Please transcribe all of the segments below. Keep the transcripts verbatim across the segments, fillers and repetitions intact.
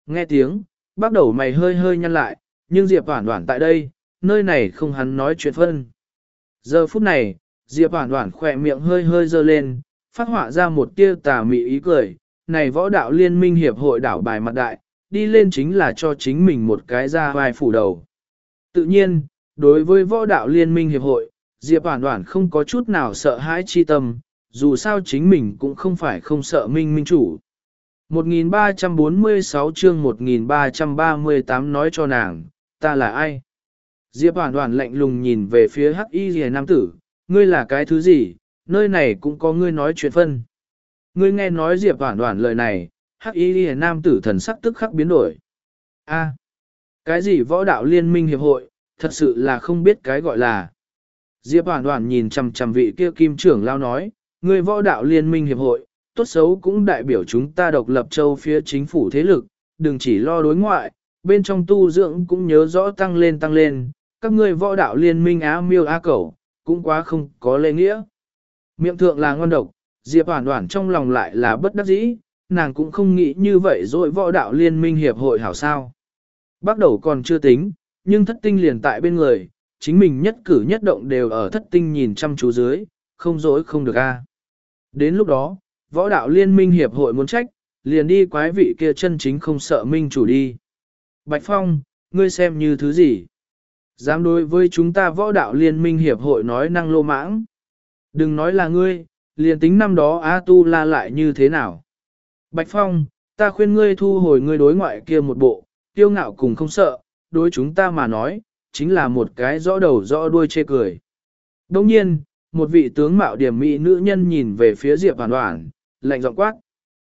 Nghe tiếng, bắt đầu mày hơi hơi nhăn lại, nhưng Diệp Hoản Hoản tại đây, nơi này không hắn nói chuyện phân. Giờ phút này, Diệp Hoản Hoản khỏe miệng hơi hơi dơ lên, phát họa ra một tia tà mị ý cười, này võ đạo liên minh hiệp hội đảo bài mặt đại, đi lên chính là cho chính mình một cái ra vai phủ đầu. Tự nhiên, đối với võ đạo liên minh hiệp hội, Diệp Hoản Hoản không có chút nào sợ hãi chi tâm, dù sao chính mình cũng không phải không sợ minh minh chủ. một nghìn ba trăm bốn mươi sáu chương một nghìn ba trăm ba mươi tám nói cho nàng, ta là ai? Diệp Hoản Hoản lạnh lùng nhìn về phía Hắc Y Liễu nam tử, ngươi là cái thứ gì, nơi này cũng có ngươi nói chuyện phân. Ngươi nghe nói Diệp Hoản Hoản lời này, Hắc Y Liễu nam tử thần sắc tức khắc biến đổi. A, cái gì võ đạo liên minh hiệp hội, thật sự là không biết cái gọi là. Diệp Hoản Hoản nhìn chằm chằm vị kia kim trưởng lao nói, ngươi võ đạo liên minh hiệp hội, tốt xấu cũng đại biểu chúng ta độc lập châu phía chính phủ thế lực, đừng chỉ lo đối ngoại, bên trong tu dưỡng cũng nhớ rõ tăng lên tăng lên, các ngươi võ đạo liên minh á miêu á cẩu, cũng quá không có lễ nghĩa. Miệng thượng là ngon độc, Diệp Hoản Hoản trong lòng lại là bất đắc dĩ, nàng cũng không nghĩ như vậy rồi võ đạo liên minh hiệp hội hảo sao. Bắt đầu còn chưa tính, nhưng thất tinh liền tại bên người, chính mình nhất cử nhất động đều ở thất tinh nhìn chăm chú dưới, không dối không được a. Đến lúc đó, võ đạo liên minh hiệp hội muốn trách, liền đi quái vị kia chân chính không sợ minh chủ đi. Bạch Phong, ngươi xem như thứ gì? Dám đối với chúng ta võ đạo liên minh hiệp hội nói năng lô mãng. Đừng nói là ngươi, liền tính năm đó A Tu La lại như thế nào. Bạch Phong, ta khuyên ngươi thu hồi ngươi đối ngoại kia một bộ, kiêu ngạo cùng không sợ, đối chúng ta mà nói, chính là một cái rõ đầu rõ đuôi chê cười. Đồng nhiên, một vị tướng mạo điểm mỹ nữ nhân nhìn về phía Diệp Hoản Hoản, lạnh giọng quát.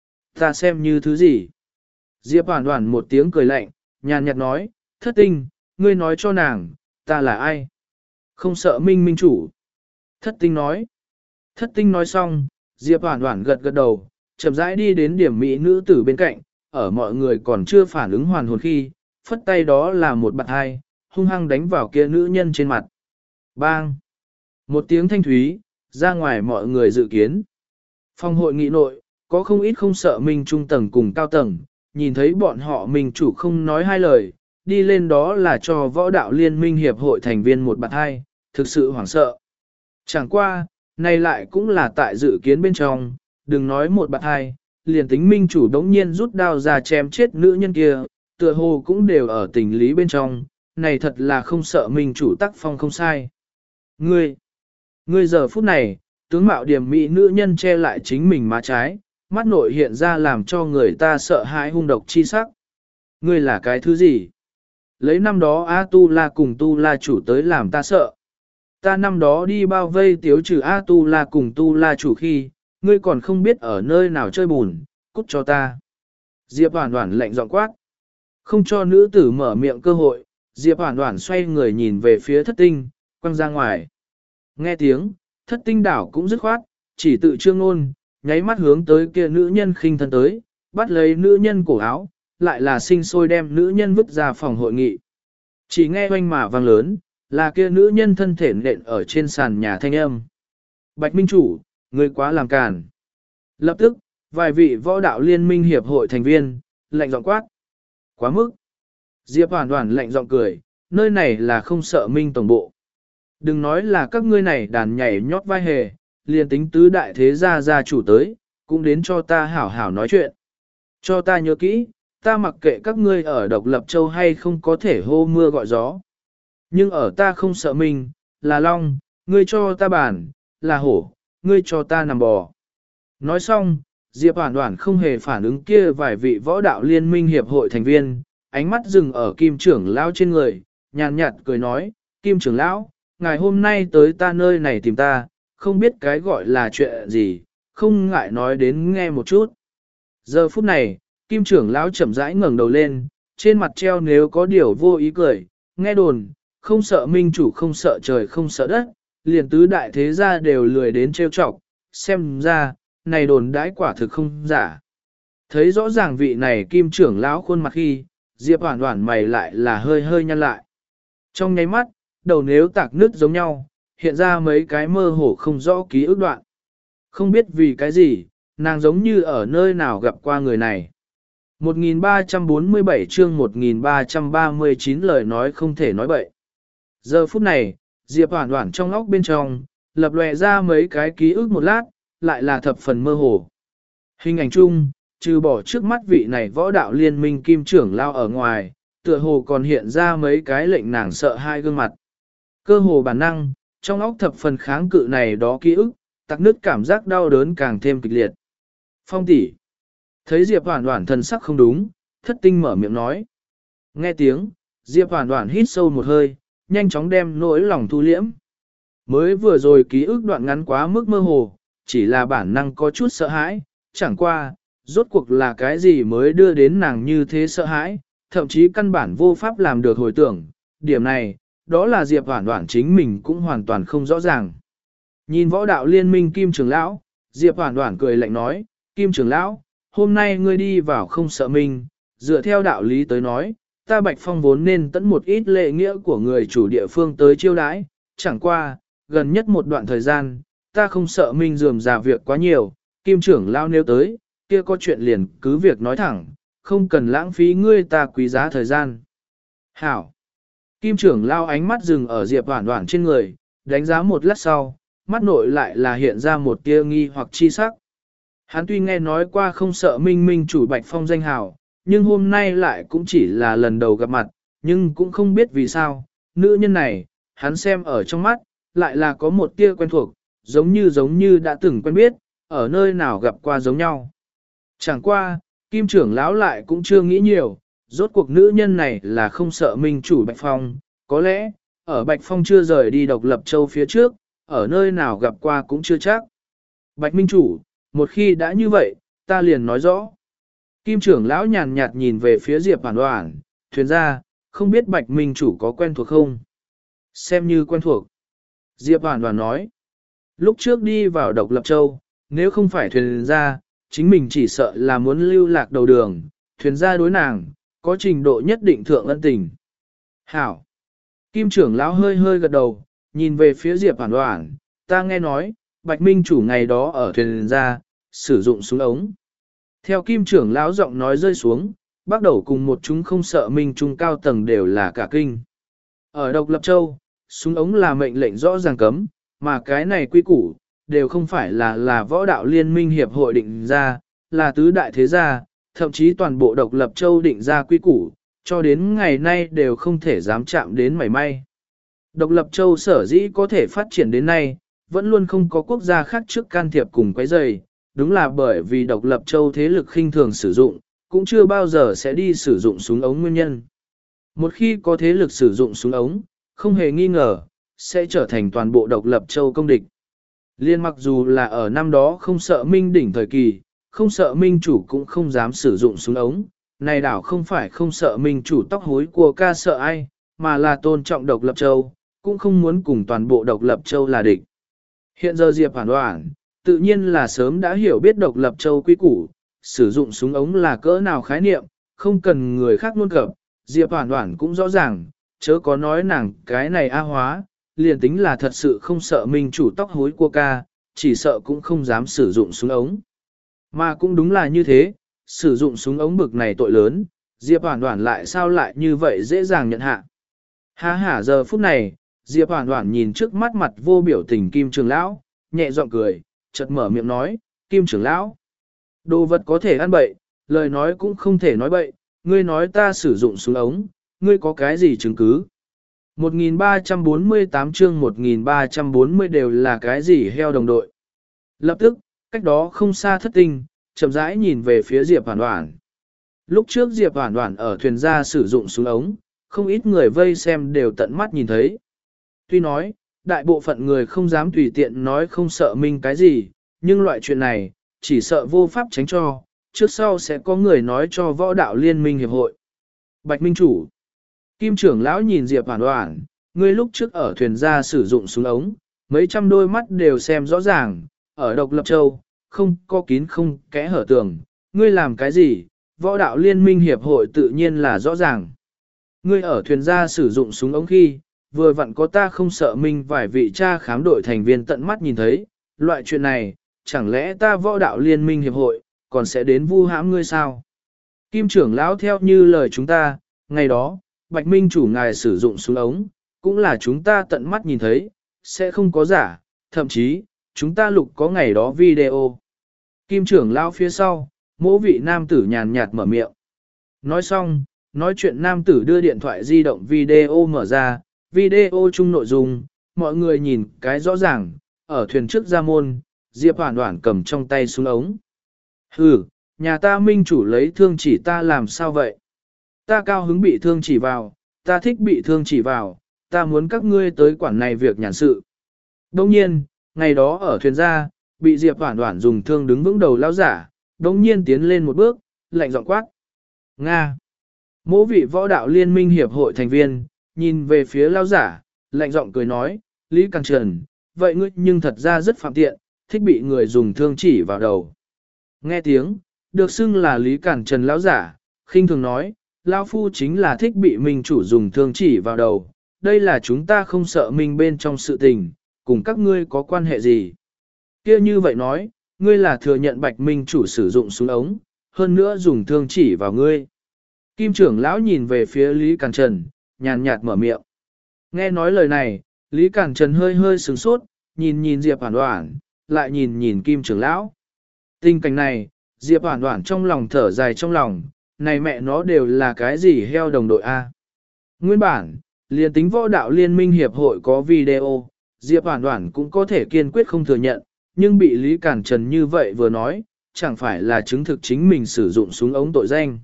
Ta xem như thứ gì? Diệp Hoản Hoản một tiếng cười lạnh, nhàn nhạt nói, thất tinh, ngươi nói cho nàng, ta là ai? Không sợ minh minh chủ. Thất tinh nói. Thất tinh nói xong, Diệp Hoản Hoản gật gật đầu, chậm rãi đi đến điểm mỹ nữ tử bên cạnh, ở mọi người còn chưa phản ứng hoàn hồn khi, phất tay đó là một bạt hai, hung hăng đánh vào kia nữ nhân trên mặt. Bang! Một tiếng thanh thúy, ra ngoài mọi người dự kiến. Phòng hội nghị nội, có không ít không sợ minh trung tầng cùng cao tầng, nhìn thấy bọn họ mình chủ không nói hai lời, đi lên đó là cho võ đạo liên minh hiệp hội thành viên một bạt hai, thực sự hoảng sợ. Chẳng qua, này lại cũng là tại dự kiến bên trong, đừng nói một bạt hai, liền tính minh chủ đống nhiên rút đao ra chém chết nữ nhân kia, tựa hồ cũng đều ở tình lý bên trong, này thật là không sợ minh chủ tác phong không sai. Ngươi, ngươi giờ phút này, tướng mạo điểm mỹ nữ nhân che lại chính mình má trái, mắt nội hiện ra làm cho người ta sợ hãi hung độc chi sắc. Ngươi là cái thứ gì? Lấy năm đó A Tu La cùng Tu La chủ tới làm ta sợ. Ta năm đó đi bao vây tiếu trừ A Tu La cùng Tu La chủ khi, ngươi còn không biết ở nơi nào chơi bùn, cút cho ta. Diệp Hoản Hoản lạnh giọng quát. Không cho nữ tử mở miệng cơ hội, Diệp Hoản Hoản xoay người nhìn về phía thất tinh, quăng ra ngoài. Nghe tiếng, thất tinh đảo cũng dứt khoát, chỉ tự trương ngôn, nháy mắt hướng tới kia nữ nhân khinh thân tới, bắt lấy nữ nhân cổ áo, lại là sinh sôi đem nữ nhân vứt ra phòng hội nghị. Chỉ nghe oanh mà vang lớn, là kia nữ nhân thân thể nện ở trên sàn nhà thanh âm. Bạch Minh Chủ, ngươi quá làm càn. Lập tức, vài vị võ đạo liên minh hiệp hội thành viên, lạnh giọng quát. Quá mức. Diệp Hoản Hoản lạnh giọng cười, nơi này là không sợ minh tổng bộ. Đừng nói là các ngươi này đàn nhảy nhót vai hề, liền tính tứ đại thế gia gia chủ tới, cũng đến cho ta hảo hảo nói chuyện. Cho ta nhớ kỹ, ta mặc kệ các ngươi ở độc lập châu hay không có thể hô mưa gọi gió. Nhưng ở ta không sợ mình, là long, ngươi cho ta bản, là hổ, ngươi cho ta nằm bò. Nói xong, Diệp Hoản Hoản không hề phản ứng kia vài vị võ đạo liên minh hiệp hội thành viên, ánh mắt dừng ở Kim trưởng lão trên người, nhàn nhạt cười nói, Kim trưởng lão, ngày hôm nay tới ta nơi này tìm ta, không biết cái gọi là chuyện gì, không ngại nói đến nghe một chút. Giờ phút này, Kim trưởng lão chậm rãi ngẩng đầu lên, trên mặt treo nếu có điều vô ý cười, nghe đồn, không sợ minh chủ không sợ trời không sợ đất, liền tứ đại thế gia đều lười đến trêu chọc, xem ra, này đồn đãi quả thực không giả. Thấy rõ ràng vị này Kim trưởng lão khuôn mặt khi, Diệp Hoản Hoản mày lại là hơi hơi nhăn lại. Trong nháy mắt, đầu nếu tạc nứt giống nhau, hiện ra mấy cái mơ hồ không rõ ký ức đoạn. Không biết vì cái gì, nàng giống như ở nơi nào gặp qua người này. một nghìn ba trăm bốn mươi bảy chương một nghìn ba trăm ba mươi chín lời nói không thể nói bậy. Giờ phút này, Diệp Hoản Hoản trong óc bên trong, lập lòe ra mấy cái ký ức một lát, lại là thập phần mơ hồ. Hình ảnh chung, trừ bỏ trước mắt vị này võ đạo liên minh kim trưởng lao ở ngoài, tựa hồ còn hiện ra mấy cái lệnh nàng sợ hai gương mặt. Cơ hồ bản năng, trong óc thập phần kháng cự này đó ký ức, tắc nứt cảm giác đau đớn càng thêm kịch liệt. Phong tỷ, thấy Diệp Hoản Hoản thần sắc không đúng, thất tinh mở miệng nói. Nghe tiếng, Diệp Hoản Hoản hít sâu một hơi, nhanh chóng đem nỗi lòng thu liễm. Mới vừa rồi ký ức đoạn ngắn quá mức mơ hồ, chỉ là bản năng có chút sợ hãi, chẳng qua, rốt cuộc là cái gì mới đưa đến nàng như thế sợ hãi, thậm chí căn bản vô pháp làm được hồi tưởng. Điểm này, đó là Diệp Hoản Hoản chính mình cũng hoàn toàn không rõ ràng. Nhìn võ đạo liên minh Kim trưởng lão, Diệp Hoản Hoản cười lạnh nói, Kim trưởng lão, hôm nay ngươi đi vào không sợ mình, dựa theo đạo lý tới nói, ta Bạch Phong vốn nên tận một ít lệ nghĩa của người chủ địa phương tới chiêu đãi, chẳng qua, gần nhất một đoạn thời gian, ta không sợ mình rườm rà việc quá nhiều, Kim trưởng lão nếu tới, kia có chuyện liền cứ việc nói thẳng, không cần lãng phí ngươi ta quý giá thời gian. Hảo! Kim trưởng lão ánh mắt dừng ở Diệp Hoản Hoản trên người, đánh giá một lát sau, mắt nội lại là hiện ra một tia nghi hoặc chi sắc. Hắn tuy nghe nói qua không sợ minh minh chủ Bạch Phong danh hào, nhưng hôm nay lại cũng chỉ là lần đầu gặp mặt, nhưng cũng không biết vì sao, nữ nhân này, hắn xem ở trong mắt, lại là có một tia quen thuộc, giống như giống như đã từng quen biết, ở nơi nào gặp qua giống nhau. Chẳng qua, Kim trưởng lão lại cũng chưa nghĩ nhiều, rốt cuộc nữ nhân này là không sợ minh chủ Bạch Phong, có lẽ, ở Bạch Phong chưa rời đi độc lập châu phía trước, ở nơi nào gặp qua cũng chưa chắc. Bạch minh chủ, một khi đã như vậy, ta liền nói rõ. Kim trưởng lão nhàn nhạt nhìn về phía Diệp Hoản Hoản, thuyền ra, không biết Bạch minh chủ có quen thuộc không? Xem như quen thuộc. Diệp Hoản Hoản nói, lúc trước đi vào độc lập châu, nếu không phải thuyền ra, chính mình chỉ sợ là muốn lưu lạc đầu đường, thuyền ra đối nàng, có trình độ nhất định thượng ân tình. Hảo! Kim trưởng lão hơi hơi gật đầu, nhìn về phía Diệp Hoản Hoản, ta nghe nói, Bạch minh chủ ngày đó ở thuyền ra, sử dụng súng ống. Theo Kim trưởng lão giọng nói rơi xuống, bắt đầu cùng một chúng không sợ minh trung cao tầng đều là cả kinh. Ở độc lập châu, súng ống là mệnh lệnh rõ ràng cấm, mà cái này quy củ, đều không phải là là võ đạo liên minh hiệp hội định ra, là tứ đại thế gia, thậm chí toàn bộ độc lập châu định ra quy củ, cho đến ngày nay đều không thể dám chạm đến mảy may. Độc lập châu sở dĩ có thể phát triển đến nay, vẫn luôn không có quốc gia khác trước can thiệp cùng quấy rầy, đúng là bởi vì độc lập châu thế lực khinh thường sử dụng, cũng chưa bao giờ sẽ đi sử dụng súng ống nguyên nhân. Một khi có thế lực sử dụng súng ống, không hề nghi ngờ, sẽ trở thành toàn bộ độc lập châu công địch. Liên mặc dù là ở năm đó không sợ minh đỉnh thời kỳ, không sợ minh chủ cũng không dám sử dụng súng ống, này đảo không phải không sợ minh chủ tóc hối của ca sợ ai, mà là tôn trọng độc lập châu, cũng không muốn cùng toàn bộ độc lập châu là địch. Hiện giờ Diệp Hoản Hoản, tự nhiên là sớm đã hiểu biết độc lập châu quy củ, sử dụng súng ống là cỡ nào khái niệm, không cần người khác luôn cập, Diệp Hoản Hoản cũng rõ ràng, chớ có nói nàng cái này A hóa, liền tính là thật sự không sợ minh chủ tóc hối của ca, chỉ sợ cũng không dám sử dụng súng ống. Mà cũng đúng là như thế, sử dụng súng ống bực này tội lớn, Diệp Hoản Hoản lại sao lại như vậy dễ dàng nhận hạ. Ha ha giờ phút này, Diệp Hoản Hoản nhìn trước mắt mặt vô biểu tình Kim trưởng lão, nhẹ giọng cười, chợt mở miệng nói, Kim trưởng lão, đồ vật có thể ăn bậy, lời nói cũng không thể nói bậy, ngươi nói ta sử dụng súng ống, ngươi có cái gì chứng cứ? một nghìn ba trăm bốn mươi tám chương một nghìn ba trăm bốn mươi đều là cái gì heo đồng đội? Lập tức, cách đó không xa thất tinh, chậm rãi nhìn về phía Diệp Hoản Hoản. Lúc trước Diệp Hoản Hoản ở thuyền ra sử dụng súng ống, không ít người vây xem đều tận mắt nhìn thấy. Tuy nói, đại bộ phận người không dám tùy tiện nói không sợ minh cái gì, nhưng loại chuyện này, chỉ sợ vô pháp tránh cho, trước sau sẽ có người nói cho võ đạo liên minh hiệp hội. Bạch minh chủ, Kim trưởng lão nhìn Diệp Hoản Hoản, ngươi lúc trước ở thuyền ra sử dụng súng ống, mấy trăm đôi mắt đều xem rõ ràng, ở độc lập châu, không có kín không kẽ hở tường, ngươi làm cái gì, võ đạo liên minh hiệp hội tự nhiên là rõ ràng. Ngươi ở thuyền ra sử dụng súng ống khi, vừa vặn có ta không sợ minh vài vị cha khám đội thành viên tận mắt nhìn thấy, loại chuyện này, chẳng lẽ ta võ đạo liên minh hiệp hội, còn sẽ đến vu hãm ngươi sao? Kim trưởng lão theo như lời chúng ta, ngày đó, Bạch Minh chủ ngài sử dụng súng ống, cũng là chúng ta tận mắt nhìn thấy, sẽ không có giả, thậm chí, chúng ta lục có ngày đó video. Kim trưởng lão phía sau, mỗi vị nam tử nhàn nhạt mở miệng. Nói xong, nói chuyện nam tử đưa điện thoại di động video mở ra, video chung nội dung, mọi người nhìn cái rõ ràng, ở thuyền trước ra môn, Diệp Hoản Hoản cầm trong tay súng ống. Hừ, nhà ta minh chủ lấy thương chỉ ta làm sao vậy? Ta cao hứng bị thương chỉ vào, ta thích bị thương chỉ vào, ta muốn các ngươi tới quản này việc nhàn sự. Đồng nhiên, ngày đó ở thuyền ra, bị Diệp Hoản Hoản dùng thương đứng vững đầu lao giả, đồng nhiên tiến lên một bước, lạnh giọng quát. Nga. Mỗi vị võ đạo liên minh hiệp hội thành viên, nhìn về phía lao giả, lạnh giọng cười nói, Lý Càng Trần, vậy ngươi nhưng thật ra rất phạm tiện, thích bị người dùng thương chỉ vào đầu. Nghe tiếng, được xưng là Lý Cản Trần lão giả, khinh thường nói, lão phu chính là thích bị minh chủ dùng thương chỉ vào đầu, đây là chúng ta không sợ minh bên trong sự tình, cùng các ngươi có quan hệ gì. Kia như vậy nói, ngươi là thừa nhận Bạch Minh chủ sử dụng súng ống, hơn nữa dùng thương chỉ vào ngươi. Kim trưởng lão nhìn về phía Lý Cản Trần, nhàn nhạt mở miệng. Nghe nói lời này, Lý Cản Trần hơi hơi sửng sốt, nhìn nhìn Diệp Hoản Hoản, lại nhìn nhìn Kim trưởng lão. Tình cảnh này, Diệp Hoản Hoản trong lòng thở dài trong lòng, này mẹ nó đều là cái gì heo đồng đội A. Nguyên bản, liền tính võ đạo liên minh hiệp hội có video, Diệp Hoản Hoản cũng có thể kiên quyết không thừa nhận, nhưng bị Lý Cản Trần như vậy vừa nói, chẳng phải là chứng thực chính mình sử dụng súng ống tội danh.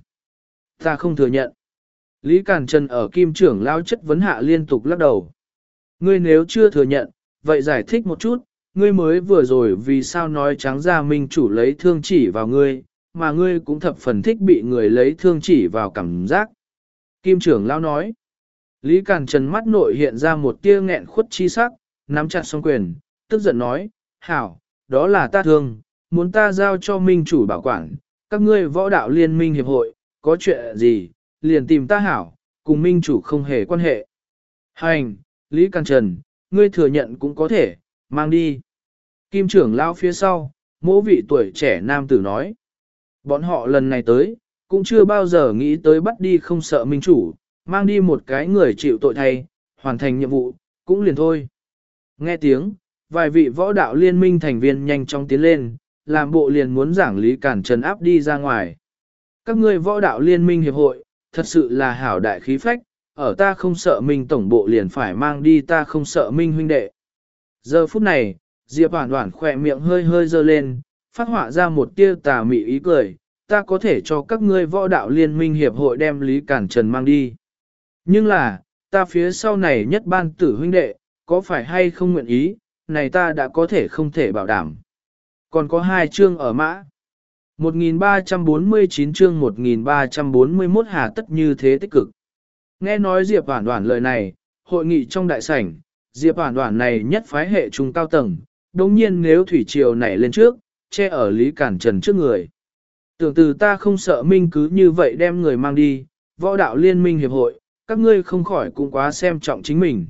Ta không thừa nhận. Lý Cản Trần ở Kim trưởng lão chất vấn hạ liên tục lắc đầu. Ngươi nếu chưa thừa nhận, vậy giải thích một chút, ngươi mới vừa rồi vì sao nói trắng ra minh chủ lấy thương chỉ vào ngươi, mà ngươi cũng thập phần thích bị người lấy thương chỉ vào cảm giác. Kim trưởng lão nói. Lý Cản Trần mắt nội hiện ra một tia nghẹn khuất chi sắc, nắm chặt song quyền, tức giận nói, hảo, đó là ta thương, muốn ta giao cho minh chủ bảo quản, các ngươi võ đạo liên minh hiệp hội, có chuyện gì, liền tìm ta hảo, cùng minh chủ không hề quan hệ. Hành, Lý Cản Trần, ngươi thừa nhận cũng có thể, mang đi. Kim trưởng lão phía sau, mỗi vị tuổi trẻ nam tử nói. Bọn họ lần này tới, cũng chưa bao giờ nghĩ tới bắt đi không sợ minh chủ, mang đi một cái người chịu tội thay, hoàn thành nhiệm vụ, cũng liền thôi. Nghe tiếng, vài vị võ đạo liên minh thành viên nhanh chóng tiến lên, làm bộ liền muốn giảng Lý Cản Trần áp đi ra ngoài. Các ngươi võ đạo liên minh hiệp hội, thật sự là hảo đại khí phách, ở ta không sợ minh tổng bộ liền phải mang đi ta không sợ minh huynh đệ. Giờ phút này, Diệp Hoản Hoản khỏe miệng hơi hơi dơ lên, phát họa ra một tia tà mị ý cười, ta có thể cho các ngươi võ đạo liên minh hiệp hội đem Lý Cản Trần mang đi. Nhưng là, ta phía sau này nhất ban tử huynh đệ, có phải hay không nguyện ý, này ta đã có thể không thể bảo đảm. Còn có hai chương ở mã. một nghìn ba trăm bốn mươi chín chương một nghìn ba trăm bốn mươi mốt hà tất như thế tích cực. Nghe nói Diệp Hoản Hoản lời này, hội nghị trong đại sảnh, Diệp Hoản Hoản này nhất phái hệ trung cao tầng, đồng nhiên nếu thủy triều nảy lên trước, che ở Lý Cản Trần trước người. Tưởng từ ta không sợ minh cứ như vậy đem người mang đi, võ đạo liên minh hiệp hội, các ngươi không khỏi cũng quá xem trọng chính mình.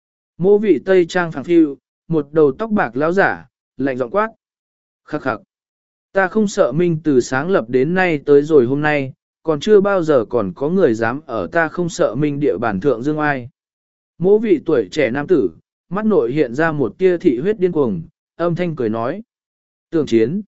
Mô vị Tây Trang phẳng phiu, một đầu tóc bạc lão giả, lạnh giọng quát. Khắc khắc. Ta không sợ minh từ sáng lập đến nay tới rồi hôm nay, còn chưa bao giờ còn có người dám ở ta không sợ minh địa bản thượng dương ai. Mô vị tuổi trẻ nam tử, mắt nội hiện ra một tia thị huyết điên cuồng, âm thanh cười nói. Tưởng chiến.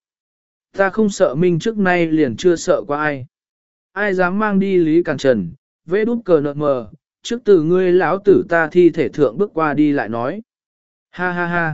Ta không sợ minh trước nay liền chưa sợ qua ai. Ai dám mang đi Lý Cản Trần, vê đút cờ nợ mờ, trước từ ngươi lão tử ta thi thể thượng bước qua đi lại nói. Ha ha ha.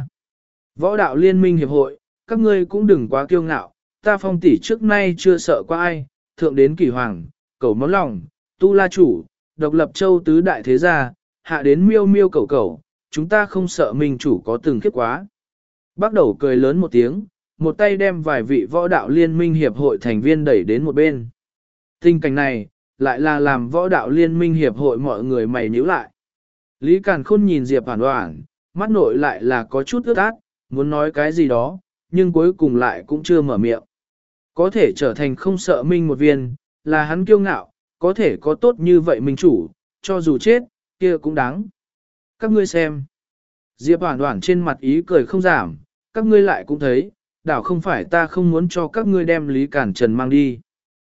Võ đạo liên minh hiệp hội, các ngươi cũng đừng quá kiêu ngạo, ta phong tỷ trước nay chưa sợ qua ai, thượng đến kỳ hoàng, cầu món lòng, tu la chủ, độc lập châu tứ đại thế gia, hạ đến miêu miêu cầu cầu, chúng ta không sợ minh chủ có từng kiếp quá. Bắt đầu cười lớn một tiếng, một tay đem vài vị võ đạo liên minh hiệp hội thành viên đẩy đến một bên. Tình cảnh này, lại là làm võ đạo liên minh hiệp hội mọi người mày nhíu lại. Lý Càn Khôn nhìn Diệp Hoản Hoản, mắt nội lại là có chút ướt át, muốn nói cái gì đó, nhưng cuối cùng lại cũng chưa mở miệng. Có thể trở thành không sợ minh một viên, là hắn kiêu ngạo, có thể có tốt như vậy minh chủ, cho dù chết, kia cũng đáng. Các ngươi xem. Diệp Hoản Hoản trên mặt ý cười không giảm, các ngươi lại cũng thấy, đảo không phải ta không muốn cho các ngươi đem Lý Cản Trần mang đi.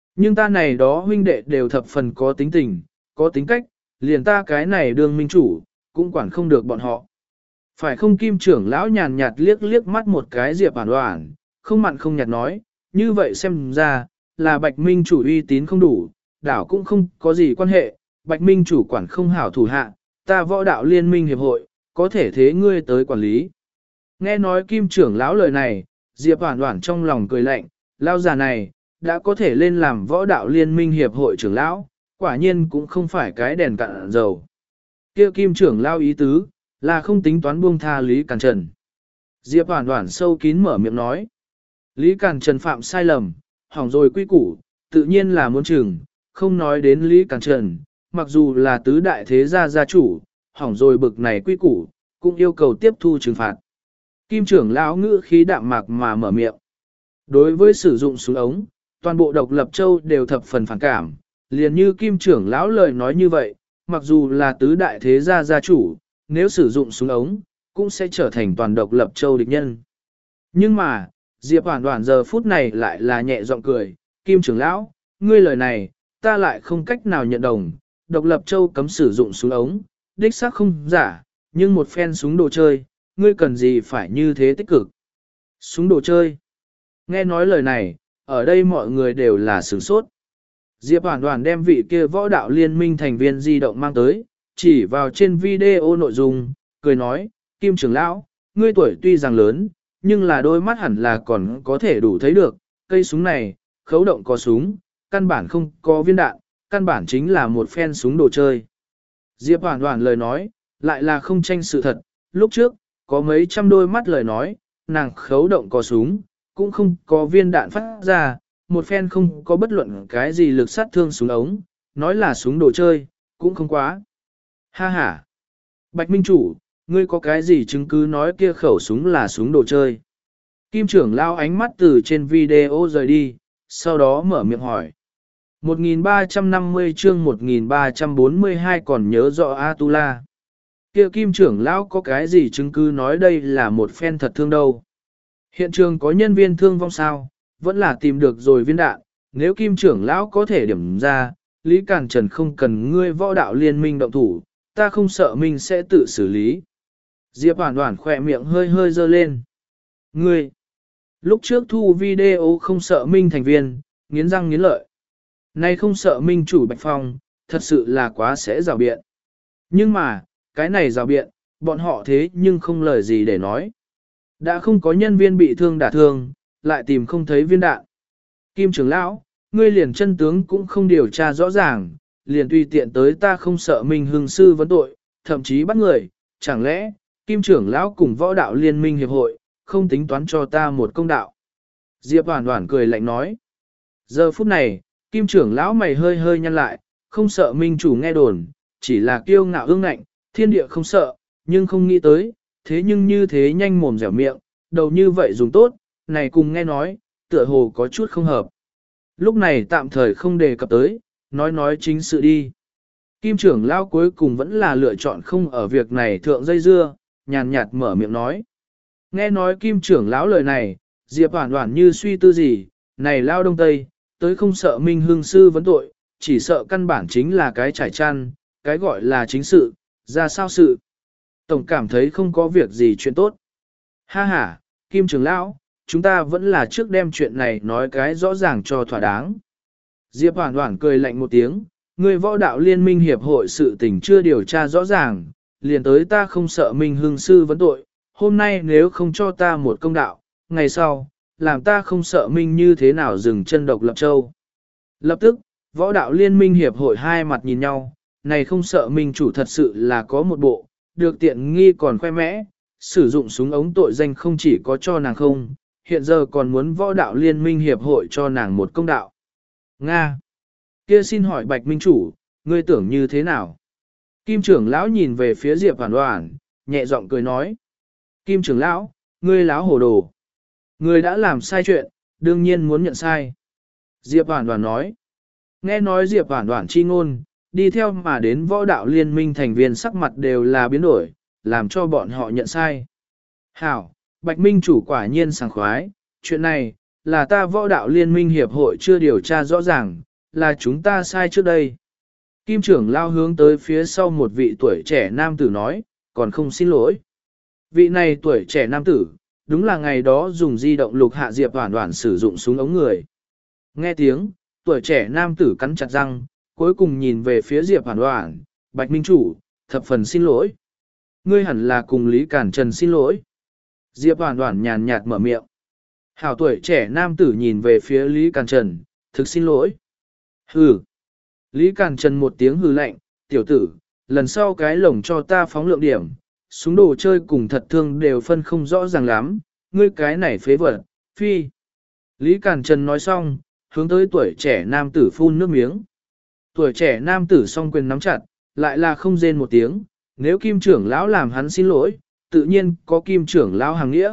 Nhưng ta này đó huynh đệ đều thập phần có tính tình, có tính cách, liền ta cái này đương minh chủ, cũng quản không được bọn họ. Phải không Kim trưởng lão nhàn nhạt liếc liếc mắt một cái Diệp Oản Oản, không mặn không nhạt nói, như vậy xem ra, là Bạch Minh chủ uy tín không đủ, đảo cũng không có gì quan hệ, Bạch Minh chủ quản không hảo thủ hạ, ta võ đạo liên minh hiệp hội, có thể thế ngươi tới quản lý. Nghe nói Kim trưởng lão lời này, Diệp Oản Oản trong lòng cười lạnh, lão già này, đã có thể lên làm võ đạo liên minh hiệp hội trưởng lão, quả nhiên cũng không phải cái đèn cạn dầu. Kia Kim trưởng lão ý tứ, là không tính toán buông tha Lý Càn Trần. Diệp Oản Oản sâu kín mở miệng nói, Lý Càn Trần phạm sai lầm, hỏng rồi quy củ, tự nhiên là muốn trừng, không nói đến Lý Càn Trần, mặc dù là tứ đại thế gia gia chủ, hỏng rồi bực này quy củ, cũng yêu cầu tiếp thu trừng phạt. Kim trưởng lão ngữ khí đạm mạc mà mở miệng. Đối với sử dụng súng ống, toàn bộ độc lập châu đều thập phần phản cảm, liền như Kim trưởng lão lời nói như vậy, mặc dù là tứ đại thế gia gia chủ, nếu sử dụng súng ống, cũng sẽ trở thành toàn độc lập châu địch nhân. Nhưng mà, Diệp Oản Oản giờ phút này lại là nhẹ giọng cười, Kim trưởng lão, ngươi lời này, ta lại không cách nào nhận đồng, độc lập châu cấm sử dụng súng ống, đích xác không giả, nhưng một phen súng đồ chơi, ngươi cần gì phải như thế tích cực. Súng đồ chơi. Nghe nói lời này, ở đây mọi người đều là sửng sốt. Diệp Oản Oản đem vị kia võ đạo liên minh thành viên di động mang tới, chỉ vào trên video nội dung, cười nói, Kim trưởng lão, ngươi tuổi tuy rằng lớn, nhưng là đôi mắt hẳn là còn có thể đủ thấy được, cây súng này, khấu động có súng, căn bản không có viên đạn, căn bản chính là một phen súng đồ chơi. Diệp Oản Oản lời nói, lại là không tranh sự thật, lúc trước, có mấy trăm đôi mắt lời nói, nàng khấu động có súng, cũng không có viên đạn phát ra, một phen không có bất luận cái gì lực sát thương súng ống, nói là súng đồ chơi, cũng không quá. Ha ha! Bạch Minh chủ, ngươi có cái gì chứng cứ nói kia khẩu súng là súng đồ chơi? Kim trưởng lao ánh mắt từ trên video rời đi, sau đó mở miệng hỏi. một nghìn ba trăm năm mươi chương một nghìn ba trăm bốn mươi hai còn nhớ rõ Atula. Kia Kim trưởng lão có cái gì chứng cứ nói đây là một phen thật thương đâu? Hiện trường có nhân viên thương vong sao? Vẫn là tìm được rồi viên đạn, nếu Kim trưởng lão có thể điểm ra, Lý Càn Trần không cần ngươi võ đạo liên minh động thủ, ta không sợ mình sẽ tự xử lý. Diệp Oản Oản khỏe miệng hơi hơi dơ lên. Ngươi, lúc trước thu video không sợ minh thành viên, nghiến răng nghiến lợi. Nay không sợ minh chủ Bạch Phong, thật sự là quá sẽ rào biện. Nhưng mà, cái này rào biện, bọn họ thế nhưng không lời gì để nói. Đã không có nhân viên bị thương đả thương, lại tìm không thấy viên đạn. Kim trưởng lão, ngươi liền chân tướng cũng không điều tra rõ ràng, liền tùy tiện tới ta không sợ minh hưng sư vấn tội, thậm chí bắt người, chẳng lẽ, Kim trưởng lão cùng võ đạo liên minh hiệp hội, không tính toán cho ta một công đạo. Diệp Oản Oản cười lạnh nói. Giờ phút này, Kim trưởng lão mày hơi hơi nhăn lại, không sợ minh chủ nghe đồn, chỉ là kiêu ngạo ương ngạnh, thiên địa không sợ, nhưng không nghĩ tới, thế nhưng như thế nhanh mồm dẻo miệng, đầu như vậy dùng tốt, này cùng nghe nói, tựa hồ có chút không hợp. Lúc này tạm thời không đề cập tới, nói nói chính sự đi. Kim trưởng lão cuối cùng vẫn là lựa chọn không ở việc này thượng dây dưa, nhàn nhạt mở miệng nói. Nghe nói Kim trưởng lão lời này, Diệp Oản Oản như suy tư gì, này lao đông tây, tới không sợ minh hương sư vấn tội, chỉ sợ căn bản chính là cái trải chăn, cái gọi là chính sự, ra sao sự. Tổng cảm thấy không có việc gì chuyện tốt. Ha ha, Kim trưởng lão, chúng ta vẫn là trước đem chuyện này nói cái rõ ràng cho thỏa đáng. Diệp Oản Oản cười lạnh một tiếng, người võ đạo liên minh hiệp hội sự tình chưa điều tra rõ ràng, liền tới ta không sợ minh hương sư vấn tội, hôm nay nếu không cho ta một công đạo, ngày sau, làm ta không sợ minh như thế nào dừng chân độc lập châu. Lập tức, võ đạo liên minh hiệp hội hai mặt nhìn nhau, này không sợ minh chủ thật sự là có một bộ, được tiện nghi còn khoe mẽ, sử dụng súng ống tội danh không chỉ có cho nàng không, hiện giờ còn muốn võ đạo liên minh hiệp hội cho nàng một công đạo. Nga! Kia xin hỏi Bạch Minh chủ, ngươi tưởng như thế nào? Kim trưởng lão nhìn về phía Diệp Oản Oản, nhẹ giọng cười nói. Kim trưởng lão, ngươi láo hồ đồ. Ngươi đã làm sai chuyện, đương nhiên muốn nhận sai. Diệp Oản Oản nói. Nghe nói Diệp Oản Oản chi ngôn, đi theo mà đến võ đạo liên minh thành viên sắc mặt đều là biến đổi, làm cho bọn họ nhận sai. Hảo, Bạch Minh chủ quả nhiên sảng khoái, chuyện này, là ta võ đạo liên minh hiệp hội chưa điều tra rõ ràng, là chúng ta sai trước đây. Kim trưởng lao hướng tới phía sau một vị tuổi trẻ nam tử nói, còn không xin lỗi. Vị này tuổi trẻ nam tử, đúng là ngày đó dùng di động lục hạ Diệp Hoản Hoản sử dụng súng ống người. Nghe tiếng, tuổi trẻ nam tử cắn chặt răng, cuối cùng nhìn về phía Diệp Hoản Hoản, Bạch Minh Chủ, thập phần xin lỗi. Ngươi hẳn là cùng Lý Cản Trần xin lỗi. Diệp Hoản Hoản nhàn nhạt mở miệng. Hảo tuổi trẻ nam tử nhìn về phía Lý Cản Trần, thực xin lỗi. Hừ. Lý Cản Trần một tiếng hừ lạnh, tiểu tử, lần sau cái lồng cho ta phóng lượng điểm, súng đồ chơi cùng thật thương đều phân không rõ ràng lắm, ngươi cái này phế vật, phi. Lý Cản Trần nói xong, hướng tới tuổi trẻ nam tử phun nước miếng. Tuổi trẻ nam tử song quyền nắm chặt, lại là không rên một tiếng, nếu kim trưởng lão làm hắn xin lỗi, tự nhiên có kim trưởng lão hàng nghĩa.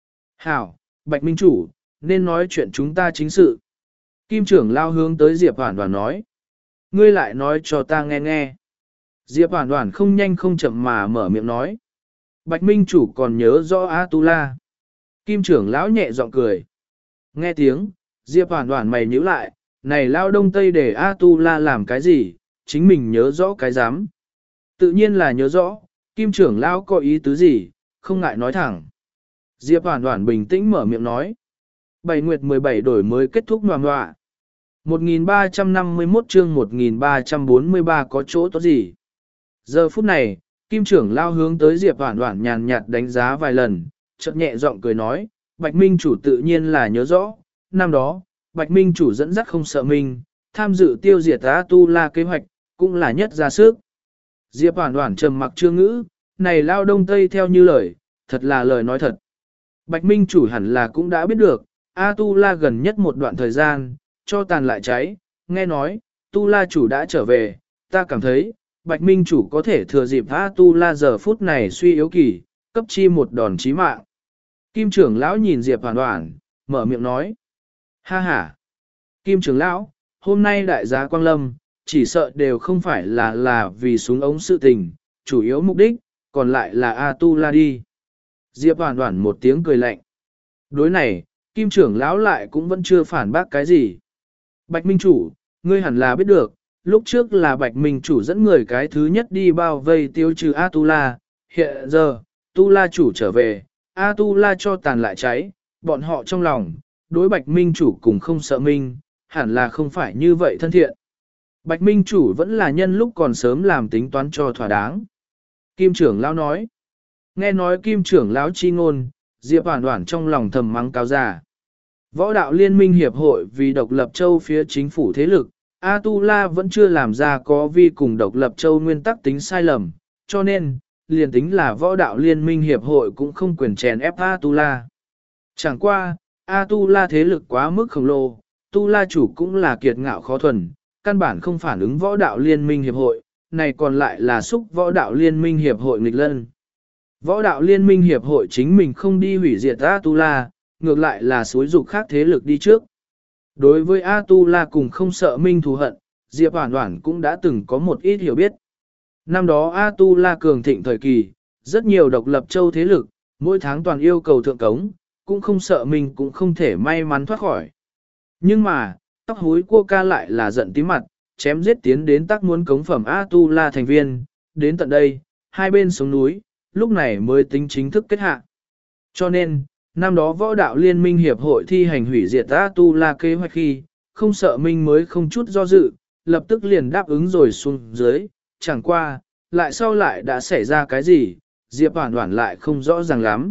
Hảo, Bạch Minh Chủ, nên nói chuyện chúng ta chính sự. Kim trưởng lão hướng tới Diệp Hoản Hoản nói. Ngươi lại nói cho ta nghe nghe. Diệp Hoản Hoản không nhanh không chậm mà mở miệng nói. Bạch Minh Chủ còn nhớ rõ A-tu-la. Kim trưởng lão nhẹ giọng cười. Nghe tiếng, Diệp Hoản Hoản mày nhíu lại, này lao đông tây để A-tu-la làm cái gì, chính mình nhớ rõ cái dám. Tự nhiên là nhớ rõ, Kim trưởng lão có ý tứ gì, không ngại nói thẳng. Diệp Hoản Hoản bình tĩnh mở miệng nói. Bảy nguyệt mười bảy đổi mới kết thúc ngoà ngoạ. một nghìn ba trăm năm mươi mốt chương một nghìn ba trăm bốn mươi ba có chỗ tốt gì? Giờ phút này, Kim trưởng lao hướng tới Diệp Hoản Hoản nhàn nhạt đánh giá vài lần, chợt nhẹ giọng cười nói, Bạch Minh Chủ tự nhiên là nhớ rõ, năm đó, Bạch Minh Chủ dẫn dắt không sợ mình, tham dự tiêu diệt A-tu-la kế hoạch, cũng là nhất ra sức. Diệp Hoản Hoản trầm mặc chưa ngữ, này lao đông tây theo như lời, thật là lời nói thật. Bạch Minh Chủ hẳn là cũng đã biết được, A-tu-la gần nhất một đoạn thời gian, cho tàn lại cháy, nghe nói, Tu-la chủ đã trở về, ta cảm thấy, Bạch Minh Chủ có thể thừa dịp A-tu-la giờ phút này suy yếu kỳ, cấp chi một đòn chí mạng. Kim trưởng lão nhìn Diệp Hoản Hoản, mở miệng nói. Ha ha! Kim trưởng lão, hôm nay đại giá Quang Lâm, chỉ sợ đều không phải là là vì súng ống sự tình, chủ yếu mục đích, còn lại là A-tu-la đi. Diệp Hoản Hoản một tiếng cười lạnh. Đối này, Kim trưởng lão lại cũng vẫn chưa phản bác cái gì. Bạch Minh Chủ, ngươi hẳn là biết được, lúc trước là Bạch Minh Chủ dẫn người cái thứ nhất đi bao vây tiêu trừ A-tu-la, hiện giờ, tu-la chủ trở về, A-tu-la cho tàn lại cháy, bọn họ trong lòng, đối Bạch Minh Chủ cùng không sợ Minh, hẳn là không phải như vậy thân thiện. Bạch Minh Chủ vẫn là nhân lúc còn sớm làm tính toán cho thỏa đáng. Kim trưởng lão nói, nghe nói Kim trưởng lão chi ngôn, Diệp Hoản Hoản trong lòng thầm mắng cáo già. Võ đạo liên minh hiệp hội vì độc lập châu phía chính phủ thế lực, A-tu-la vẫn chưa làm ra có vi cùng độc lập châu nguyên tắc tính sai lầm, cho nên, liền tính là võ đạo liên minh hiệp hội cũng không quyền chèn ép A-tu-la. Chẳng qua, A-tu-la thế lực quá mức khổng lồ, tu-la chủ cũng là kiệt ngạo khó thuần, căn bản không phản ứng võ đạo liên minh hiệp hội, này còn lại là xúc võ đạo liên minh hiệp hội nghịch lân. Võ đạo liên minh hiệp hội chính mình không đi hủy diệt A-tu-la, ngược lại là xúi dục khác thế lực đi trước. Đối với A-tu-la cùng không sợ minh thù hận, Diệp Hoản Hoản cũng đã từng có một ít hiểu biết. Năm đó A-tu-la cường thịnh thời kỳ, rất nhiều độc lập châu thế lực, mỗi tháng toàn yêu cầu thượng cống, cũng không sợ mình cũng không thể may mắn thoát khỏi. Nhưng mà, tóc húi cua ca lại là giận tím mặt, chém giết tiến đến tác muốn cống phẩm A-tu-la thành viên, đến tận đây, hai bên sống núi, lúc này mới tính chính thức kết hạ. Cho nên, năm đó võ đạo liên minh hiệp hội thi hành hủy diệt A-tu-la kế hoạch khi, không sợ minh mới không chút do dự, lập tức liền đáp ứng rồi xuống dưới, chẳng qua, lại sau lại đã xảy ra cái gì, Diệp Hoản Hoản lại không rõ ràng lắm.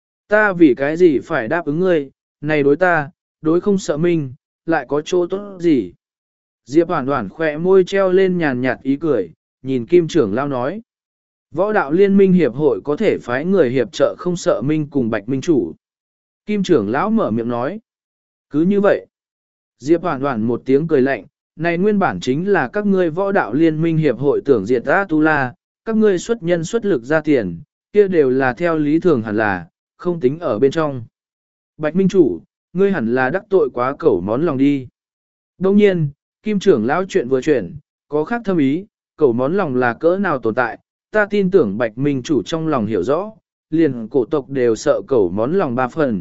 Ta vì cái gì phải đáp ứng ngươi, này đối ta, đối không sợ minh, lại có chỗ tốt gì. Diệp Hoản Hoản khỏe môi treo lên nhàn nhạt ý cười, nhìn Kim trưởng lão nói. Võ đạo liên minh hiệp hội có thể phái người hiệp trợ không sợ minh cùng Bạch Minh Chủ. Kim trưởng lão mở miệng nói. Cứ như vậy. Diệp Hoản Hoản một tiếng cười lạnh, này nguyên bản chính là các ngươi võ đạo liên minh hiệp hội tưởng diệt A-tu-la, các ngươi xuất nhân xuất lực ra tiền, kia đều là theo lý thường hẳn là, không tính ở bên trong. Bạch Minh Chủ, ngươi hẳn là đắc tội quá cẩu món lòng đi. Đồng nhiên, Kim trưởng lão chuyện vừa chuyển, có khác thâm ý, cẩu món lòng là cỡ nào tồn tại, ta tin tưởng Bạch Minh Chủ trong lòng hiểu rõ, liền cổ tộc đều sợ cẩu món lòng ba phần,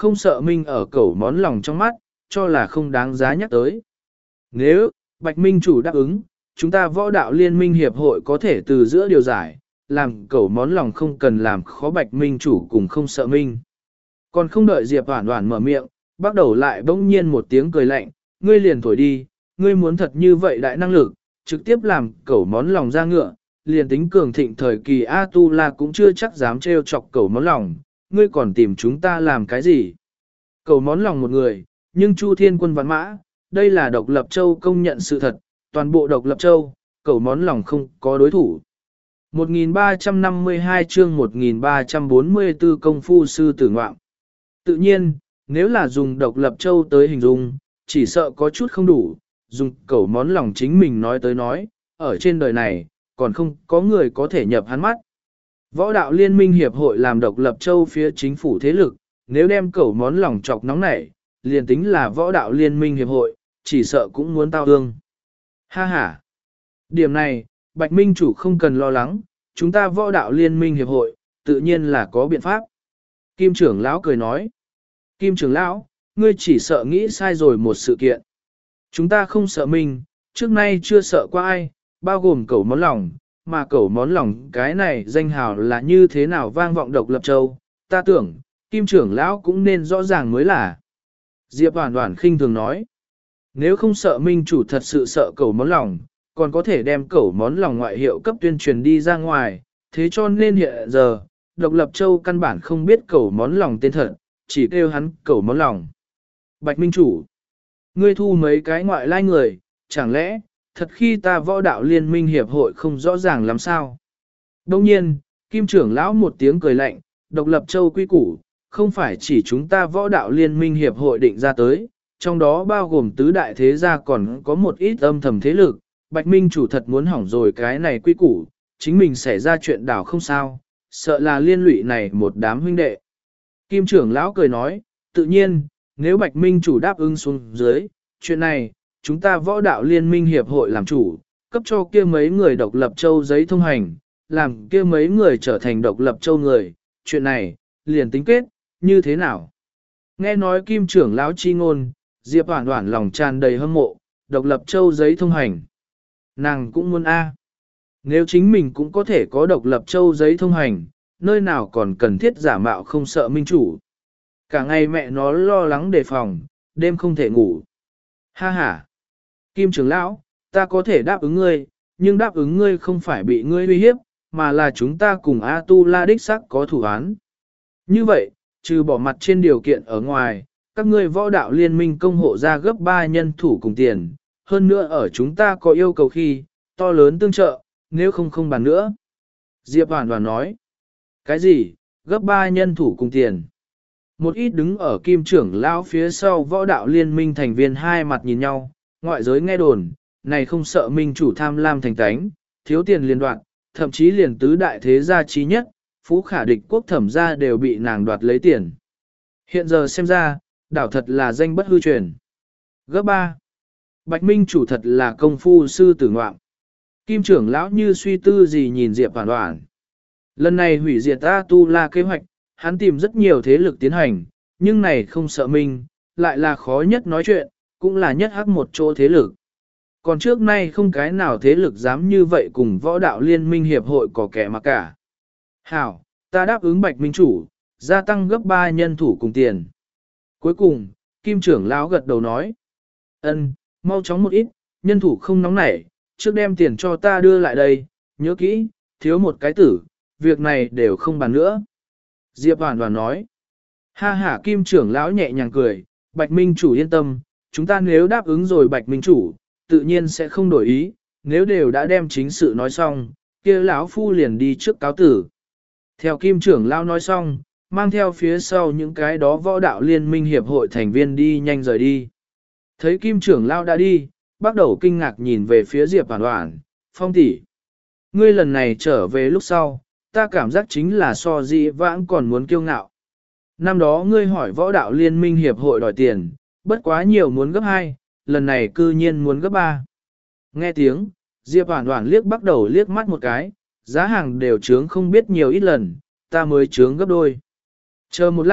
không sợ minh ở cẩu món lòng trong mắt, cho là không đáng giá nhắc tới. Nếu, Bạch Minh chủ đáp ứng, chúng ta võ đạo liên minh hiệp hội có thể từ giữa điều giải, làm cẩu món lòng không cần làm khó Bạch Minh chủ cùng không sợ minh. Còn không đợi Diệp Hoản Hoản mở miệng, bắt đầu lại bỗng nhiên một tiếng cười lạnh, ngươi liền thổi đi, ngươi muốn thật như vậy đại năng lực, trực tiếp làm cẩu món lòng ra ngựa, liền tính cường thịnh thời kỳ A-tu-la cũng chưa chắc dám trêu chọc cẩu món lòng, ngươi còn tìm chúng ta làm cái gì? Cẩu món lòng một người, nhưng Chu Thiên Quân vạn mã, đây là độc lập châu công nhận sự thật, toàn bộ độc lập châu, cẩu món lòng không có đối thủ. một nghìn ba trăm năm mươi hai chương một nghìn ba trăm bốn mươi tư công phu sư tử ngoạm. Tự nhiên, nếu là dùng độc lập châu tới hình dung, chỉ sợ có chút không đủ, dùng cẩu món lòng chính mình nói tới nói, ở trên đời này, còn không có người có thể nhập hắn mắt. Võ đạo liên minh hiệp hội làm độc lập châu phía chính phủ thế lực, nếu đem cẩu món lòng chọc nóng nảy, liền tính là võ đạo liên minh hiệp hội, chỉ sợ cũng muốn tao ương. Ha ha! Điểm này, Bạch Minh chủ không cần lo lắng, chúng ta võ đạo liên minh hiệp hội, tự nhiên là có biện pháp. Kim trưởng lão cười nói. Kim trưởng lão, ngươi chỉ sợ nghĩ sai rồi một sự kiện. Chúng ta không sợ mình, trước nay chưa sợ qua ai, bao gồm cẩu món lòng, mà cẩu món lòng cái này danh hào là như thế nào vang vọng độc lập châu. Ta tưởng, Kim trưởng lão cũng nên rõ ràng mới là. Diệp Hoản Hoản khinh thường nói. Nếu không sợ minh chủ thật sự sợ cẩu món lòng, còn có thể đem cẩu món lòng ngoại hiệu cấp tuyên truyền đi ra ngoài, thế cho nên hiện giờ, độc lập châu căn bản không biết cẩu món lòng tên thật, chỉ kêu hắn cẩu món lòng. Bạch Minh chủ, ngươi thu mấy cái ngoại lai người, chẳng lẽ, thật khi ta võ đạo liên minh hiệp hội không rõ ràng làm sao? Đồng nhiên, Kim trưởng lão một tiếng cười lạnh, độc lập châu quy củ, không phải chỉ chúng ta võ đạo liên minh hiệp hội định ra tới, trong đó bao gồm tứ đại thế gia còn có một ít âm thầm thế lực, Bạch Minh chủ thật muốn hỏng rồi cái này quy củ, chính mình xảy ra chuyện đảo không sao, sợ là liên lụy này một đám huynh đệ. Kim trưởng lão cười nói, tự nhiên, nếu Bạch Minh chủ đáp ứng xuống dưới, chuyện này, chúng ta võ đạo liên minh hiệp hội làm chủ, cấp cho kia mấy người độc lập châu giấy thông hành, làm kia mấy người trở thành độc lập châu người, chuyện này, liền tính kết, như thế nào? Nghe nói Kim trưởng lão chi ngôn, Diệp Hoản Hoản lòng tràn đầy hâm mộ, độc lập châu giấy thông hành. Nàng cũng muốn A. Nếu chính mình cũng có thể có độc lập châu giấy thông hành, nơi nào còn cần thiết giả mạo không sợ minh chủ. Cả ngày mẹ nó lo lắng đề phòng, đêm không thể ngủ. Ha ha. Kim trưởng lão, ta có thể đáp ứng ngươi, nhưng đáp ứng ngươi không phải bị ngươi uy hiếp, mà là chúng ta cùng A-tu-la đích sắc có thủ án. Như vậy, trừ bỏ mặt trên điều kiện ở ngoài, các ngươi võ đạo liên minh công hộ ra gấp ba nhân thủ cùng tiền, hơn nữa ở chúng ta có yêu cầu khi, to lớn tương trợ, nếu không không bàn nữa. Diệp Hoản Hoản nói, cái gì, gấp ba nhân thủ cùng tiền. Một ít đứng ở kim trưởng lão phía sau võ đạo liên minh thành viên hai mặt nhìn nhau, ngoại giới nghe đồn, này không sợ minh chủ tham lam thành tánh, thiếu tiền liên đoạn, thậm chí liền tứ đại thế gia trí nhất, phú khả địch quốc thẩm gia đều bị nàng đoạt lấy tiền. Hiện giờ xem ra, đảo thật là danh bất hư truyền. Gấp ba. Bạch Minh chủ thật là công phu sư tử ngoạm. Kim trưởng lão như suy tư gì nhìn Diệp Hoản Hoản. Lần này hủy diệt A-tu-la kế hoạch, hắn tìm rất nhiều thế lực tiến hành, nhưng này không sợ mình, lại là khó nhất nói chuyện, cũng là nhất hắc một chỗ thế lực. Còn trước nay không cái nào thế lực dám như vậy cùng võ đạo liên minh hiệp hội có kẻ mà cả. Hảo, ta đáp ứng Bạch Minh chủ, gia tăng gấp ba nhân thủ cùng tiền. Cuối cùng, Kim trưởng lão gật đầu nói. Ân, mau chóng một ít, nhân thủ không nóng nảy, trước đem tiền cho ta đưa lại đây, nhớ kỹ, thiếu một cái tử, việc này đều không bàn nữa. Diệp Hoản Hoản nói. Ha ha, Kim trưởng lão nhẹ nhàng cười, Bạch Minh chủ yên tâm, chúng ta nếu đáp ứng rồi Bạch Minh chủ, tự nhiên sẽ không đổi ý, nếu đều đã đem chính sự nói xong, kia lão phu liền đi trước cáo tử. Theo Kim trưởng lão nói xong, mang theo phía sau những cái đó võ đạo liên minh hiệp hội thành viên đi nhanh rời đi. Thấy Kim trưởng lão đã đi, bắt đầu kinh ngạc nhìn về phía Diệp Hoản Hoản, Phong tỷ, ngươi lần này trở về lúc sau, ta cảm giác chính là so dị vãng còn muốn kiêu ngạo. Năm đó ngươi hỏi võ đạo liên minh hiệp hội đòi tiền, bất quá nhiều muốn gấp hai, lần này cư nhiên muốn gấp ba. Nghe tiếng, Diệp Hoản Hoản liếc bắt đầu liếc mắt một cái, giá hàng đều trướng không biết nhiều ít lần, ta mới trướng gấp đôi. Chờ một lát,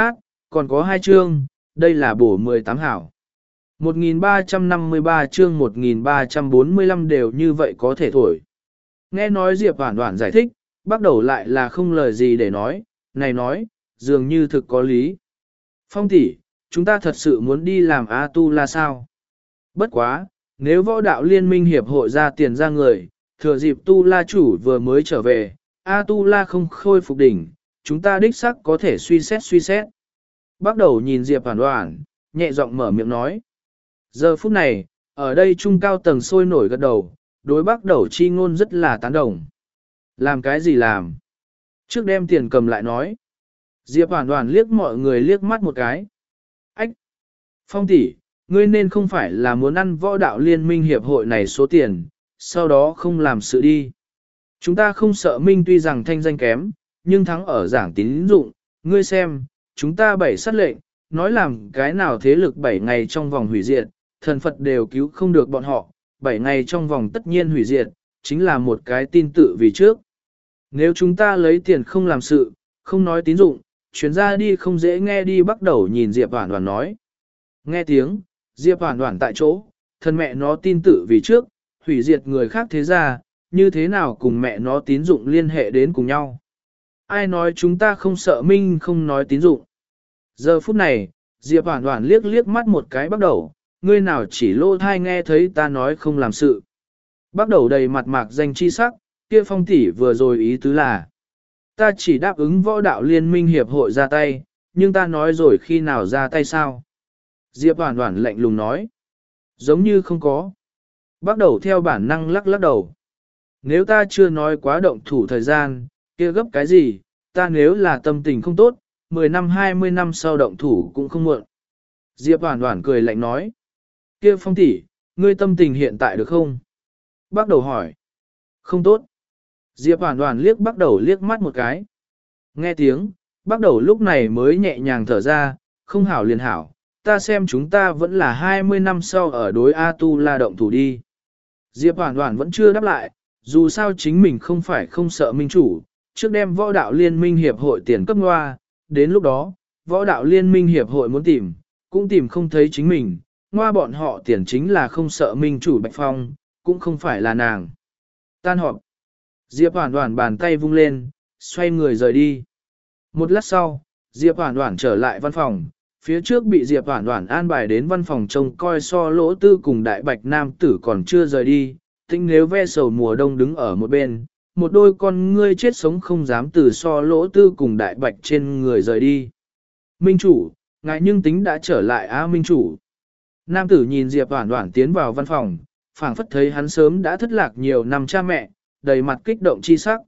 còn có hai chương, đây là bổ mười tám hảo. một nghìn ba trăm năm mươi ba chương một nghìn ba trăm bốn mươi lăm đều như vậy có thể thổi. Nghe nói Diệp Hoản Hoản giải thích, bắt đầu lại là không lời gì để nói, này nói, dường như thực có lý. Phong tỷ, chúng ta thật sự muốn đi làm A-tu-la sao? Bất quá, nếu võ đạo liên minh hiệp hội ra tiền ra người, thừa dịp tu-la chủ vừa mới trở về, A-tu-la không khôi phục đỉnh, chúng ta đích xác có thể suy xét suy xét. Bắt đầu nhìn Diệp Hoản Hoản, nhẹ giọng mở miệng nói. Giờ phút này, ở đây trung cao tầng sôi nổi gật đầu, đối bắt đầu chi ngôn rất là tán đồng. Làm cái gì làm? Trước đem tiền cầm lại nói. Diệp Hoản Hoản liếc mọi người liếc mắt một cái. Ách! Phong tỷ, ngươi nên không phải là muốn ăn võ đạo liên minh hiệp hội này số tiền, sau đó không làm sự đi. Chúng ta không sợ minh tuy rằng thanh danh kém, nhưng thắng ở giảng tín dụng, ngươi xem, chúng ta bảy sát lệnh, nói làm cái nào thế lực bảy ngày trong vòng hủy diệt, thần Phật đều cứu không được bọn họ, bảy ngày trong vòng tất nhiên hủy diệt, chính là một cái tin tự vì trước. Nếu chúng ta lấy tiền không làm sự, không nói tín dụng, chuyến ra đi không dễ nghe đi bắt đầu nhìn Diệp Hoản Hoản nói. Nghe tiếng, Diệp Hoản Hoản tại chỗ, thân mẹ nó tin tự vì trước, hủy diệt người khác thế ra, như thế nào cùng mẹ nó tín dụng liên hệ đến cùng nhau. Ai nói chúng ta không sợ minh không nói tín dụng. Giờ phút này, Diệp Hoản Hoản liếc liếc mắt một cái bắt đầu, ngươi nào chỉ lô thai nghe thấy ta nói không làm sự. Bắt đầu đầy mặt mạc danh chi sắc, kia Phong tỷ vừa rồi ý tứ là. Ta chỉ đáp ứng võ đạo liên minh hiệp hội ra tay, nhưng ta nói rồi khi nào ra tay sao? Diệp Hoản Hoản lạnh lùng nói. Giống như không có. Bắt đầu theo bản năng lắc lắc đầu. Nếu ta chưa nói quá động thủ thời gian, kia gấp cái gì, ta nếu là tâm tình không tốt, mười năm hai mươi năm sau động thủ cũng không muộn. Diệp Hoản Hoản cười lạnh nói. Kia Phong tỷ, ngươi tâm tình hiện tại được không? Bắt đầu hỏi. Không tốt. Diệp Hoản Hoản liếc bắt đầu liếc mắt một cái. Nghe tiếng, bắt đầu lúc này mới nhẹ nhàng thở ra, không hảo liền hảo, ta xem chúng ta vẫn là hai mươi năm sau ở đối A-tu-la động thủ đi. Diệp Hoản Hoản vẫn chưa đáp lại, dù sao chính mình không phải không sợ minh chủ, trước đem võ đạo liên minh hiệp hội tiền cấp ngoa, đến lúc đó, võ đạo liên minh hiệp hội muốn tìm, cũng tìm không thấy chính mình, ngoa bọn họ tiền chính là không sợ minh chủ Bạch Phong, cũng không phải là nàng. Tan họp. Diệp Hoản Hoản bàn tay vung lên, xoay người rời đi. Một lát sau, Diệp Hoản Hoản trở lại văn phòng, phía trước bị Diệp Hoản Hoản an bài đến văn phòng trông coi so lỗ tư cùng đại bạch nam tử còn chưa rời đi, tính nếu ve sầu mùa đông đứng ở một bên, một đôi con ngươi chết sống không dám từ so lỗ tư cùng đại bạch trên người rời đi. Minh chủ, ngài nhưng tính đã trở lại á Minh chủ. Nam tử nhìn Diệp Hoản Hoản tiến vào văn phòng, phảng phất thấy hắn sớm đã thất lạc nhiều năm cha mẹ, đầy mặt kích động chi sắc.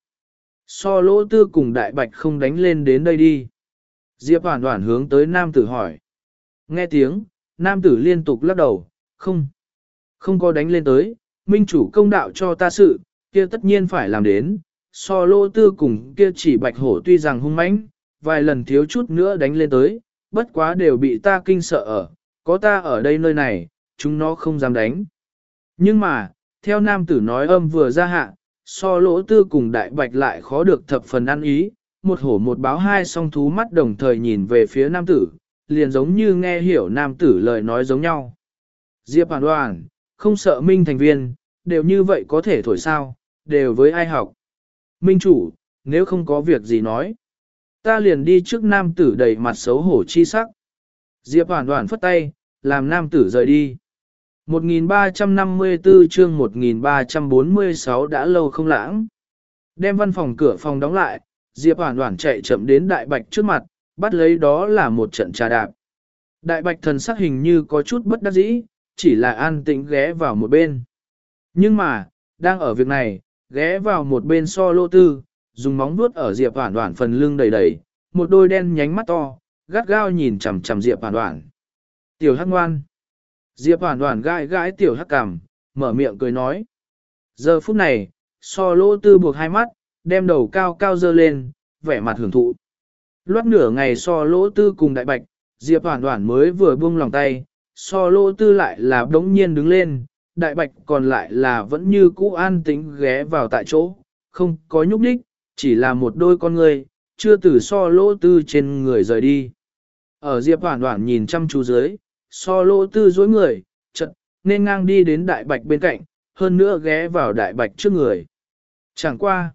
So lỗ tư cùng đại bạch không đánh lên đến đây đi. Diệp Hoản Hoản hướng tới nam tử hỏi. Nghe tiếng, nam tử liên tục lắc đầu, không. Không có đánh lên tới, minh chủ công đạo cho ta sự, kia tất nhiên phải làm đến. So lỗ tư cùng kia chỉ bạch hổ tuy rằng hung mãnh, vài lần thiếu chút nữa đánh lên tới, bất quá đều bị ta kinh sợ ở, có ta ở đây nơi này, chúng nó không dám đánh. Nhưng mà, theo nam tử nói âm vừa ra hạ, so lỗ tư cùng đại bạch lại khó được thập phần ăn ý, một hổ một báo hai song thú mắt đồng thời nhìn về phía nam tử, liền giống như nghe hiểu nam tử lời nói giống nhau. Diệp Hoản Hoản, không sợ minh thành viên, đều như vậy có thể thổi sao, đều với ai học. Minh chủ, nếu không có việc gì nói, ta liền đi trước nam tử đầy mặt xấu hổ chi sắc. Diệp Hoản Hoản phất tay, làm nam tử rời đi. một nghìn ba trăm năm mươi tư chương một nghìn ba trăm bốn mươi sáu đã lâu không lãng. Đem văn phòng cửa phòng đóng lại, Diệp Hoản Hoản chạy chậm đến Đại Bạch trước mặt, bắt lấy đó là một trận trà đạp. Đại Bạch thần sắc hình như có chút bất đắc dĩ, chỉ là an tĩnh ghé vào một bên. Nhưng mà, đang ở việc này, ghé vào một bên so lô tư, dùng móng vuốt ở Diệp Hoản Hoản phần lưng đầy đầy, một đôi đen nhánh mắt to, gắt gao nhìn chằm chằm Diệp Hoản Hoản. Tiểu Hắc ngoan. Diệp Hoản Hoản gãi gãi tiểu Hắc cằm, mở miệng cười nói. Giờ phút này, so lô tư buộc hai mắt, đem đầu cao cao dơ lên, vẻ mặt hưởng thụ. Loát nửa ngày so lỗ tư cùng đại bạch, Diệp Hoản Hoản mới vừa buông lòng tay, so lỗ tư lại là đống nhiên đứng lên, đại bạch còn lại là vẫn như cũ an tĩnh ghé vào tại chỗ, không có nhúc nhích, chỉ là một đôi con người, chưa từ so lỗ tư trên người rời đi. Ở Diệp Hoản Hoản nhìn chăm chú dưới, so lỗ tư dối người, chật, nên ngang đi đến đại bạch bên cạnh, hơn nữa ghé vào đại bạch trước người. Chẳng qua.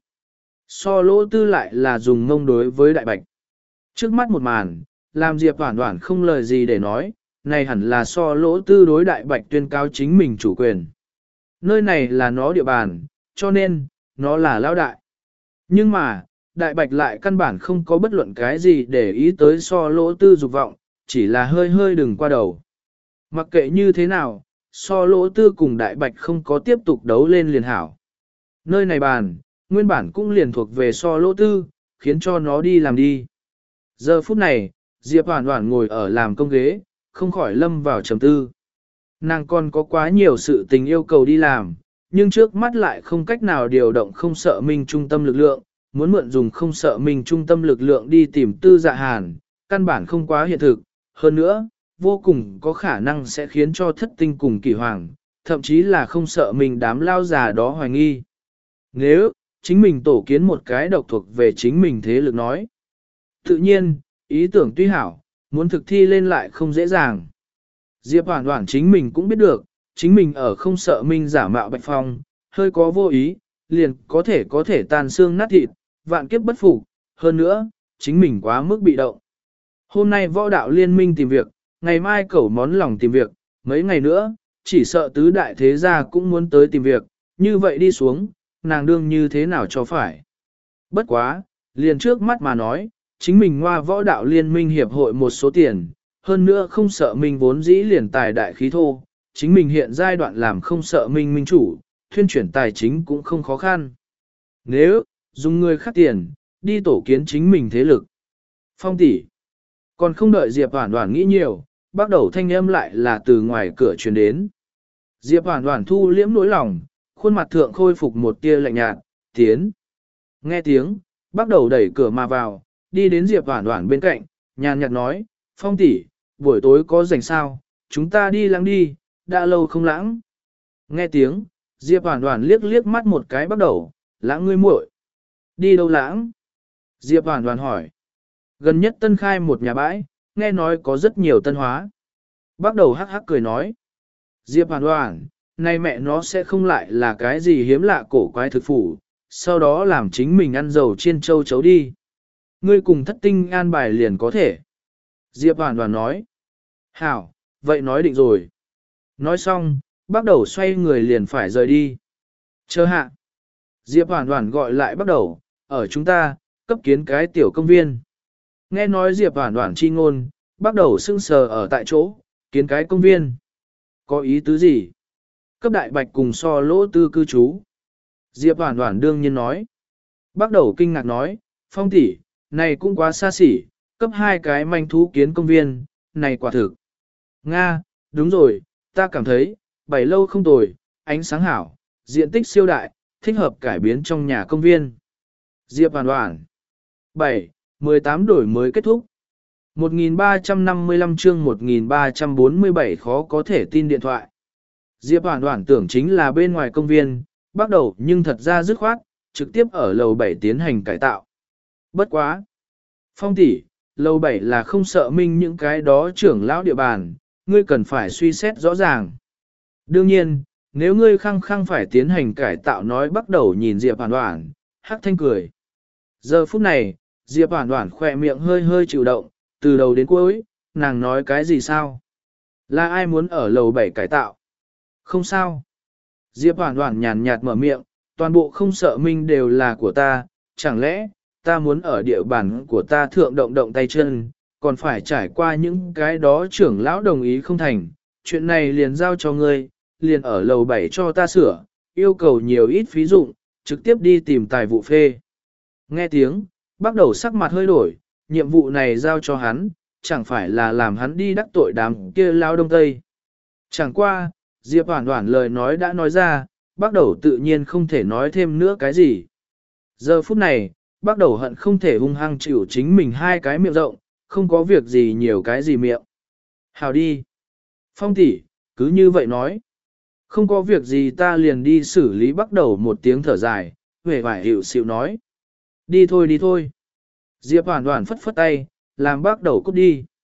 So lỗ tư lại là dùng mông đối với đại bạch. Trước mắt một màn, làm Diệp Hoản Hoản không lời gì để nói, này hẳn là so lỗ tư đối đại bạch tuyên cáo chính mình chủ quyền. Nơi này là nó địa bàn, cho nên, nó là lão đại. Nhưng mà, đại bạch lại căn bản không có bất luận cái gì để ý tới so lỗ tư dục vọng, chỉ là hơi hơi đừng qua đầu. Mặc kệ như thế nào, so lỗ tư cùng đại bạch không có tiếp tục đấu lên liền hảo. Nơi này bàn, nguyên bản cũng liền thuộc về so lỗ tư, khiến cho nó đi làm đi. Giờ phút này, Diệp Hoản Hoản ngồi ở làm công ghế, không khỏi lâm vào trầm tư. Nàng còn có quá nhiều sự tình yêu cầu đi làm, nhưng trước mắt lại không cách nào điều động không sợ minh trung tâm lực lượng, muốn mượn dùng không sợ minh trung tâm lực lượng đi tìm tư dạ hàn, căn bản không quá hiện thực, hơn nữa, vô cùng có khả năng sẽ khiến cho thất tinh cùng kỳ hoàng, thậm chí là không sợ mình đám lao già đó hoài nghi. Nếu, chính mình tổ kiến một cái độc thuộc về chính mình thế lực nói. Tự nhiên, ý tưởng tuy hảo, muốn thực thi lên lại không dễ dàng. Diệp Hoản Hoản chính mình cũng biết được, chính mình ở không sợ minh giả mạo Bạch Phong, hơi có vô ý, liền có thể có thể tàn xương nát thịt, vạn kiếp bất phục, hơn nữa, chính mình quá mức bị động. Hôm nay võ đạo liên minh tìm việc, ngày mai cẩu món lòng tìm việc, mấy ngày nữa, chỉ sợ tứ đại thế gia cũng muốn tới tìm việc, như vậy đi xuống, nàng đương như thế nào cho phải. Bất quá, liền trước mắt mà nói, chính mình ngoa võ đạo liên minh hiệp hội một số tiền, hơn nữa không sợ mình vốn dĩ liền tài đại khí thô, chính mình hiện giai đoạn làm không sợ minh minh chủ, thuyên chuyển tài chính cũng không khó khăn. Nếu, dùng người khác tiền, đi tổ kiến chính mình thế lực. Phong tỷ, còn không đợi Diệp Hoản Hoản nghĩ nhiều, bắt đầu thanh âm lại là từ ngoài cửa truyền đến. Diệp Hoản Hoản thu liễm nỗi lòng, khuôn mặt thượng khôi phục một tia lạnh nhạt, tiến. Nghe tiếng, bắt đầu đẩy cửa mà vào, đi đến Diệp Hoản Hoản bên cạnh, nhàn nhạt nói, Phong tỷ, buổi tối có rảnh sao, chúng ta đi lãng đi, đã lâu không lãng. Nghe tiếng, Diệp Hoản Hoản liếc liếc mắt một cái bắt đầu, lãng ngươi muội. Đi đâu lãng? Diệp Hoản Hoản hỏi. Gần nhất tân khai một nhà bãi, nghe nói có rất nhiều tân hóa. Bắt đầu hắc hắc cười nói. Diệp Hoản Hoản, nay mẹ nó sẽ không lại là cái gì hiếm lạ cổ quái thực phủ, sau đó làm chính mình ăn dầu chiên châu chấu đi. Ngươi cùng thất tinh an bài liền có thể. Diệp Hoản Hoản nói. Hảo, vậy nói định rồi. Nói xong, bắt đầu xoay người liền phải rời đi. Chờ hạ. Diệp Hoản Hoản gọi lại bắt đầu, ở chúng ta, cấp kiến cái tiểu công viên. Nghe nói Diệp Hoản Hoản chi ngôn, bắt đầu sưng sờ ở tại chỗ, kiến cái công viên. Có ý tứ gì? Cấp đại bạch cùng so lỗ tư cư trú. Diệp Hoản Hoản đương nhiên nói. Bắt đầu kinh ngạc nói, Phong tỷ, này cũng quá xa xỉ, cấp hai cái manh thú kiến công viên, này quả thực. Nga, đúng rồi, ta cảm thấy, bảy lâu không tồi, ánh sáng hảo, diện tích siêu đại, thích hợp cải biến trong nhà công viên. Diệp Hoản Hoản. bảy, mười tám đổi mới kết thúc. một nghìn ba trăm năm mươi lăm chương một nghìn ba trăm bốn mươi bảy khó có thể tin điện thoại. Diệp Hoản Hoản tưởng chính là bên ngoài công viên, bắt đầu nhưng thật ra dứt khoát, trực tiếp ở lầu bảy tiến hành cải tạo. Bất quá. Phong tỷ, lầu bảy là không sợ minh những cái đó trưởng lão địa bàn, ngươi cần phải suy xét rõ ràng. Đương nhiên, nếu ngươi khăng khăng phải tiến hành cải tạo nói bắt đầu nhìn Diệp Hoản Hoản, hắc thanh cười. Giờ phút này, Diệp Hoản Hoản khỏe miệng hơi hơi chịu động, từ đầu đến cuối, nàng nói cái gì sao? Là ai muốn ở lầu bảy cải tạo? Không sao. Diệp Hoản Hoản nhàn nhạt mở miệng, toàn bộ không sợ minh đều là của ta, chẳng lẽ, ta muốn ở địa bàn của ta thượng động động tay chân, còn phải trải qua những cái đó trưởng lão đồng ý không thành, chuyện này liền giao cho ngươi, liền ở lầu bảy cho ta sửa, yêu cầu nhiều ít phí dụng, trực tiếp đi tìm tài vụ phê. Nghe tiếng, bắt đầu sắc mặt hơi đổi, nhiệm vụ này giao cho hắn, chẳng phải là làm hắn đi đắc tội đám kia lao đông tây. Chẳng qua, Diệp Hoản Hoản lời nói đã nói ra, bắt đầu tự nhiên không thể nói thêm nữa cái gì. Giờ phút này, bắt đầu hận không thể hung hăng chịu chính mình hai cái miệng rộng, không có việc gì nhiều cái gì miệng. Hào đi. Phong tỷ, cứ như vậy nói. Không có việc gì ta liền đi xử lý bắt đầu một tiếng thở dài, vẻ vải hiệu xịu nói. Đi thôi đi thôi. Diệp Hoản Hoản phất phất tay, làm bắt đầu cút đi.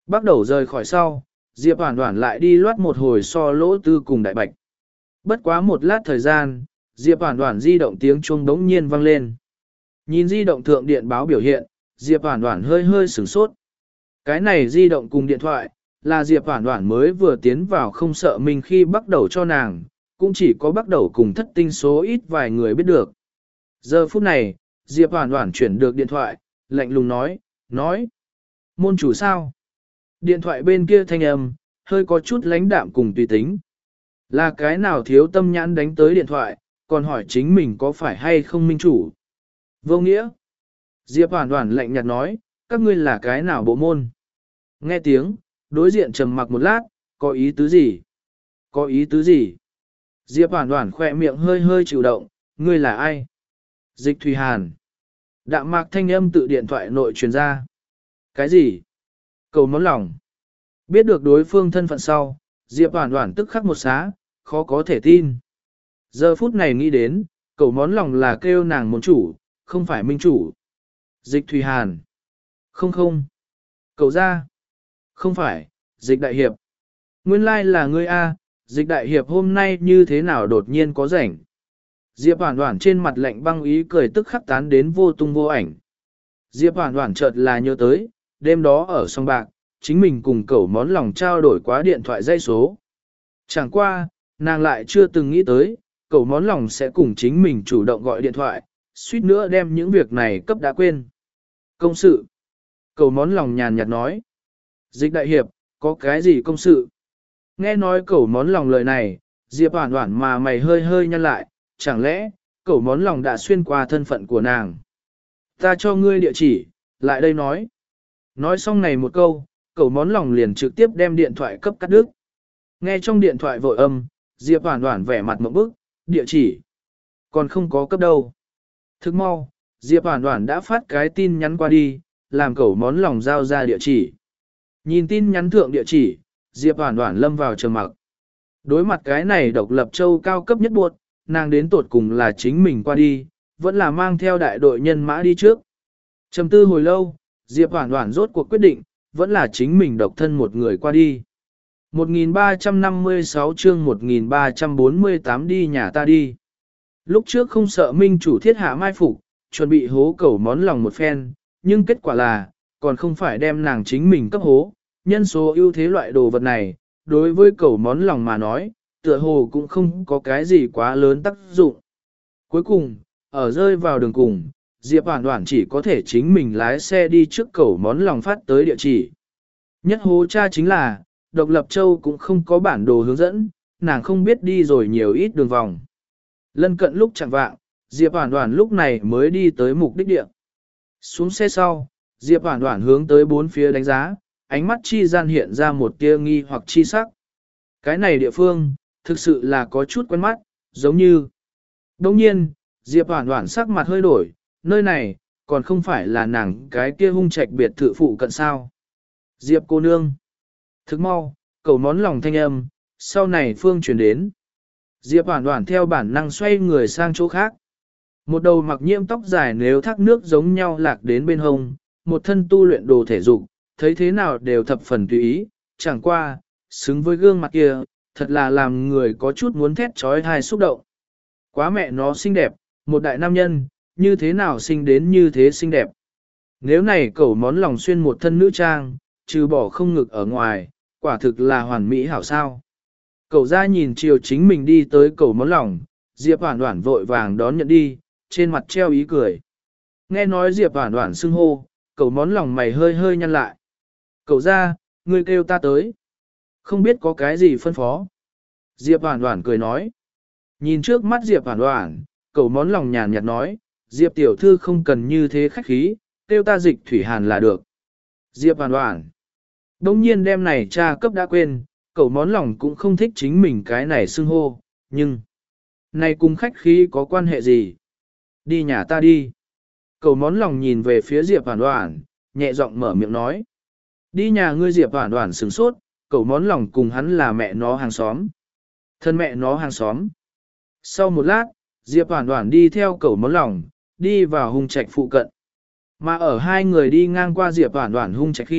Bắt đầu rời khỏi sau, Diệp Hoản Hoản lại đi loát một hồi so lỗ tư cùng đại bạch. Bất quá một lát thời gian, Diệp Hoản Hoản di động tiếng chuông đống nhiên vang lên. Nhìn di động thượng điện báo biểu hiện, Diệp Hoản Hoản hơi hơi sửng sốt. Cái này di động cùng điện thoại, là Diệp Hoản Hoản mới vừa tiến vào không sợ mình khi bắt đầu cho nàng, cũng chỉ có bắt đầu cùng thất tinh số ít vài người biết được. Giờ phút này, Diệp Hoản Hoản chuyển được điện thoại, lạnh lùng nói, nói. Môn chủ sao? Điện thoại bên kia thanh âm, hơi có chút lãnh đạm cùng tùy tính. Là cái nào thiếu tâm nhãn đánh tới điện thoại, còn hỏi chính mình có phải hay không minh chủ. Vô nghĩa. Diệp Hoản Hoản lạnh nhạt nói, các ngươi là cái nào bộ môn? Nghe tiếng, đối diện trầm mặc một lát, có ý tứ gì? Có ý tứ gì? Diệp Hoản Hoản khỏe miệng hơi hơi chịu động, ngươi là ai? Dịch Thủy Hàn. Đạm mạc thanh âm tự điện thoại nội truyền ra. Cái gì? Cầu món lòng. Biết được đối phương thân phận sau, Diệp Hoản Hoản tức khắc một xá, khó có thể tin. Giờ phút này nghĩ đến, cầu món lòng là kêu nàng môn chủ, không phải minh chủ. Dịch Thủy Hàn. Không không. Cầu ra. Không phải, dịch đại hiệp. Nguyên lai like là ngươi A, dịch đại hiệp hôm nay như thế nào đột nhiên có rảnh. Diệp Hoản Hoản trên mặt lạnh băng ý cười tức khắc tán đến vô tung vô ảnh. Diệp Hoản Hoản chợt là nhớ tới, đêm đó ở sông bạc, chính mình cùng cẩu món lòng trao đổi quá điện thoại dây số. Chẳng qua, nàng lại chưa từng nghĩ tới, cẩu món lòng sẽ cùng chính mình chủ động gọi điện thoại, suýt nữa đem những việc này cấp đã quên. Công sự. Cẩu món lòng nhàn nhạt nói. Dịch đại hiệp, có cái gì công sự? Nghe nói cẩu món lòng lời này, Diệp Hoản Hoản mà mày hơi hơi nhăn lại, chẳng lẽ, cẩu món lòng đã xuyên qua thân phận của nàng. Ta cho ngươi địa chỉ, lại đây nói. Nói xong này một câu, cẩu món lòng liền trực tiếp đem điện thoại cấp cắt đứt. Nghe trong điện thoại vội âm, Diệp Hoản Hoản vẻ mặt một bức, địa chỉ. Còn không có cấp đâu. Thức mau, Diệp Hoản Hoản đã phát cái tin nhắn qua đi, làm cẩu món lòng giao ra địa chỉ. Nhìn tin nhắn thượng địa chỉ, Diệp Hoản Hoản lâm vào trầm mặc. Đối mặt cái này độc lập châu cao cấp nhất buộc, nàng đến tột cùng là chính mình qua đi, vẫn là mang theo đại đội nhân mã đi trước. Trầm tư hồi lâu, Diệp Hoản Hoản rốt cuộc quyết định, vẫn là chính mình độc thân một người qua đi. một nghìn ba trăm năm mươi sáu chương một nghìn ba trăm bốn mươi tám đi nhà ta đi. Lúc trước không sợ minh chủ thiết hạ mai phục, chuẩn bị hố cẩu món lòng một phen, nhưng kết quả là, còn không phải đem nàng chính mình cấp hố. Nhân số ưu thế loại đồ vật này, đối với cẩu món lòng mà nói, tựa hồ cũng không có cái gì quá lớn tác dụng. Cuối cùng, ở rơi vào đường cùng, Diệp Hoản Hoản chỉ có thể chính mình lái xe đi trước cẩu món lòng phát tới địa chỉ. Nhất hố cha chính là, độc lập châu cũng không có bản đồ hướng dẫn, nàng không biết đi rồi nhiều ít đường vòng. Lân cận lúc chẳng vạng, Diệp Hoản Hoản lúc này mới đi tới mục đích địa. Xuống xe sau, Diệp Hoản Hoản hướng tới bốn phía đánh giá, ánh mắt chi gian hiện ra một tia nghi hoặc chi sắc. Cái này địa phương, thực sự là có chút quen mắt, giống như. Đồng nhiên, Diệp Hoản Hoản sắc mặt hơi đổi, nơi này, còn không phải là nàng cái kia hung trạch biệt thự phụ cận sao. Diệp cô nương. Thức mau, cầu món lòng thanh âm, sau này phương chuyển đến. Diệp Hoản Hoản theo bản năng xoay người sang chỗ khác. Một đầu mặc nhiễm tóc dài nếu thác nước giống nhau lạc đến bên hông, một thân tu luyện đồ thể dục, thấy thế nào đều thập phần tùy ý, chẳng qua, xứng với gương mặt kia, thật là làm người có chút muốn thét trói tai xúc động. Quá mẹ nó xinh đẹp, một đại nam nhân, như thế nào sinh đến như thế xinh đẹp. Nếu này cẩu món lòng xuyên một thân nữ trang, trừ bỏ không ngực ở ngoài, quả thực là hoàn mỹ hảo sao. Cẩu ra nhìn chiều chính mình đi tới cẩu món lòng, Diệp Hoản Hoản vội vàng đón nhận đi, trên mặt treo ý cười. Nghe nói Diệp Hoản Hoản xưng hô, cẩu món lòng mày hơi hơi nhăn lại. Cẩu ra, ngươi kêu ta tới. Không biết có cái gì phân phó. Diệp Hoản Hoản cười nói. Nhìn trước mắt Diệp Hoản Hoản, cẩu món lòng nhàn nhạt nói, Diệp tiểu thư không cần như thế khách khí, kêu ta Dịch Thủy Hàn là được. Diệp Hoản Hoản. Đông nhiên đêm này cha cấp đã quên, cẩu món lòng cũng không thích chính mình cái này xưng hô, nhưng này cùng khách khí có quan hệ gì? Đi nhà ta đi. Cẩu món lòng nhìn về phía Diệp Hoản Hoản, nhẹ giọng mở miệng nói. Đi nhà ngươi. Diệp Hoản Hoản sửng sốt, cẩu món lòng cùng hắn là mẹ nó hàng xóm. Thân mẹ nó hàng xóm. Sau một lát, Diệp Hoản Hoản đi theo cẩu món lòng, đi vào hung trạch phụ cận. Mà ở hai người đi ngang qua Diệp Hoản Hoản hung trạch khi,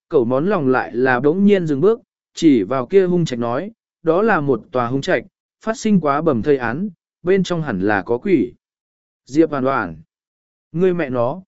cẩu món lòng lại là bỗng nhiên dừng bước, chỉ vào kia hung trạch nói, đó là một tòa hung trạch, phát sinh quá bầm thây án, bên trong hẳn là có quỷ. Diệp Hoàn Hoàn, ngươi mẹ nó,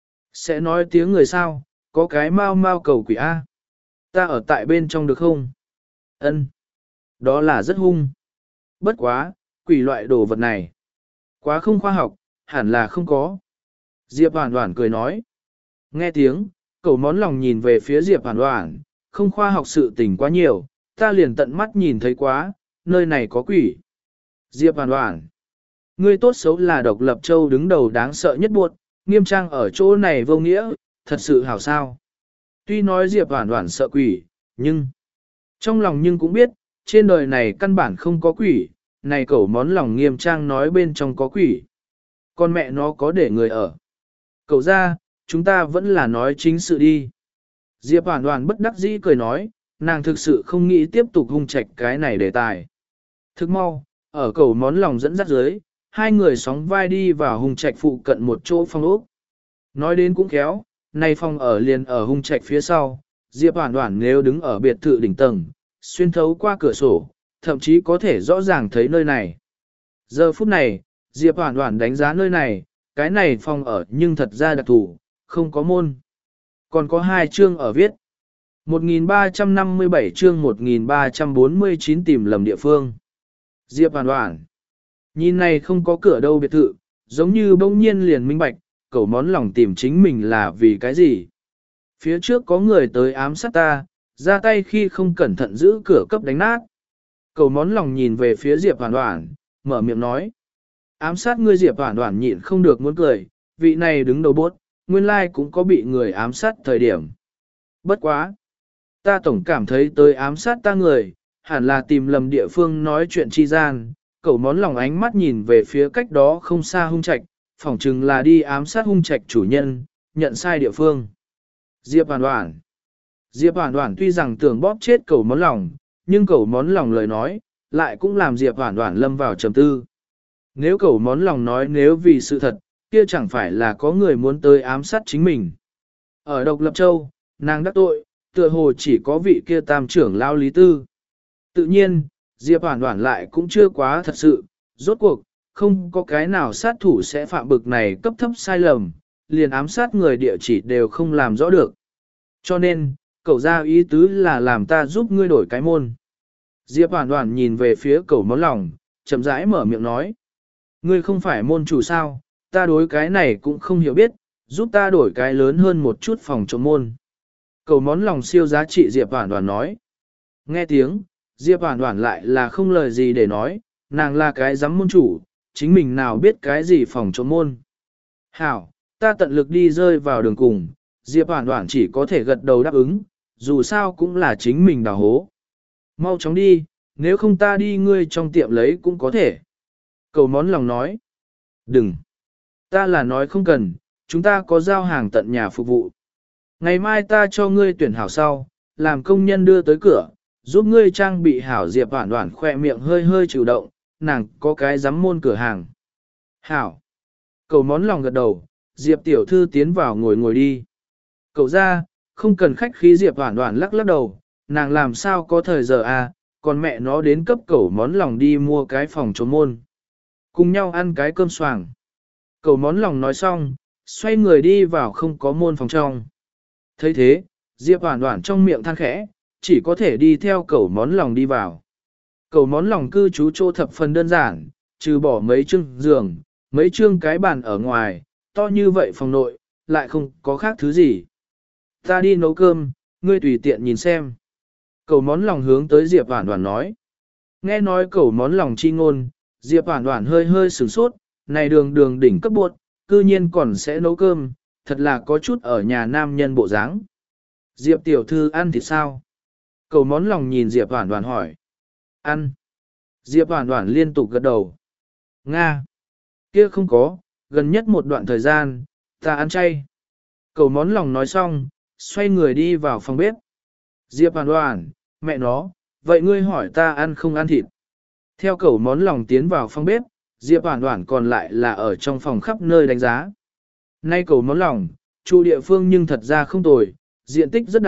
sẽ nói tiếng người sao, có cái mau mau cầu quỷ A. Ta ở tại bên trong được không? Ân, đó là rất hung. Bất quá, quỷ loại đồ vật này. Quá không khoa học, hẳn là không có. Diệp Hoàn Hoàn cười nói. Nghe tiếng, cậu món lòng nhìn về phía Diệp Hoàn Hoàn, không khoa học sự tình quá nhiều, ta liền tận mắt nhìn thấy quá, nơi này có quỷ. Diệp Hoàn Hoàn, ngươi tốt xấu là độc lập châu đứng đầu đáng sợ nhất buộc, nghiêm trang ở chỗ này vô nghĩa, thật sự hảo sao. Tuy nói Diệp Hoàn Hoàn sợ quỷ, nhưng trong lòng nhưng cũng biết, trên đời này căn bản không có quỷ, này cẩu món lòng nghiêm trang nói bên trong có quỷ. Con mẹ nó có để người ở. Cậu ra, chúng ta vẫn là nói chính sự đi. Diệp Hoàn Hoàn bất đắc dĩ cười nói, nàng thực sự không nghĩ tiếp tục hung trạch cái này đề tài. Thức mau, ở cẩu món lòng dẫn dắt dưới, hai người sóng vai đi vào hung trạch phụ cận một chỗ phòng ốc. Nói đến cũng khéo, nay phòng ở liền ở hung trạch phía sau, Diệp Hoàn Hoàn nếu đứng ở biệt thự đỉnh tầng, xuyên thấu qua cửa sổ, thậm chí có thể rõ ràng thấy nơi này. Giờ phút này, Diệp Hoàn Hoàn đánh giá nơi này, cái này phòng ở nhưng thật ra đặc thù, không có môn. Còn có hai chương ở viết. một nghìn ba trăm năm mươi bảy chương một nghìn ba trăm bốn mươi chín tìm lầm địa phương. Diệp Hoàn Hoàn, nhìn này không có cửa đâu biệt thự, giống như bỗng nhiên liền minh bạch, cẩu món lòng tìm chính mình là vì cái gì. Phía trước có người tới ám sát ta, ra tay khi không cẩn thận giữ cửa cấp đánh nát. Cẩu món lòng nhìn về phía Diệp Hoàn Hoàn, mở miệng nói. Ám sát ngươi Diệp Hoàn Hoàn nhịn không được muốn cười, vị này đứng đầu bốt, nguyên lai cũng có bị người ám sát thời điểm. Bất quá. Ta tổng cảm thấy tới ám sát ta người, hẳn là tìm lầm địa phương nói chuyện chi gian, cậu món lòng ánh mắt nhìn về phía cách đó không xa hung trạch, phỏng chừng là đi ám sát hung trạch chủ nhân, nhận sai địa phương. Diệp Hoàn Hoàn. Diệp Hoàn Hoàn tuy rằng tưởng bóp chết cậu món lòng, nhưng cậu món lòng lời nói, lại cũng làm Diệp Hoàn Hoàn lâm vào trầm tư. Nếu cậu món lòng nói nếu vì sự thật, kia chẳng phải là có người muốn tới ám sát chính mình. Ở Độc Lập Châu, nàng đắc tội, tựa hồ chỉ có vị kia tam trưởng lao Lý Tư. Tự nhiên, Diệp Hoàn Hoàn lại cũng chưa quá thật sự, rốt cuộc, không có cái nào sát thủ sẽ phạm bực này cấp thấp sai lầm, liền ám sát người địa chỉ đều không làm rõ được. Cho nên, cậu ra ý tứ là làm ta giúp ngươi đổi cái môn. Diệp Hoàn Hoàn nhìn về phía cậu món lòng, chậm rãi mở miệng nói. Ngươi không phải môn chủ sao, ta đối cái này cũng không hiểu biết, giúp ta đổi cái lớn hơn một chút phòng trộm môn. Cầu món lòng siêu giá trị Diệp Hoàn Hoàn nói. Nghe tiếng, Diệp Hoàn Hoàn lại là không lời gì để nói, nàng là cái giám môn chủ, chính mình nào biết cái gì phòng trộm môn. Hảo, ta tận lực đi rơi vào đường cùng, Diệp Hoàn Hoàn chỉ có thể gật đầu đáp ứng, dù sao cũng là chính mình đào hố. Mau chóng đi, nếu không ta đi ngươi trong tiệm lấy cũng có thể. Cầu món lòng nói. Đừng. Ta là nói không cần, chúng ta có giao hàng tận nhà phục vụ. Ngày mai ta cho ngươi tuyển hảo sau, làm công nhân đưa tới cửa, giúp ngươi trang bị hảo. Diệp Hoàn Hoàn khoe miệng hơi hơi chịu động, nàng có cái giám môn cửa hàng. Hảo. Cầu món lòng gật đầu, Diệp tiểu thư tiến vào ngồi ngồi đi. Cậu ra, không cần khách khí. Diệp Hoàn Hoàn lắc lắc đầu, nàng làm sao có thời giờ à, còn mẹ nó đến cấp cậu món lòng đi mua cái phòng trộm môn. Cùng nhau ăn cái cơm xoàng. Cậu món lòng nói xong, xoay người đi vào không có môn phòng trong. thấy thế, Diệp Hoàn Hoàn trong miệng than khẽ, chỉ có thể đi theo cẩu món lòng đi vào. Cẩu món lòng cư trú chỗ thập phần đơn giản, trừ bỏ mấy chương giường, mấy chương cái bàn ở ngoài, to như vậy phòng nội, lại không có khác thứ gì. Ta đi nấu cơm, ngươi tùy tiện nhìn xem. Cẩu món lòng hướng tới Diệp Hoàn Hoàn nói. Nghe nói cẩu món lòng chi ngôn, Diệp Hoàn Hoàn hơi hơi sửng sốt, này đường đường đỉnh cấp buộc, cư nhiên còn sẽ nấu cơm, thật là có chút ở nhà nam nhân bộ dáng. Diệp tiểu thư ăn thì sao? Cầu món lòng nhìn Diệp Hoàn Hoàn hỏi. Ăn. Diệp Hoàn Hoàn liên tục gật đầu. Nga. Kia không có, gần nhất một đoạn thời gian, ta ăn chay. Cầu món lòng nói xong, xoay người đi vào phòng bếp. Diệp Hoàn Hoàn, mẹ nó, vậy ngươi hỏi ta ăn không ăn thịt? Theo cầu món lòng tiến vào phòng bếp, Diệp Hoàn Hoàn còn lại là ở trong phòng khắp nơi đánh giá. Nay cầu món lòng, trụ địa phương nhưng thật ra không tồi, diện tích rất đại,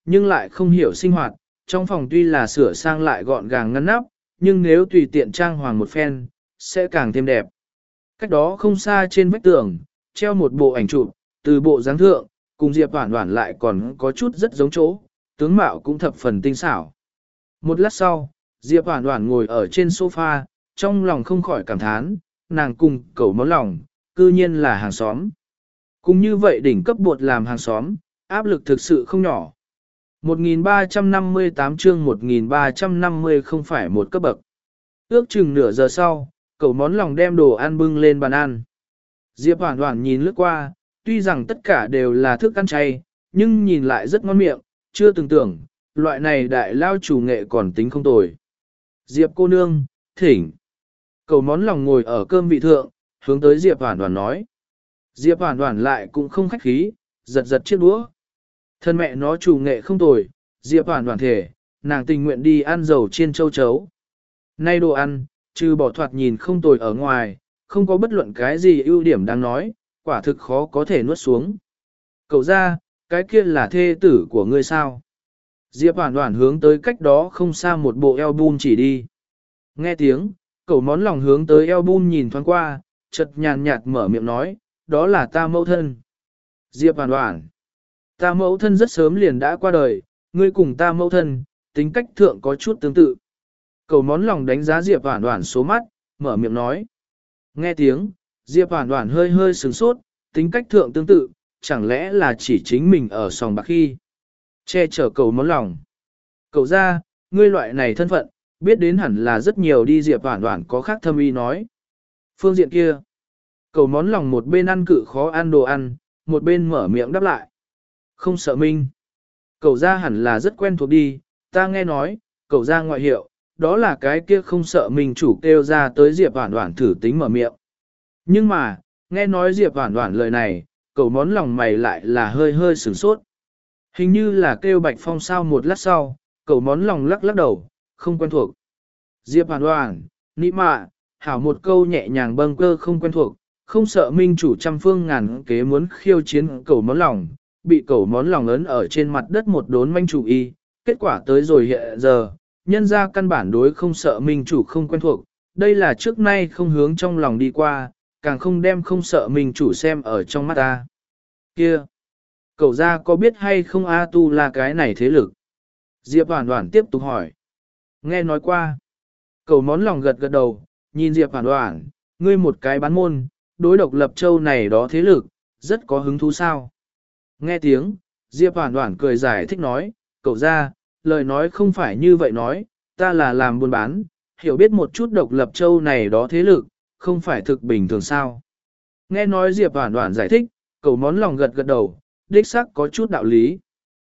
nhưng lại không hiểu sinh hoạt, trong phòng tuy là sửa sang lại gọn gàng ngăn nắp, nhưng nếu tùy tiện trang hoàng một phen, sẽ càng thêm đẹp. Cách đó không xa trên vách tường, treo một bộ ảnh chụp, từ bộ dáng thượng, cùng Diệp Hoản Hoản lại còn có chút rất giống chỗ, tướng mạo cũng thập phần tinh xảo. Một lát sau, Diệp Hoản Hoản ngồi ở trên sofa, trong lòng không khỏi cảm thán, nàng cùng cẩu món lòng, cư nhiên là hàng xóm. Cùng như vậy đỉnh cấp bột làm hàng xóm, áp lực thực sự không nhỏ. một nghìn ba trăm năm mươi tám chương một nghìn ba trăm năm mươi không phải một cấp bậc. Ước chừng nửa giờ sau, cẩu món lòng đem đồ ăn bưng lên bàn ăn. Diệp Hoản Hoản nhìn lướt qua, tuy rằng tất cả đều là thức ăn chay, nhưng nhìn lại rất ngon miệng, chưa từng tưởng, loại này đại lao chủ nghệ còn tính không tồi. Diệp cô nương, thỉnh. Cẩu món lòng ngồi ở cơm vị thượng, hướng tới Diệp Hoản Hoản nói. Diệp Hoản Hoản lại cũng không khách khí, giật giật chiếc đũa. Thân mẹ nó chủ nghệ không tồi, Diệp Hoản Hoản thể, nàng tình nguyện đi ăn dầu chiên châu chấu. Nay đồ ăn, trừ bỏ thoạt nhìn không tồi ở ngoài, không có bất luận cái gì ưu điểm đáng nói, quả thực khó có thể nuốt xuống. Cậu ra, cái kia là thê tử của ngươi sao? Diệp Hoản Hoản hướng tới cách đó không xa một bộ album chỉ đi. Nghe tiếng, cậu món lòng hướng tới album nhìn thoáng qua, chợt nhàn nhạt mở miệng nói, đó là ta mẫu thân. Diệp Hoản Hoản, ta mẫu thân rất sớm liền đã qua đời, ngươi cùng ta mẫu thân, tính cách thượng có chút tương tự. Cậu món lòng đánh giá Diệp Hoản Hoản số mắt, mở miệng nói. Nghe tiếng, Diệp Hoản Hoản hơi hơi sửng sốt, tính cách thượng tương tự, chẳng lẽ là chỉ chính mình ở sòng bạc khi. Che chở cậu món lòng. Cậu ra, ngươi loại này thân phận, biết đến hẳn là rất nhiều đi Diệp Hoản Hoản có khác thâm ý nói. Phương diện kia, cậu món lòng một bên ăn cự khó ăn đồ ăn, một bên mở miệng đáp lại. Không sợ minh. Cậu ra hẳn là rất quen thuộc đi, ta nghe nói, cậu ra ngoại hiệu, đó là cái kia không sợ mình chủ kêu ra tới Diệp Hoản Hoản thử tính mở miệng. Nhưng mà, nghe nói Diệp Hoản Hoản lời này, cậu món lòng mày lại là hơi hơi sửng sốt. Hình như là kêu Bạch Phong sao một lát sau, cậu món lòng lắc lắc đầu, không quen thuộc. Diệp Hoản Hoản, nị mạ, hảo một câu nhẹ nhàng bâng cơ không quen thuộc, không sợ minh chủ trăm phương ngàn kế muốn khiêu chiến cậu món lòng, bị cậu món lòng ấn ở trên mặt đất một đốn manh chủ y, kết quả tới rồi hiện giờ, nhân ra căn bản đối không sợ minh chủ không quen thuộc, đây là trước nay không hướng trong lòng đi qua, càng không đem không sợ minh chủ xem ở trong mắt ta. Kia! Cậu ra có biết hay không A Tu là cái này thế lực? Diệp Hoản Hoản tiếp tục hỏi. Nghe nói qua. Cậu món lòng gật gật đầu, nhìn Diệp Hoản Hoản, ngươi một cái bán môn, đối độc lập châu này đó thế lực, rất có hứng thú sao. Nghe tiếng, Diệp Hoản Hoản cười giải thích nói, cậu ra, lời nói không phải như vậy nói, ta là làm buôn bán, hiểu biết một chút độc lập châu này đó thế lực, không phải thực bình thường sao. Nghe nói Diệp Hoản Hoản giải thích, cậu món lòng gật gật đầu, đích xác có chút đạo lý.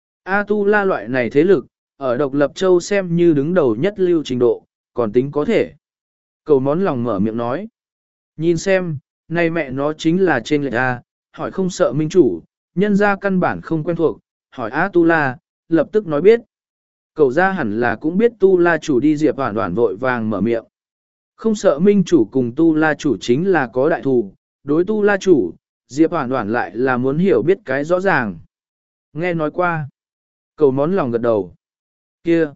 A Tu La loại này thế lực, ở độc lập châu xem như đứng đầu nhất lưu trình độ, còn tính có thể. Cậu món lòng mở miệng nói. Nhìn xem, này mẹ nó chính là trên lệch A, hỏi không sợ minh chủ, nhân ra căn bản không quen thuộc, hỏi A Tu La, lập tức nói biết. Cậu ra hẳn là cũng biết Tu La chủ đi Diệp Hoản Hoản vội vàng mở miệng. Không sợ minh chủ cùng Tu La chủ chính là có đại thù, đối Tu La chủ, Diệp Hoản Hoản lại là muốn hiểu biết cái rõ ràng. Nghe nói qua. Cậu món lòng gật đầu. Kia!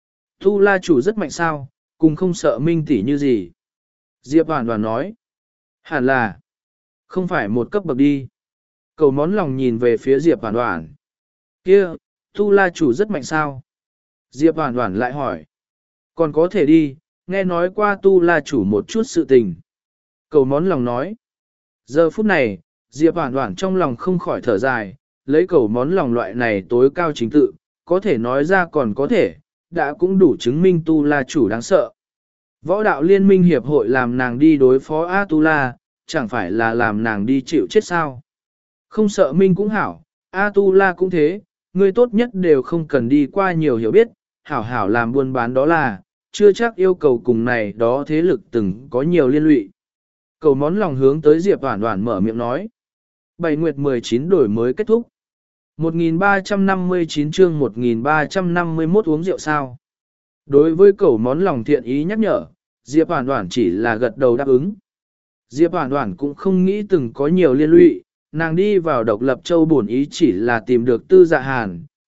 Tu La chủ rất mạnh sao, cùng không sợ minh tỷ như gì. Diệp Hoản Hoản nói. Hẳn là. Không phải một cấp bậc đi. Cậu món lòng nhìn về phía Diệp Hoản Hoản. Kia! Tu La chủ rất mạnh sao? Diệp Hoản Hoản lại hỏi. Còn có thể đi, nghe nói qua Tu La chủ một chút sự tình. Cậu món lòng nói. Giờ phút này, Diệp Hoản Hoản trong lòng không khỏi thở dài, lấy cậu món lòng loại này tối cao chính tự, có thể nói ra còn có thể, đã cũng đủ chứng minh Tu La chủ đáng sợ. Võ đạo liên minh hiệp hội làm nàng đi đối phó A Tu La, chẳng phải là làm nàng đi chịu chết sao. Không sợ minh cũng hảo, A Tu La cũng thế, người tốt nhất đều không cần đi qua nhiều hiểu biết, hảo hảo làm buôn bán đó là, chưa chắc yêu cầu cùng này đó thế lực từng có nhiều liên lụy. Cầu món lòng hướng tới Diệp Hoản Hoản mở miệng nói. Bảy nguyệt mười chín đổi mới kết thúc. một nghìn ba trăm năm mươi chín chương một nghìn ba trăm năm mươi mốt uống rượu sao. Đối với cầu món lòng thiện ý nhắc nhở, Diệp Hoản Hoản chỉ là gật đầu đáp ứng. Diệp Hoản Hoản cũng không nghĩ từng có nhiều liên lụy, nàng đi vào độc lập châu bổn ý chỉ là tìm được Tư Dạ Hàn,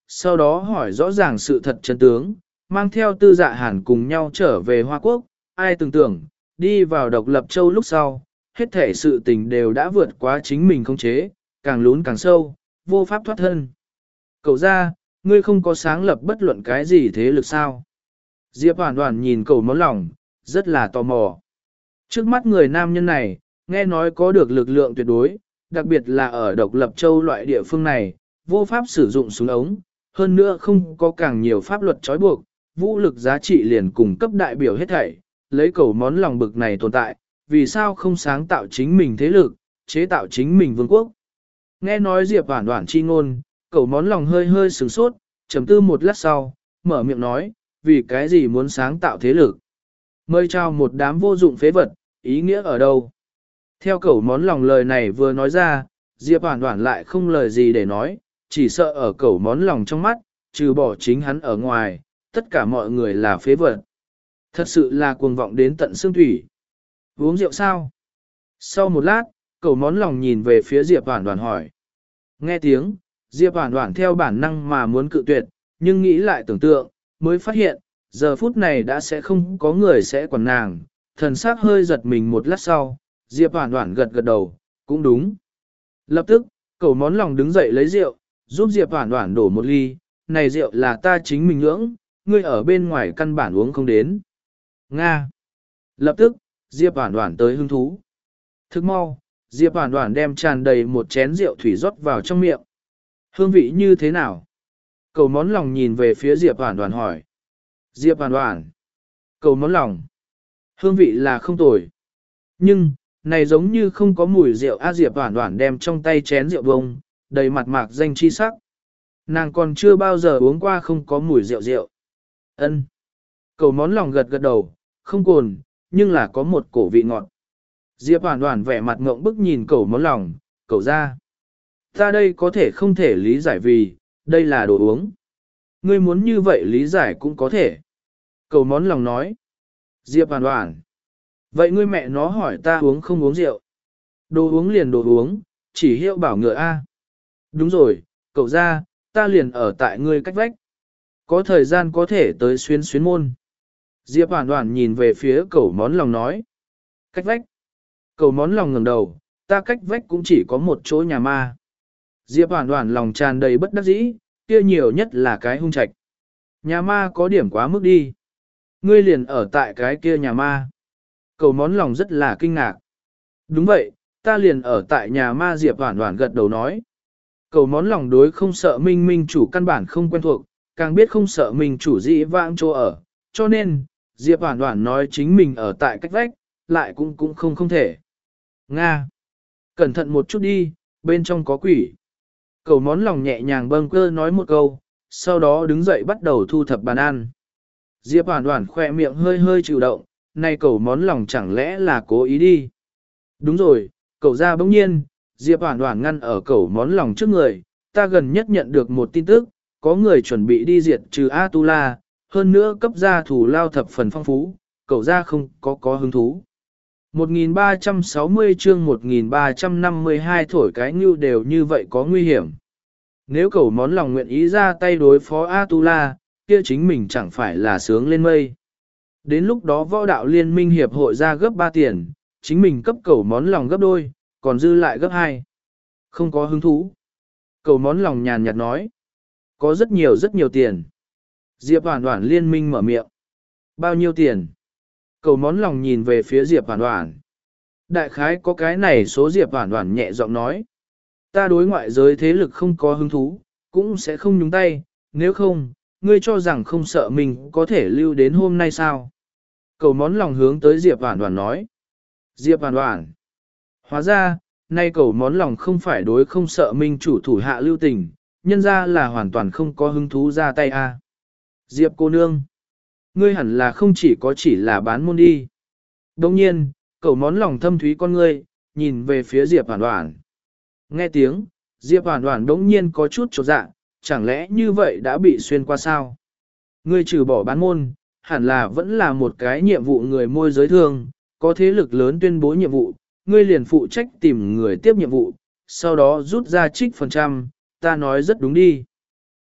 sau đó hỏi rõ ràng sự thật chân tướng, mang theo tư dạ hàn cùng nhau trở về Hoa Quốc, ai tưởng tưởng, đi vào độc lập châu lúc sau, hết thể sự tình đều đã vượt quá chính mình khống chế, càng lún càng sâu, vô pháp thoát thân. Cậu ra, ngươi không có sáng lập bất luận cái gì thế lực sao? Diệp Hoàn Hoàn nhìn cậu món lòng, rất là tò mò. Trước mắt người nam nhân này, nghe nói có được lực lượng tuyệt đối, đặc biệt là ở độc lập châu loại địa phương này, vô pháp sử dụng súng ống, hơn nữa không có càng nhiều pháp luật trói buộc, vũ lực giá trị liền cùng cấp đại biểu hết thảy, lấy cầu món lòng bực này tồn tại, vì sao không sáng tạo chính mình thế lực, chế tạo chính mình vương quốc. Nghe nói Diệp Hoàn Hoàn chi ngôn, cầu món lòng hơi hơi sửng sốt, trầm tư một lát sau, mở miệng nói, vì cái gì muốn sáng tạo thế lực. Mời chào một đám vô dụng phế vật, ý nghĩa ở đâu? Theo cầu món lòng lời này vừa nói ra, Diệp Hoàn Hoàn lại không lời gì để nói, chỉ sợ ở cầu món lòng trong mắt, trừ bỏ chính hắn ở ngoài, tất cả mọi người là phế vật. Thật sự là cuồng vọng đến tận xương thủy. Uống rượu sao? Sau một lát, cầu món lòng nhìn về phía Diệp Hoàn Hoàn hỏi. Nghe tiếng, Diệp Hoàn Hoàn theo bản năng mà muốn cự tuyệt, nhưng nghĩ lại tưởng tượng, mới phát hiện, giờ phút này đã sẽ không có người sẽ quản nàng. Thần sắc hơi giật mình một lát sau, Diệp Hoàn Hoàn gật gật đầu, cũng đúng. Lập tức, cầu món lòng đứng dậy lấy rượu, giúp Diệp Hoàn Hoàn đổ một ly, này rượu là ta chính mình nhưỡng, ngươi ở bên ngoài căn bản uống không đến. Nga. Lập tức, Diệp Hoàn Hoàn tới hứng thú. Thức mau, Diệp Hoàn Hoàn đem tràn đầy một chén rượu thủy rót vào trong miệng. Hương vị như thế nào? Cầu món lòng nhìn về phía Diệp Hoàn Hoàn hỏi. Diệp Hoàn Hoàn. Cầu món lòng. Hương vị là không tồi. Nhưng, này giống như không có mùi rượu. A Diệp Hoàn Hoàn đem trong tay chén rượu bông, đầy mặt mạc danh chi sắc. Nàng còn chưa bao giờ uống qua không có mùi rượu rượu. Ân. Cầu món lòng gật gật đầu, không cồn, nhưng là có một cổ vị ngọt. Diệp Hoàn Hoàn vẻ mặt ngộng bức nhìn cầu món lòng, cầu ra. Ta đây có thể không thể lý giải vì, đây là đồ uống. Ngươi muốn như vậy lý giải cũng có thể. Cầu món lòng nói. Diệp Hoàn Hoàn. Vậy ngươi mẹ nó hỏi ta uống không uống rượu. Đồ uống liền đồ uống, chỉ hiệu bảo ngựa A. Đúng rồi, cậu ra, ta liền ở tại ngươi cách vách. Có thời gian có thể tới xuyến xuyến môn. Diệp Hoàn Hoàn nhìn về phía cầu món lòng nói. Cách vách. Cầu món lòng ngẩng đầu, ta cách vách cũng chỉ có một chỗ nhà ma. Diệp Hoàn Hoàn lòng tràn đầy bất đắc dĩ, kia nhiều nhất là cái hung trạch. Nhà ma có điểm quá mức đi. Ngươi liền ở tại cái kia nhà ma. Cầu món lòng rất là kinh ngạc. Đúng vậy, ta liền ở tại nhà ma. Diệp Hoàn Hoàn gật đầu nói. Cầu món lòng đối không sợ minh minh chủ căn bản không quen thuộc, càng biết không sợ mình chủ dĩ vãng chỗ ở. Cho nên, Diệp Hoàn Hoàn nói chính mình ở tại cách vách, lại cũng cũng không không thể. Nga! Cẩn thận một chút đi, bên trong có quỷ. Cầu món lòng nhẹ nhàng bâng cơ nói một câu, sau đó đứng dậy bắt đầu thu thập bàn ăn. Diệp Hoàn Hoàn khoe miệng hơi hơi chịu động, nay cầu món lòng chẳng lẽ là cố ý đi. Đúng rồi, cậu ra bỗng nhiên, Diệp Hoàn Hoàn ngăn ở cầu món lòng trước người, ta gần nhất nhận được một tin tức, có người chuẩn bị đi diệt trừ A-tu-la, hơn nữa cấp gia thủ lao thập phần phong phú, cậu ra không có có hứng thú. một nghìn ba trăm sáu mươi chương một nghìn ba trăm năm mươi hai thổi cái ngưu đều như vậy có nguy hiểm. Nếu cậu món lòng nguyện ý ra tay đối phó A-tu-la, kia chính mình chẳng phải là sướng lên mây. Đến lúc đó võ đạo liên minh hiệp hội ra gấp ba tiền, chính mình cấp cậu món lòng gấp đôi, còn dư lại gấp hai. Không có hứng thú. Cậu món lòng nhàn nhạt nói. Có rất nhiều rất nhiều tiền. Diệp Hoàn Hoàn liên minh mở miệng. Bao nhiêu tiền? Cầu món lòng nhìn về phía Diệp Hoàn Hoàn. Đại khái có cái này số. Diệp Hoàn Hoàn nhẹ giọng nói. Ta đối ngoại giới thế lực không có hứng thú, cũng sẽ không nhúng tay, nếu không, ngươi cho rằng không sợ mình có thể lưu đến hôm nay sao? Cầu món lòng hướng tới Diệp Hoàn Hoàn nói. Diệp Hoàn Hoàn. Hóa ra, nay cầu món lòng không phải đối không sợ minh chủ thủ hạ lưu tình, nhân ra là hoàn toàn không có hứng thú ra tay a. À. Diệp cô nương. Ngươi hẳn là không chỉ có chỉ là bán môn đi. Đồng nhiên, cầu món lòng thâm thúy con ngươi, nhìn về phía Diệp Hoàn Hoàn. Nghe tiếng, Diệp Hoàn Hoàn đống nhiên có chút chột dạ, chẳng lẽ như vậy đã bị xuyên qua sao? Ngươi trừ bỏ bán môn, hẳn là vẫn là một cái nhiệm vụ người môi giới thương, có thế lực lớn tuyên bố nhiệm vụ, ngươi liền phụ trách tìm người tiếp nhiệm vụ, sau đó rút ra trích phần trăm, ta nói rất đúng đi.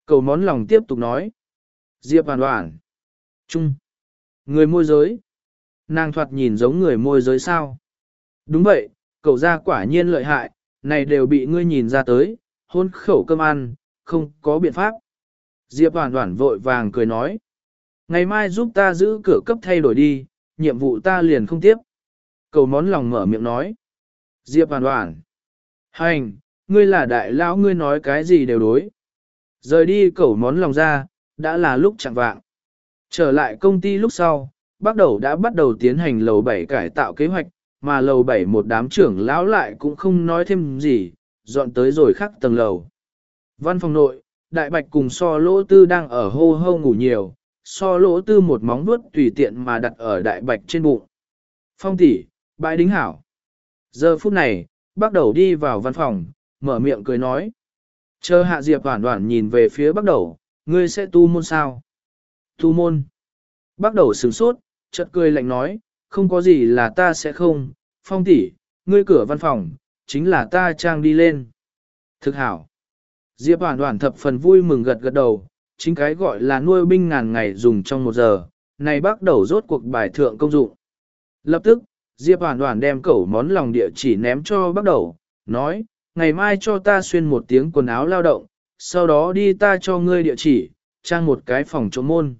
Cầu món lòng tiếp tục nói. Diệp Hoàn Hoàn. Trung. Người môi giới. Nàng thoạt nhìn giống người môi giới sao? Đúng vậy, cậu ra quả nhiên lợi hại, này đều bị ngươi nhìn ra tới, hôn khẩu cơm ăn, không có biện pháp. Diệp Hoàn Hoàn vội vàng cười nói. Ngày mai giúp ta giữ cửa cấp thay đổi đi, nhiệm vụ ta liền không tiếp. Cầu món lòng mở miệng nói. Diệp Hoàn Hoàn. Hành, ngươi là đại lão, ngươi nói cái gì đều đối. Rời đi cầu món lòng ra, đã là lúc chẳng vạng. Trở lại công ty lúc sau, bắt đầu đã bắt đầu tiến hành lầu bảy cải tạo kế hoạch, mà lầu bảy một đám trưởng lão lại cũng không nói thêm gì, dọn tới rồi khác tầng lầu. Văn phòng nội, đại bạch cùng so lỗ tư đang ở hô hô ngủ nhiều, so lỗ tư một móng vuốt tùy tiện mà đặt ở đại bạch trên bụng. Phong tỷ, bãi đính hảo. Giờ phút này, bắt đầu đi vào văn phòng, mở miệng cười nói. Chờ hạ Diệp Hoản Hoản nhìn về phía bắt đầu, ngươi sẽ tu môn sao? Tu môn. Bắt đầu sửng sốt, chợt cười lạnh nói, không có gì là ta sẽ không, Phong tỷ, ngươi cửa văn phòng, chính là ta trang đi lên. Thực hảo. Diệp Hoản Hoản thập phần vui mừng gật gật đầu, chính cái gọi là nuôi binh ngàn ngày dùng trong một giờ, này bắt đầu rốt cuộc bài thượng công dụng. Lập tức, Diệp Hoản Hoản đem cẩu món lòng địa chỉ ném cho bắt đầu, nói, ngày mai cho ta xuyên một tiếng quần áo lao động, sau đó đi ta cho ngươi địa chỉ, trang một cái phòng chỗ môn.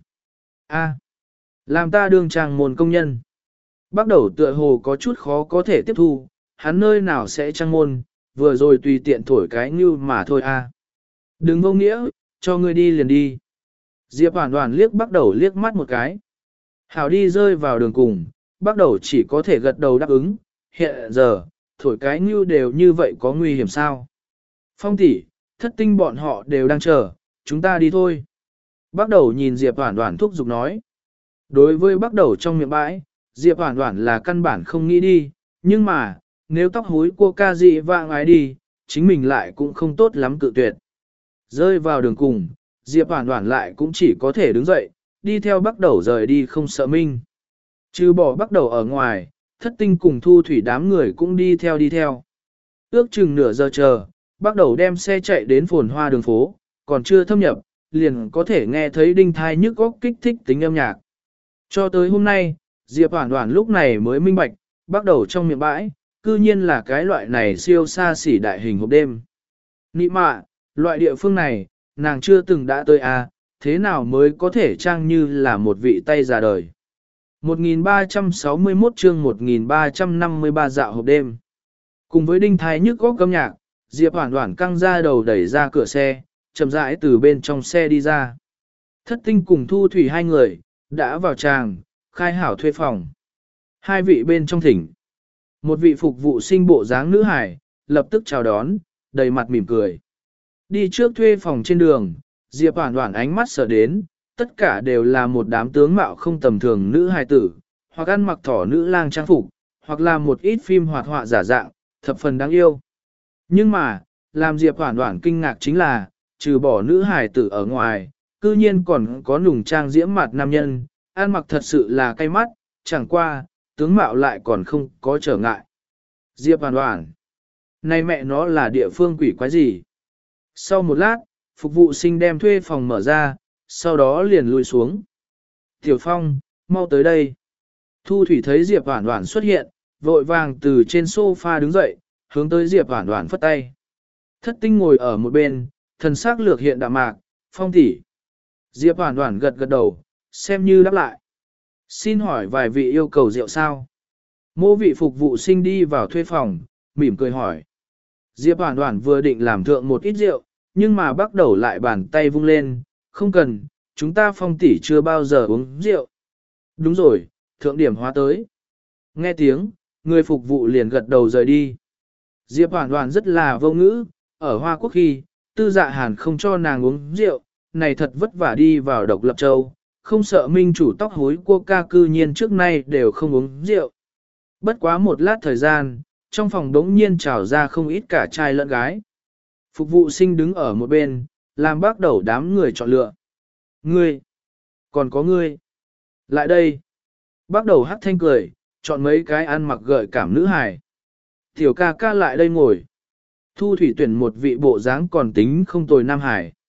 A, làm ta đương trang môn công nhân. Bắt đầu tựa hồ có chút khó có thể tiếp thu, hắn nơi nào sẽ trang môn, vừa rồi tùy tiện thổi cái như mà thôi a. Đừng vô nghĩa, cho ngươi đi liền đi. Diệp Hoản Hoản liếc bắt đầu liếc mắt một cái. Hảo đi rơi vào đường cùng, bắt đầu chỉ có thể gật đầu đáp ứng, hiện giờ, thổi cái như đều như vậy có nguy hiểm sao? Phong tỷ, thất tinh bọn họ đều đang chờ, chúng ta đi thôi. Bắt đầu nhìn Diệp Hoản Hoản thúc giục nói. Đối với bắt đầu trong miệng bãi, Diệp Hoản Hoản là căn bản không nghĩ đi, nhưng mà, nếu tóc húi của ca dị vạng ái đi, chính mình lại cũng không tốt lắm cự tuyệt. Rơi vào đường cùng, Diệp Hoản Hoản lại cũng chỉ có thể đứng dậy, đi theo bắt đầu rời đi không sợ minh. Trừ bỏ bắt đầu ở ngoài, thất tinh cùng thu thủy đám người cũng đi theo đi theo. Ước chừng nửa giờ chờ, bắt đầu đem xe chạy đến phồn hoa đường phố, còn chưa thâm nhập, liền có thể nghe thấy đinh thai nhức óc kích thích tính âm nhạc. Cho tới hôm nay, Diệp Hoản Hoản lúc này mới minh bạch, bắt đầu trong miệng bãi, cư nhiên là cái loại này siêu xa xỉ đại hình hộp đêm. Nị mạ, loại địa phương này, nàng chưa từng đã tới à, thế nào mới có thể trang như là một vị tay già đời. một nghìn ba trăm sáu mươi mốt chương một nghìn ba trăm năm mươi ba dạo hộp đêm. Cùng với đinh thái nhức góc âm nhạc, Diệp Hoản Hoản căng ra đầu đẩy ra cửa xe, chậm rãi từ bên trong xe đi ra. Thất tinh cùng thu thủy hai người, đã vào tràng, khai hảo thuê phòng. Hai vị bên trong thỉnh. Một vị phục vụ sinh bộ dáng nữ hải, lập tức chào đón, đầy mặt mỉm cười. Đi trước thuê phòng trên đường, Diệp Hoản Hoản ánh mắt sợ đến, tất cả đều là một đám tướng mạo không tầm thường nữ hài tử, hoặc ăn mặc thỏ nữ lang trang phục, hoặc là một ít phim hoạt họa giả dạng, thập phần đáng yêu. Nhưng mà, làm Diệp Hoản Hoản kinh ngạc chính là, trừ bỏ nữ hài tử ở ngoài, cư nhiên còn có nùng trang diễm mặt nam nhân, ăn mặc thật sự là cay mắt, chẳng qua, tướng mạo lại còn không có trở ngại. Diệp Hoản Hoản, này mẹ nó là địa phương quỷ quái gì? Sau một lát, phục vụ sinh đem thuê phòng mở ra, sau đó liền lùi xuống. Tiểu Phong, mau tới đây. Thu Thủy thấy Diệp Hoản Hoản xuất hiện, vội vàng từ trên sofa đứng dậy, hướng tới Diệp Hoản Hoản phất tay. Thất tinh ngồi ở một bên, thần sắc lược hiện đạm mạc, Phong tỷ. Diệp Hoản Hoản gật gật đầu, xem như đáp lại. Xin hỏi vài vị yêu cầu rượu sao? Mô vị phục vụ sinh đi vào thuê phòng, mỉm cười hỏi. Diệp Hoản Hoản vừa định làm thượng một ít rượu, nhưng mà bắt đầu lại bàn tay vung lên, không cần, chúng ta Phong tỷ chưa bao giờ uống rượu. Đúng rồi, thượng điểm hóa tới. Nghe tiếng, người phục vụ liền gật đầu rời đi. Diệp Hoản Hoản rất là vô ngữ, ở Hoa Quốc khi, Tư Dạ Hàn không cho nàng uống rượu, này thật vất vả đi vào Độc Lập Châu, không sợ minh chủ tóc hối cô ca cư nhiên trước nay đều không uống rượu. Bất quá một lát thời gian, trong phòng đống nhiên trào ra không ít cả trai lẫn gái. Phục vụ sinh đứng ở một bên, làm bắt đầu đám người chọn lựa. Ngươi, còn có ngươi. Lại đây. Bắt đầu hát thanh cười, chọn mấy cái ăn mặc gợi cảm nữ hài. Tiểu ca ca lại đây ngồi. Thu Thủy tuyển một vị bộ dáng còn tính không tồi nam hải.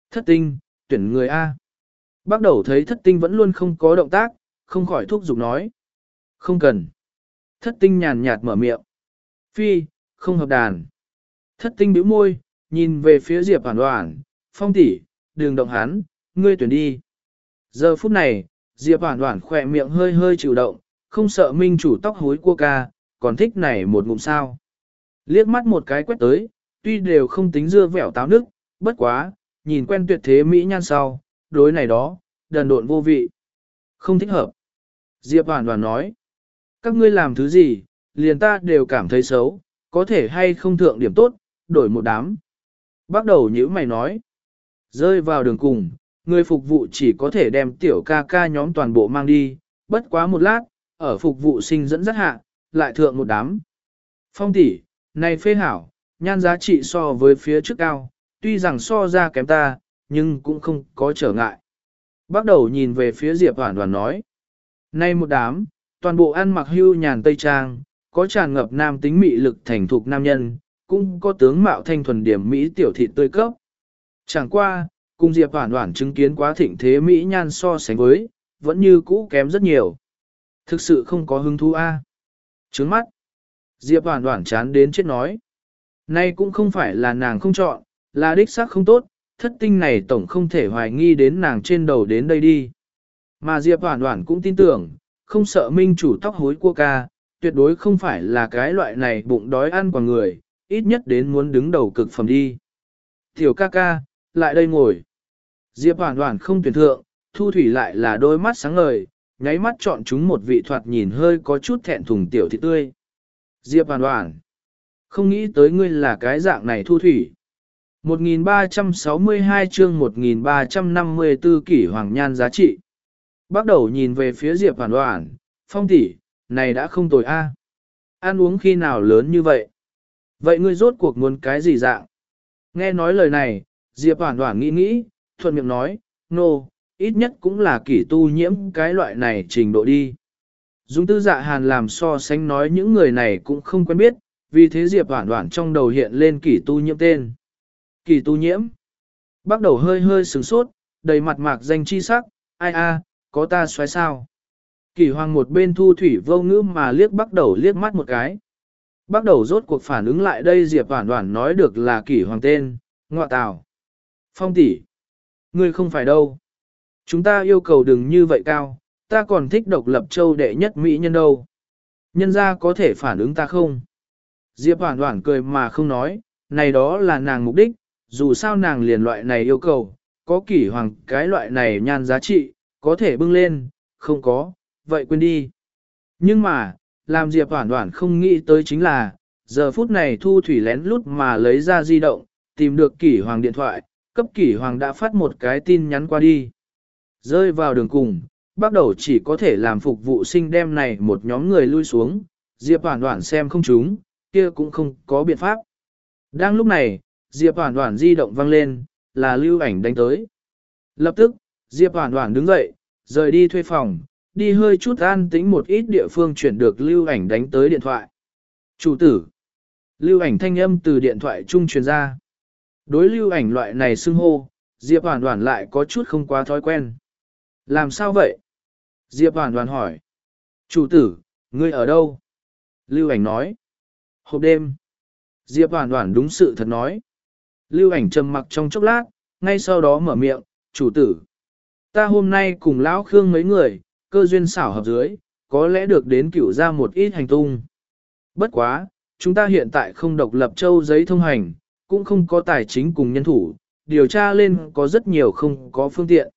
Thất tinh, tuyển người A. Bắt đầu thấy thất tinh vẫn luôn không có động tác, không khỏi thúc giục nói. Không cần. Thất tinh nhàn nhạt mở miệng. Phi, không hợp đàn. Thất tinh bĩu môi, nhìn về phía Diệp Hoàn Hoàn, Phong tỷ, đừng động hắn, ngươi tuyển đi. Giờ phút này, Diệp Hoàn Hoàn khỏe miệng hơi hơi chịu động, không sợ minh chủ tóc hối cua ca, còn thích này một ngụm sao. Liếc mắt một cái quét tới, tuy đều không tính dưa vẻo táo nước, bất quá, nhìn quen tuyệt thế mỹ nhan sau, đối này đó, đần độn vô vị. Không thích hợp. Diệp Hoàn Hoàn nói, các ngươi làm thứ gì, liền ta đều cảm thấy xấu, có thể hay không thượng điểm tốt, đổi một đám. Bắt đầu nhữ mày nói, rơi vào đường cùng, người phục vụ chỉ có thể đem tiểu ca ca nhóm toàn bộ mang đi, bất quá một lát, ở phục vụ sinh dẫn dắt hạ, lại thượng một đám. Phong tỷ, này phê hảo, nhan giá trị so với phía trước cao, tuy rằng so ra kém ta, nhưng cũng không có trở ngại. Bắt đầu nhìn về phía Diệp Hoàn Hoàn nói, nay một đám, toàn bộ ăn mặc hưu nhàn tây trang, có tràn ngập nam tính mị lực thành thục nam nhân, cũng có tướng mạo thanh thuần điểm mỹ tiểu thị tươi cấp. Chẳng qua, cùng Diệp Hoàn Hoàn chứng kiến quá thịnh thế mỹ nhan so sánh với, vẫn như cũ kém rất nhiều. Thực sự không có hứng thú a. Trướng mắt. Diệp Hoàn Hoàn chán đến chết nói. Nay cũng không phải là nàng không chọn, là đích xác không tốt, thất tinh này tổng không thể hoài nghi đến nàng trên đầu đến đây đi. Mà Diệp Hoàn Hoàn cũng tin tưởng, không sợ minh chủ tóc hối cua ca, tuyệt đối không phải là cái loại này bụng đói ăn quả người, ít nhất đến muốn đứng đầu cực phẩm đi. Tiểu ca ca, lại đây ngồi. Diệp Hoàn Hoàn không tuyển thượng, Thu Thủy lại là đôi mắt sáng ngời, nháy mắt chọn chúng một vị thoạt nhìn hơi có chút thẹn thùng tiểu thị tươi. Diệp Hoàn Hoàn, không nghĩ tới ngươi là cái dạng này Thu Thủy. một nghìn ba trăm sáu mươi hai chương một nghìn ba trăm năm mươi tư kỷ hoàng nhan giá trị. Bắt đầu nhìn về phía Diệp Hoàn Hoàn, Phong tỷ, này đã không tồi a. Ăn uống khi nào lớn như vậy? Vậy ngươi rốt cuộc muốn cái gì dạng? Nghe nói lời này, Diệp Hoàn Hoàn nghĩ nghĩ, thuận miệng nói, nô, no, ít nhất cũng là kỷ tu nhiễm cái loại này trình độ đi. Dung tư dạ hàn làm so sánh nói những người này cũng không quen biết, vì thế Diệp Hoàn Hoàn trong đầu hiện lên kỷ tu nhiễm tên. Kỷ tu nhiễm. Bắt đầu hơi hơi sửng sốt, đầy mặt mạc danh chi sắc, ai a, có ta xoáy sao? Kỷ hoàng một bên Thu Thủy vô ngữ mà liếc bắt đầu liếc mắt một cái. Bắt đầu rốt cuộc phản ứng lại đây Diệp Hoàn Hoàn nói được là kỷ hoàng tên, ngọa tào. Phong tỷ, ngươi không phải đâu. Chúng ta yêu cầu đừng như vậy cao, ta còn thích độc lập châu đệ nhất mỹ nhân đâu. Nhân gia có thể phản ứng ta không? Diệp Hoàn Hoàn cười mà không nói, này đó là nàng mục đích, dù sao nàng liền loại này yêu cầu, có kỷ hoàng cái loại này nhan giá trị, có thể bưng lên, không có, vậy quên đi. Nhưng mà, làm Diệp Hoàn Hoàn không nghĩ tới chính là, giờ phút này Thu Thủy lén lút mà lấy ra di động, tìm được kỷ hoàng điện thoại, cấp kỷ hoàng đã phát một cái tin nhắn qua đi. Rơi vào đường cùng, bắt đầu chỉ có thể làm phục vụ sinh đem này một nhóm người lui xuống, Diệp Hoàn Hoàn xem không chúng, kia cũng không có biện pháp. Đang lúc này, Diệp Hoàn Hoàn di động vang lên, là Lưu Ảnh đánh tới. Lập tức, Diệp Hoàn Hoàn đứng dậy, rời đi thuê phòng, đi hơi chút an tĩnh một ít địa phương chuyển được Lưu Ảnh đánh tới điện thoại. Chủ tử. Lưu Ảnh thanh âm từ điện thoại trung truyền ra. Đối Lưu Ảnh loại này xưng hô, Diệp Hoàn Hoàn lại có chút không quá thói quen. Làm sao vậy? Diệp Hoàn Hoàn hỏi. Chủ tử, ngươi ở đâu? Lưu Ảnh nói. Hộp đêm. Diệp Hoàn Hoàn đúng sự thật nói. Lưu Ảnh trầm mặc trong chốc lát, ngay sau đó mở miệng, chủ tử. Ta hôm nay cùng Lão Khương mấy người, cơ duyên xảo hợp dưới, có lẽ được đến cửu ra một ít hành tung. Bất quá, chúng ta hiện tại không độc lập châu giấy thông hành, cũng không có tài chính cùng nhân thủ, điều tra lên có rất nhiều không có phương tiện.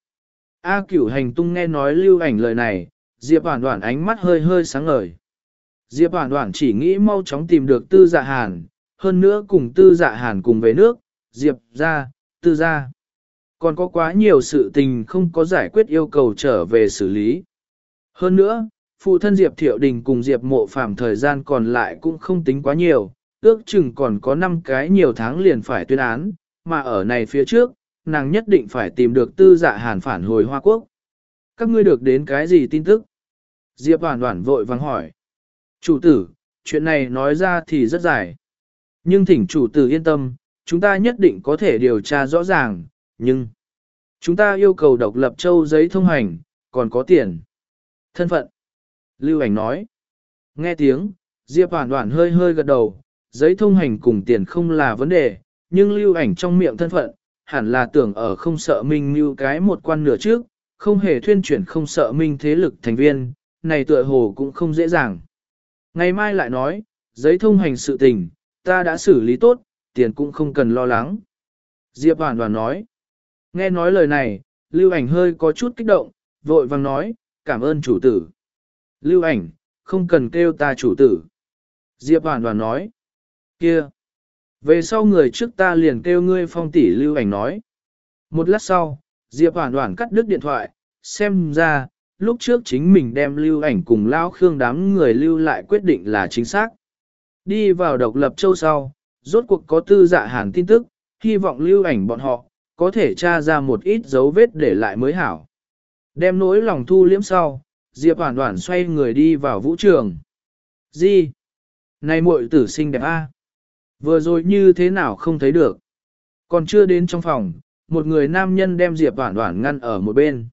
A Cửu hành tung nghe nói Lưu Ảnh lời này, Diệp Hoàn Hoàn ánh mắt hơi hơi sáng ngời. Diệp Hoàn Hoàn chỉ nghĩ mau chóng tìm được Tư Dạ Hàn, hơn nữa cùng Tư Dạ Hàn cùng về nước, Diệp ra, Tư ra. Còn có quá nhiều sự tình không có giải quyết yêu cầu trở về xử lý. Hơn nữa, phụ thân Diệp Thiệu Đình cùng Diệp Mộ Phàm thời gian còn lại cũng không tính quá nhiều, ước chừng còn có năm cái nhiều tháng liền phải tuyên án, mà ở này phía trước, nàng nhất định phải tìm được Tư Dạ Hàn phản hồi Hoa Quốc. Các ngươi được đến cái gì tin tức? Diệp Hoàn Hoàn vội vàng hỏi. Chủ tử, chuyện này nói ra thì rất dài. Nhưng thỉnh chủ tử yên tâm, chúng ta nhất định có thể điều tra rõ ràng, nhưng... Chúng ta yêu cầu độc lập châu giấy thông hành, còn có tiền. Thân phận. Lưu ảnh nói. Nghe tiếng, Diệp Hoản Hoản hơi hơi gật đầu, giấy thông hành cùng tiền không là vấn đề, nhưng lưu ảnh trong miệng thân phận, hẳn là tưởng ở không sợ minh như cái một quan nửa trước, không hề thuyên chuyển không sợ minh thế lực thành viên, này tựa hồ cũng không dễ dàng. Ngày mai lại nói, giấy thông hành sự tình, ta đã xử lý tốt, tiền cũng không cần lo lắng. Diệp Hoản Hoản nói. Nghe nói lời này, lưu ảnh hơi có chút kích động, vội vàng nói, cảm ơn chủ tử. Lưu ảnh, không cần kêu ta chủ tử. Diệp Hoản Hoản nói. Kia. Về sau người trước ta liền kêu ngươi Phong tỷ. Lưu ảnh nói. Một lát sau, Diệp Hoản Hoản cắt đứt điện thoại, xem ra, lúc trước chính mình đem lưu ảnh cùng Lão Khương đám người lưu lại quyết định là chính xác. Đi vào độc lập châu sau, rốt cuộc có tư dạ hàn tin tức, hy vọng lưu ảnh bọn họ, có thể tra ra một ít dấu vết để lại mới hảo. Đem nỗi lòng thu liễm sau, Diệp Hoản Hoản xoay người đi vào vũ trường. Gì? Này muội tử xinh đẹp a. Vừa rồi như thế nào không thấy được. Còn chưa đến trong phòng, một người nam nhân đem Diệp Hoản Hoản ngăn ở một bên.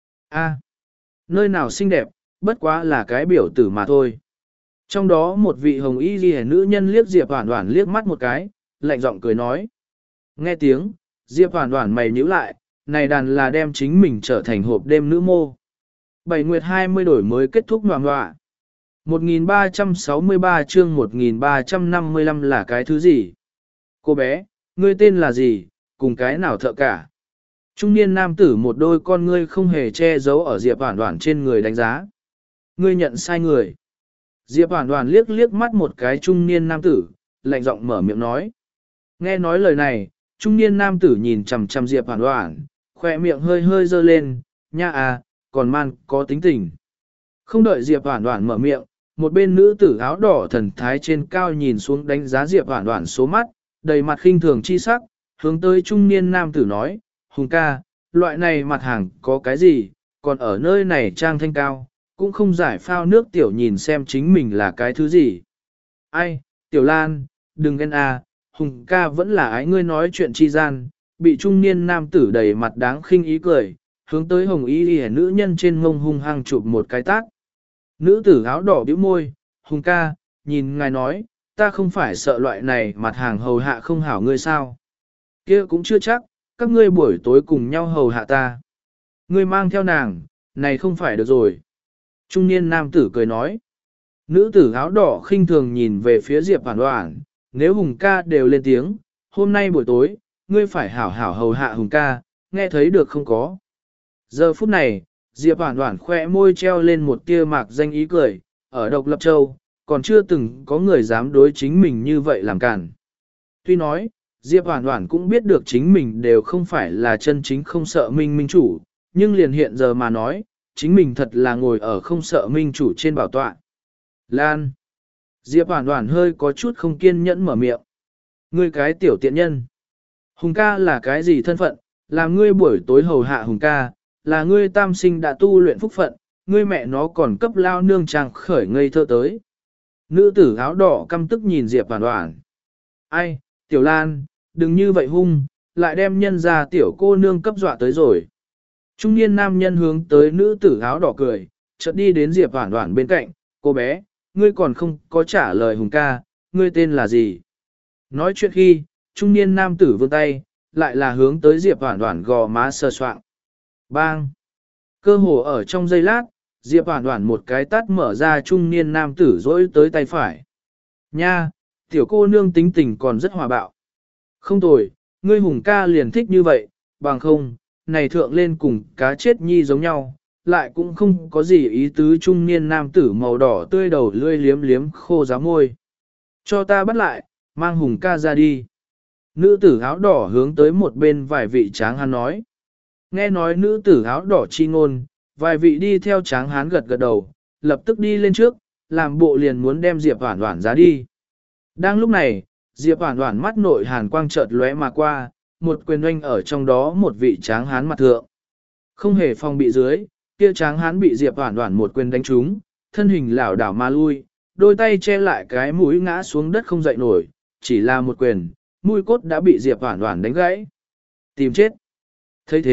A. Nơi nào xinh đẹp, bất quá là cái biểu tử mà thôi. Trong đó một vị hồng y ghi nữ nhân liếc Diệp Hoản Hoản liếc mắt một cái, lạnh giọng cười nói. Nghe tiếng, Diệp Hoản Hoản mày nhíu lại, này đàn là đem chính mình trở thành hộp đêm nữ mô. Bảy nguyệt hai mươi đổi mới kết thúc ngoạ ngoạ. một nghìn ba trăm sáu mươi ba chương một nghìn ba trăm năm mươi lăm là cái thứ gì? Cô bé, ngươi tên là gì, cùng cái nào thợ cả? Trung niên nam tử một đôi con ngươi không hề che giấu ở Diệp Hoản Hoản trên người đánh giá. Ngươi nhận sai người. Diệp Hoản Hoản liếc liếc mắt một cái trung niên nam tử, lạnh giọng mở miệng nói. Nghe nói lời này, trung niên nam tử nhìn chằm chằm Diệp Hoản Hoản, khóe miệng hơi hơi dơ lên, nha à, còn man có tính tình. Không đợi Diệp Hoản Hoản mở miệng, một bên nữ tử áo đỏ thần thái trên cao nhìn xuống đánh giá Diệp Hoản Hoản số mắt, đầy mặt khinh thường chi sắc, hướng tới trung niên nam tử nói, Hùng ca, loại này mặt hàng có cái gì, còn ở nơi này trang thanh cao, cũng không giải phao nước tiểu nhìn xem chính mình là cái thứ gì. Ai, tiểu lan, đừng ghen à, Hùng ca vẫn là ái ngươi nói chuyện chi gian, bị trung niên nam tử đầy mặt đáng khinh ý cười, hướng tới hồng y y nữ nhân trên ngông hung hăng chụp một cái tát. Nữ tử áo đỏ bĩu môi, Hùng ca, nhìn ngài nói, ta không phải sợ loại này mặt hàng hầu hạ không hảo ngươi sao. Kia cũng chưa chắc, các ngươi buổi tối cùng nhau hầu hạ ta. Ngươi mang theo nàng, này không phải được rồi. Trung niên nam tử cười nói. Nữ tử áo đỏ khinh thường nhìn về phía Diệp Hoản Hoản, nếu Hùng ca đều lên tiếng, hôm nay buổi tối, ngươi phải hảo hảo hầu hạ Hùng ca, nghe thấy được không có. Giờ phút này, Diệp Hoản Hoản khoe môi treo lên một tia mạc danh ý cười, ở Độc Lập Châu, còn chưa từng có người dám đối chính mình như vậy làm cản. Tuy nói, Diệp Hoản Hoản cũng biết được chính mình đều không phải là chân chính không sợ minh minh chủ, nhưng liền hiện giờ mà nói, chính mình thật là ngồi ở không sợ minh chủ trên bảo tọa. Lan. Diệp Hoản Hoản hơi có chút không kiên nhẫn mở miệng. Ngươi cái tiểu tiện nhân. Hùng ca là cái gì thân phận, là ngươi buổi tối hầu hạ Hùng ca, là ngươi tam sinh đã tu luyện phúc phận, ngươi mẹ nó còn cấp lao nương trang khởi ngây thơ tới. Nữ tử áo đỏ căm tức nhìn Diệp Hoản Hoản. Ai, tiểu Lan, đừng như vậy hung, lại đem nhân ra tiểu cô nương cấp dọa tới rồi. Trung niên nam nhân hướng tới nữ tử áo đỏ cười, chợt đi đến Diệp Hoản Hoản bên cạnh, cô bé, ngươi còn không có trả lời Hùng ca, ngươi tên là gì? Nói chuyện khi, trung niên nam tử vươn tay, lại là hướng tới Diệp Hoản Hoản gò má sờ soạng. Bang! Cơ hồ ở trong giây lát, Diệp Hoản Hoản một cái tát mở ra trung niên nam tử dỗi tới tay phải. Nha, tiểu cô nương tính tình còn rất hòa bạo. Không tồi, ngươi Hùng ca liền thích như vậy, bằng không, này thượng lên cùng cá chết nhi giống nhau, lại cũng không có gì ý tứ trung niên nam tử màu đỏ tươi đầu lươi liếm liếm khô giáo môi. Cho ta bắt lại, mang Hùng ca ra đi. Nữ tử áo đỏ hướng tới một bên vài vị tráng hán nói. Nghe nói nữ tử áo đỏ chi ngôn, vài vị đi theo tráng hán gật gật đầu, lập tức đi lên trước, làm bộ liền muốn đem Diệp Hoản Hoản ra đi. Đang lúc này, Diệp Hoản Hoản mắt nội hàn quang chợt lóe mà qua, một quyền oanh ở trong đó một vị tráng hán mặt thượng. Không hề phòng bị dưới, kia tráng hán bị Diệp Hoản Hoản một quyền đánh trúng, thân hình lảo đảo mà lui, đôi tay che lại cái mũi ngã xuống đất không dậy nổi, chỉ là một quyền, mũi cốt đã bị Diệp Hoản Hoản đánh gãy. Tìm chết. Thấy thế,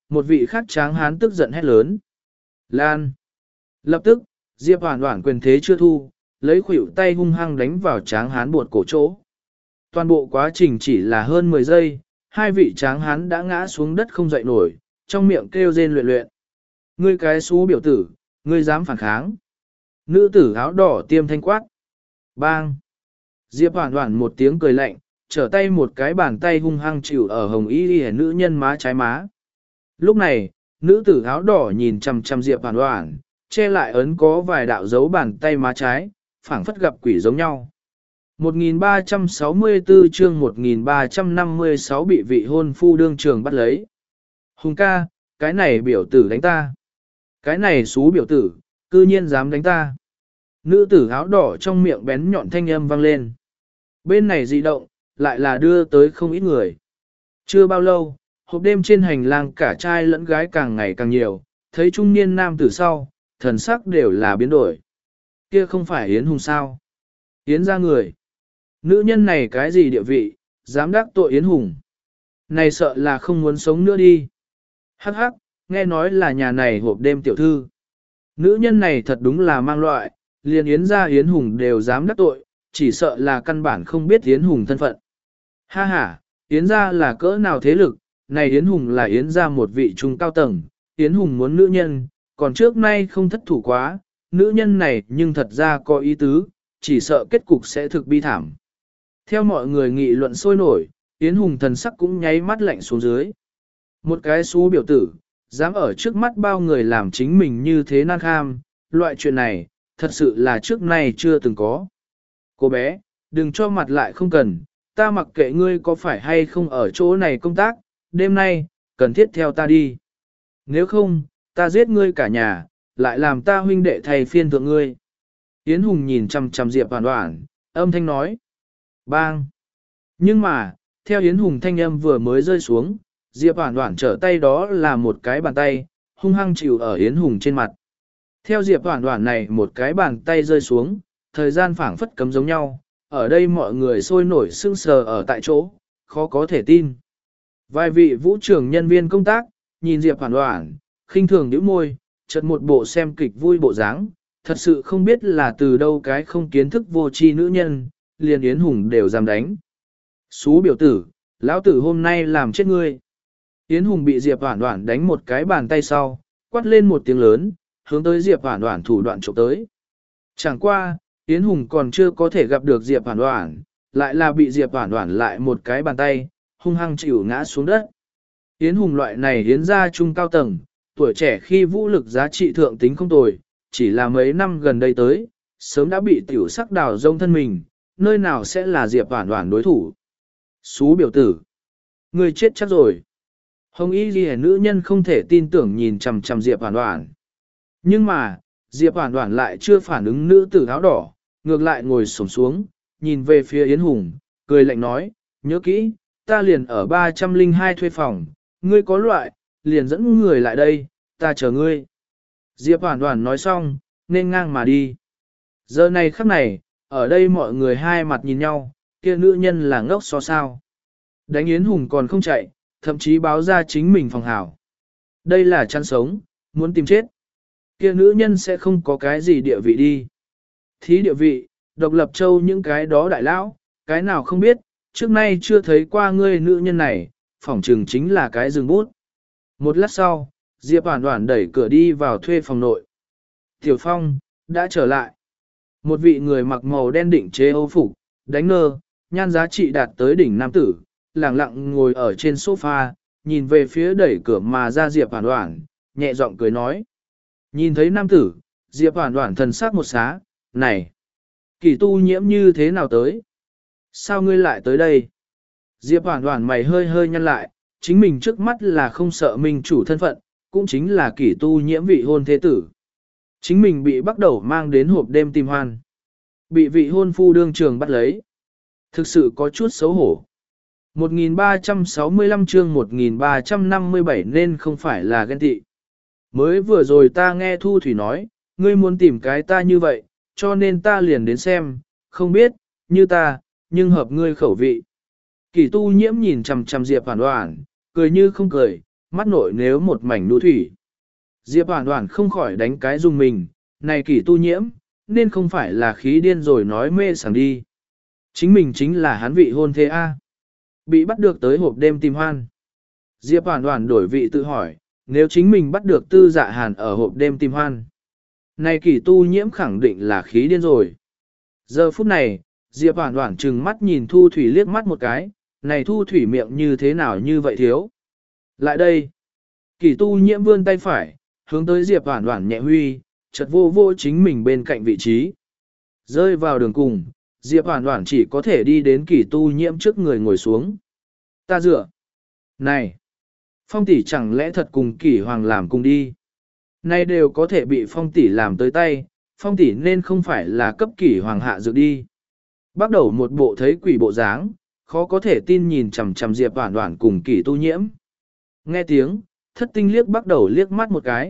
một vị khác tráng hán tức giận hét lớn. Lan! Lập tức, Diệp Hoản Hoản quyền thế chưa thu, lấy khuỷu tay hung hăng đánh vào tráng hán buột cổ chỗ. Toàn bộ quá trình chỉ là hơn mười giây, hai vị tráng hán đã ngã xuống đất không dậy nổi, trong miệng kêu rên luyện luyện. Ngươi cái xú biểu tử, ngươi dám phản kháng. Nữ tử áo đỏ tiêm thanh quát. Bang! Diệp Hoản Hoản một tiếng cười lạnh, trở tay một cái bàn tay hung hăng chịu ở hồng y y nữ nhân má trái má. Lúc này, nữ tử áo đỏ nhìn chằm chằm Diệp Hoản Hoản, che lại ấn có vài đạo dấu bàn tay má trái, phảng phất gặp quỷ giống nhau. một nghìn ba trăm sáu mươi tư chương một nghìn ba trăm năm mươi sáu bị vị hôn phu đương trường bắt lấy. Hùng ca, cái này biểu tử đánh ta. Cái này xú biểu tử, cư nhiên dám đánh ta. Nữ tử áo đỏ trong miệng bén nhọn thanh âm vang lên. Bên này dị động, lại là đưa tới không ít người. Chưa bao lâu, hộp đêm trên hành lang cả trai lẫn gái càng ngày càng nhiều, thấy trung niên nam tử sau, thần sắc đều là biến đổi. Kia không phải Yến Hùng sao? Yến ra người. Nữ nhân này cái gì địa vị, dám đắc tội Yến Hùng. Này sợ là không muốn sống nữa đi. Hắc hắc, nghe nói là nhà này hộp đêm tiểu thư. Nữ nhân này thật đúng là mang loại, liền Yến ra Yến Hùng đều dám đắc tội, chỉ sợ là căn bản không biết Yến Hùng thân phận. Ha ha, Yến ra là cỡ nào thế lực, này Yến Hùng là Yến ra một vị trung cao tầng, Yến Hùng muốn nữ nhân, còn trước nay không thất thủ quá, nữ nhân này nhưng thật ra có ý tứ, chỉ sợ kết cục sẽ thực bi thảm. Theo mọi người nghị luận sôi nổi, Yến Hùng thần sắc cũng nháy mắt lạnh xuống dưới. Một cái xú biểu tử, dám ở trước mắt bao người làm chính mình như thế nan kham, loại chuyện này, thật sự là trước nay chưa từng có. Cô bé, đừng cho mặt lại không cần, ta mặc kệ ngươi có phải hay không ở chỗ này công tác, đêm nay, cần thiết theo ta đi. Nếu không, ta giết ngươi cả nhà, lại làm ta huynh đệ thầy phiên thượng ngươi. Yến Hùng nhìn chằm chằm Diệp Hoản Hoản, âm thanh nói. Bang! Nhưng mà, theo Yến Hùng thanh âm vừa mới rơi xuống, Diệp Hoản Hoản trở tay đó là một cái bàn tay, hung hăng chịu ở Yến Hùng trên mặt. Theo Diệp Hoản Hoản này một cái bàn tay rơi xuống, thời gian phảng phất cấm giống nhau, ở đây mọi người sôi nổi sững sờ ở tại chỗ, khó có thể tin. Vài vị vũ trưởng nhân viên công tác, nhìn Diệp Hoản Hoản, khinh thường nhíu môi, chợt một bộ xem kịch vui bộ dáng, thật sự không biết là từ đâu cái không kiến thức vô tri nữ nhân, liền Yến Hùng đều dám đánh. Xú biểu tử, lão tử hôm nay làm chết ngươi. Yến Hùng bị Diệp Hoản Hoản đánh một cái bàn tay sau, quát lên một tiếng lớn, hướng tới Diệp Hoản Hoản thủ đoạn chụp tới. Chẳng qua, Yến Hùng còn chưa có thể gặp được Diệp Hoản Hoản, lại là bị Diệp Hoản Hoản lại một cái bàn tay, hung hăng chịu ngã xuống đất. Yến Hùng loại này Yến gia trung cao tầng, tuổi trẻ khi vũ lực giá trị thượng tính không tồi, chỉ là mấy năm gần đây tới, sớm đã bị tiểu sắc đào rông thân mình, nơi nào sẽ là Diệp Hoản Hoản đối thủ. Xú biểu tử, người chết chắc rồi. Hồng y ghi nữ nhân không thể tin tưởng nhìn chằm chằm Diệp Hoản Hoản. Nhưng mà, Diệp Hoản Hoản lại chưa phản ứng nữ tử áo đỏ, ngược lại ngồi xổm xuống, nhìn về phía Yến Hùng, cười lạnh nói, nhớ kỹ, ta liền ở ba trăm lẻ hai thuê phòng, ngươi có loại, liền dẫn người lại đây, ta chờ ngươi. Diệp Hoản Hoản nói xong, nên ngang mà đi. Giờ này khắc này, ở đây mọi người hai mặt nhìn nhau, kia nữ nhân là ngốc so sao. Đánh Yến Hùng còn không chạy, thậm chí báo ra chính mình phòng hảo. Đây là chăn sống, muốn tìm chết. Kia nữ nhân sẽ không có cái gì địa vị đi. Thí địa vị, độc lập châu những cái đó đại lão, cái nào không biết, trước nay chưa thấy qua ngươi nữ nhân này, phỏng trừng chính là cái rừng bút. Một lát sau, Diệp Hoản Hoản đẩy cửa đi vào thuê phòng nội. Tiểu Phong, đã trở lại. Một vị người mặc màu đen định chế âu phục, đánh nơ, nhan giá trị đạt tới đỉnh nam tử, lặng lặng ngồi ở trên sofa, nhìn về phía đẩy cửa mà ra Diệp Hoản Hoản, nhẹ giọng cười nói. Nhìn thấy nam tử, Diệp Hoản Hoản thần sắc một xá, này, Kỳ tu nhiễm như thế nào tới? Sao ngươi lại tới đây? Diệp Hoản Hoản mày hơi hơi nhăn lại, chính mình trước mắt là không sợ mình chủ thân phận, cũng chính là Kỳ tu nhiễm vị hôn thế tử. Chính mình bị bắt đầu mang đến hộp đêm tìm hoan. Bị vị hôn phu đương trường bắt lấy. Thực sự có chút xấu hổ. một nghìn ba trăm sáu mươi lăm chương một nghìn ba trăm năm mươi bảy nên không phải là ghen tị. Mới vừa rồi ta nghe Thu Thủy nói, ngươi muốn tìm cái ta như vậy, cho nên ta liền đến xem, không biết, như ta, nhưng hợp ngươi khẩu vị. Kỳ tu nhiễm nhìn chằm chằm Diệp Hoản Hoản, cười như không cười, mắt nội nếu một mảnh nu thủy. Diệp Hoàn Hoàn không khỏi đánh cái dùng mình, này kỷ tu nhiễm, nên không phải là khí điên rồi nói mê sảng đi. Chính mình chính là hắn vị hôn thế A. Bị bắt được tới hộp đêm tìm hoan. Diệp Hoàn Hoàn đổi vị tự hỏi, nếu chính mình bắt được tư dạ hàn ở hộp đêm tìm hoan. Này kỷ tu nhiễm khẳng định là khí điên rồi. Giờ phút này, Diệp Hoàn Hoàn trừng mắt nhìn Thu Thủy liếc mắt một cái, này Thu Thủy miệng như thế nào như vậy thiếu. Lại đây, kỷ tu nhiễm vươn tay phải, hướng tới Diệp Hoàn Hoàn nhẹ huy, chợt vô vô chính mình bên cạnh vị trí. Rơi vào đường cùng, Diệp Hoàn Hoàn chỉ có thể đi đến kỷ tu nhiễm trước người ngồi xuống. Ta dựa. Này, Phong tỷ chẳng lẽ thật cùng kỷ hoàng làm cùng đi. Nay đều có thể bị Phong tỷ làm tới tay, Phong tỷ nên không phải là cấp kỷ hoàng hạ dược đi. Bắt đầu một bộ thấy quỷ bộ dáng, khó có thể tin nhìn chằm chằm Diệp Hoàn Hoàn cùng kỷ tu nhiễm. Nghe tiếng, thất tinh liếc bắt đầu liếc mắt một cái.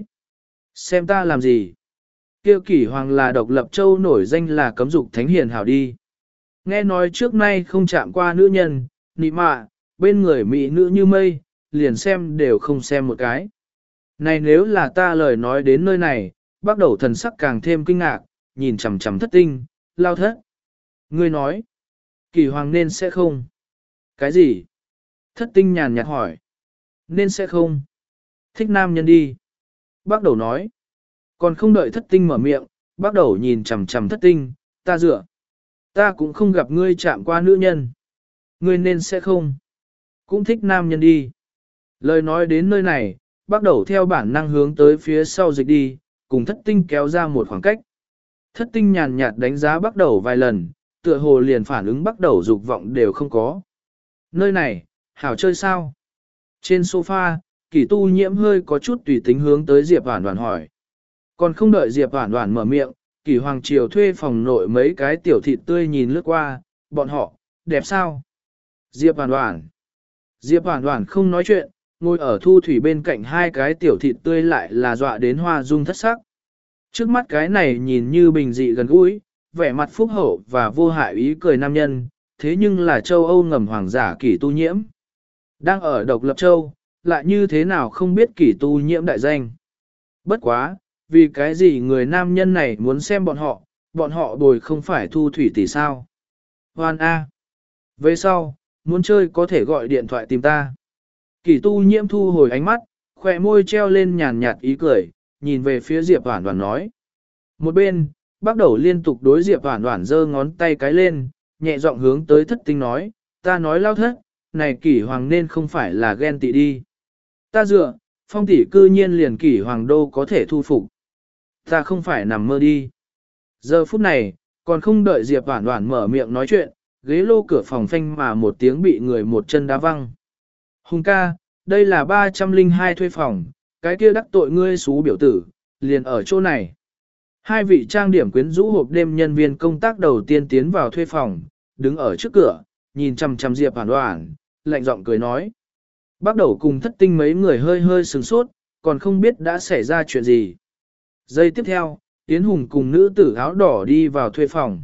Xem ta làm gì? Kêu kỷ hoàng là độc lập châu nổi danh là cấm dục thánh hiền hảo đi. Nghe nói trước nay không chạm qua nữ nhân, nị mạ, bên người mỹ nữ như mây, liền xem đều không xem một cái. Này nếu là ta lời nói đến nơi này, bắt đầu thần sắc càng thêm kinh ngạc, nhìn chằm chằm thất tinh, lao thất. Ngươi nói, kỷ hoàng nên sẽ không. Cái gì? Thất tinh nhàn nhạt hỏi. Nên sẽ không. Thích nam nhân đi. Bác đầu nói. Còn không đợi thất tinh mở miệng, bác đầu nhìn chằm chằm thất tinh, ta dựa. Ta cũng không gặp ngươi chạm qua nữ nhân. Ngươi nên sẽ không. Cũng thích nam nhân đi. Lời nói đến nơi này, bác đầu theo bản năng hướng tới phía sau dịch đi, cùng thất tinh kéo ra một khoảng cách. Thất tinh nhàn nhạt đánh giá bác đầu vài lần, tựa hồ liền phản ứng bác đầu dục vọng đều không có. Nơi này, hảo chơi sao? Trên sofa, kỷ tu nhiễm hơi có chút tùy tính hướng tới Diệp Hoàn Hoàn hỏi. Còn không đợi Diệp Hoàn Hoàn mở miệng, kỷ hoàng triều thuê phòng nội mấy cái tiểu thịt tươi nhìn lướt qua, bọn họ, đẹp sao? Diệp Hoàn Hoàn. Diệp Hoàn Hoàn không nói chuyện, ngồi ở Thu Thủy bên cạnh hai cái tiểu thịt tươi lại là dọa đến hoa dung thất sắc. Trước mắt cái này nhìn như bình dị gần gũi, vẻ mặt phúc hậu và vô hại ý cười nam nhân, thế nhưng là châu Âu ngầm hoàng giả kỷ tu nhiễm. Đang ở độc lập châu, lại như thế nào không biết kỷ tu nhiễm đại danh. Bất quá, vì cái gì người nam nhân này muốn xem bọn họ, bọn họ bồi không phải Thu Thủy tỷ sao. Hoan A. Về sau, muốn chơi có thể gọi điện thoại tìm ta. Kỷ tu nhiễm thu hồi ánh mắt, khỏe môi treo lên nhàn nhạt ý cười, nhìn về phía Diệp Hoàn Hoàn nói. Một bên, bắt đầu liên tục đối Diệp Hoàn Hoàn giơ ngón tay cái lên, nhẹ giọng hướng tới thất tinh nói, ta nói lao thất, này kỷ hoàng nên không phải là ghen tị đi. Ta dựa, Phong tỷ cư nhiên liền kỷ hoàng đô có thể thu phục. Ta không phải nằm mơ đi. Giờ phút này, còn không đợi Diệp Hoàn Hoàn mở miệng nói chuyện, ghế lô cửa phòng phanh mà một tiếng bị người một chân đá văng. Hùng ca, đây là ba trăm linh hai thuê phòng, cái kia đắc tội ngươi xú biểu tử, liền ở chỗ này. Hai vị trang điểm quyến rũ hộp đêm nhân viên công tác đầu tiên tiến vào thuê phòng, đứng ở trước cửa, nhìn chằm chằm Diệp Hoàn Hoàn, lạnh giọng cười nói. Bắt đầu cùng thất tinh mấy người hơi hơi sừng sốt, còn không biết đã xảy ra chuyện gì. Giây tiếp theo, Yến Hùng cùng nữ tử áo đỏ đi vào thuê phòng.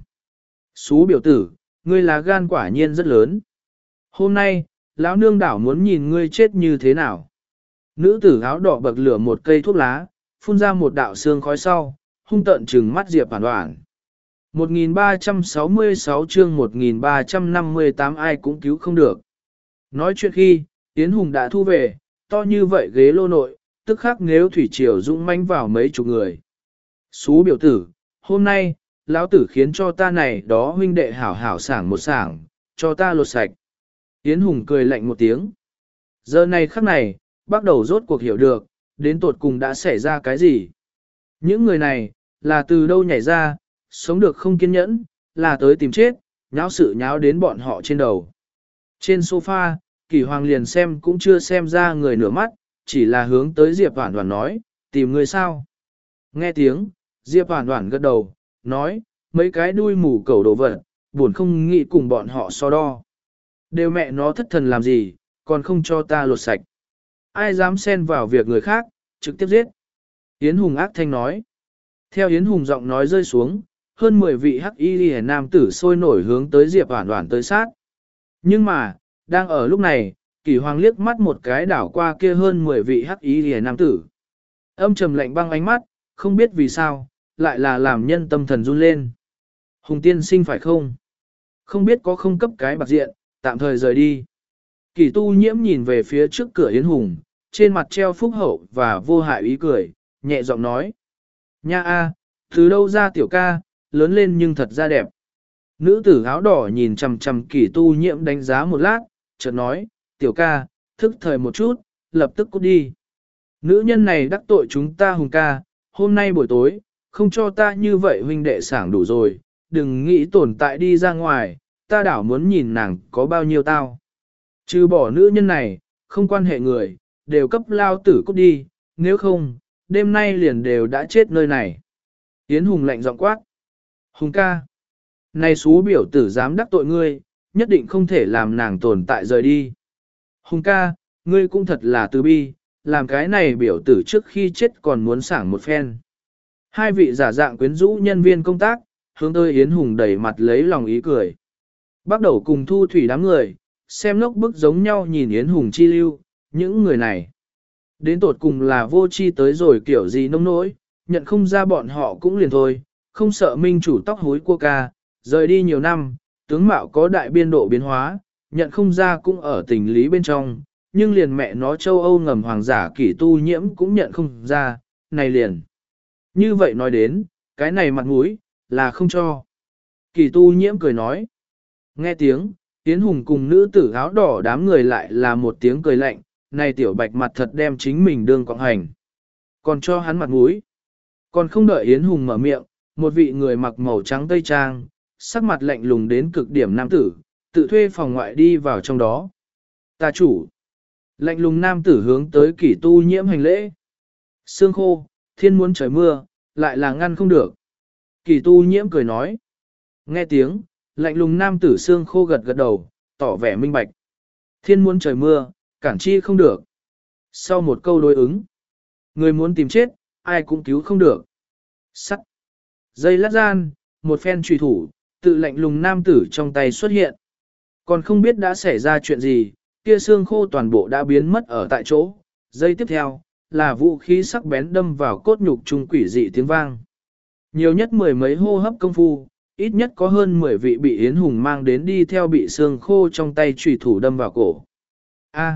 Xú biểu tử, ngươi là gan quả nhiên rất lớn. Hôm nay, lão nương đảo muốn nhìn ngươi chết như thế nào. Nữ tử áo đỏ bậc lửa một cây thuốc lá, phun ra một đạo xương khói sau, hung tợn trừng mắt Diệp Hoàn Hoàn. một nghìn ba trăm sáu mươi sáu chương một nghìn ba trăm năm mươi tám ai cũng cứu không được. Nói chuyện khi, Yến Hùng đã thu về, to như vậy ghế lô nội, tức khắc nếu thủy triều dũng manh vào mấy chục người. Xú biểu tử, hôm nay, lão tử khiến cho ta này đó huynh đệ hảo hảo sảng một sảng, cho ta lột sạch. Yến Hùng cười lạnh một tiếng. Giờ này khắc này, bắt đầu rốt cuộc hiểu được, đến tột cùng đã xảy ra cái gì. Những người này, là từ đâu nhảy ra, sống được không kiên nhẫn, là tới tìm chết, nháo sự nháo đến bọn họ trên đầu. Trên sofa, Kỳ Hoàng liền xem cũng chưa xem ra người nửa mắt, chỉ là hướng tới Diệp Hoàn Hoàn nói, tìm người sao. Nghe tiếng, Diệp Hoàn Hoàn gật đầu, nói, mấy cái đuôi mù cẩu đồ vật, buồn không nghĩ cùng bọn họ so đo. Đều mẹ nó thất thần làm gì, còn không cho ta lột sạch. Ai dám xen vào việc người khác, trực tiếp giết. Yến Hùng ác thanh nói. Theo Yến Hùng giọng nói rơi xuống, hơn mười vị hắc y liễu nam tử sôi nổi hướng tới Diệp Hoàn Hoàn tới sát. Nhưng mà, đang ở lúc này, Kỷ Hoàng liếc mắt một cái đảo qua kia hơn mười vị hắc ý rìa nam tử. Âm trầm lạnh băng ánh mắt, không biết vì sao, lại là làm nhân tâm thần run lên. Hùng tiên sinh phải không? Không biết có không cấp cái bạc diện, tạm thời rời đi. Kỷ tu nhiễm nhìn về phía trước cửa Yến Hùng, trên mặt treo phúc hậu và vô hại ý cười, nhẹ giọng nói. Nha a, từ đâu ra tiểu ca, lớn lên nhưng thật ra đẹp. Nữ tử áo đỏ nhìn chằm chằm kỷ tu nhiễm đánh giá một lát, chợt nói, tiểu ca, thức thời một chút, lập tức cút đi. Nữ nhân này đắc tội chúng ta Hùng ca, hôm nay buổi tối, không cho ta như vậy huynh đệ sảng đủ rồi, đừng nghĩ tồn tại đi ra ngoài, ta đảo muốn nhìn nàng có bao nhiêu tao. Trừ bỏ nữ nhân này, không quan hệ người, đều cấp lao tử cút đi, nếu không, đêm nay liền đều đã chết nơi này. Yến Hùng lạnh giọng quát. Hùng ca, này xú biểu tử dám đắc tội ngươi, nhất định không thể làm nàng tồn tại rời đi. Hùng ca, ngươi cũng thật là từ bi, làm cái này biểu tử trước khi chết còn muốn sảng một phen. Hai vị giả dạng quyến rũ nhân viên công tác, hướng tới Yến Hùng đẩy mặt lấy lòng ý cười. Bắt đầu cùng thu thủy đám người, xem lốc bức giống nhau nhìn Yến Hùng chi lưu, những người này. Đến tột cùng là vô chi tới rồi kiểu gì nông nỗi, nhận không ra bọn họ cũng liền thôi, không sợ minh chủ tóc hối cua ca, rời đi nhiều năm, tướng mạo có đại biên độ biến hóa, nhận không ra cũng ở tình lý bên trong, nhưng liền mẹ nó châu Âu ngầm hoàng giả kỷ tu nhiễm cũng nhận không ra, này liền. Như vậy nói đến, cái này mặt mũi, là không cho. Kỷ tu nhiễm cười nói. Nghe tiếng, Yến Hùng cùng nữ tử áo đỏ đám người lại là một tiếng cười lạnh, này tiểu bạch mặt thật đem chính mình đương quạng hành. Còn cho hắn mặt mũi. Còn không đợi Yến Hùng mở miệng, một vị người mặc màu trắng tây trang, sắc mặt lạnh lùng đến cực điểm nam tử, tự thuê phòng ngoại đi vào trong đó. Ta chủ. Lạnh lùng nam tử hướng tới kỷ tu nhiễm hành lễ. Sương khô, thiên muốn trời mưa, lại là ngăn không được. Kỷ tu nhiễm cười nói. Nghe tiếng, lạnh lùng nam tử sương khô gật gật đầu, tỏ vẻ minh bạch. Thiên muốn trời mưa, cản chi không được. Sau một câu đối ứng, người muốn tìm chết, ai cũng cứu không được. Sắt. Dây lát gian, một phen trùy thủ, tự lạnh lùng nam tử trong tay xuất hiện. Còn không biết đã xảy ra chuyện gì, kia xương khô toàn bộ đã biến mất ở tại chỗ. Giây tiếp theo, là vũ khí sắc bén đâm vào cốt nhục trung quỷ dị tiếng vang. Nhiều nhất mười mấy hô hấp công phu, ít nhất có hơn mười vị bị Yến Hùng mang đến đi theo bị xương khô trong tay trùy thủ đâm vào cổ. A.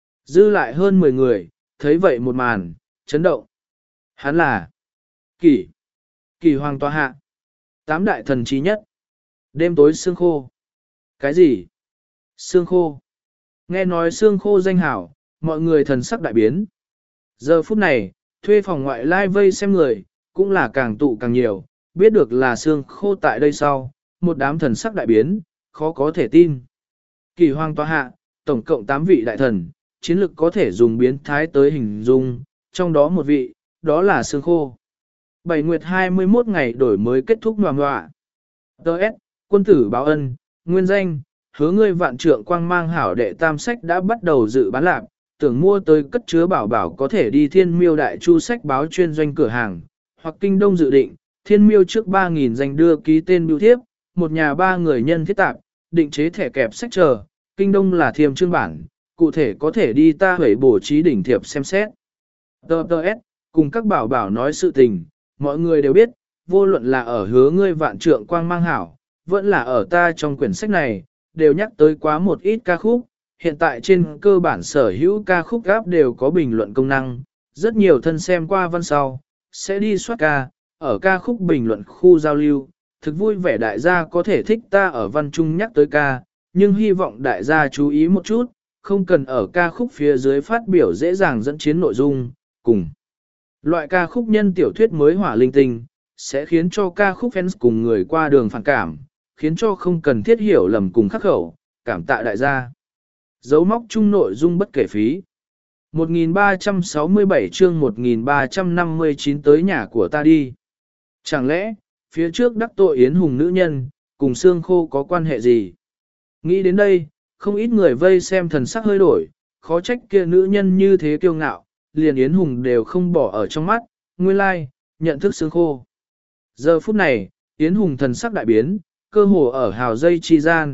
Dư lại hơn mười người, thấy vậy một màn, chấn động. Hắn là Kỷ. Kỷ Hoàng tọa hạ. Tám đại thần trí nhất. Đêm tối xương khô. Cái gì? Xương khô. Nghe nói xương khô danh hảo, mọi người thần sắc đại biến. Giờ phút này, thuê phòng ngoại lai vây xem người, cũng là càng tụ càng nhiều, biết được là xương khô tại đây sau, một đám thần sắc đại biến, khó có thể tin. Kỷ Hoàng tọa hạ, tổng cộng tám vị đại thần, chiến lực có thể dùng biến thái tới hình dung, trong đó một vị, đó là xương khô. Bảy nguyệt hai mươi mốt ngày đổi mới kết thúc ngoà ngoạ. Đợt, quân tử báo ân, nguyên danh, hứa ngươi vạn trượng quang mang hảo đệ tam sách đã bắt đầu dự bán lạc, tưởng mua tới cất chứa bảo bảo có thể đi thiên miêu đại chu sách báo chuyên doanh cửa hàng, hoặc kinh đông dự định, thiên miêu trước ba nghìn danh đưa ký tên bưu thiếp, một nhà ba người nhân thiết tạp, định chế thẻ kẹp sách chờ, kinh đông là thiềm chương bản, cụ thể có thể đi ta hủy bổ trí đỉnh thiệp xem xét. Tờ tờ S, cùng các bảo bảo nói sự tình, mọi người đều biết, vô luận là ở hứa ngươi vạn trượng quang mang hảo, vẫn là ở ta trong quyển sách này, đều nhắc tới quá một ít ca khúc, hiện tại trên cơ bản sở hữu ca khúc gáp đều có bình luận công năng, rất nhiều thân xem qua văn sau, sẽ đi soát ca, ở ca khúc bình luận khu giao lưu, thực vui vẻ đại gia có thể thích ta ở văn trung nhắc tới ca, nhưng hy vọng đại gia chú ý một chút, không cần ở ca khúc phía dưới phát biểu dễ dàng dẫn chiến nội dung, cùng. Loại ca khúc nhân tiểu thuyết mới hỏa linh tinh, sẽ khiến cho ca khúc fans cùng người qua đường phản cảm, khiến cho không cần thiết hiểu lầm cùng khắc khẩu, cảm tạ đại gia. Dấu móc chung nội dung bất kể phí. một nghìn ba trăm sáu mươi bảy chương một nghìn ba trăm năm mươi chín tới nhà của ta đi. Chẳng lẽ, phía trước đắc tội Yến Hùng nữ nhân, cùng xương khô có quan hệ gì? Nghĩ đến đây, không ít người vây xem thần sắc hơi đổi, khó trách kia nữ nhân như thế kiêu ngạo, liền Yến Hùng đều không bỏ ở trong mắt, nguyên lai, like, nhận thức xương khô. Giờ phút này, Yến Hùng thần sắc đại biến, cơ hồ ở hào dây chi gian,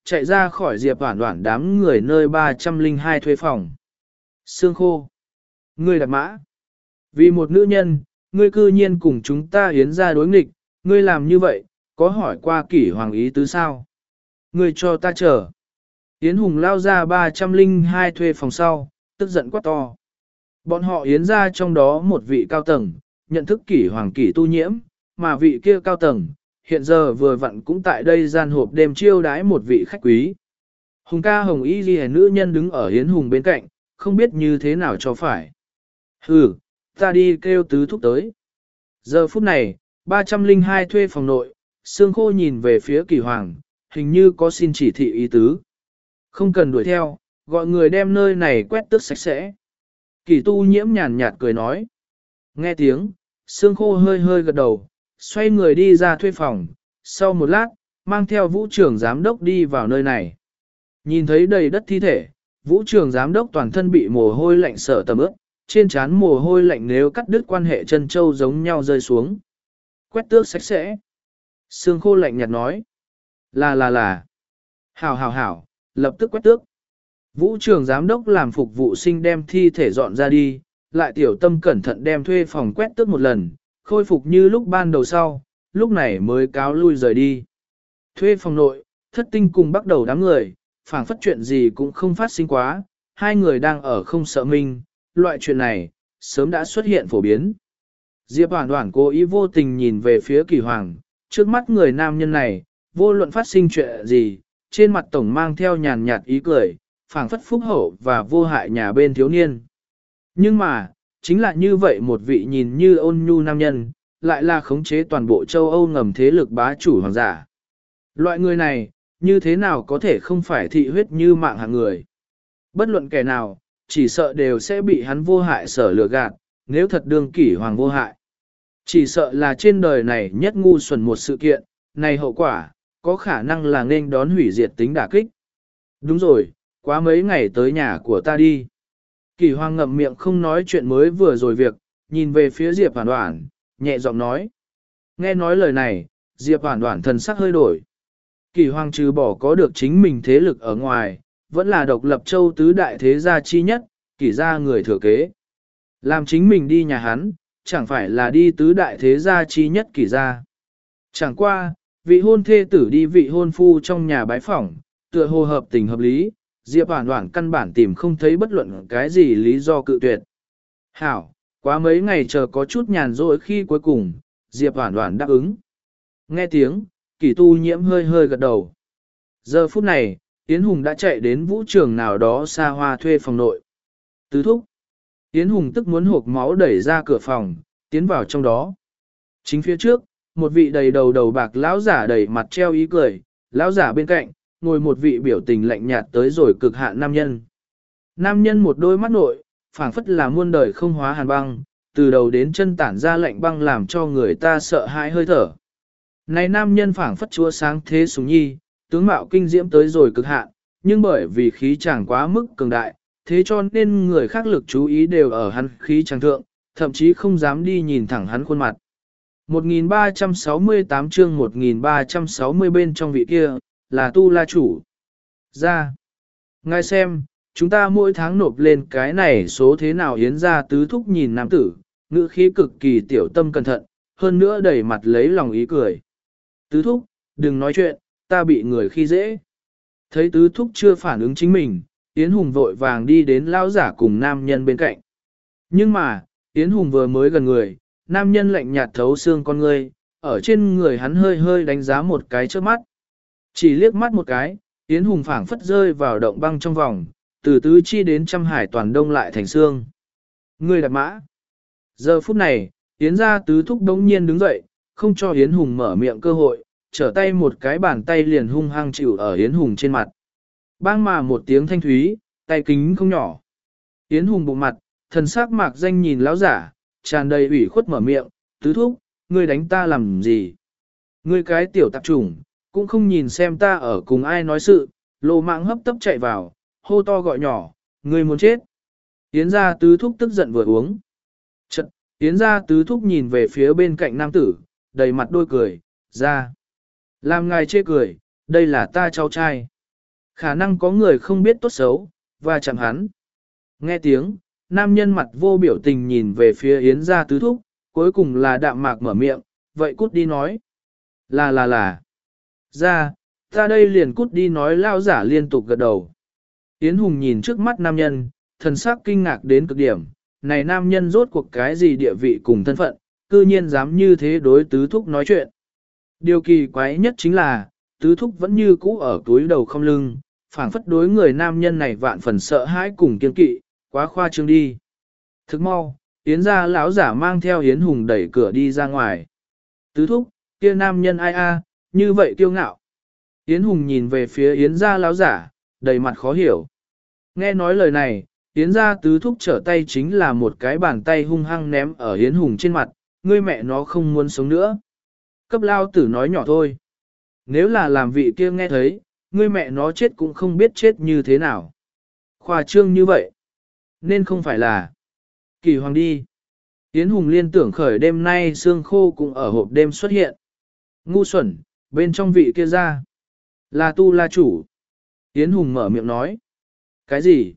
chạy ra khỏi Diệp Hoản Hoản đám người nơi ba trăm linh hai thuê phòng. Sương Khô, ngươi đạp mã. Vì một nữ nhân, ngươi cư nhiên cùng chúng ta Yến ra đối nghịch, ngươi làm như vậy, có hỏi qua Kỷ Hoàng ý tứ sao? Ngươi cho ta chờ. Yến Hùng lao ra ba trăm linh hai thuê phòng sau, tức giận quát to. Bọn họ Yến ra trong đó một vị cao tầng, nhận thức Kỷ Hoàng Kỷ tu nhiễm, mà vị kia cao tầng, hiện giờ vừa vặn cũng tại đây gian hộp đêm chiêu đái một vị khách quý. Hùng ca Hồng Y Ghi nữ nhân đứng ở Yến Hùng bên cạnh, không biết như thế nào cho phải. Hừ, ta đi kêu tứ thúc tới. Giờ phút này, ba trăm linh hai thuê phòng nội, Sương Khô nhìn về phía Kỷ Hoàng, hình như có xin chỉ thị ý tứ. Không cần đuổi theo, gọi người đem nơi này quét tước sạch sẽ. Kỷ tu nhiễm nhàn nhạt cười nói. Nghe tiếng, Sương Khô hơi hơi gật đầu, xoay người đi ra thuê phòng, sau một lát, mang theo vũ trưởng giám đốc đi vào nơi này. Nhìn thấy đầy đất thi thể, vũ trưởng giám đốc toàn thân bị mồ hôi lạnh sở tầm ướt, trên trán mồ hôi lạnh nếu cắt đứt quan hệ chân châu giống nhau rơi xuống. Quét tước sạch sẽ. Sương Khô lạnh nhạt nói. Là là là. Hảo hảo hảo, lập tức quét tước. Vũ trưởng giám đốc làm phục vụ sinh đem thi thể dọn ra đi, lại tiểu tâm cẩn thận đem thuê phòng quét tước một lần, khôi phục như lúc ban đầu sau, lúc này mới cáo lui rời đi. Thuê phòng nội, Thất Tinh cùng bắt đầu đám người, phảng phất chuyện gì cũng không phát sinh quá, hai người đang ở không sợ mình, loại chuyện này, sớm đã xuất hiện phổ biến. Diệp Hoản Hoản cố ý vô tình nhìn về phía Kỷ Hoàng, trước mắt người nam nhân này, vô luận phát sinh chuyện gì, trên mặt tổng mang theo nhàn nhạt ý cười, phảng phất phúc hậu và vô hại nhà bên thiếu niên. Nhưng mà, chính là như vậy một vị nhìn như ôn nhu nam nhân, lại là khống chế toàn bộ châu Âu ngầm thế lực bá chủ hoàng giả. Loại người này, như thế nào có thể không phải thị huyết như mạng hạng người. Bất luận kẻ nào, chỉ sợ đều sẽ bị hắn vô hại sở lừa gạt, nếu thật đương Kỷ Hoàng vô hại. Chỉ sợ là trên đời này nhất ngu xuẩn một sự kiện, này hậu quả, có khả năng là nên đón hủy diệt tính đả kích. Đúng rồi, quá mấy ngày tới nhà của ta đi. Kỷ Hoàng ngậm miệng không nói chuyện mới vừa rồi việc, nhìn về phía Diệp Hoản Hoản, nhẹ giọng nói. Nghe nói lời này, Diệp Hoản Hoản thần sắc hơi đổi. Kỷ Hoàng trừ bỏ có được chính mình thế lực ở ngoài, vẫn là độc lập châu tứ đại thế gia chi nhất, Kỷ gia người thừa kế. Làm chính mình đi nhà hắn, chẳng phải là đi tứ đại thế gia chi nhất Kỷ gia. Chẳng qua, vị hôn thê tử đi vị hôn phu trong nhà bái phỏng, tựa hồ hợp tình hợp lý, Diệp Hoản Hoản căn bản tìm không thấy bất luận cái gì lý do cự tuyệt. Hảo, quá mấy ngày chờ có chút nhàn rỗi khi cuối cùng, Diệp Hoản Hoản đáp ứng. Nghe tiếng, Kỷ tu nhiễm hơi hơi gật đầu. Giờ phút này, Yến Hùng đã chạy đến vũ trường nào đó xa hoa thuê phòng nội. Tứ thúc. Yến Hùng tức muốn hộp máu đẩy ra cửa phòng, tiến vào trong đó. Chính phía trước, một vị đầy đầu đầu bạc lão giả đầy mặt treo ý cười, lão giả bên cạnh, ngồi một vị biểu tình lạnh nhạt tới rồi cực hạn nam nhân. Nam nhân một đôi mắt nội, phảng phất là muôn đời không hóa hàn băng, từ đầu đến chân tản ra lạnh băng làm cho người ta sợ hãi hơi thở. Này nam nhân phảng phất chúa sáng thế súng nhi, tướng mạo kinh diễm tới rồi cực hạn, nhưng bởi vì khí chàng quá mức cường đại, thế cho nên người khác lực chú ý đều ở hắn khí chàng thượng, thậm chí không dám đi nhìn thẳng hắn khuôn mặt. một nghìn ba trăm sáu mươi tám chương một nghìn ba trăm sáu mươi bên trong vị kia, là Tu La chủ. Ra. Ngài xem, chúng ta mỗi tháng nộp lên cái này số thế nào Yến ra tứ thúc nhìn nam tử, ngữ khí cực kỳ tiểu tâm cẩn thận, hơn nữa đầy mặt lấy lòng ý cười. Tứ thúc, đừng nói chuyện, ta bị người khi dễ. Thấy tứ thúc chưa phản ứng chính mình, Yến Hùng vội vàng đi đến lao giả cùng nam nhân bên cạnh. Nhưng mà, Yến Hùng vừa mới gần người, nam nhân lạnh nhạt thấu xương con ngươi, ở trên người hắn hơi hơi đánh giá một cái trước mắt. Chỉ liếc mắt một cái, Yến Hùng phảng phất rơi vào động băng trong vòng, từ tứ chi đến trăm hải toàn đông lại thành xương. Ngươi đạp mã. Giờ phút này, Yến gia tứ thúc đống nhiên đứng dậy, không cho Yến Hùng mở miệng cơ hội, trở tay một cái bàn tay liền hung hăng chịu ở Yến Hùng trên mặt. Bang mà một tiếng thanh thúy, tay kính không nhỏ. Yến Hùng bụng mặt, thần sắc mạc danh nhìn lão giả, tràn đầy ủy khuất mở miệng, tứ thúc, ngươi đánh ta làm gì? Ngươi cái tiểu tạp chủng, cũng không nhìn xem ta ở cùng ai nói sự, lô mạng hấp tấp chạy vào, hô to gọi nhỏ, ngươi muốn chết. Yến gia tứ thúc tức giận vừa uống. Chật, Yến gia tứ thúc nhìn về phía bên cạnh nam tử, đầy mặt đôi cười, ra. Làm ngài chê cười, đây là ta cháu trai. Khả năng có người không biết tốt xấu, và chẳng hắn. Nghe tiếng, nam nhân mặt vô biểu tình nhìn về phía Yến gia tứ thúc, cuối cùng là đạm mạc mở miệng, vậy cút đi nói. Là là là. Ra, ta đây liền cút đi nói lao giả liên tục gật đầu. Yến Hùng nhìn trước mắt nam nhân, thần sắc kinh ngạc đến cực điểm, này nam nhân rốt cuộc cái gì địa vị cùng thân phận, cư nhiên dám như thế đối tứ thúc nói chuyện. Điều kỳ quái nhất chính là, tứ thúc vẫn như cũ ở túi đầu không lưng, phảng phất đối người nam nhân này vạn phần sợ hãi cùng kiên kỵ, quá khoa trương đi. Thức mau, Yến gia lão giả mang theo Yến Hùng đẩy cửa đi ra ngoài. Tứ thúc, kia nam nhân ai a, như vậy kiêu ngạo. Yến Hùng nhìn về phía Yến gia lão giả, đầy mặt khó hiểu. Nghe nói lời này, Yến gia tứ thúc trở tay chính là một cái bàn tay hung hăng ném ở Yến Hùng trên mặt, ngươi mẹ nó không muốn sống nữa. Cấp lao tử nói nhỏ thôi. Nếu là làm vị kia nghe thấy, ngươi mẹ nó chết cũng không biết chết như thế nào. Khoa trương như vậy. Nên không phải là Kỳ Hoàng đi. Yến Hùng liên tưởng khởi đêm nay xương khô cũng ở hộp đêm xuất hiện. Ngu xuẩn, bên trong vị kia ra. Là tu la chủ. Yến Hùng mở miệng nói. Cái gì?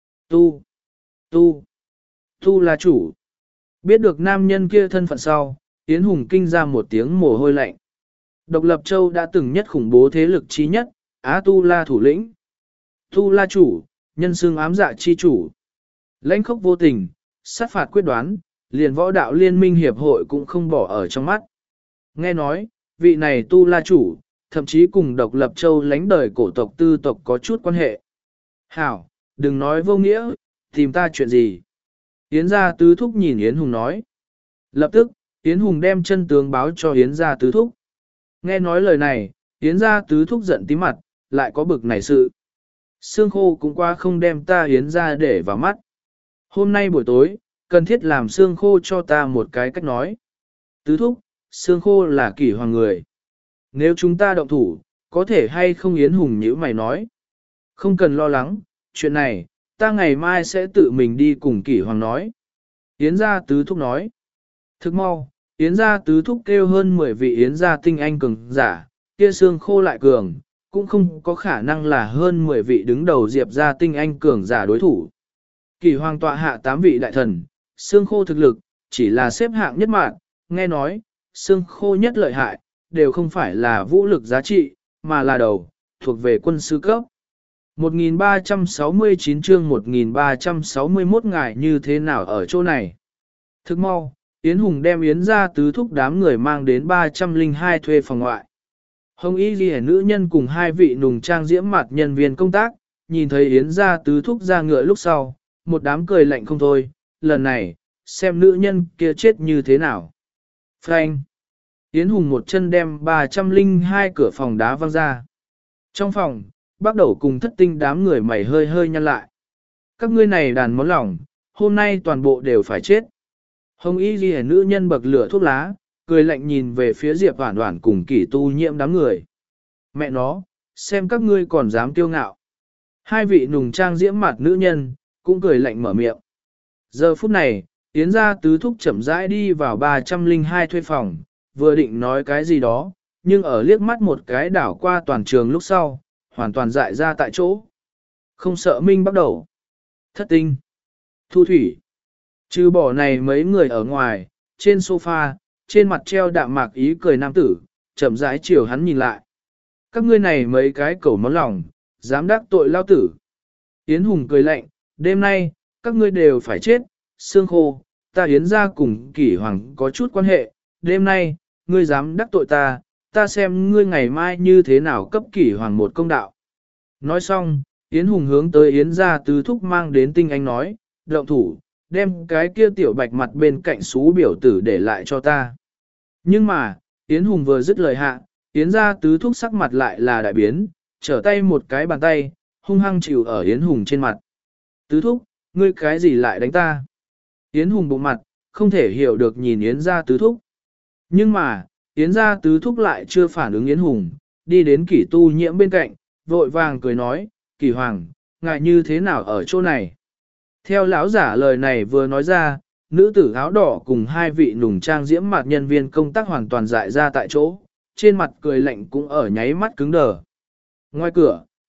Tu. Tu. Tu la chủ. Biết được nam nhân kia thân phận sau, Yến Hùng kinh ra một tiếng mồ hôi lạnh. Độc Lập Châu đã từng nhất khủng bố thế lực trí nhất, Á Tu La thủ lĩnh. Tu La chủ, nhân xương ám dạ chi chủ. Lãnh khốc vô tình, sát phạt quyết đoán, liền võ đạo liên minh hiệp hội cũng không bỏ ở trong mắt. Nghe nói, vị này Tu La chủ, thậm chí cùng Độc Lập Châu lãnh đời cổ tộc tư tộc có chút quan hệ. Hảo, đừng nói vô nghĩa, tìm ta chuyện gì. Yến gia tứ thúc nhìn Yến Hùng nói. Lập tức, Yến Hùng đem chân tướng báo cho Yến gia tứ thúc. Nghe nói lời này, Yến gia tứ thúc giận tí mặt, lại có bực này sự. Sương khô cũng qua không đem ta Yến gia để vào mắt. Hôm nay buổi tối, cần thiết làm sương khô cho ta một cái cách nói. Tứ thúc, sương khô là kỷ hoàng người. Nếu chúng ta động thủ, có thể hay không Yến Hùng như mày nói. Không cần lo lắng, chuyện này, ta ngày mai sẽ tự mình đi cùng kỷ hoàng nói. Yến gia tứ thúc nói. Thức mau, Yến gia tứ thúc kêu hơn mười vị Yến gia tinh anh cường giả, kia xương khô lại cường, cũng không có khả năng là hơn mười vị đứng đầu diệp gia tinh anh cường giả đối thủ. Kỳ hoàng tọa hạ tám vị đại thần, xương khô thực lực, chỉ là xếp hạng nhất mạng, nghe nói, xương khô nhất lợi hại, đều không phải là vũ lực giá trị, mà là đầu, thuộc về quân sư cấp. một nghìn ba trăm sáu mươi chín chương một nghìn ba trăm sáu mươi mốt ngài như thế nào ở chỗ này? Thức mau, Yến Hùng đem Yến gia tứ thúc đám người mang đến ba trăm lẻ hai thuê phòng ngoại. Hồng Y Ghi nữ nhân cùng hai vị nùng trang diễm mặt nhân viên công tác, nhìn thấy Yến gia tứ thúc ra ngựa lúc sau, một đám cười lạnh không thôi, lần này, xem nữ nhân kia chết như thế nào. Frank! Yến Hùng một chân đem ba trăm lẻ hai cửa phòng đá văng ra. Trong phòng, bắt đầu cùng thất tinh đám người mày hơi hơi nhăn lại. Các ngươi này đàn món lỏng, hôm nay toàn bộ đều phải chết. Hồng Y Ghi nữ nhân bậc lửa thuốc lá, cười lạnh nhìn về phía Diệp Hoản Hoản cùng Kỷ Tu Nhiễm đám người. Mẹ nó, xem các ngươi còn dám kiêu ngạo. Hai vị nùng trang diễm mặt nữ nhân, cũng cười lạnh mở miệng. Giờ phút này, Yến gia tứ thúc chậm rãi đi vào ba trăm lẻ hai thuê phòng, vừa định nói cái gì đó, nhưng ở liếc mắt một cái đảo qua toàn trường lúc sau, hoàn toàn dại ra tại chỗ. Không sợ minh bắt đầu. Thất tinh. Thu thủy. Trừ bỏ này mấy người ở ngoài, trên sofa, trên mặt treo đạm mạc ý cười nam tử, chậm rãi chiều hắn nhìn lại. Các ngươi này mấy cái cẩu món lòng, dám đắc tội lao tử. Yến Hùng cười lạnh, đêm nay, các ngươi đều phải chết, xương khô, ta Yến gia cùng Kỷ Hoàng có chút quan hệ, đêm nay, ngươi dám đắc tội ta, ta xem ngươi ngày mai như thế nào cấp Kỷ Hoàng một công đạo. Nói xong, Yến Hùng hướng tới Yến gia tứ thúc mang đến tinh anh nói, động thủ, đem cái kia tiểu bạch mặt bên cạnh xú biểu tử để lại cho ta. Nhưng mà, Yến Hùng vừa dứt lời hạ, Yến gia tứ thúc sắc mặt lại là đại biến, trở tay một cái bàn tay, hung hăng chịu ở Yến Hùng trên mặt. Tứ thúc, ngươi cái gì lại đánh ta? Yến Hùng bụng mặt, không thể hiểu được nhìn Yến gia tứ thúc. Nhưng mà, Yến gia tứ thúc lại chưa phản ứng Yến Hùng, đi đến Kỷ Tu Nhiễm bên cạnh, vội vàng cười nói, Kỷ Hoàng, ngài như thế nào ở chỗ này? Theo lão giả lời này vừa nói ra, nữ tử áo đỏ cùng hai vị nùng trang diễm mặt nhân viên công tác hoàn toàn dại ra tại chỗ, trên mặt cười lạnh cũng ở nháy mắt cứng đờ. Ngoài cửa,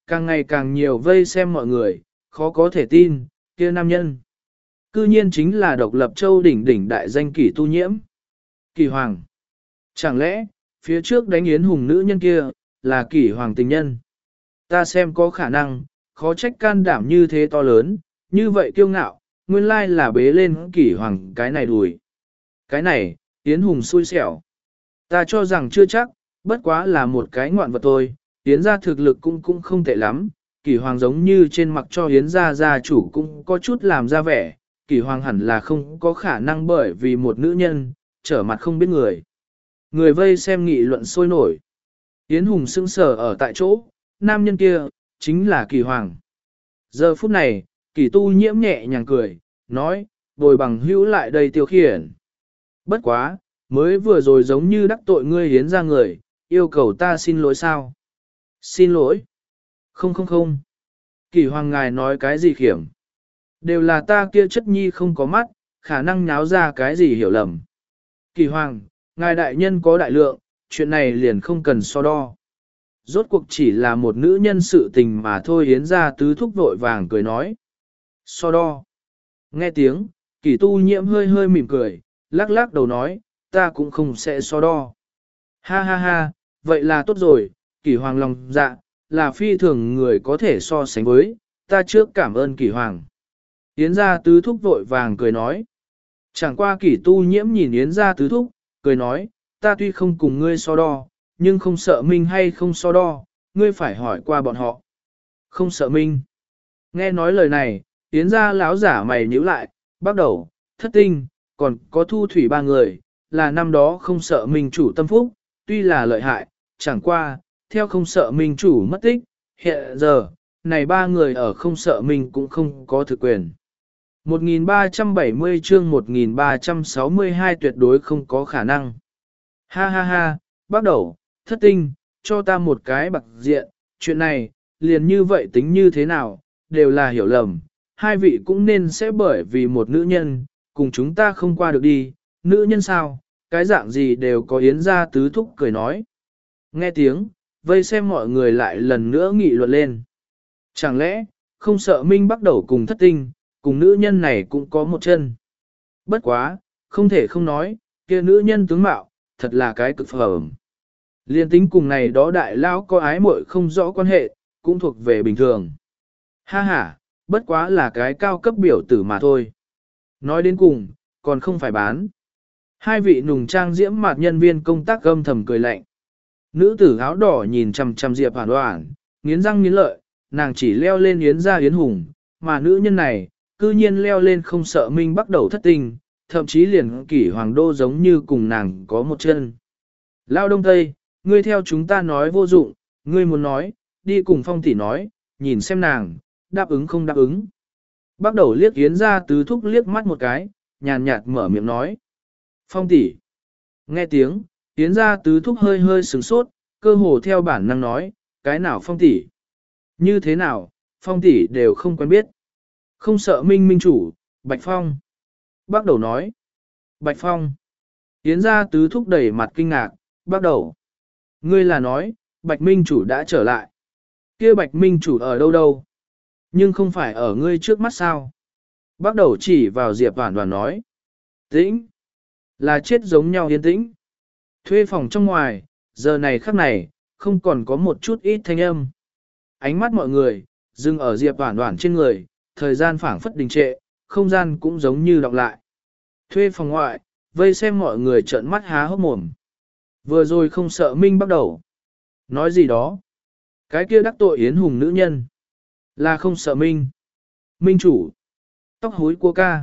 càng ngày càng nhiều vây xem mọi người, khó có thể tin, kia nam nhân. Cư nhiên chính là độc lập châu đỉnh đỉnh đại danh kỷ tu nhiễm. Kỷ hoàng. Chẳng lẽ, phía trước đánh yến hùng nữ nhân kia, là kỷ hoàng tình nhân. Ta xem có khả năng, khó trách can đảm như thế to lớn, như vậy kiêu ngạo, nguyên lai là bế lên kỷ hoàng cái này đùi. Cái này, yến hùng xui xẻo. Ta cho rằng chưa chắc, bất quá là một cái ngoạn vật thôi, yến gia thực lực cũng cũng không tệ lắm, kỷ hoàng giống như trên mặt cho yến gia gia chủ cũng có chút làm ra vẻ, kỷ hoàng hẳn là không có khả năng bởi vì một nữ nhân, trở mặt không biết người. Người vây xem nghị luận sôi nổi. Yến hùng sững sờ ở tại chỗ, nam nhân kia, chính là kỷ hoàng. Giờ phút này, kỷ tu nhiễm nhẹ nhàng cười, nói, bồi bằng hữu lại đây tiêu khiển. Bất quá, mới vừa rồi giống như đắc tội ngươi hiến ra người, yêu cầu ta xin lỗi sao? Xin lỗi. Không không không. Kỷ hoàng ngài nói cái gì khiểm? Đều là ta kia chất nhi không có mắt, khả năng nháo ra cái gì hiểu lầm. Kỷ hoàng, ngài đại nhân có đại lượng, chuyện này liền không cần so đo. Rốt cuộc chỉ là một nữ nhân sự tình mà thôi hiến ra tứ thúc vội vàng cười nói. So đo. Nghe tiếng, kỷ tu nhiễm hơi hơi mỉm cười, lắc lắc đầu nói, ta cũng không sẽ so đo. Ha ha ha, vậy là tốt rồi, kỷ hoàng lòng dạ, là phi thường người có thể so sánh với, ta trước cảm ơn kỷ hoàng. Yến gia tứ thúc vội vàng cười nói. Chẳng qua kỷ tu nhiễm nhìn Yến gia tứ thúc, cười nói, ta tuy không cùng ngươi so đo, nhưng không sợ minh hay không so đo, ngươi phải hỏi qua bọn họ. Không sợ minh. Nghe nói lời này, Yến gia lão giả mày nhíu lại, bắt đầu, thất tinh, còn có thu thủy ba người, là năm đó không sợ minh chủ tâm phúc, tuy là lợi hại, chẳng qua, theo không sợ minh chủ mất tích, hiện giờ, này ba người ở không sợ minh cũng không có thực quyền. một nghìn ba trăm bảy mươi chương một nghìn ba trăm sáu mươi hai tuyệt đối không có khả năng. Ha ha ha, bắt đầu, thất tinh, cho ta một cái bạc diện, chuyện này, liền như vậy tính như thế nào, đều là hiểu lầm, hai vị cũng nên sẽ bởi vì một nữ nhân, cùng chúng ta không qua được đi, nữ nhân sao, cái dạng gì đều có yến gia tứ thúc cười nói. Nghe tiếng, vây xem mọi người lại lần nữa nghị luận lên. Chẳng lẽ, không sợ Minh bắt đầu cùng thất tinh, cùng nữ nhân này cũng có một chân. Bất quá, không thể không nói, kia nữ nhân tướng mạo, thật là cái cực phẩm. Liên tính cùng này đó đại lão có ái muội không rõ quan hệ, cũng thuộc về bình thường. Ha ha, bất quá là cái cao cấp biểu tử mà thôi. Nói đến cùng, còn không phải bán. Hai vị nùng trang diễm mạt nhân viên công tác gâm thầm cười lạnh. Nữ tử áo đỏ nhìn chằm chằm Diệp Hoàn Hoàn, nghiến răng nghiến lợi, nàng chỉ leo lên yến gia yến hùng, mà nữ nhân này, cư nhiên leo lên không sợ Minh bắt đầu thất tình, thậm chí liền kỷ hoàng đô giống như cùng nàng có một chân. Lao Đông Tây, ngươi theo chúng ta nói vô dụng, ngươi muốn nói, đi cùng Phong tỷ nói, nhìn xem nàng, đáp ứng không đáp ứng. Bắt đầu liếc yến gia tứ thúc liếc mắt một cái, nhàn nhạt mở miệng nói. Phong tỷ. Nghe tiếng, yến gia tứ thúc hơi hơi sửng sốt, cơ hồ theo bản năng nói, cái nào Phong tỷ? Như thế nào, Phong tỷ đều không quen biết. Không sợ Minh Minh chủ, Bạch Phong. Bắt đầu nói. Bạch Phong. Yến gia tứ thúc đẩy mặt kinh ngạc, bắt đầu. Ngươi là nói, Bạch Minh chủ đã trở lại. Kia Bạch Minh chủ ở đâu đâu? Nhưng không phải ở ngươi trước mắt sao? Bắt đầu chỉ vào Diệp Hoàn Hoàn nói. Tĩnh. Là chết giống nhau yên tĩnh. Thuê phòng trong ngoài, giờ này khắc này, không còn có một chút ít thanh âm. Ánh mắt mọi người, dừng ở Diệp Hoàn Hoàn trên người, thời gian phảng phất đình trệ, không gian cũng giống như đọc lại. Thuê phòng ngoại, vây xem mọi người trợn mắt há hốc mồm. Vừa rồi không sợ Minh bắt đầu. Nói gì đó. Cái kia đắc tội yến hùng nữ nhân. Là không sợ Minh. Minh chủ. Tóc hối cua ca.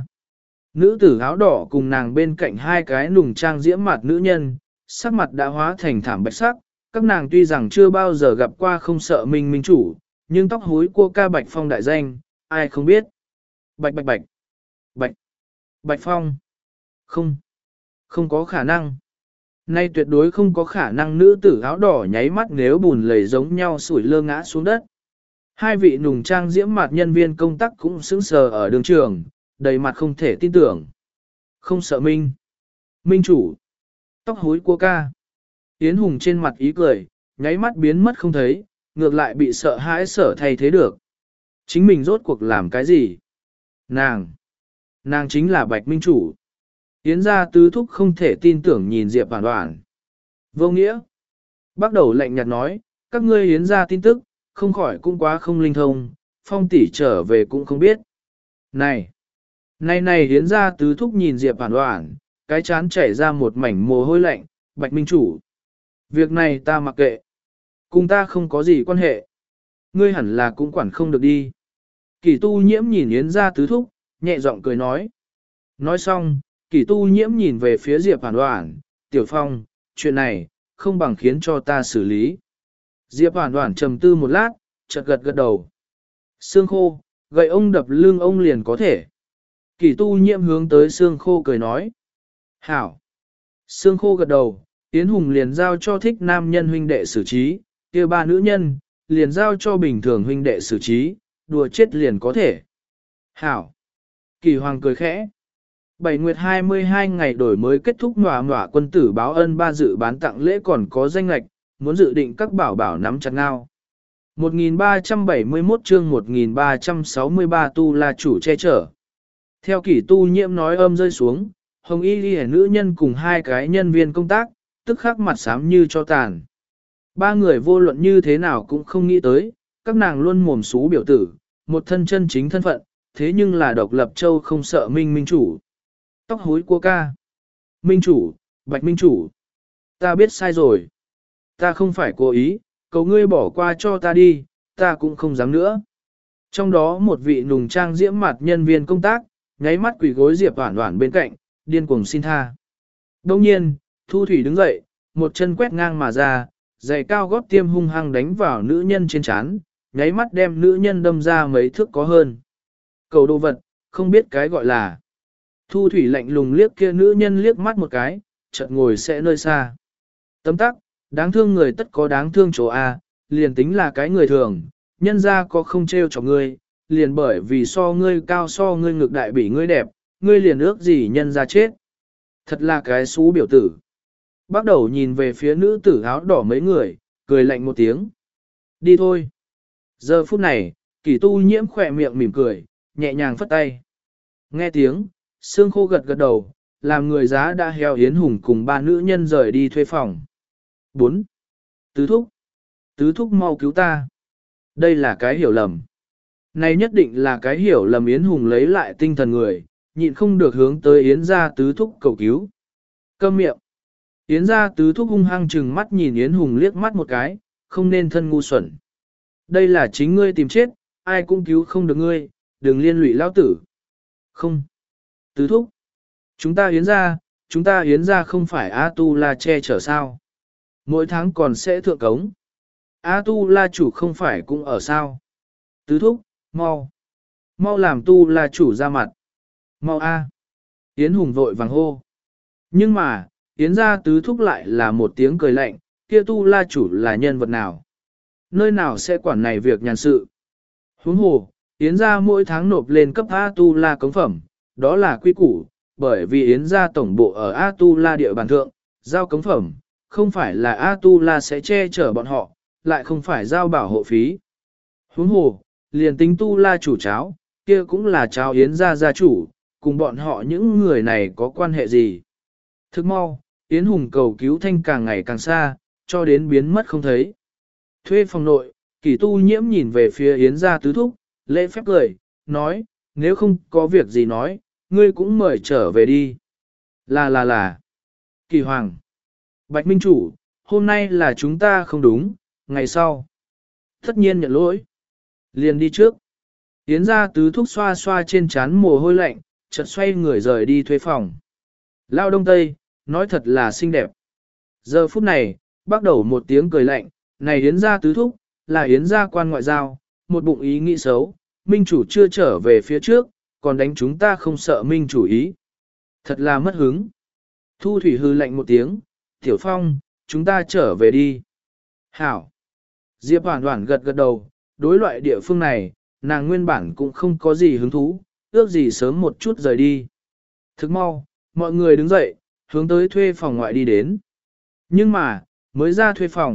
Nữ tử áo đỏ cùng nàng bên cạnh hai cái nùng trang diễm mặt nữ nhân, sắc mặt đã hóa thành thảm bạch sắc. Các nàng tuy rằng chưa bao giờ gặp qua không sợ Minh Minh chủ, nhưng tóc hối cua ca Bạch Phong đại danh, ai không biết. Bạch bạch bạch. Bạch. Bạch Phong. Không. Không có khả năng. Nay tuyệt đối không có khả năng nữ tử áo đỏ nháy mắt nếu bùn lầy giống nhau sủi lơ ngã xuống đất. Hai vị nùng trang diễm mặt nhân viên công tác cũng sững sờ ở đường trường, đầy mặt không thể tin tưởng. Không sợ Minh. Minh chủ. Tóc hối cua ca. Yến Hùng trên mặt ý cười, nháy mắt biến mất không thấy, ngược lại bị sợ hãi sở thay thế được. Chính mình rốt cuộc làm cái gì? Nàng! Nàng chính là Bạch Minh Chủ. Yến gia tứ thúc không thể tin tưởng nhìn Diệp Hoàn Hoàn. Vô nghĩa! Bắt đầu lạnh nhạt nói, các ngươi Yến gia tin tức, không khỏi cũng quá không linh thông, Phong tỷ trở về cũng không biết. Này! Này này Yến gia tứ thúc nhìn Diệp Hoàn Hoàn, cái chán chảy ra một mảnh mồ hôi lạnh, Bạch Minh Chủ. Việc này ta mặc kệ. Cùng ta không có gì quan hệ. Ngươi hẳn là cũng quản không được đi. Kỷ tu nhiễm nhìn Yến gia tứ thúc, nhẹ giọng cười nói. Nói xong, kỷ tu nhiễm nhìn về phía Diệp Hoàn Hoàn, Tiểu Phong, chuyện này, không bằng khiến cho ta xử lý. Diệp Hoàn Hoàn trầm tư một lát, chợt gật gật đầu. Xương khô, gậy ông đập lưng ông liền có thể. Kỷ tu nhiễm hướng tới xương khô cười nói. Hảo. Xương khô gật đầu, Yến Hùng liền giao cho thích nam nhân huynh đệ xử trí, kia ba nữ nhân, liền giao cho bình thường huynh đệ xử trí, đùa chết liền có thể. Hảo. Kỳ Hoàng cười khẽ. Bảy nguyệt hai mươi hai ngày đổi mới kết thúc, ngọa ngọa quân tử báo ân ba dự bán tặng lễ còn có danh lạch, muốn dự định các bảo bảo nắm chặt ngao. một nghìn ba trăm bảy mươi mốt chương một nghìn ba trăm sáu mươi ba tu là chủ che chở. Theo kỷ tu nhiễm nói âm rơi xuống, hồng y ghi nữ nhân cùng hai cái nhân viên công tác, tức khắc mặt xám như cho tàn. Ba người vô luận như thế nào cũng không nghĩ tới, các nàng luôn mồm xú biểu tử, một thân chân chính thân phận, thế nhưng là độc lập châu không sợ minh minh chủ. Tóc hối cua ca. Minh chủ, Bạch Minh chủ. Ta biết sai rồi. Ta không phải cố ý, cầu ngươi bỏ qua cho ta đi, ta cũng không dám nữa. Trong đó một vị nùng trang diễm mặt nhân viên công tác, nháy mắt quỷ gối Diệp Hoản Hoản bên cạnh, điên cuồng xin tha. Đông nhiên, Thu Thủy đứng dậy, một chân quét ngang mà ra, giày cao gót tiêm hung hăng đánh vào nữ nhân trên trán, nháy mắt đem nữ nhân đâm ra mấy thước có hơn. Cầu đồ vật, không biết cái gọi là. Thu Thủy lạnh lùng liếc kia nữ nhân liếc mắt một cái, chợt ngồi sẽ nơi xa. Tấm tắc, đáng thương người tất có đáng thương chỗ A, liền tính là cái người thường, nhân ra có không trêu cho ngươi, liền bởi vì so ngươi cao so ngươi ngực đại bị ngươi đẹp, ngươi liền ước gì nhân ra chết. Thật là cái xú biểu tử. Bắt đầu nhìn về phía nữ tử áo đỏ mấy người, cười lạnh một tiếng. Đi thôi. Giờ phút này, Kỷ tu nhiễm khỏe miệng mỉm cười, nhẹ nhàng phất tay. Nghe tiếng, xương khô gật gật đầu, làm người giá đã heo Yến Hùng cùng ba nữ nhân rời đi thuê phòng. bốn. Tứ thúc. Tứ thúc mau cứu ta. Đây là cái hiểu lầm. Này nhất định là cái hiểu lầm. Yến Hùng lấy lại tinh thần người, nhịn không được hướng tới Yến gia tứ thúc cầu cứu. Câm miệng. Yến gia tứ thúc hung hăng trừng mắt nhìn Yến Hùng liếc mắt một cái, không nên thân ngu xuẩn. Đây là chính ngươi tìm chết, ai cũng cứu không được ngươi, đừng liên lụy lão tử. Không. Tứ thúc. Chúng ta Yến gia, chúng ta Yến gia không phải A Tu La che chở sao. Mỗi tháng còn sẽ thượng cống. A Tu La chủ không phải cũng ở sao. Tứ thúc, mau. Mau làm Tu La chủ ra mặt. Mau A. Yến Hùng vội vàng hô. Nhưng mà, Yến gia tứ thúc lại là một tiếng cười lạnh, kia Tu La chủ là nhân vật nào? Nơi nào sẽ quản này việc nhàn sự? Huống hồ, Yến gia mỗi tháng nộp lên cấp A Tu La cống phẩm, đó là quy củ, bởi vì Yến gia tổng bộ ở A Tu La địa bàn thượng, giao cống phẩm, không phải là A Tu La sẽ che chở bọn họ, lại không phải giao bảo hộ phí. Huống hồ, liền tính Tu La chủ cháo, kia cũng là cháo Yến gia gia chủ, cùng bọn họ những người này có quan hệ gì? Thức mau, Yến Hùng cầu cứu thanh càng ngày càng xa, cho đến biến mất không thấy. Thuê phòng nội, Kỷ tu nhiễm nhìn về phía Yến gia tứ thúc, lễ phép cười, nói, nếu không có việc gì nói, ngươi cũng mời trở về đi. Là là là. Kỳ Hoàng. Bạch Minh chủ, hôm nay là chúng ta không đúng, ngày sau. Tất nhiên nhận lỗi. Liền đi trước. Yến gia tứ thúc xoa xoa trên trán mồ hôi lạnh, chợt xoay người rời đi thuê phòng. Lao Đông Tây, nói thật là xinh đẹp. Giờ phút này, bắt đầu một tiếng cười lạnh, này Yến gia tứ thúc, là Yến gia quan ngoại giao, một bụng ý nghĩ xấu, Minh chủ chưa trở về phía trước, còn đánh chúng ta không sợ Minh chủ ý. Thật là mất hứng. Thu Thủy hư lạnh một tiếng, Tiểu Phong, chúng ta trở về đi. Hảo. Diệp Hoản Hoản gật gật đầu, đối loại địa phương này, nàng nguyên bản cũng không có gì hứng thú, ước gì sớm một chút rời đi. Thức mau, mọi người đứng dậy, hướng tới thuê phòng ngoại đi đến. Nhưng mà, mới ra thuê phòng,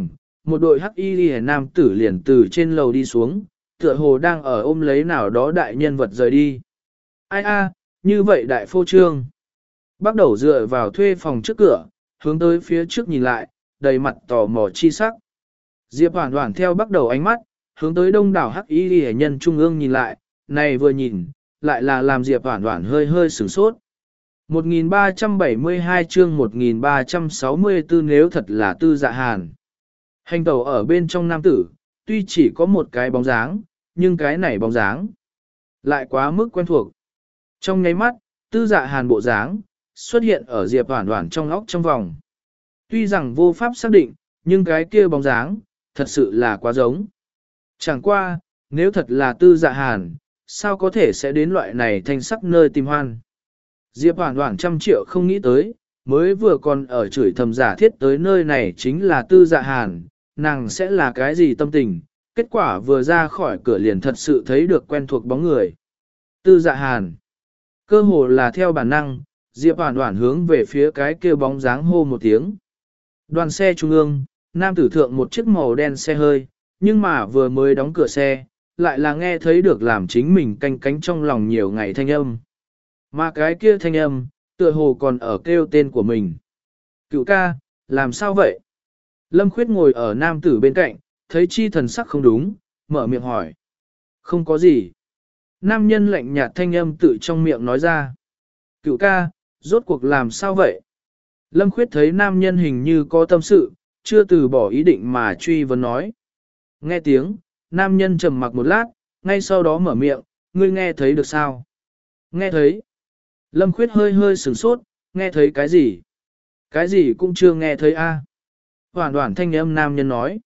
một đội hắc y liễu nam tử liền từ trên lầu đi xuống, tựa hồ đang ở ôm lấy nào đó đại nhân vật rời đi. Ai a, như vậy đại phô trương. Bắt đầu dựa vào thuê phòng trước cửa, hướng tới phía trước nhìn lại, đầy mặt tò mò chi sắc. Diệp Hoản Hoản theo bắt đầu ánh mắt, hướng tới đông đảo hắc y liễu nhân trung ương nhìn lại, này vừa nhìn, lại là làm Diệp Hoản Hoản hơi hơi sửng sốt. một nghìn ba trăm bảy mươi hai chương một nghìn ba trăm sáu mươi tư nếu thật là Tư Dạ Hàn. Hành tẩu ở bên trong nam tử, tuy chỉ có một cái bóng dáng, nhưng cái này bóng dáng lại quá mức quen thuộc. Trong nháy mắt, Tư Dạ Hàn bộ dáng xuất hiện ở Diệp Hoản Hoản trong óc trong vòng. Tuy rằng vô pháp xác định, nhưng cái kia bóng dáng thật sự là quá giống. Chẳng qua, nếu thật là Tư Dạ Hàn, sao có thể sẽ đến loại này thanh sắc nơi tìm hoan. Diệp Hoản Hoản trăm triệu không nghĩ tới, mới vừa còn ở chửi thầm giả thiết tới nơi này chính là Tư Dạ Hàn, nàng sẽ là cái gì tâm tình, kết quả vừa ra khỏi cửa liền thật sự thấy được quen thuộc bóng người. Tư Dạ Hàn. Cơ hồ là theo bản năng, Diệp Hoản Hoản hướng về phía cái kia bóng dáng hô một tiếng. Đoàn xe trung ương, nam tử thượng một chiếc màu đen xe hơi, nhưng mà vừa mới đóng cửa xe, lại là nghe thấy được làm chính mình canh cánh trong lòng nhiều ngày thanh âm. Mà cái kia thanh âm, tựa hồ còn ở kêu tên của mình. Cựu ca, làm sao vậy? Lâm Khuyết ngồi ở nam tử bên cạnh, thấy chi thần sắc không đúng, mở miệng hỏi. Không có gì. Nam nhân lạnh nhạt thanh âm tự trong miệng nói ra. Cựu ca, rốt cuộc làm sao vậy? Lâm Khuyết thấy nam nhân hình như có tâm sự, chưa từ bỏ ý định mà truy vấn nói. Nghe tiếng, nam nhân trầm mặc một lát, ngay sau đó mở miệng, ngươi nghe thấy được sao? Nghe thấy. Lâm Khuyết hơi hơi sửng sốt, nghe thấy cái gì? Cái gì cũng chưa nghe thấy a. À? Hoản Hoản thanh âm nam nhân nói.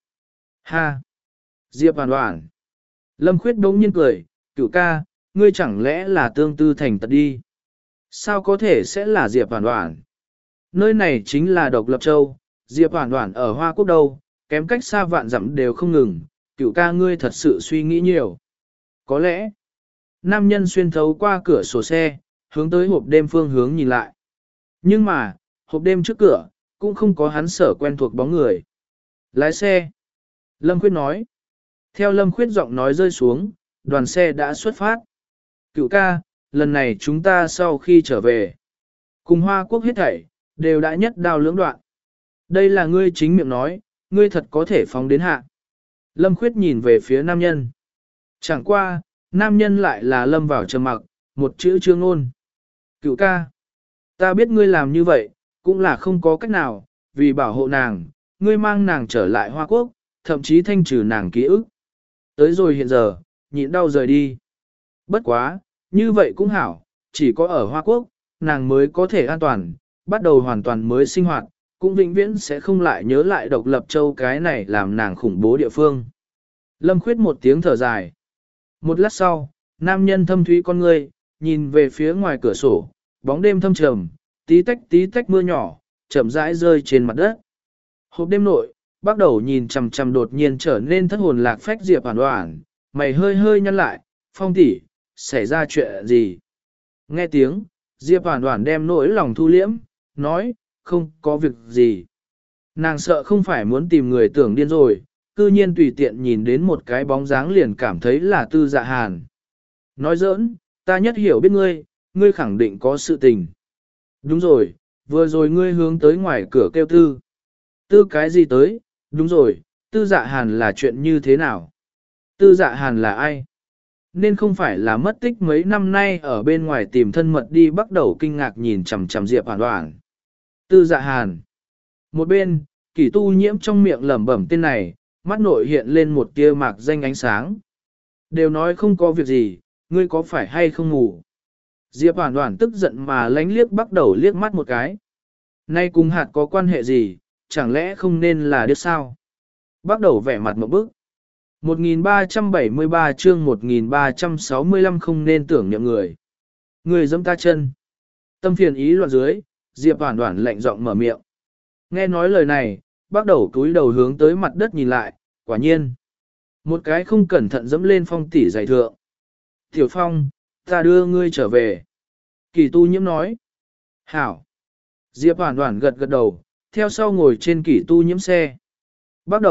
Ha! Diệp Hoản Hoản. Lâm Khuyết đống nhiên cười, cửu ca, ngươi chẳng lẽ là tương tư thành tật đi? Sao có thể sẽ là Diệp Hoản Hoản? Nơi này chính là Độc Lập Châu, Diệp Hoản Hoản ở Hoa Quốc đâu, kém cách xa vạn dặm đều không ngừng, cửu ca ngươi thật sự suy nghĩ nhiều. Có lẽ, nam nhân xuyên thấu qua cửa sổ xe, hướng tới hộp đêm phương hướng nhìn lại. Nhưng mà, hộp đêm trước cửa, cũng không có hắn sở quen thuộc bóng người. Lái xe. Lâm Khuyết nói. Theo Lâm Khuyết giọng nói rơi xuống, đoàn xe đã xuất phát. Cửu ca, lần này chúng ta sau khi trở về, cùng Hoa Quốc hết thảy, đều đã nhất đao lưỡng đoạn. Đây là ngươi chính miệng nói, ngươi thật có thể phóng đến hạ. Lâm Khuyết nhìn về phía nam nhân. Chẳng qua, nam nhân lại là lâm vào trầm mặc, một chữ chưa ngôn. Cửu ca, ta biết ngươi làm như vậy, cũng là không có cách nào, vì bảo hộ nàng, ngươi mang nàng trở lại Hoa Quốc, thậm chí thanh trừ nàng ký ức. Tới rồi hiện giờ, nhịn đau rời đi. Bất quá, như vậy cũng hảo, chỉ có ở Hoa Quốc, nàng mới có thể an toàn, bắt đầu hoàn toàn mới sinh hoạt, cũng vĩnh viễn sẽ không lại nhớ lại Độc Lập Châu cái này làm nàng khủng bố địa phương. Lâm Khuyết một tiếng thở dài. Một lát sau, nam nhân thâm thúy con ngươi, nhìn về phía ngoài cửa sổ, bóng đêm thâm trầm, tí tách tí tách mưa nhỏ, chậm rãi rơi trên mặt đất. Hộp đêm nội, bắt đầu nhìn chằm chằm đột nhiên trở nên thất hồn lạc phách Diệp Hoản Hoản, mày hơi hơi nhăn lại, Phong tỷ, xảy ra chuyện gì? Nghe tiếng, Diệp Hoản Hoản đem nỗi lòng thu liễm, nói, không có việc gì. Nàng sợ không phải muốn tìm người tưởng điên rồi, cư nhiên tùy tiện nhìn đến một cái bóng dáng liền cảm thấy là Tư Dạ Hàn. Nói giỡn, ta nhất hiểu biết ngươi, ngươi khẳng định có sự tình. Đúng rồi, vừa rồi ngươi hướng tới ngoài cửa kêu tư. Tư cái gì tới, đúng rồi, Tư Dạ Hàn là chuyện như thế nào? Tư Dạ Hàn là ai? Nên không phải là mất tích mấy năm nay ở bên ngoài tìm thân mật đi bắt đầu kinh ngạc nhìn chằm chằm Diệp Hoản Hoản. Tư Dạ Hàn. Một bên, Kỷ Tu Nhiễm trong miệng lẩm bẩm tên này, mắt nội hiện lên một tia mạc danh ánh sáng. Đều nói không có việc gì, ngươi có phải hay không ngủ? Diệp Hoản Hoản tức giận mà lánh liếc bắt đầu liếc mắt một cái. Nay cùng hạt có quan hệ gì, chẳng lẽ không nên là điếc sao? Bắt đầu vẻ mặt một bức. một nghìn ba trăm bảy mươi ba chương một nghìn ba trăm sáu mươi lăm không nên tưởng niệm người. Người dẫm ta chân. Tâm phiền ý loạn dưới, Diệp Hoản Hoản lạnh giọng mở miệng. Nghe nói lời này, bắt đầu túi đầu hướng tới mặt đất nhìn lại, quả nhiên. Một cái không cẩn thận dẫm lên Phong tỷ giày thượng. Tiểu Phong, ta đưa ngươi trở về. Kỳ Tu Nhiễm nói. Hảo. Diệp Hoản Hoản gật gật đầu, theo sau ngồi trên Kỷ Tu Nhiễm xe. Bắt đầu,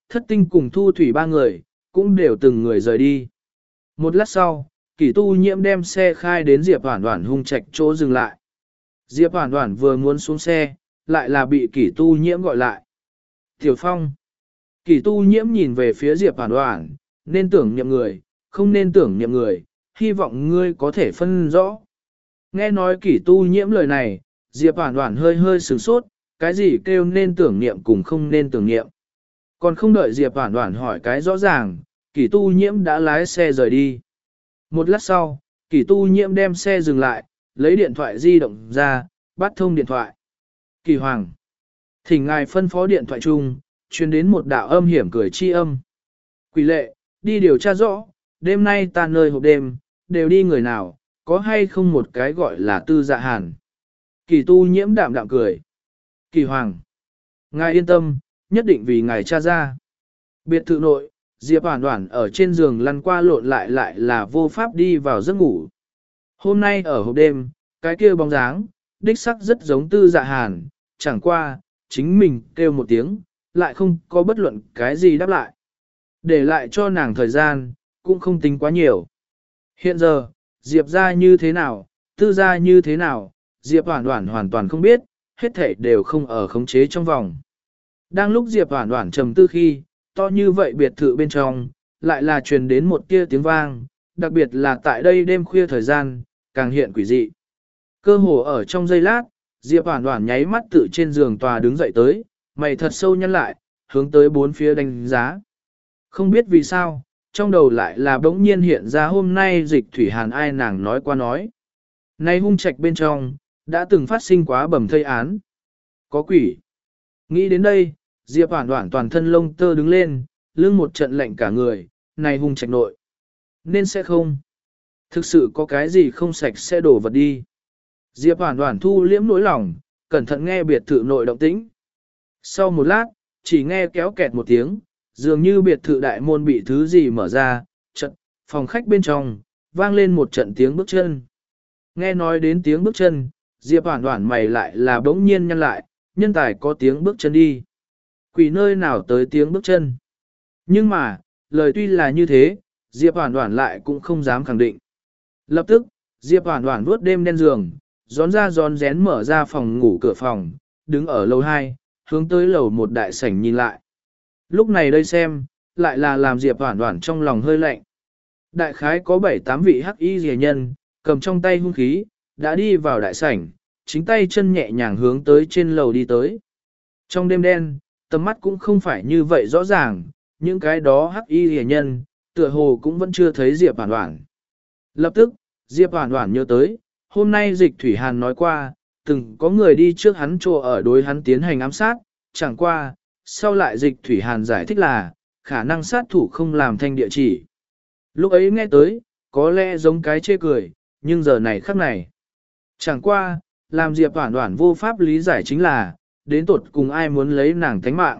Thất tinh cùng thu thủy ba người, cũng đều từng người rời đi. Một lát sau, Kỷ Tu Nhiễm đem xe khai đến Diệp Hoản Hoản hung trạch chỗ dừng lại. Diệp Hoản Hoản vừa muốn xuống xe, lại là bị Kỷ Tu Nhiễm gọi lại. Tiểu Phong. Kỷ Tu Nhiễm nhìn về phía Diệp Hoản Hoản, nên tưởng niệm người, không nên tưởng niệm người, hy vọng ngươi có thể phân rõ. Nghe nói Kỷ Tu Nhiễm lời này, Diệp Hoản Hoản hơi hơi sửng sốt, cái gì kêu nên tưởng niệm cùng không nên tưởng niệm. Còn không đợi Diệp Hoản Hoản hỏi cái rõ ràng, Kỷ Tu Nhiễm đã lái xe rời đi. Một lát sau, Kỷ Tu Nhiễm đem xe dừng lại, lấy điện thoại di động ra, bắt thông điện thoại. Kỳ Hoàng. Thỉnh ngài phân phó điện thoại chung, truyền đến một đạo âm hiểm cười chi âm. Quỷ lệ, đi điều tra rõ, đêm nay ta nơi hộp đêm, đều đi người nào, có hay không một cái gọi là Tư Dạ Hàn. Kỳ Tu Nhiễm đạm đạm cười. Kỳ Hoàng. Ngài yên tâm, nhất định vì ngài tra ra. Biệt thự nội, Diệp Hoản Hoản ở trên giường lăn qua lộn lại lại là vô pháp đi vào giấc ngủ. Hôm nay ở hộp đêm, cái kia bóng dáng, đích sắc rất giống Tư Dạ Hàn, chẳng qua, chính mình kêu một tiếng, lại không có bất luận cái gì đáp lại. Để lại cho nàng thời gian, cũng không tính quá nhiều. Hiện giờ, Diệp ra như thế nào, Tư ra như thế nào, Diệp Hoản Hoản hoàn toàn không biết, hết thảy đều không ở khống chế trong vòng. Đang lúc Diệp Hoản Hoản trầm tư khi, to như vậy biệt thự bên trong, lại là truyền đến một tia tiếng vang, đặc biệt là tại đây đêm khuya thời gian, càng hiện quỷ dị. Cơ hồ ở trong giây lát, Diệp Hoản Hoản nháy mắt tự trên giường tòa đứng dậy tới, mày thật sâu nhăn lại, hướng tới bốn phía đánh giá. Không biết vì sao, trong đầu lại là bỗng nhiên hiện ra hôm nay Dịch Thủy Hàn ai nàng nói qua nói. Nay hung trạch bên trong, đã từng phát sinh quá bầm thây án. Có quỷ. Nghĩ đến đây, Diệp Hoản Hoản toàn thân lông tơ đứng lên, lưng một trận lạnh cả người, này hung trạch nội. Nên sẽ không. Thực sự có cái gì không sạch sẽ đổ vật đi. Diệp Hoản Hoản thu liễm nỗi lòng, cẩn thận nghe biệt thự nội động tĩnh. Sau một lát, chỉ nghe kéo kẹt một tiếng, dường như biệt thự đại môn bị thứ gì mở ra, trận, phòng khách bên trong, vang lên một trận tiếng bước chân. Nghe nói đến tiếng bước chân, Diệp Hoản Hoản mày lại là bỗng nhiên nhăn lại, nhân tài có tiếng bước chân đi. Quỷ nơi nào tới tiếng bước chân. Nhưng mà, lời tuy là như thế, Diệp Hoản Hoản lại cũng không dám khẳng định. Lập tức, Diệp Hoản Hoản vuốt đêm đen giường, gión ra gión rén mở ra phòng ngủ cửa phòng, đứng ở lầu hai, hướng tới lầu một đại sảnh nhìn lại. Lúc này đây xem, lại là làm Diệp Hoản Hoản trong lòng hơi lạnh. Đại khái có bảy tám vị hắc y rìa nhân, cầm trong tay hung khí, đã đi vào đại sảnh, chính tay chân nhẹ nhàng hướng tới trên lầu đi tới. Trong đêm đen, tầm mắt cũng không phải như vậy rõ ràng, những cái đó hắc y rìa nhân, tựa hồ cũng vẫn chưa thấy Diệp Hoản Hoản. Lập tức, Diệp Hoản Hoản nhớ tới, hôm nay Dịch Thủy Hàn nói qua, từng có người đi trước hắn chỗ ở đối hắn tiến hành ám sát, chẳng qua, sau lại Dịch Thủy Hàn giải thích là, khả năng sát thủ không làm thanh địa chỉ. Lúc ấy nghe tới, có lẽ giống cái chê cười, nhưng giờ này khắc này. Chẳng qua, làm Diệp Hoản Hoản vô pháp lý giải chính là, đến tột cùng ai muốn lấy nàng tánh mạng.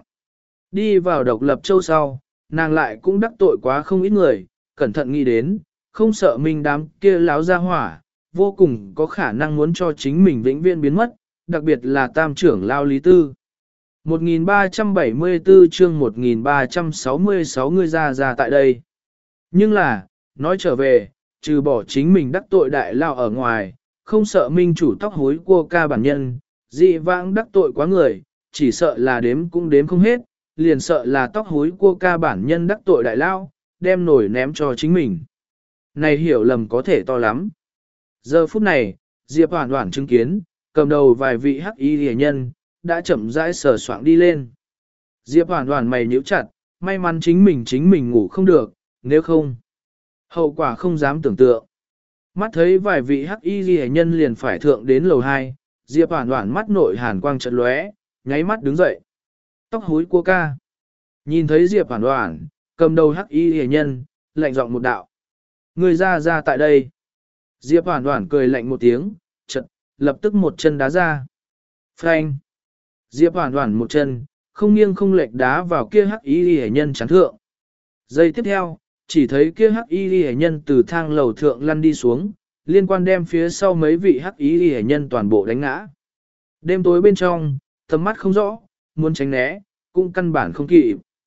Đi vào độc lập châu sau, nàng lại cũng đắc tội quá không ít người, cẩn thận nghĩ đến, không sợ mình đám kia láo ra hỏa, vô cùng có khả năng muốn cho chính mình vĩnh viễn biến mất, đặc biệt là tam trưởng lao Lý Tư. một nghìn ba trăm bảy mươi tư chương một nghìn ba trăm sáu mươi sáu người ra ra tại đây. Nhưng là, nói trở về, trừ bỏ chính mình đắc tội đại lao ở ngoài, không sợ minh chủ tóc hối cua ca bản nhân, dị vãng đắc tội quá người, chỉ sợ là đếm cũng đếm không hết, liền sợ là tóc hối cua ca bản nhân đắc tội đại lao, đem nổi ném cho chính mình. Này hiểu lầm có thể to lắm. Giờ phút này, Diệp Hoản Hoản chứng kiến, cầm đầu vài vị hắc y rìa nhân, đã chậm rãi sờ soạng đi lên. Diệp Hoản Hoản mày nhíu chặt, may mắn chính mình chính mình ngủ không được, nếu không, hậu quả không dám tưởng tượng. Mắt thấy vài vị hắc y rìa nhân liền phải thượng đến lầu hai, Diệp Hoản Hoản mắt nội hàn quang chợt lóe, nháy mắt đứng dậy. Tóc hối cua ca. Nhìn thấy Diệp Hoản Hoản, cầm đầu hắc y rìa nhân, lạnh giọng một đạo. Người ra ra tại đây. Diệp Hoản Hoản cười lạnh một tiếng, chợt lập tức một chân đá ra. Phanh. Diệp Hoản Hoản một chân, không nghiêng không lệch đá vào kia hắc y liễu nhân chắn thượng. Giây tiếp theo, chỉ thấy kia hắc y liễu nhân từ thang lầu thượng lăn đi xuống, liên quan đem phía sau mấy vị hắc y liễu nhân toàn bộ đánh ngã. Đêm tối bên trong, tầm mắt không rõ, muốn tránh né, cũng căn bản không kịp.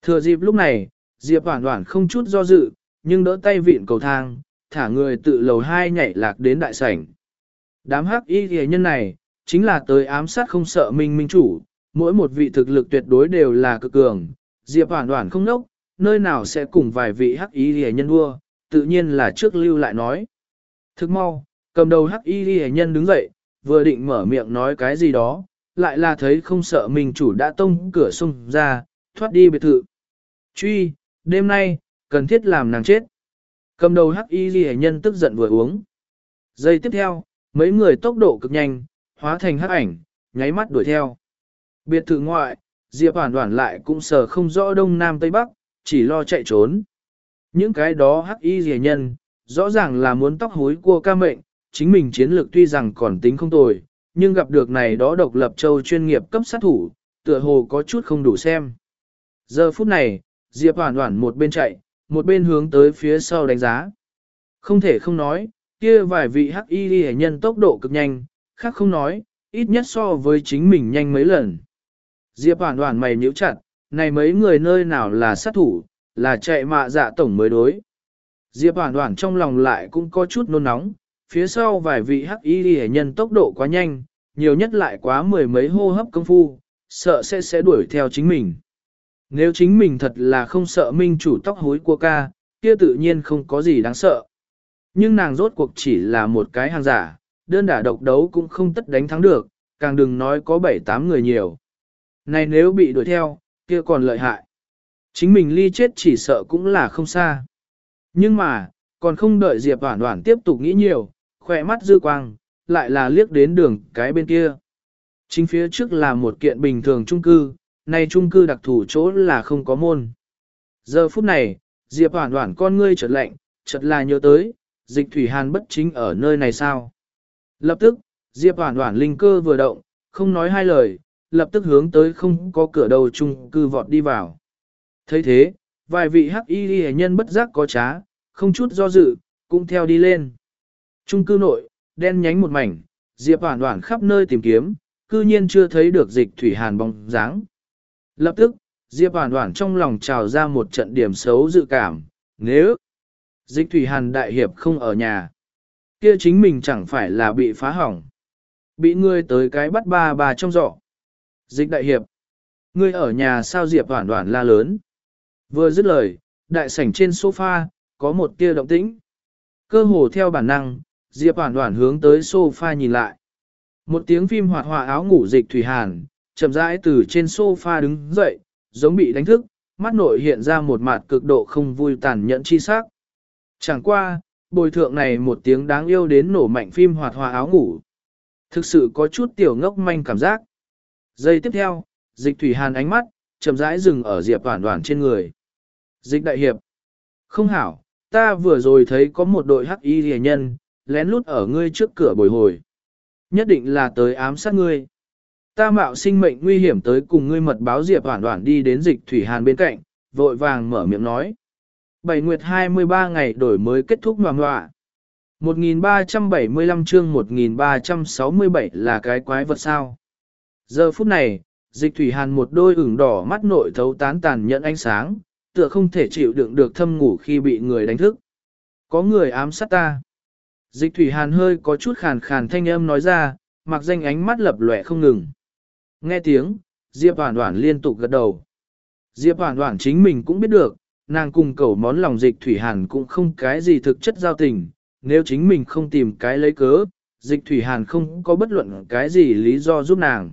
Thừa dịp lúc này, Diệp Hoản Hoản không chút do dự, nhưng đỡ tay vịn cầu thang, thả người tự lầu hai nhảy lạc đến đại sảnh. Đám hắc y rìa nhân này, chính là tới ám sát không sợ minh minh chủ, mỗi một vị thực lực tuyệt đối đều là cực cường. Diệp Hoản Hoản không nốc, nơi nào sẽ cùng vài vị hắc y rìa nhân đua, tự nhiên là trước lưu lại nói. Thức mau, cầm đầu hắc y rìa nhân đứng dậy, vừa định mở miệng nói cái gì đó, lại là thấy không sợ minh chủ đã tông cửa xông ra, thoát đi biệt thự. Truy, đêm nay, cần thiết làm nàng chết. Cầm đầu hắc y ghi nhân tức giận vừa uống. Giây tiếp theo, mấy người tốc độ cực nhanh, hóa thành hắc ảnh, nháy mắt đuổi theo. Biệt thự ngoại, Diệp Hoản Hoản lại cũng sờ không rõ đông nam tây bắc, chỉ lo chạy trốn. Những cái đó hắc y ghi nhân, rõ ràng là muốn tóc hối của ca mệnh, chính mình chiến lược tuy rằng còn tính không tồi, nhưng gặp được này đó độc lập châu chuyên nghiệp cấp sát thủ, tựa hồ có chút không đủ xem. Giờ phút này, Diệp Hoản Hoản một bên chạy, một bên hướng tới phía sau đánh giá. Không thể không nói, kia vài vị hắc y ghi nhân tốc độ cực nhanh, khác không nói, ít nhất so với chính mình nhanh mấy lần. Diệp Hoản Hoản mày nhíu chặt, này mấy người nơi nào là sát thủ, là chạy mạ dạ tổng mới đối. Diệp Hoản Hoản trong lòng lại cũng có chút nôn nóng, phía sau vài vị hắc y ghi nhân tốc độ quá nhanh, nhiều nhất lại quá mười mấy hô hấp công phu, sợ sẽ sẽ đuổi theo chính mình. Nếu chính mình thật là không sợ minh chủ tóc hối của ca, kia tự nhiên không có gì đáng sợ. Nhưng nàng rốt cuộc chỉ là một cái hàng giả, đơn đả độc đấu cũng không tất đánh thắng được, càng đừng nói có bảy tám người nhiều. Này nếu bị đuổi theo, kia còn lợi hại. Chính mình ly chết chỉ sợ cũng là không xa. Nhưng mà, còn không đợi Diệp Hoản Hoản tiếp tục nghĩ nhiều, khỏe mắt dư quang, lại là liếc đến đường cái bên kia. Chính phía trước là một kiện bình thường chung cư, này chung cư đặc thù chỗ là không có môn. Giờ phút này, Diệp Hoản Hoản con ngươi chợt lạnh, chợt là nhớ tới, Dịch Thủy Hàn bất chính ở nơi này sao. Lập tức, Diệp Hoản Hoản linh cơ vừa động, không nói hai lời, lập tức hướng tới không có cửa đầu chung cư vọt đi vào. Thấy thế, vài vị hắc y ghi nhân bất giác có trá, không chút do dự, cũng theo đi lên. Chung cư nội, đen nhánh một mảnh, Diệp Hoản Hoản khắp nơi tìm kiếm, cư nhiên chưa thấy được Dịch Thủy Hàn bóng dáng. Lập tức, Diệp Hoản Hoản trong lòng trào ra một trận điểm xấu dự cảm, nếu Dịch Thủy Hàn đại hiệp không ở nhà, kia chính mình chẳng phải là bị phá hỏng. Bị ngươi tới cái bắt ba bà trong giỏ. Dịch đại hiệp, ngươi ở nhà sao? Diệp Hoản Hoản la lớn. Vừa dứt lời, đại sảnh trên sofa, có một tia động tĩnh. Cơ hồ theo bản năng, Diệp Hoản Hoản hướng tới sofa nhìn lại. Một tiếng phim hoạt họa áo ngủ Dịch Thủy Hàn, chậm rãi từ trên sofa đứng dậy, giống bị đánh thức, mắt nội hiện ra một mặt cực độ không vui tàn nhẫn chi sắc. Chẳng qua, bồi thượng này một tiếng đáng yêu đến nổ mạnh phim hoạt họa áo ngủ. Thực sự có chút tiểu ngốc manh cảm giác. Giây tiếp theo, Dịch Thủy Hàn ánh mắt, chậm rãi dừng ở Diệp Hoản Hoản trên người. Dịch đại hiệp. Không hảo, ta vừa rồi thấy có một đội hắc y rìa nhân, lén lút ở ngươi trước cửa bồi hồi. Nhất định là tới ám sát ngươi. Ta mạo sinh mệnh nguy hiểm tới cùng ngươi mật báo. Diệp Hoản Hoản đi đến Dịch Thủy Hàn bên cạnh, vội vàng mở miệng nói. Bảy nguyệt hai mươi ba ngày đổi mới kết thúc ngoà ngoạ. một nghìn ba trăm bảy mươi lăm chương một nghìn ba trăm sáu mươi bảy là cái quái vật sao. Giờ phút này, Dịch Thủy Hàn một đôi ửng đỏ mắt nội thấu tán tàn nhận ánh sáng, tựa không thể chịu đựng được thâm ngủ khi bị người đánh thức. Có người ám sát ta. Dịch Thủy Hàn hơi có chút khàn khàn thanh âm nói ra, mặc danh ánh mắt lập lòe không ngừng. Nghe tiếng, Diệp Hoản Hoản liên tục gật đầu. Diệp Hoản Hoản chính mình cũng biết được, nàng cùng cầu món lòng Dịch Thủy Hàn cũng không cái gì thực chất giao tình, nếu chính mình không tìm cái lấy cớ, Dịch Thủy Hàn không có bất luận cái gì lý do giúp nàng.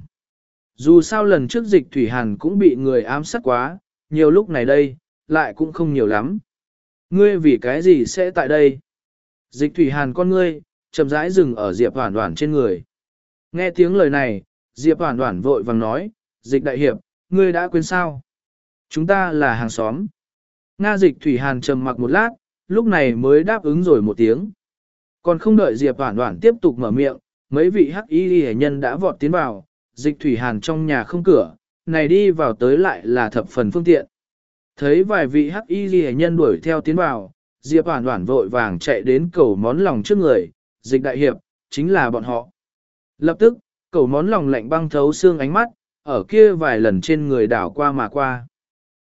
Dù sao lần trước Dịch Thủy Hàn cũng bị người ám sát quá, nhiều lúc này đây, lại cũng không nhiều lắm. Ngươi vì cái gì sẽ tại đây? Dịch Thủy Hàn con ngươi, chậm rãi dừng ở Diệp Hoản Hoản trên người. Nghe tiếng lời này, Diệp Hoản Hoản vội vàng nói, Dịch đại hiệp, ngươi đã quên sao? Chúng ta là hàng xóm. Nga. Dịch Thủy Hàn trầm mặc một lát, lúc này mới đáp ứng rồi một tiếng. Còn không đợi Diệp Hoản Hoản tiếp tục mở miệng, mấy vị hắc y hệ nhân đã vọt tiến vào, Dịch Thủy Hàn trong nhà không cửa, này đi vào tới lại là thập phần phương tiện. Thấy vài vị hắc y hệ nhân đuổi theo tiến vào, Diệp Hoản Hoản vội vàng chạy đến cầu món lòng trước người, Dịch đại hiệp, chính là bọn họ. Lập tức, cầu món lòng lạnh băng thấu xương ánh mắt, ở kia vài lần trên người đảo qua mà qua.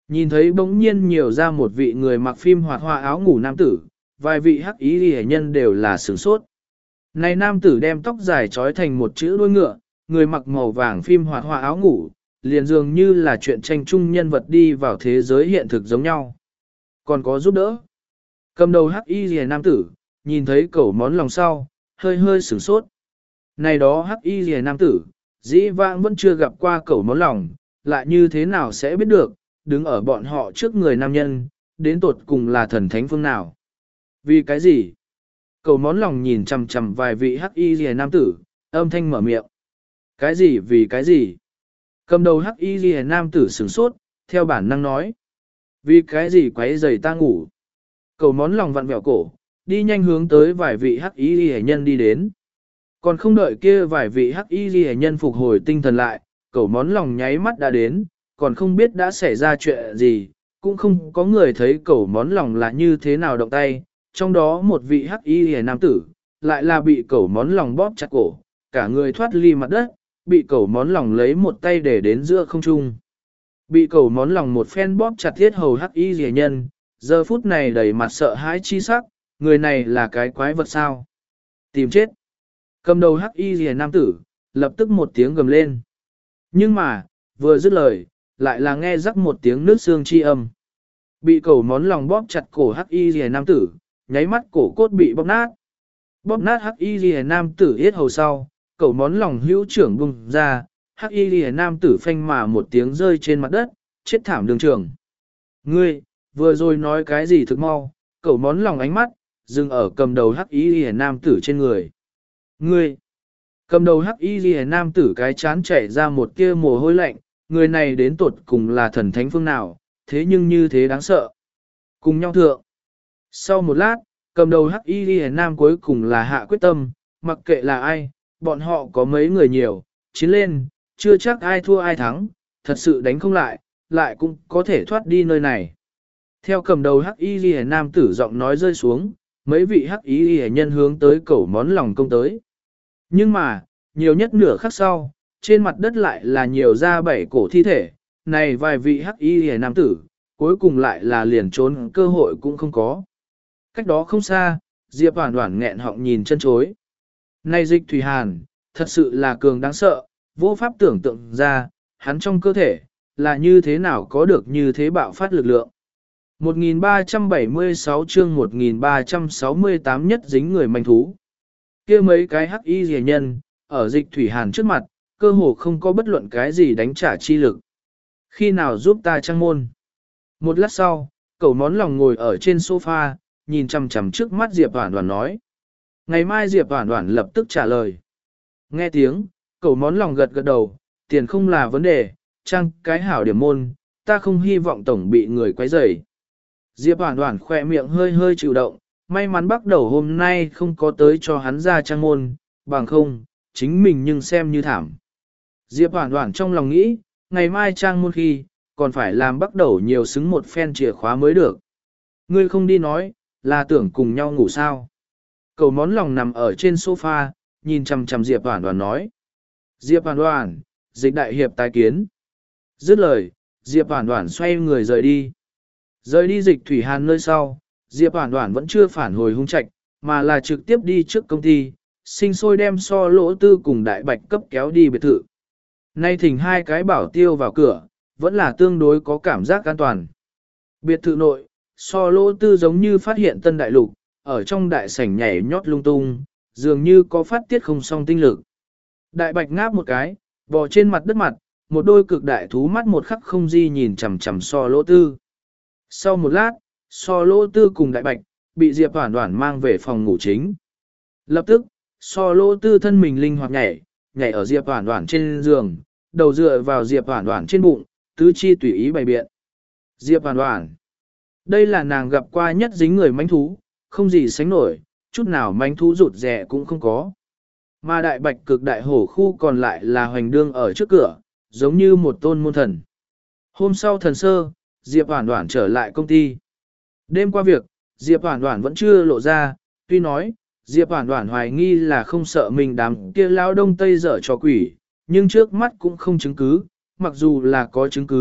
Nhìn thấy bỗng nhiên nhiều ra một vị người mặc phim hoạt họa áo ngủ nam tử, vài vị hắc y hệ nhân đều là sửng sốt. Này nam tử đem tóc dài trói thành một chữ đuôi ngựa, người mặc màu vàng phim hoạt họa áo ngủ, liền dường như là chuyện tranh chung nhân vật đi vào thế giới hiện thực giống nhau. Còn có giúp đỡ. Cầm đầu hắc y rìa nam tử, nhìn thấy cẩu món lòng sau, hơi hơi sửng sốt. Này đó hắc y rìa nam tử, dĩ vãng vẫn chưa gặp qua cẩu món lòng, lại như thế nào sẽ biết được, đứng ở bọn họ trước người nam nhân, đến tột cùng là thần thánh phương nào. Vì cái gì? Cẩu món lòng nhìn chằm chằm vài vị hắc y rìa nam tử, âm thanh mở miệng. Cái gì vì cái gì? Cầm đầu hắc y rìa nam tử sửng sốt, theo bản năng nói. Vì cái gì quấy rầy ta ngủ? Cẩu món lòng vặn vẹo cổ, đi nhanh hướng tới vài vị hắc y rìa nhân đi đến. Còn không đợi kia vài vị hắc y rìa nhân phục hồi tinh thần lại, cẩu món lòng nháy mắt đã đến, còn không biết đã xảy ra chuyện gì, cũng không có người thấy cẩu món lòng là như thế nào động tay. Trong đó một vị hắc y rìa nam tử, lại là bị cẩu món lòng bóp chặt cổ, cả người thoát ly mặt đất, bị cẩu món lòng lấy một tay để đến giữa không trung. Bị cẩu món lòng một phen bóp chặt thiết hầu hắc y rìa nhân, giờ phút này đầy mặt sợ hãi chi sắc, người này là cái quái vật sao? Tìm chết. Cầm đầu hắc y rìa nam tử, lập tức một tiếng gầm lên. Nhưng mà, vừa dứt lời, lại là nghe rắc một tiếng nước xương chi âm. Bị cẩu món lòng bóp chặt cổ hắc y rìa nam tử, nháy mắt cổ cốt bị bóp nát. Bóp nát hắc y rìa nam tử yết hầu sau, cẩu món lòng hữu trưởng bùng ra, hắc y rìa nam tử phanh mà một tiếng rơi trên mặt đất, chết thảm đường trường. Ngươi, vừa rồi nói cái gì thực mau, cẩu món lòng ánh mắt, dừng ở cầm đầu hắc y rìa nam tử trên người. Ngươi, cầm đầu hắc y rìa nam tử cái chán chảy ra một tia mồ hôi lạnh, người này đến tột cùng là thần thánh phương nào, thế nhưng như thế đáng sợ. Cùng nhau thượng. Sau một lát, cầm đầu hắc y rìa nam cuối cùng là hạ quyết tâm, mặc kệ là ai, bọn họ có mấy người nhiều, chiến lên, chưa chắc ai thua ai thắng, thật sự đánh không lại, lại cũng có thể thoát đi nơi này. Theo cầm đầu hắc y rìa nam tử giọng nói rơi xuống, mấy vị hắc y rìa nhân hướng tới cẩu món lòng công tới. Nhưng mà, nhiều nhất nửa khắc sau, trên mặt đất lại là nhiều ra bảy cổ thi thể, này vài vị hắc y rìa nam tử, cuối cùng lại là liền trốn cơ hội cũng không có. Cách đó không xa, Diệp Hoản Hoản nghẹn họng nhìn chân chối. Này Dịch Thủy Hàn, thật sự là cường đáng sợ, vô pháp tưởng tượng ra, hắn trong cơ thể, là như thế nào có được như thế bạo phát lực lượng. một nghìn ba trăm bảy mươi sáu chương một nghìn ba trăm sáu mươi tám nhất dính người manh thú. Kia mấy cái hắc y rìa nhân, ở Dịch Thủy Hàn trước mặt, cơ hồ không có bất luận cái gì đánh trả chi lực. Khi nào giúp ta trang môn? Một lát sau, cẩu món lòng ngồi ở trên sofa, nhìn chằm chằm trước mắt Diệp Hoản Hoản nói. Ngày mai Diệp Hoản Hoản lập tức trả lời. Nghe tiếng, cẩu món lòng gật gật đầu, tiền không là vấn đề, trang cái hảo điểm môn, ta không hy vọng tổng bị người quấy rầy. Diệp Hoản Hoản khỏe miệng hơi hơi chịu động, may mắn bắt đầu hôm nay không có tới cho hắn ra trang môn, bằng không, chính mình nhưng xem như thảm. Diệp Hoản Hoản trong lòng nghĩ, ngày mai trang môn khi, còn phải làm bắt đầu nhiều xứng một phen chìa khóa mới được. Ngươi không đi nói, là tưởng cùng nhau ngủ sao. Cẩu món lòng nằm ở trên sofa, nhìn chằm chằm Diệp Hoản Hoản nói. Diệp Hoản Hoản, Dịch đại hiệp tái kiến. Dứt lời, Diệp Hoản Hoản xoay người rời đi. Rời đi Dịch Thủy Hàn nơi sau, Diệp Hoản Hoản vẫn chưa phản hồi Hung Trạch, mà là trực tiếp đi trước công ty, sinh sôi đem So Lỗ Tư cùng Đại Bạch cấp kéo đi biệt thự. Nay thỉnh hai cái bảo tiêu vào cửa, vẫn là tương đối có cảm giác an toàn. Biệt thự nội, So Lỗ Tư giống như phát hiện tân đại lục, ở trong đại sảnh nhảy nhót lung tung, dường như có phát tiết không song tinh lực. Đại Bạch ngáp một cái, bò trên mặt đất mặt, một đôi cực đại thú mắt một khắc không di nhìn chằm chằm So Lỗ Tư. Sau một lát, So Lỗ Tư cùng Đại Bạch, bị Diệp Hoản Hoản mang về phòng ngủ chính. Lập tức, So Lỗ Tư thân mình linh hoạt nhảy, nhảy ở Diệp Hoản Hoản trên giường, đầu dựa vào Diệp Hoản Hoản trên bụng, tứ chi tùy ý bày biện. Diệp Hoản Hoản, đây là nàng gặp qua nhất dính người manh thú, không gì sánh nổi, chút nào manh thú rụt rè cũng không có. Mà Đại Bạch cực đại hổ khu còn lại là hoành đương ở trước cửa, giống như một tôn môn thần. Hôm sau thần sơ, Diệp Hoản Hoản trở lại công ty. Đêm qua việc, Diệp Hoản Hoản vẫn chưa lộ ra, tuy nói, Diệp Hoản Hoản hoài nghi là không sợ mình đám kia lao đông tây dở trò quỷ, nhưng trước mắt cũng không chứng cứ, mặc dù là có chứng cứ,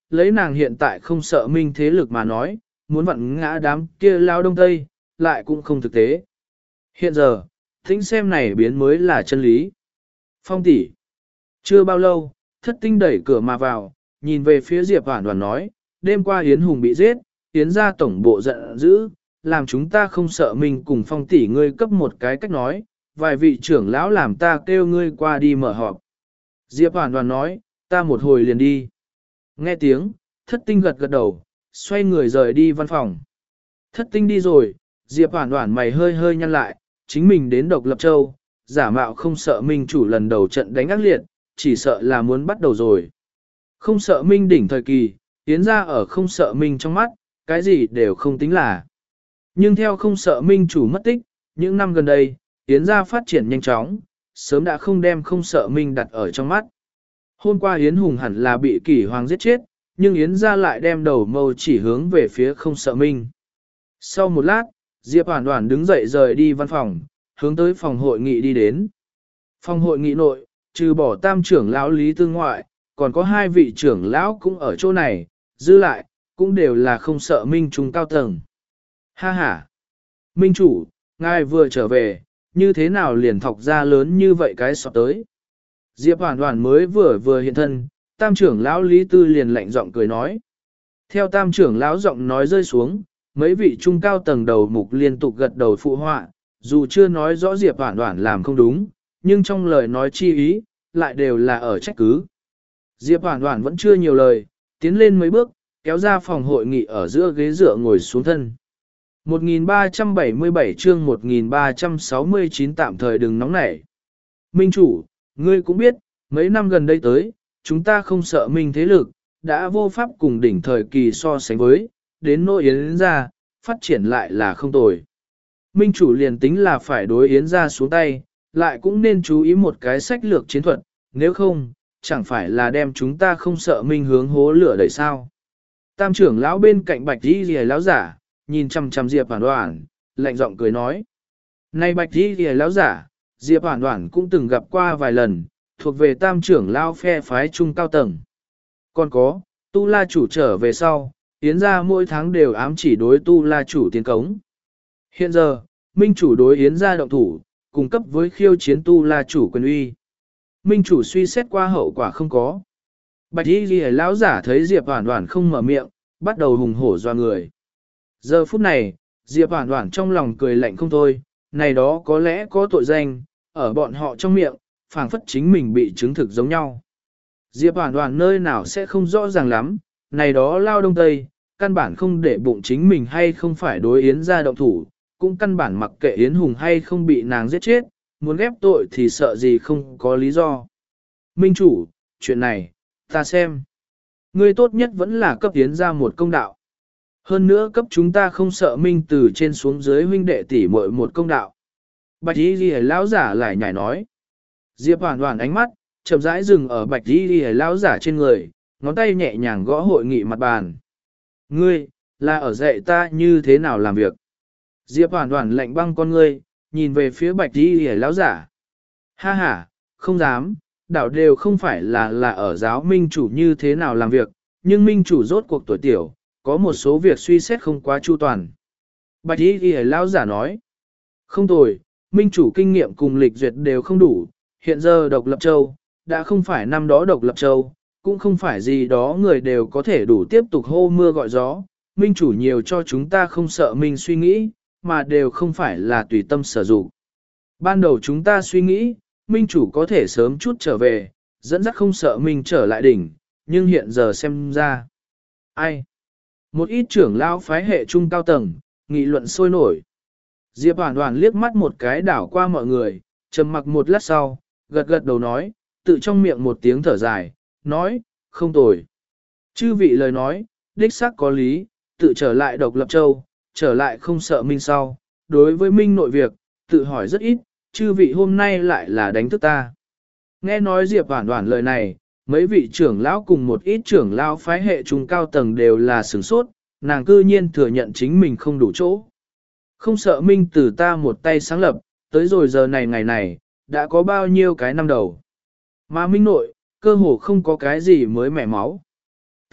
lấy nàng hiện tại không sợ minh thế lực mà nói, muốn vặn ngã đám kia lao đông tây, lại cũng không thực tế. Hiện giờ, thính xem này biến mới là chân lý. Phong tỷ, chưa bao lâu, thất tinh đẩy cửa mà vào, nhìn về phía Diệp Hoản Hoản nói, đêm qua Yến Hùng bị giết, Yến gia tổng bộ giận dữ, làm chúng ta không sợ mình cùng Phong tỷ ngươi cấp một cái cách nói, vài vị trưởng lão làm ta kêu ngươi qua đi mở họp. Diệp Hoản Hoản nói, ta một hồi liền đi. Nghe tiếng, thất tinh gật gật đầu, xoay người rời đi văn phòng. Thất tinh đi rồi, Diệp Hoản Hoản mày hơi hơi nhăn lại, chính mình đến Độc Lập Châu, giả mạo không sợ minh chủ lần đầu trận đánh ác liệt, chỉ sợ là muốn bắt đầu rồi. Không sợ minh đỉnh thời kỳ, tiến ra ở không sợ minh trong mắt, cái gì đều không tính là. Nhưng theo không sợ minh chủ mất tích, những năm gần đây, tiến ra phát triển nhanh chóng, sớm đã không đem không sợ minh đặt ở trong mắt. Hôm qua Yến Hùng hẳn là bị kỷ hoàng giết chết, nhưng Yến ra lại đem đầu mâu chỉ hướng về phía không sợ minh. Sau một lát, Diệp Hoản Hoản đứng dậy rời đi văn phòng, hướng tới phòng hội nghị đi đến. Phòng hội nghị nội, trừ bỏ tam trưởng lão Lý Tư ngoại, còn có hai vị trưởng lão cũng ở chỗ này, dư lại, cũng đều là không sợ minh trung cao tầng. Ha ha! Minh chủ, ngài vừa trở về, như thế nào liền thọc ra lớn như vậy cái sọt tới. Diệp Hoản Hoản mới vừa vừa hiện thân, tam trưởng lão Lý Tư liền lạnh giọng cười nói. Theo tam trưởng lão giọng nói rơi xuống, mấy vị trung cao tầng đầu mục liên tục gật đầu phụ họa, dù chưa nói rõ Diệp Hoản Hoản làm không đúng, nhưng trong lời nói chi ý, lại đều là ở trách cứ. Diệp Hoản Hoản vẫn chưa nhiều lời, tiến lên mấy bước, kéo ra phòng hội nghị ở giữa ghế dựa ngồi xuống thân. một nghìn ba trăm bảy mươi bảy chương một nghìn ba trăm sáu mươi chín tạm thời đừng nóng nảy. Minh chủ, ngươi cũng biết, mấy năm gần đây tới, chúng ta không sợ minh thế lực, đã vô pháp cùng đỉnh thời kỳ so sánh với, đến nỗi Yến ra, phát triển lại là không tồi. Minh chủ liền tính là phải đối Yến ra xuống tay, lại cũng nên chú ý một cái sách lược chiến thuật, nếu không, chẳng phải là đem chúng ta không sợ minh hướng hố lửa đẩy sao. Tam trưởng lão bên cạnh bạch đi rìa lão giả, nhìn chăm chăm Diệp Hoản Hoản, lạnh giọng cười nói. Này bạch đi rìa lão giả, Diệp Hoản Hoản cũng từng gặp qua vài lần, thuộc về tam trưởng lão phe phái trung cao tầng. Còn có, Tu La chủ trở về sau, Yến ra mỗi tháng đều ám chỉ đối Tu La chủ tiến cống. Hiện giờ, Minh chủ đối Yến ra động thủ, cung cấp với khiêu chiến Tu La chủ quyền uy. Minh chủ suy xét qua hậu quả không có. Bạch y ghi lão giả thấy Diệp Hoản Hoản không mở miệng, bắt đầu hùng hổ doa người. Giờ phút này, Diệp Hoản Hoản trong lòng cười lạnh không thôi, này đó có lẽ có tội danh, ở bọn họ trong miệng, phảng phất chính mình bị chứng thực giống nhau. Diệp Hoản Hoản nơi nào sẽ không rõ ràng lắm, này đó lao đông tây, căn bản không để bụng chính mình hay không phải đối Yến ra động thủ, cũng căn bản mặc kệ Yến Hùng hay không bị nàng giết chết, muốn ghép tội thì sợ gì không có lý do. Minh chủ, chuyện này, ta xem. Ngươi tốt nhất vẫn là cấp Yến ra một công đạo. Hơn nữa cấp chúng ta không sợ Minh từ trên xuống dưới huynh đệ tỷ muội một công đạo. Bạch y ghi lão giả lại nhảy nói. Diệp Hoản Hoản ánh mắt, chậm rãi dừng ở bạch y ghi lão giả trên người, ngón tay nhẹ nhàng gõ hội nghị mặt bàn. Ngươi, là ở dạy ta như thế nào làm việc. Diệp Hoản Hoản lạnh băng con ngươi, nhìn về phía bạch y ghi lão giả. Ha ha, không dám, đảo đều không phải là là ở giáo minh chủ như thế nào làm việc, nhưng minh chủ rốt cuộc tuổi tiểu, có một số việc suy xét không quá chu toàn. Bạch y ghi lão giả nói. Không tồi, minh chủ kinh nghiệm cùng lịch duyệt đều không đủ, hiện giờ Độc Lập Châu, đã không phải năm đó Độc Lập Châu, cũng không phải gì đó người đều có thể đủ tiếp tục hô mưa gọi gió, minh chủ nhiều cho chúng ta không sợ mình suy nghĩ, mà đều không phải là tùy tâm sở dụng. Ban đầu chúng ta suy nghĩ, minh chủ có thể sớm chút trở về, dẫn dắt không sợ mình trở lại đỉnh, nhưng hiện giờ xem ra. Ai? Một ít trưởng lão phái hệ trung cao tầng, nghị luận sôi nổi. Diệp Hoản Hoản liếc mắt một cái đảo qua mọi người, trầm mặc một lát sau, gật gật đầu nói, tự trong miệng một tiếng thở dài, nói, không tồi. Chư vị lời nói, đích xác có lý, tự trở lại Độc Lập Châu, trở lại không sợ Minh sau, đối với Minh nội việc, tự hỏi rất ít, chư vị hôm nay lại là đánh thức ta. Nghe nói Diệp Hoản Hoản lời này, mấy vị trưởng lão cùng một ít trưởng lão phái hệ trung cao tầng đều là sửng sốt, nàng cư nhiên thừa nhận chính mình không đủ chỗ. Không sợ Minh từ ta một tay sáng lập, tới rồi giờ này ngày này, đã có bao nhiêu cái năm đầu. Mà Minh nội, cơ hồ không có cái gì mới mẻ máu.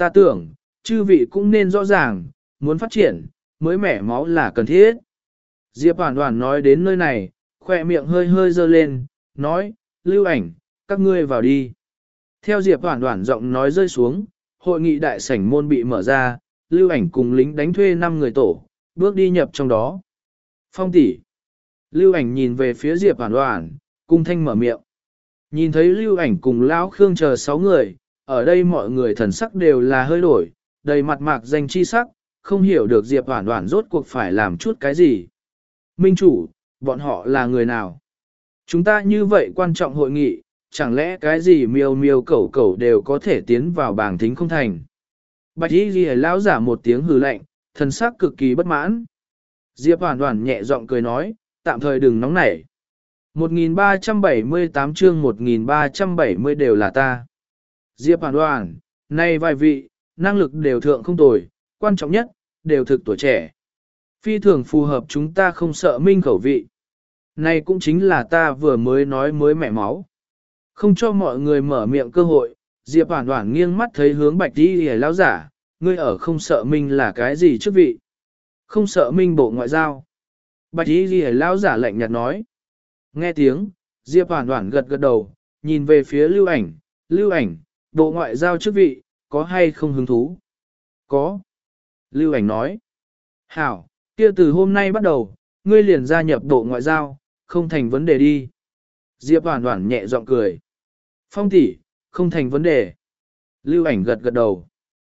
ta tưởng, chư vị cũng nên rõ ràng, muốn phát triển, mới mẻ máu là cần thiết. Diệp Hoàn Hoàn nói đến nơi này, khoe miệng hơi hơi dơ lên, nói, Lưu Ảnh, các ngươi vào đi. Theo Diệp Hoàn Hoàn giọng nói rơi xuống, hội nghị đại sảnh môn bị mở ra, Lưu Ảnh cùng lính đánh thuê năm người tổ, bước đi nhập trong đó. Phong tỷ. Lưu Ảnh nhìn về phía Diệp Hoàn Hoàn, cung thanh mở miệng. Nhìn thấy Lưu Ảnh cùng Lão Khương chờ sáu người, ở đây mọi người thần sắc đều là hơi đổi, đầy mặt mạc danh chi sắc, không hiểu được Diệp Hoàn Hoàn rốt cuộc phải làm chút cái gì. Minh chủ, bọn họ là người nào? Chúng ta như vậy quan trọng hội nghị, chẳng lẽ cái gì miêu miêu cẩu cẩu đều có thể tiến vào bảng thính không thành? Bạch y ghi lão giả một tiếng hừ lạnh, thần sắc cực kỳ bất mãn. Diệp Hoàn Hoàn nhẹ giọng cười nói, tạm thời đừng nóng nảy. một nghìn ba trăm bảy mươi tám chương một nghìn ba trăm bảy mươi đều là ta. Diệp Hoàn Hoàn, này vài vị, năng lực đều thượng không tồi, quan trọng nhất, đều thực tuổi trẻ. Phi thường phù hợp chúng ta không sợ minh khẩu vị. Này cũng chính là ta vừa mới nói mới mẹ máu. Không cho mọi người mở miệng cơ hội, Diệp Hoàn Hoàn nghiêng mắt thấy hướng Bạch Y hề lão giả, ngươi ở không sợ minh là cái gì chức vị? Không sợ minh bộ ngoại giao. Bạch Y hề lão giả lạnh nhạt nói. Nghe tiếng, Diệp Hoàn Hoàn gật gật đầu, nhìn về phía Lưu Ảnh, Lưu Ảnh, bộ ngoại giao chức vị, có hay không hứng thú? Có. Lưu Ảnh nói. Hảo, kia từ hôm nay bắt đầu, ngươi liền gia nhập bộ ngoại giao, không thành vấn đề đi. Diệp Hoàn Hoàn nhẹ giọng cười. Phong tỷ, không thành vấn đề. Lưu Ảnh gật gật đầu.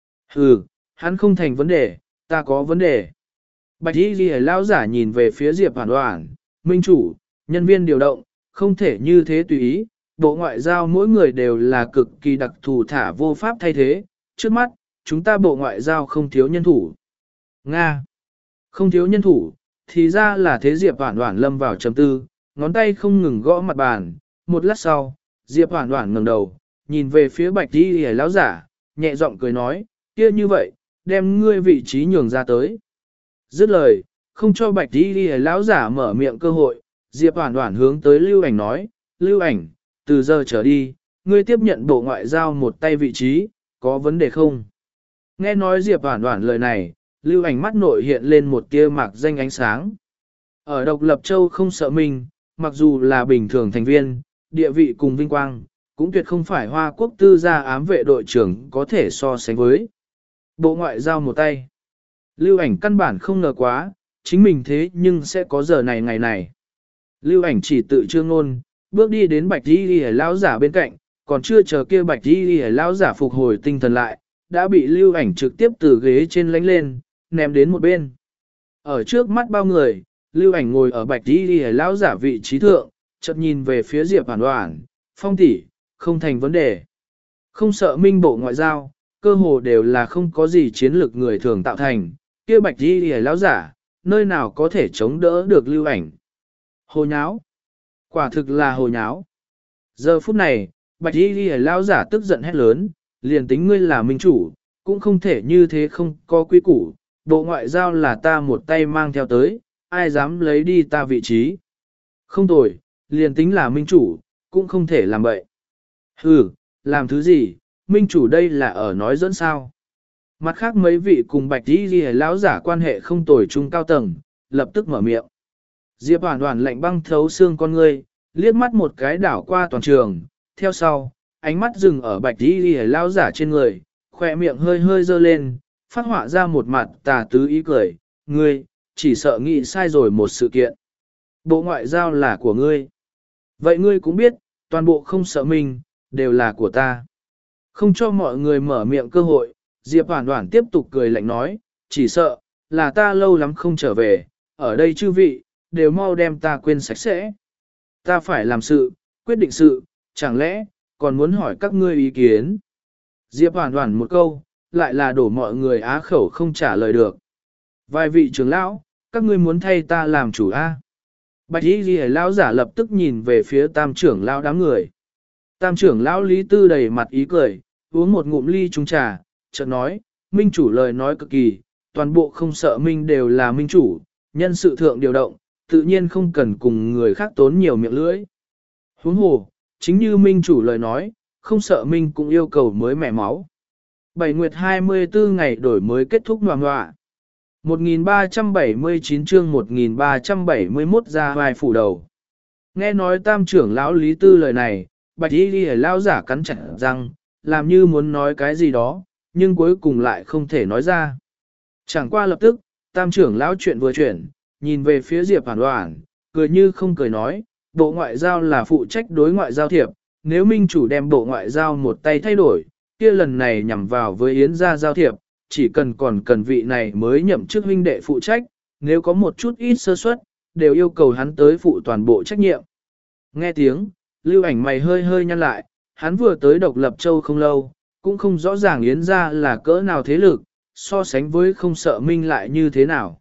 Hừ, hắn không thành vấn đề, ta có vấn đề. Bạch Y Ghi lão giả nhìn về phía Diệp Hoàn Hoàn, minh chủ, nhân viên điều động, không thể như thế tùy ý. Bộ ngoại giao mỗi người đều là cực kỳ đặc thù thả vô pháp thay thế. Trước mắt, chúng ta bộ ngoại giao không thiếu nhân thủ. Nga. Không thiếu nhân thủ, thì ra là thế. Diệp Hoàn Hoàn lâm vào trầm tư, ngón tay không ngừng gõ mặt bàn. Một lát sau, Diệp Hoàn Hoàn ngẩng đầu, nhìn về phía Bạch Y lão giả, nhẹ giọng cười nói, kia như vậy, đem ngươi vị trí nhường ra tới. Dứt lời, không cho Bạch Y lão giả mở miệng cơ hội, Diệp Hoàn Hoàn hướng tới Lưu Ảnh nói, Lưu Ảnh, từ giờ trở đi, ngươi tiếp nhận bộ ngoại giao một tay vị trí, có vấn đề không? Nghe nói Diệp Hoàn Hoàn lời này, Lưu Ảnh mắt nội hiện lên một tia mạc danh ánh sáng. Ở độc lập châu không sợ mình, mặc dù là bình thường thành viên, địa vị cùng vinh quang, cũng tuyệt không phải Hoa Quốc tư gia ám vệ đội trưởng có thể so sánh với. Bộ ngoại giao một tay. Lưu Ảnh căn bản không ngờ quá, chính mình thế nhưng sẽ có giờ này ngày này. Lưu Ảnh chỉ tự chưa ngôn, bước đi đến Bạch Y Ghi lão giả bên cạnh, còn chưa chờ kia Bạch Y Ghi lão giả phục hồi tinh thần lại, đã bị Lưu Ảnh trực tiếp từ ghế trên lánh lên, ném đến một bên. Ở trước mắt bao người, Lưu Ảnh ngồi ở Bạch Y Ghi lão giả vị trí thượng, chợt nhìn về phía Diệp Hoàn Hoàn, Phong tỷ, không thành vấn đề. Không sợ minh bộ ngoại giao, cơ hồ đều là không có gì chiến lược người thường tạo thành, kia Bạch Y Ghi lão giả, nơi nào có thể chống đỡ được Lưu Ảnh. Hồ nháo. Quả thực là hồ nháo. Giờ phút này, Bạch Y Ghi lão giả tức giận hét lớn, liền tính ngươi là minh chủ, cũng không thể như thế không có quy củ, bộ ngoại giao là ta một tay mang theo tới, ai dám lấy đi ta vị trí. Không tồi, liền tính là minh chủ, cũng không thể làm vậy. Hừ, làm thứ gì, minh chủ đây là ở nói dẫn sao. Mặt khác mấy vị cùng Bạch Y Ghi lão giả quan hệ không tồi chung cao tầng, lập tức mở miệng. Diệp Hoàn Hoàn lạnh băng thấu xương con ngươi, liếc mắt một cái đảo qua toàn trường, theo sau, ánh mắt dừng ở Bạch Y Ghi lão giả trên người, khỏe miệng hơi hơi dơ lên, phát họa ra một mặt tà tứ ý cười, ngươi, chỉ sợ nghĩ sai rồi một sự kiện. Bộ ngoại giao là của ngươi. Vậy ngươi cũng biết, toàn bộ không sợ mình, đều là của ta. Không cho mọi người mở miệng cơ hội, Diệp Hoàn Hoàn tiếp tục cười lạnh nói, chỉ sợ, là ta lâu lắm không trở về, ở đây chư vị, đều mau đem ta quên sạch sẽ. Ta phải làm sự, quyết định sự, chẳng lẽ, còn muốn hỏi các ngươi ý kiến. Diệp Hoàn Hoàn một câu, lại là đổ mọi người á khẩu không trả lời được. Vài vị trưởng lão, các ngươi muốn thay ta làm chủ a? Bạch Y Ghi lão giả lập tức nhìn về phía tam trưởng lão đám người. Tam trưởng lão Lý Tư đầy mặt ý cười, uống một ngụm ly chung trà, chợt nói, minh chủ lời nói cực kỳ, toàn bộ không sợ minh đều là minh chủ, nhân sự thượng điều động, tự nhiên không cần cùng người khác tốn nhiều miệng lưỡi. Huống hồ, chính như minh chủ lời nói, không sợ minh cũng yêu cầu mới mẻ máu. Bảy nguyệt hai mươi tư ngày đổi mới kết thúc ngoà ngoạ. một nghìn ba trăm bảy mươi chín chương một nghìn ba trăm bảy mươi mốt ra vai phủ đầu. Nghe nói tam trưởng lão Lý Tư lời này, bạch y đi lão giả cắn chặt răng, làm như muốn nói cái gì đó, nhưng cuối cùng lại không thể nói ra. Chẳng qua lập tức, tam trưởng lão chuyện vừa chuyển, nhìn về phía Diệp Hoàn Hoàn, cười như không cười nói, bộ ngoại giao là phụ trách đối ngoại giao thiệp, nếu minh chủ đem bộ ngoại giao một tay thay đổi, kia lần này nhằm vào với Yến gia giao thiệp, chỉ cần còn cần vị này mới nhậm chức huynh đệ phụ trách, nếu có một chút ít sơ suất, đều yêu cầu hắn tới phụ toàn bộ trách nhiệm. Nghe tiếng, lưu ảnh mày hơi hơi nhăn lại, hắn vừa tới độc lập châu không lâu, cũng không rõ ràng Yến gia là cỡ nào thế lực, so sánh với không sợ minh lại như thế nào.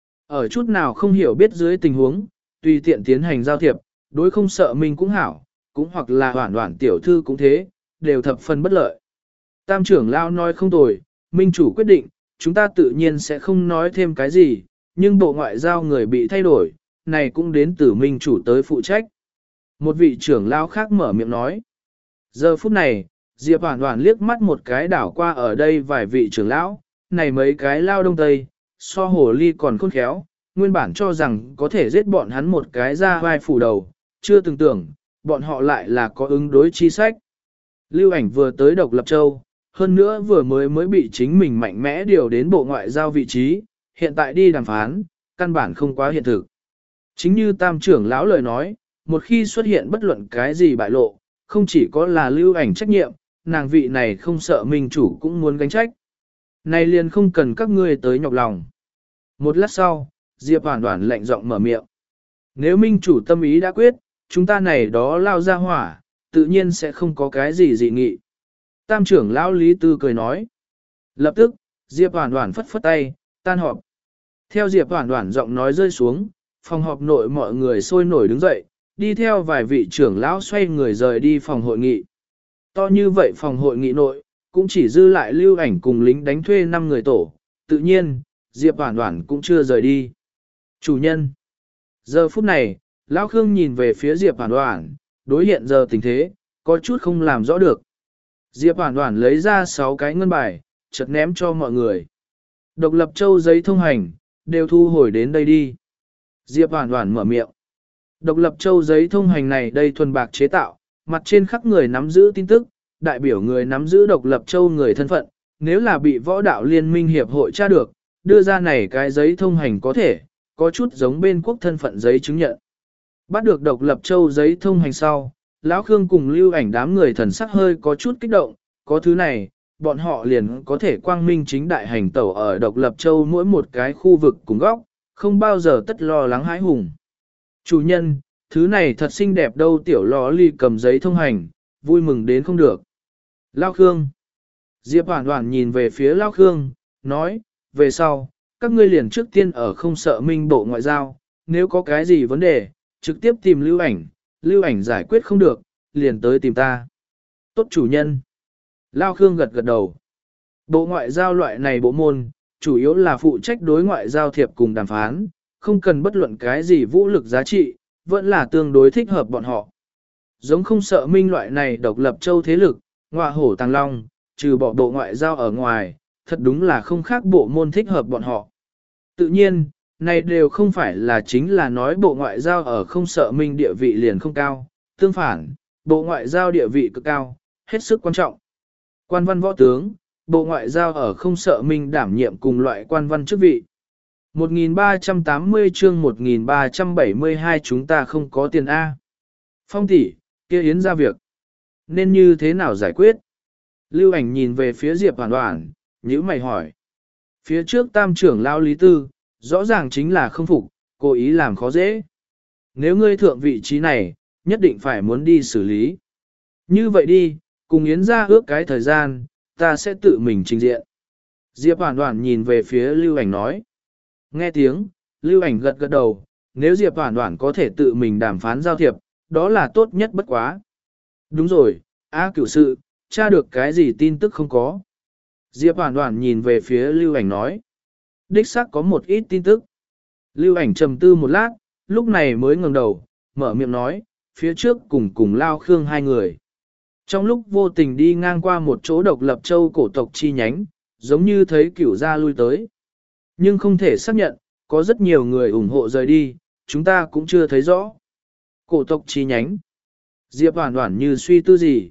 Ở chút nào không hiểu biết dưới tình huống, tùy tiện tiến hành giao thiệp, đối không sợ minh cũng hảo, cũng hoặc là hoảng hoảng tiểu thư cũng thế, đều thập phần bất lợi. Tam trưởng lão nói không tồi, minh chủ quyết định, chúng ta tự nhiên sẽ không nói thêm cái gì, nhưng bộ ngoại giao người bị thay đổi, này cũng đến từ minh chủ tới phụ trách. Một vị trưởng lão khác mở miệng nói. Giờ phút này, Diệp Hoàn Hoàn liếc mắt một cái đảo qua ở đây vài vị trưởng lão, này mấy cái lao đông tây, so hồ ly còn khôn khéo, nguyên bản cho rằng có thể giết bọn hắn một cái ra vai phủ đầu, chưa từng tưởng, bọn họ lại là có ứng đối chi sách. Lưu ảnh vừa tới độc lập châu, hơn nữa vừa mới mới bị chính mình mạnh mẽ điều đến bộ ngoại giao vị trí, hiện tại đi đàm phán, căn bản không quá hiện thực. Chính như tam trưởng lão lời nói, một khi xuất hiện bất luận cái gì bại lộ, không chỉ có là lưu ảnh trách nhiệm, nàng vị này không sợ minh chủ cũng muốn gánh trách. Này liền không cần các ngươi tới nhọc lòng. Một lát sau, Diệp Hoàn Hoàn lạnh giọng mở miệng. Nếu minh chủ tâm ý đã quyết, chúng ta này đó lao ra hỏa, tự nhiên sẽ không có cái gì dị nghị. Tam trưởng lão Lý Tư cười nói. Lập tức, Diệp Hoàn Hoàn phất phất tay, tan họp. Theo Diệp Hoàn Hoàn giọng nói rơi xuống, phòng họp nội mọi người sôi nổi đứng dậy, đi theo vài vị trưởng lão xoay người rời đi phòng hội nghị. To như vậy phòng hội nghị nội, cũng chỉ dư lại lưu ảnh cùng lính đánh thuê năm người tổ, tự nhiên, Diệp Hoàn Hoàn cũng chưa rời đi. Chủ nhân. Giờ phút này, Lão Khương nhìn về phía Diệp Hoàn Hoàn, đối hiện giờ tình thế, có chút không làm rõ được. Diệp Hoàn Hoàn lấy ra sáu cái ngân bài, chợt ném cho mọi người. Độc lập châu giấy thông hành, đều thu hồi đến đây đi. Diệp Hoàn Hoàn mở miệng. Độc lập châu giấy thông hành này đây thuần bạc chế tạo, mặt trên khắc người nắm giữ tin tức, đại biểu người nắm giữ độc lập châu người thân phận, nếu là bị võ đạo liên minh hiệp hội tra được, đưa ra này cái giấy thông hành có thể, có chút giống bên quốc thân phận giấy chứng nhận. Bắt được độc lập châu giấy thông hành sau, Lão Khương cùng lưu ảnh đám người thần sắc hơi có chút kích động, có thứ này, bọn họ liền có thể quang minh chính đại hành tẩu ở độc lập châu mỗi một cái khu vực cùng góc, không bao giờ tất lo lắng hãi hùng. Chủ nhân, thứ này thật xinh đẹp đâu, tiểu lò ly cầm giấy thông hành, vui mừng đến không được. Lão Khương. Diệp Hoàn Hoàn nhìn về phía Lão Khương, nói, về sau, các ngươi liền trước tiên ở không sợ minh bộ ngoại giao, nếu có cái gì vấn đề, trực tiếp tìm lưu ảnh, lưu ảnh giải quyết không được, liền tới tìm ta. Tốt chủ nhân. Lão Khương gật gật đầu. Bộ ngoại giao loại này bộ môn, chủ yếu là phụ trách đối ngoại giao thiệp cùng đàm phán, không cần bất luận cái gì vũ lực giá trị, vẫn là tương đối thích hợp bọn họ. Giống không sợ minh loại này độc lập châu thế lực, ngọa hổ tàng long, trừ bỏ bộ ngoại giao ở ngoài, thật đúng là không khác bộ môn thích hợp bọn họ. Tự nhiên, này đều không phải là chính là nói bộ ngoại giao ở không sợ minh địa vị liền không cao, tương phản, bộ ngoại giao địa vị cực cao, hết sức quan trọng. Quan văn võ tướng, bộ ngoại giao ở không sợ minh đảm nhiệm cùng loại quan văn chức vị. một nghìn ba trăm tám mươi chương một nghìn ba trăm bảy mươi hai chúng ta không có tiền A. Phong tỷ, kia Yến ra việc. Nên như thế nào giải quyết? Lưu ảnh nhìn về phía Diệp Hoàn Hoàn, nhíu mày hỏi. Phía trước tam trưởng lão Lý Tư, rõ ràng chính là không phục, cố ý làm khó dễ. Nếu ngươi thượng vị trí này, nhất định phải muốn đi xử lý. Như vậy đi, cùng Yến ra ước cái thời gian, ta sẽ tự mình trình diện. Diệp Hoàn Hoàn nhìn về phía Lưu ảnh nói. Nghe tiếng, Lưu ảnh gật gật đầu, nếu Diệp Hoàn Hoàn có thể tự mình đàm phán giao thiệp, đó là tốt nhất bất quá. Đúng rồi, A cửu sự, tra được cái gì tin tức không có. Diệp Hoàn Hoàn nhìn về phía Lưu ảnh nói. Đích xác có một ít tin tức. Lưu ảnh trầm tư một lát, lúc này mới ngẩng đầu, mở miệng nói, phía trước cùng cùng Lao Khương hai người. Trong lúc vô tình đi ngang qua một chỗ độc lập châu cổ tộc chi nhánh, giống như thấy cửu gia lui tới. Nhưng không thể xác nhận, có rất nhiều người ủng hộ rời đi, chúng ta cũng chưa thấy rõ. Cổ tộc chi nhánh. Diệp Hoản Hoản như suy tư gì.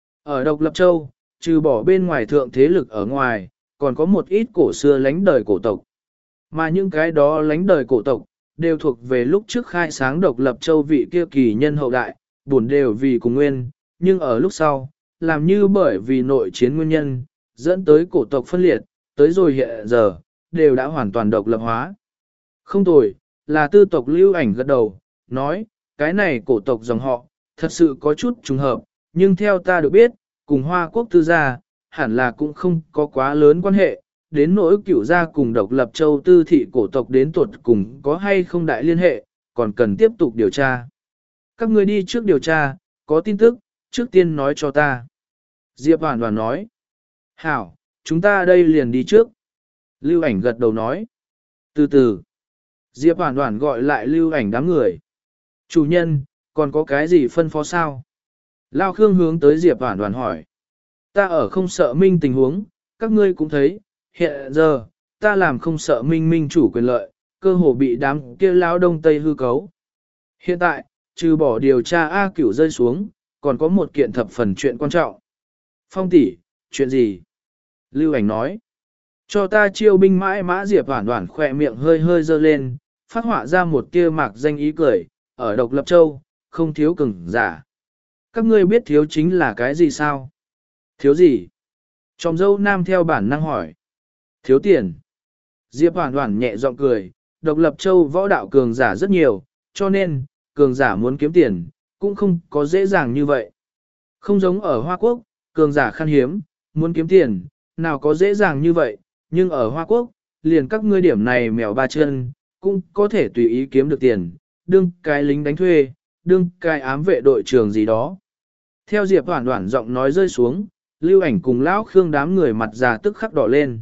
Ở độc lập châu, trừ bỏ bên ngoài thượng thế lực ở ngoài, còn có một ít cổ xưa lánh đời cổ tộc. Mà những cái đó lánh đời cổ tộc, đều thuộc về lúc trước khai sáng độc lập châu vị kia kỳ nhân hậu đại, buồn đều vì cùng nguyên, nhưng ở lúc sau, làm như bởi vì nội chiến nguyên nhân, dẫn tới cổ tộc phân liệt, tới rồi hiện giờ, đều đã hoàn toàn độc lập hóa. Không tồi, là tư tộc lưu ảnh gật đầu, nói, cái này cổ tộc dòng họ, thật sự có chút trùng hợp, nhưng theo ta được biết, cùng Hoa Quốc tư gia, hẳn là cũng không có quá lớn quan hệ, đến nỗi cửu gia cùng độc lập châu tư thị cổ tộc đến tuột cùng có hay không đại liên hệ, còn cần tiếp tục điều tra. Các người đi trước điều tra, có tin tức, trước tiên nói cho ta. Diệp Hoản Hoản nói. Hảo, chúng ta đây liền đi trước. Lưu ảnh gật đầu nói. Từ từ. Diệp Hoản Hoản gọi lại lưu ảnh đám người. Chủ nhân, còn có cái gì phân phó sao? Lao Khương hướng tới Diệp Hoản Hoản hỏi. Ta ở không sợ minh tình huống, các ngươi cũng thấy, hiện giờ, ta làm không sợ minh minh chủ quyền lợi, cơ hồ bị đám kia lão đông tây hư cấu. Hiện tại, trừ bỏ điều tra A Cửu rơi xuống, còn có một kiện thập phần chuyện quan trọng. Phong tỷ, chuyện gì? Lưu ảnh nói. Cho ta chiêu binh mãi mã. Diệp Hoản Hoản khỏe miệng hơi hơi dơ lên, phát họa ra một tia mạc danh ý cười, ở độc lập châu, không thiếu cường giả. Các ngươi biết thiếu chính là cái gì sao? Thiếu gì? Tròm dâu nam theo bản năng hỏi. Thiếu tiền. Diệp Hoản Hoản nhẹ giọng cười, độc lập châu võ đạo cường giả rất nhiều, cho nên, cường giả muốn kiếm tiền, cũng không có dễ dàng như vậy. Không giống ở Hoa Quốc, cường giả khan hiếm, muốn kiếm tiền, nào có dễ dàng như vậy, nhưng ở Hoa Quốc, liền các ngươi điểm này mèo ba chân, cũng có thể tùy ý kiếm được tiền, đương cái lính đánh thuê, đương cái ám vệ đội trưởng gì đó. Theo Diệp Hoản Hoản giọng nói rơi xuống, Lưu ảnh cùng lão Khương đám người mặt già tức khắc đỏ lên.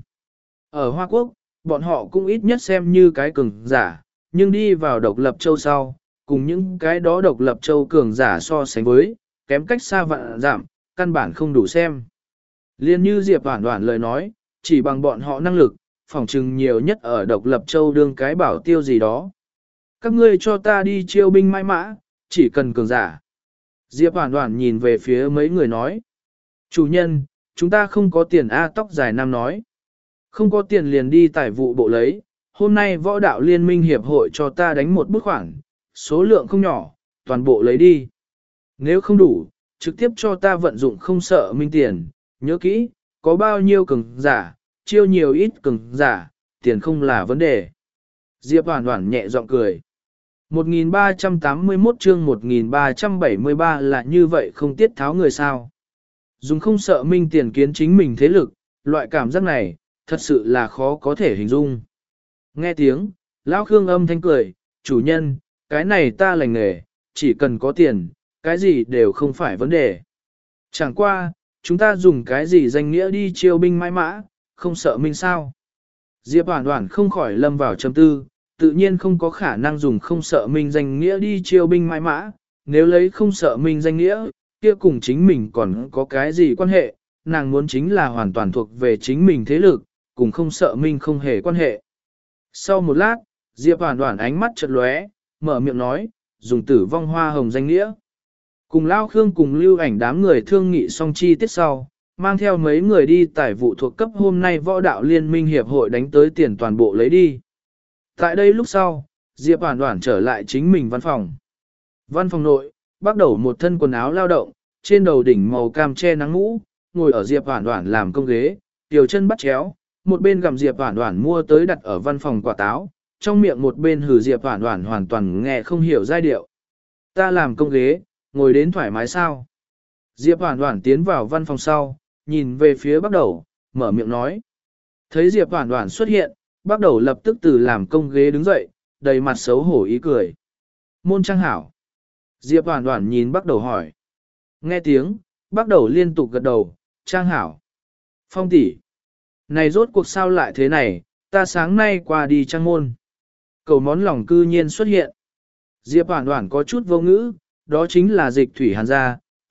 Ở Hoa Quốc, bọn họ cũng ít nhất xem như cái cường giả, nhưng đi vào độc lập châu sau, cùng những cái đó độc lập châu cường giả so sánh với, kém cách xa vạn giảm, căn bản không đủ xem. Liên như Diệp Hoản Hoản lời nói, chỉ bằng bọn họ năng lực, phỏng chừng nhiều nhất ở độc lập châu đương cái bảo tiêu gì đó. Các ngươi cho ta đi chiêu binh mãi mã, chỉ cần cường giả. Diệp Hoản Hoản nhìn về phía mấy người nói. Chủ nhân, chúng ta không có tiền. A tóc dài nam nói. Không có tiền liền đi tài vụ bộ lấy, hôm nay võ đạo liên minh hiệp hội cho ta đánh một bút khoản, số lượng không nhỏ, toàn bộ lấy đi. Nếu không đủ, trực tiếp cho ta vận dụng không sợ minh tiền, nhớ kỹ, có bao nhiêu cường giả, chiêu nhiều ít cường giả, tiền không là vấn đề. Diệp Hoản Hoản nhẹ giọng cười. một nghìn ba trăm tám mươi mốt chương một nghìn ba trăm bảy mươi ba là như vậy không tiết tháo người sao. Dùng không sợ minh tiền kiến chính mình thế lực, loại cảm giác này, thật sự là khó có thể hình dung. Nghe tiếng, Lão Khương âm thanh cười, chủ nhân, cái này ta lành nghề, chỉ cần có tiền, cái gì đều không phải vấn đề. Chẳng qua, chúng ta dùng cái gì danh nghĩa đi chiêu binh mãi mã, không sợ minh sao. Diệp Hoản Hoản không khỏi lâm vào trầm tư, tự nhiên không có khả năng dùng không sợ minh danh nghĩa đi chiêu binh mãi mã, nếu lấy không sợ minh danh nghĩa, kia cùng chính mình còn có cái gì quan hệ, nàng muốn chính là hoàn toàn thuộc về chính mình thế lực, cùng không sợ minh không hề quan hệ. Sau một lát, Diệp Hoản Hoản ánh mắt chợt lóe, mở miệng nói, dùng tử vong hoa hồng danh nghĩa. Cùng Lao Khương cùng Lưu ảnh đám người thương nghị xong chi tiết sau, mang theo mấy người đi tài vụ thuộc cấp hôm nay võ đạo liên minh hiệp hội đánh tới tiền toàn bộ lấy đi. Tại đây lúc sau, Diệp Hoản Hoản trở lại chính mình văn phòng. Văn phòng nội, bắt đầu một thân quần áo lao động, trên đầu đỉnh màu cam che nắng mũ, ngồi ở Diệp Hoản Hoản làm công ghế, tiểu chân bắt chéo, một bên gặm Diệp Hoản Hoản mua tới đặt ở văn phòng quả táo, trong miệng một bên hừ Diệp Hoản Hoản hoàn toàn nghe không hiểu giai điệu. Ta làm công ghế, ngồi đến thoải mái sao? Diệp Hoản Hoản tiến vào văn phòng sau, nhìn về phía bắt đầu, mở miệng nói. Thấy Diệp Hoản Hoản xuất hiện, bắt đầu lập tức từ làm công ghế đứng dậy, đầy mặt xấu hổ ý cười. Môn trang hảo. Diệp Hoản Hoản nhìn bắt đầu hỏi. Nghe tiếng, bắt đầu liên tục gật đầu, trang hảo. Phong tỷ, này rốt cuộc sao lại thế này, ta sáng nay qua đi trang môn. Cầu món lòng cư nhiên xuất hiện. Diệp Hoản Hoản có chút vô ngữ, đó chính là Dịch Thủy Hàn gia,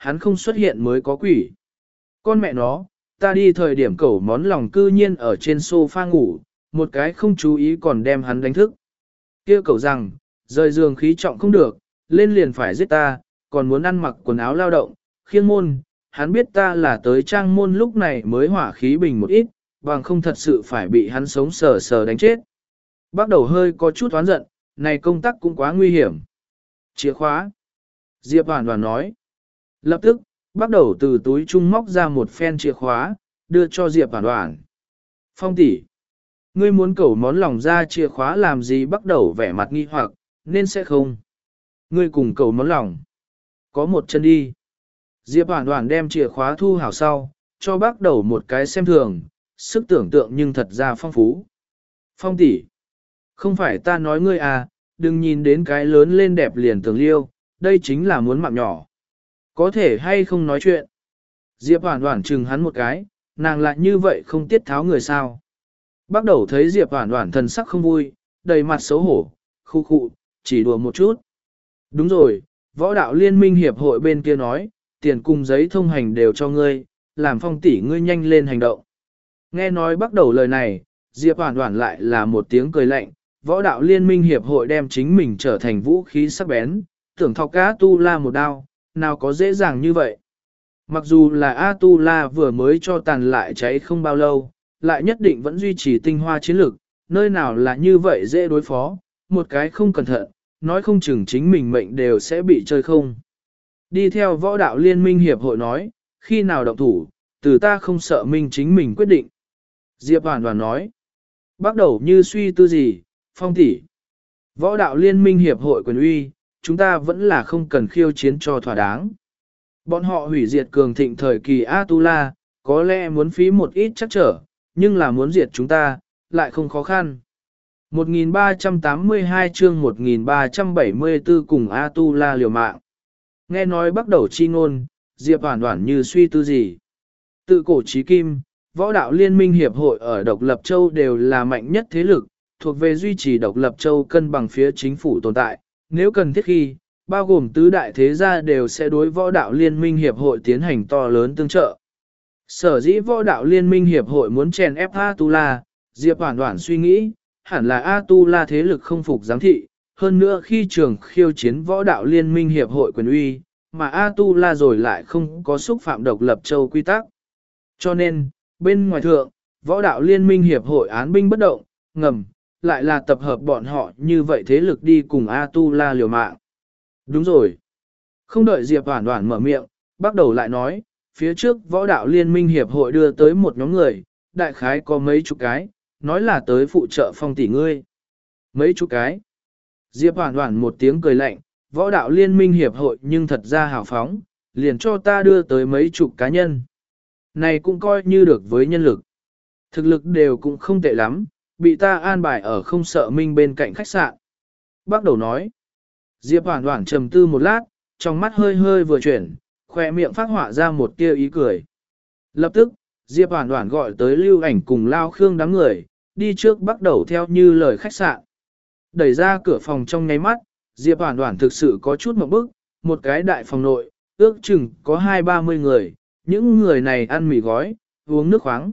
hắn không xuất hiện mới có quỷ. Con mẹ nó, ta đi thời điểm cẩu món lòng cư nhiên ở trên sofa ngủ, một cái không chú ý còn đem hắn đánh thức. Kia cẩu rằng, rời giường khí trọng không được, lên liền phải giết ta, còn muốn ăn mặc quần áo lao động, khiêng môn, hắn biết ta là tới trang môn lúc này mới hỏa khí bình một ít, bằng không thật sự phải bị hắn sống sờ sờ đánh chết. Bắt đầu hơi có chút oán giận, này công tác cũng quá nguy hiểm. Chìa khóa. Diệp Hoàn Hoàn nói. Lập tức, bắt đầu từ túi trung móc ra một phen chìa khóa, đưa cho Diệp Hoàn Hoàn. Phong tỷ, ngươi muốn cẩu món lòng ra chìa khóa làm gì? Bắt đầu vẻ mặt nghi hoặc, nên sẽ không. Ngươi cùng cẩu món lòng. Có một chân đi. Diệp Hoàn Hoàn đem chìa khóa thu hảo sau, cho bắt đầu một cái xem thường, sức tưởng tượng nhưng thật ra phong phú. Phong tỷ, không phải ta nói ngươi à, đừng nhìn đến cái lớn lên đẹp liền tưởng liêu, đây chính là muốn mạng nhỏ. Có thể hay không nói chuyện. Diệp Hoàn Hoàn chừng hắn một cái, nàng lại như vậy không tiết tháo người sao. Bắt đầu thấy Diệp Hoàn Hoàn thần sắc không vui, đầy mặt xấu hổ, khu khụ, chỉ đùa một chút. Đúng rồi, võ đạo liên minh hiệp hội bên kia nói, tiền cùng giấy thông hành đều cho ngươi, làm Phong tỷ ngươi nhanh lên hành động. Nghe nói bắt đầu lời này, Diệp Hoàn Hoàn lại là một tiếng cười lạnh, võ đạo liên minh hiệp hội đem chính mình trở thành vũ khí sắc bén, tưởng thọc cá tu la một đao, nào có dễ dàng như vậy. Mặc dù là A-tu-la vừa mới cho tàn lại cháy không bao lâu, lại nhất định vẫn duy trì tinh hoa chiến lực, nơi nào là như vậy dễ đối phó, một cái không cẩn thận, nói không chừng chính mình mệnh đều sẽ bị chơi không. Đi theo võ đạo liên minh hiệp hội nói, khi nào động thủ, từ ta không sợ minh chính mình quyết định. Diệp Hoàn Hoàn nói, bắt đầu như suy tư gì, Phong tỷ, võ đạo liên minh hiệp hội quyền uy, chúng ta vẫn là không cần khiêu chiến cho thỏa đáng. Bọn họ hủy diệt cường thịnh thời kỳ A-tu-la, có lẽ muốn phí một ít chắc trở, nhưng là muốn diệt chúng ta, lại không khó khăn. một nghìn ba trăm tám mươi hai chương một nghìn ba trăm bảy mươi tư cùng A-tu-la liều mạng. Nghe nói bắt đầu chi ngôn, Diệp Hoàn Hoàn như suy tư gì. Tự cổ chí kim, võ đạo liên minh hiệp hội ở độc lập châu đều là mạnh nhất thế lực, thuộc về duy trì độc lập châu cân bằng phía chính phủ tồn tại. Nếu cần thiết khi, bao gồm tứ đại thế gia đều sẽ đối võ đạo liên minh hiệp hội tiến hành to lớn tương trợ. Sở dĩ võ đạo liên minh hiệp hội muốn chèn ép A-tu-la, Diệp Hoàn Hoàn suy nghĩ, hẳn là A-tu-la thế lực không phục giám thị, hơn nữa khi trường khiêu chiến võ đạo liên minh hiệp hội quyền uy, mà A-tu-la rồi lại không có xúc phạm độc lập châu quy tắc. Cho nên, bên ngoài thượng, võ đạo liên minh hiệp hội án binh bất động, ngầm, lại là tập hợp bọn họ như vậy thế lực đi cùng A-tu-la liều mạng. Đúng rồi. Không đợi Diệp Hoàn Hoàn mở miệng, bắt đầu lại nói, phía trước võ đạo liên minh hiệp hội đưa tới một nhóm người, đại khái có mấy chục cái, nói là tới phụ trợ Phong tỷ ngươi. Mấy chục cái. Diệp Hoàn Hoàn một tiếng cười lạnh, võ đạo liên minh hiệp hội nhưng thật ra hào phóng, liền cho ta đưa tới mấy chục cá nhân. Này cũng coi như được với nhân lực. Thực lực đều cũng không tệ lắm, bị ta an bài ở không sợ minh bên cạnh khách sạn. Bắt đầu nói. Diệp Hoàn Hoàn trầm tư một lát, trong mắt hơi hơi vừa chuyển, khỏe miệng phát họa ra một tia ý cười. Lập tức, Diệp Hoàn Hoàn gọi tới Lưu Ảnh cùng Lao Khương đám người, đi trước bắt đầu theo như lời khách sạn. Đẩy ra cửa phòng trong nháy mắt, Diệp Hoàn Hoàn thực sự có chút một bức, một cái đại phòng nội, ước chừng có hai ba mươi người, những người này ăn mì gói, uống nước khoáng.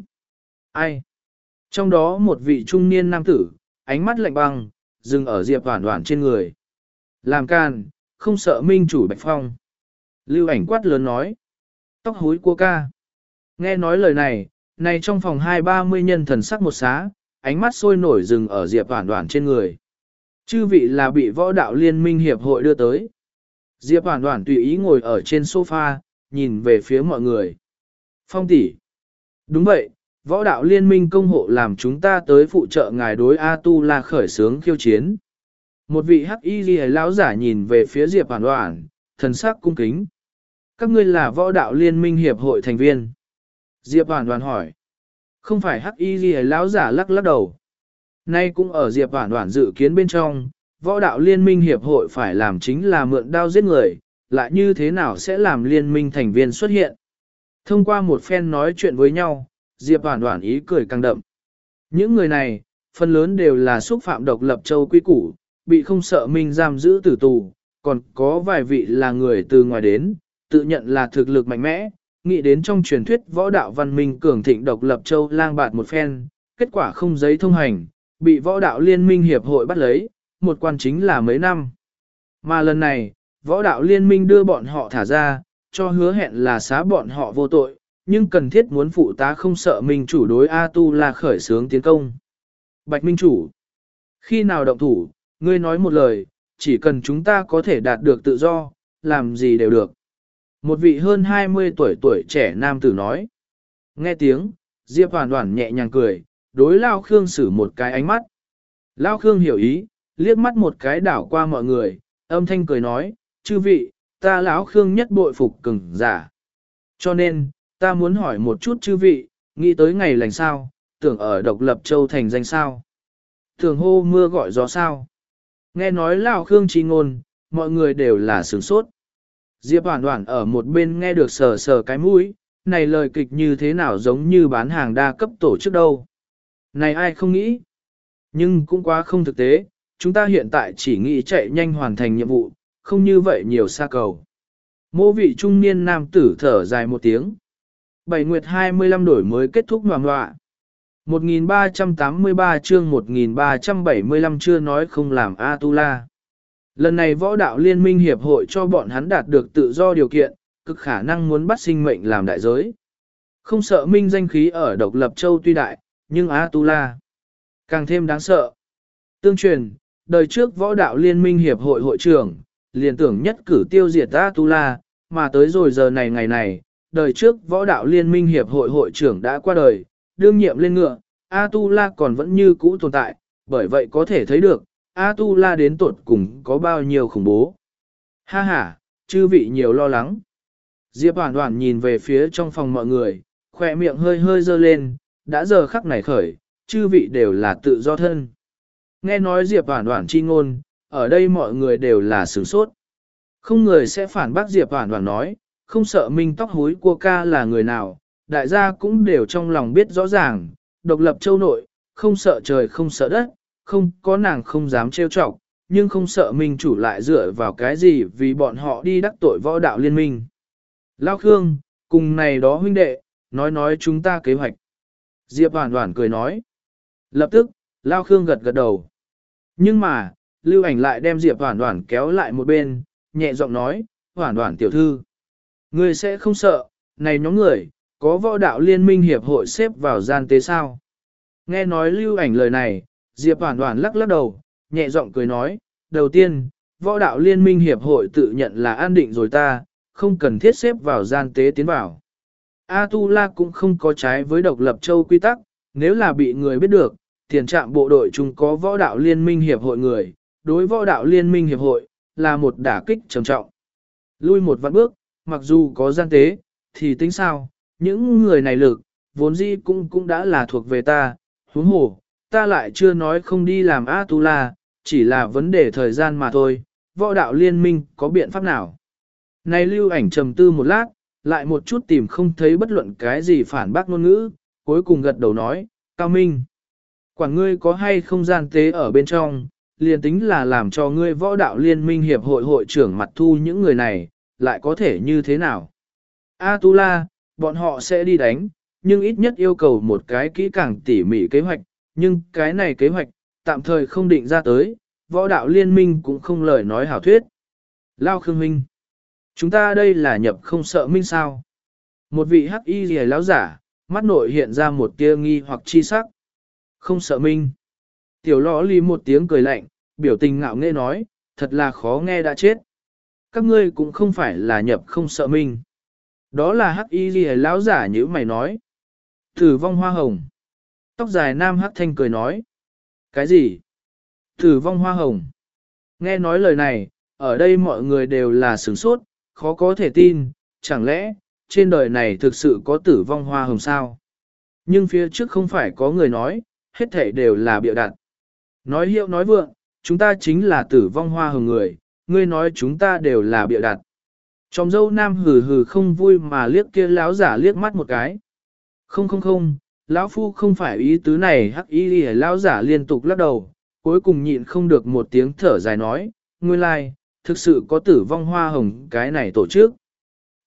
Ai? Trong đó một vị trung niên nam tử, ánh mắt lạnh băng, dừng ở Diệp Hoàn Hoàn trên người. Làm can, không sợ minh chủ Bạch Phong. Lưu Ảnh quát lớn nói. Tóc húi cua ca. Nghe nói lời này, này trong phòng hai ba mươi nhân thần sắc một xá, ánh mắt sôi nổi dừng ở Diệp Hoàn Hoàn trên người. Chư vị là bị võ đạo liên minh hiệp hội đưa tới. Diệp Hoàn Hoàn tùy ý ngồi ở trên sofa, nhìn về phía mọi người. Phong tỷ. Đúng vậy, võ đạo liên minh công hộ làm chúng ta tới phụ trợ ngài đối A-tu-la khởi sướng khiêu chiến. Một vị hắc y ghi lão giả nhìn về phía Diệp Hoàn Hoàn, thần sắc cung kính. Các ngươi là võ đạo liên minh hiệp hội thành viên. Diệp Hoàn Hoàn hỏi. Không phải hắc y ghi lão giả lắc lắc đầu. Nay cũng ở Diệp Hoàn Hoàn dự kiến bên trong, võ đạo liên minh hiệp hội phải làm chính là mượn đao giết người, lại như thế nào sẽ làm liên minh thành viên xuất hiện. Thông qua một phen nói chuyện với nhau, Diệp Hoàn Hoàn ý cười càng đậm. Những người này, phần lớn đều là xúc phạm độc lập châu quy củ, bị không sợ minh giam giữ tử tù, còn có vài vị là người từ ngoài đến, tự nhận là thực lực mạnh mẽ, nghĩ đến trong truyền thuyết võ đạo văn minh cường thịnh độc lập châu lang bạt một phen, kết quả không giấy thông hành, bị võ đạo liên minh hiệp hội bắt lấy, một quan chính là mấy năm. Mà lần này, võ đạo liên minh đưa bọn họ thả ra, cho hứa hẹn là xá bọn họ vô tội, nhưng cần thiết muốn phụ tá không sợ minh chủ đối A-tu-la khởi xướng tiến công. Bạch minh chủ, khi nào động thủ, ngươi nói một lời, chỉ cần chúng ta có thể đạt được tự do, làm gì đều được. Một vị hơn hai mươi tuổi tuổi trẻ nam tử nói. Nghe tiếng, Diệp Hoàn Hoàn nhẹ nhàng cười, đối Lao Khương xử một cái ánh mắt. Lao Khương hiểu ý, liếc mắt một cái đảo qua mọi người, âm thanh cười nói, chư vị, ta lão Khương nhất bội phục cứng giả. Cho nên, ta muốn hỏi một chút chư vị, nghĩ tới ngày lành sao, tưởng ở độc lập châu thành danh sao. Tưởng hô mưa gọi gió sao. Nghe nói Lao Khương chi ngôn, mọi người đều là sửng sốt. Diệp Hoàn Hoàn ở một bên nghe được sờ sờ cái mũi, này lời kịch như thế nào giống như bán hàng đa cấp tổ chức đâu. Này ai không nghĩ. Nhưng cũng quá không thực tế, chúng ta hiện tại chỉ nghĩ chạy nhanh hoàn thành nhiệm vụ, không như vậy nhiều xa cầu. Mô vị trung niên nam tử thở dài một tiếng. Bảy nguyệt hai mươi lăm đổi mới kết thúc ngoạm ngoạ. một nghìn ba trăm tám mươi ba chương một nghìn ba trăm bảy mươi lăm chưa nói không làm A-tu-la. Lần này võ đạo liên minh hiệp hội cho bọn hắn đạt được tự do điều kiện, cực khả năng muốn bắt sinh mệnh làm đại giới. Không sợ minh danh khí ở độc lập châu tuy đại, nhưng A-tu-la càng thêm đáng sợ. Tương truyền, đời trước võ đạo liên minh hiệp hội hội trưởng, liền tưởng nhất cử tiêu diệt A-tu-la, mà tới rồi giờ này ngày này, đời trước võ đạo liên minh hiệp hội hội trưởng đã qua đời, đương nhiệm lên ngựa, A-tu-la còn vẫn như cũ tồn tại, bởi vậy có thể thấy được, A-tu-la đến tột cùng có bao nhiêu khủng bố. Ha ha, chư vị nhiều lo lắng. Diệp Hoàn Hoàn nhìn về phía trong phòng mọi người, khỏe miệng hơi hơi dơ lên, đã giờ khắc này khởi, chư vị đều là tự do thân. Nghe nói Diệp Hoàn Hoàn chi ngôn, ở đây mọi người đều là sửng sốt. Không người sẽ phản bác Diệp Hoàn Hoàn nói, không sợ minh tóc húi cua ca là người nào, đại gia cũng đều trong lòng biết rõ ràng, độc lập châu nội, không sợ trời không sợ đất, không có nàng không dám trêu chọc, nhưng không sợ minh chủ lại dựa vào cái gì vì bọn họ đi đắc tội võ đạo liên minh. Lao Khương, cùng này đó huynh đệ, nói nói chúng ta kế hoạch. Diệp Hoàn Hoàn cười nói. Lập tức, Lao Khương gật gật đầu. Nhưng mà, Lưu Ảnh lại đem Diệp Hoàn Hoàn kéo lại một bên, nhẹ giọng nói, Hoàn Hoàn tiểu thư. Ngươi sẽ không sợ, này nhóm người, có võ đạo liên minh hiệp hội xếp vào gian tế sao. Nghe nói Lưu Ảnh lời này, Diệp Hoàn Hoàn lắc lắc đầu, nhẹ giọng cười nói, đầu tiên, võ đạo liên minh hiệp hội tự nhận là an định rồi ta, không cần thiết xếp vào gian tế tiến vào. A-tu-la cũng không có trái với độc lập châu quy tắc, nếu là bị người biết được, tiền trạm bộ đội chúng có võ đạo liên minh hiệp hội người, đối võ đạo liên minh hiệp hội, là một đả kích trầm trọng. Lui một vạn bước, mặc dù có gian tế, thì tính sao, những người này lực, vốn dĩ cũng cũng đã là thuộc về ta, huống hồ, ta lại chưa nói không đi làm A-tu-la, chỉ là vấn đề thời gian mà thôi, võ đạo liên minh có biện pháp nào. Này Lưu Ảnh trầm tư một lát, lại một chút tìm không thấy bất luận cái gì phản bác ngôn ngữ, cuối cùng gật đầu nói, Cao Minh. Quản ngươi có hay không gian tế ở bên trong, liền tính là làm cho ngươi võ đạo liên minh hiệp hội hội trưởng mặt thu những người này, lại có thể như thế nào? A-tu-la, bọn họ sẽ đi đánh, nhưng ít nhất yêu cầu một cái kỹ càng tỉ mỉ kế hoạch, nhưng cái này kế hoạch, tạm thời không định ra tới, võ đạo liên minh cũng không lời nói hảo thuyết. Lao Khương Minh, chúng ta đây là nhập không sợ minh sao? Một vị hắc y rìa lão giả, mắt nội hiện ra một tia nghi hoặc chi sắc. Không sợ minh. Tiểu lõ ly một tiếng cười lạnh, biểu tình ngạo nghễ nói, thật là khó nghe đã chết. Các ngươi cũng không phải là nhập không sợ minh. Đó là hắc y rìa lão giả như mày nói. Tử vong hoa hồng. Tóc dài nam hắc thanh cười nói. Cái gì? Tử vong hoa hồng. Nghe nói lời này, ở đây mọi người đều là sửng sốt, khó có thể tin, chẳng lẽ, trên đời này thực sự có tử vong hoa hồng sao? Nhưng phía trước không phải có người nói, hết thảy đều là bịa đặt. Nói hiệu nói vượng, chúng ta chính là tử vong hoa hồng người, ngươi nói chúng ta đều là bịa đặt. Trong dâu nam hừ hừ không vui mà liếc kia lão giả liếc mắt một cái. Không không không, lão phu không phải ý tứ này, hắc y đi lão giả liên tục lắc đầu, cuối cùng nhịn không được một tiếng thở dài nói, nguyên lai, thực sự có tử vong hoa hồng cái này tổ chức.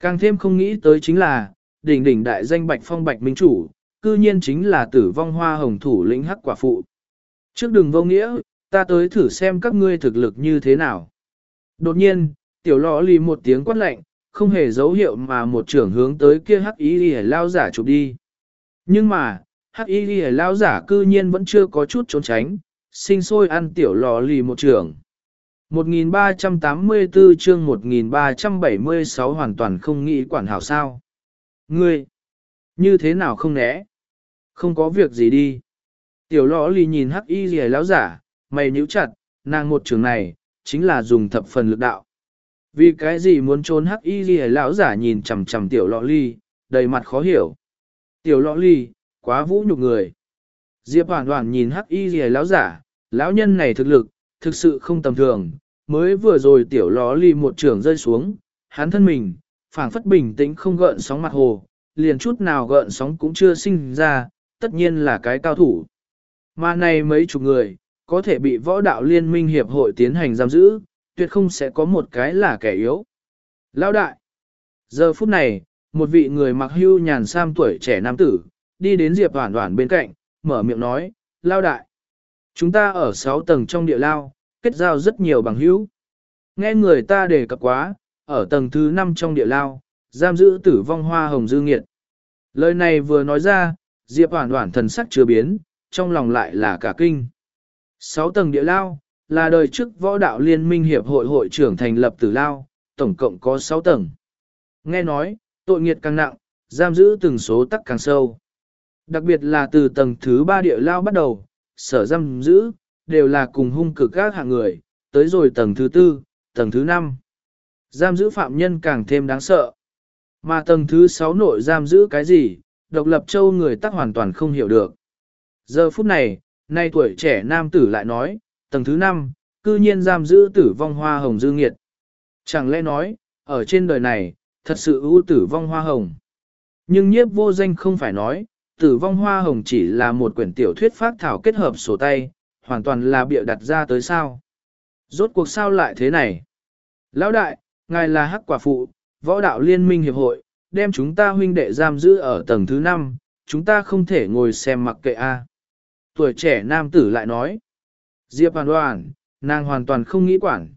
Càng thêm không nghĩ tới chính là, đỉnh đỉnh đại danh Bạch Phong Bạch Minh Chủ, cư nhiên chính là tử vong hoa hồng thủ lĩnh hắc quả phụ. Trước đừng vô nghĩa, ta tới thử xem các ngươi thực lực như thế nào. Đột nhiên, tiểu lọ lì một tiếng quát lạnh, không hề dấu hiệu mà một trưởng hướng tới kia hắc y lìa lao giả chụp đi. Nhưng mà, hắc y lìa lao giả cư nhiên vẫn chưa có chút trốn tránh, sinh sôi ăn tiểu lọ lì một trưởng. một nghìn ba trăm tám mươi tư chương một nghìn ba trăm bảy mươi sáu hoàn toàn không nghĩ quản hảo sao. Ngươi, như thế nào không né? Không có việc gì đi. Tiểu lọ lì nhìn hắc y lìa lao giả, mày nhíu chặt, nàng một trưởng này, chính là dùng thập phần lực đạo. Vì cái gì muốn trốn hắc y lìa lão giả nhìn chằm chằm tiểu lọ ly, đầy mặt khó hiểu. Tiểu lọ ly, quá vũ nhục người. Diệp Hoàn Hoàn nhìn hắc y lìa lão giả, lão nhân này thực lực, thực sự không tầm thường. Mới vừa rồi tiểu lọ ly một trường rơi xuống, hắn thân mình, phảng phất bình tĩnh không gợn sóng mặt hồ, liền chút nào gợn sóng cũng chưa sinh ra, tất nhiên là cái cao thủ. Mà này mấy chục người, có thể bị võ đạo liên minh hiệp hội tiến hành giam giữ, tuyệt không sẽ có một cái là kẻ yếu. Lão đại! Giờ phút này, một vị người mặc hưu nhàn sam tuổi trẻ nam tử, đi đến Diệp Hoản Hoản bên cạnh, mở miệng nói, Lão đại! Chúng ta ở sáu tầng trong địa lao, kết giao rất nhiều bằng hữu. Nghe người ta đề cập quá, ở tầng thứ năm trong địa lao, giam giữ tử vong hoa hồng dư nghiệt. Lời này vừa nói ra, Diệp Hoản Hoản thần sắc chưa biến, trong lòng lại là cả kinh. Sáu tầng địa lao, là đời trước võ đạo liên minh hiệp hội hội trưởng thành lập tử lao, tổng cộng có sáu tầng. Nghe nói, tội nghiệt càng nặng, giam giữ từng số tắc càng sâu. Đặc biệt là từ tầng thứ ba địa lao bắt đầu, sở giam giữ, đều là cùng hung cực các hạng người, tới rồi tầng thứ tư, tầng thứ năm. Giam giữ phạm nhân càng thêm đáng sợ. Mà tầng thứ sáu nội giam giữ cái gì, độc lập châu người tắc hoàn toàn không hiểu được. Giờ phút này, nay tuổi trẻ nam tử lại nói, tầng thứ năm, cư nhiên giam giữ tử vong hoa hồng dư nghiệt. Chẳng lẽ nói, ở trên đời này, thật sự ưu tử vong hoa hồng. Nhưng nhiếp vô danh không phải nói, tử vong hoa hồng chỉ là một quyển tiểu thuyết phác thảo kết hợp sổ tay, hoàn toàn là bịa đặt ra tới sao. Rốt cuộc sao lại thế này? Lão đại, ngài là hắc quả phụ, võ đạo liên minh hiệp hội, đem chúng ta huynh đệ giam giữ ở tầng thứ năm, chúng ta không thể ngồi xem mặc kệ a. Tuổi trẻ nam tử lại nói. Diệp Hoàn Hoàn, nàng hoàn toàn không nghĩ quản.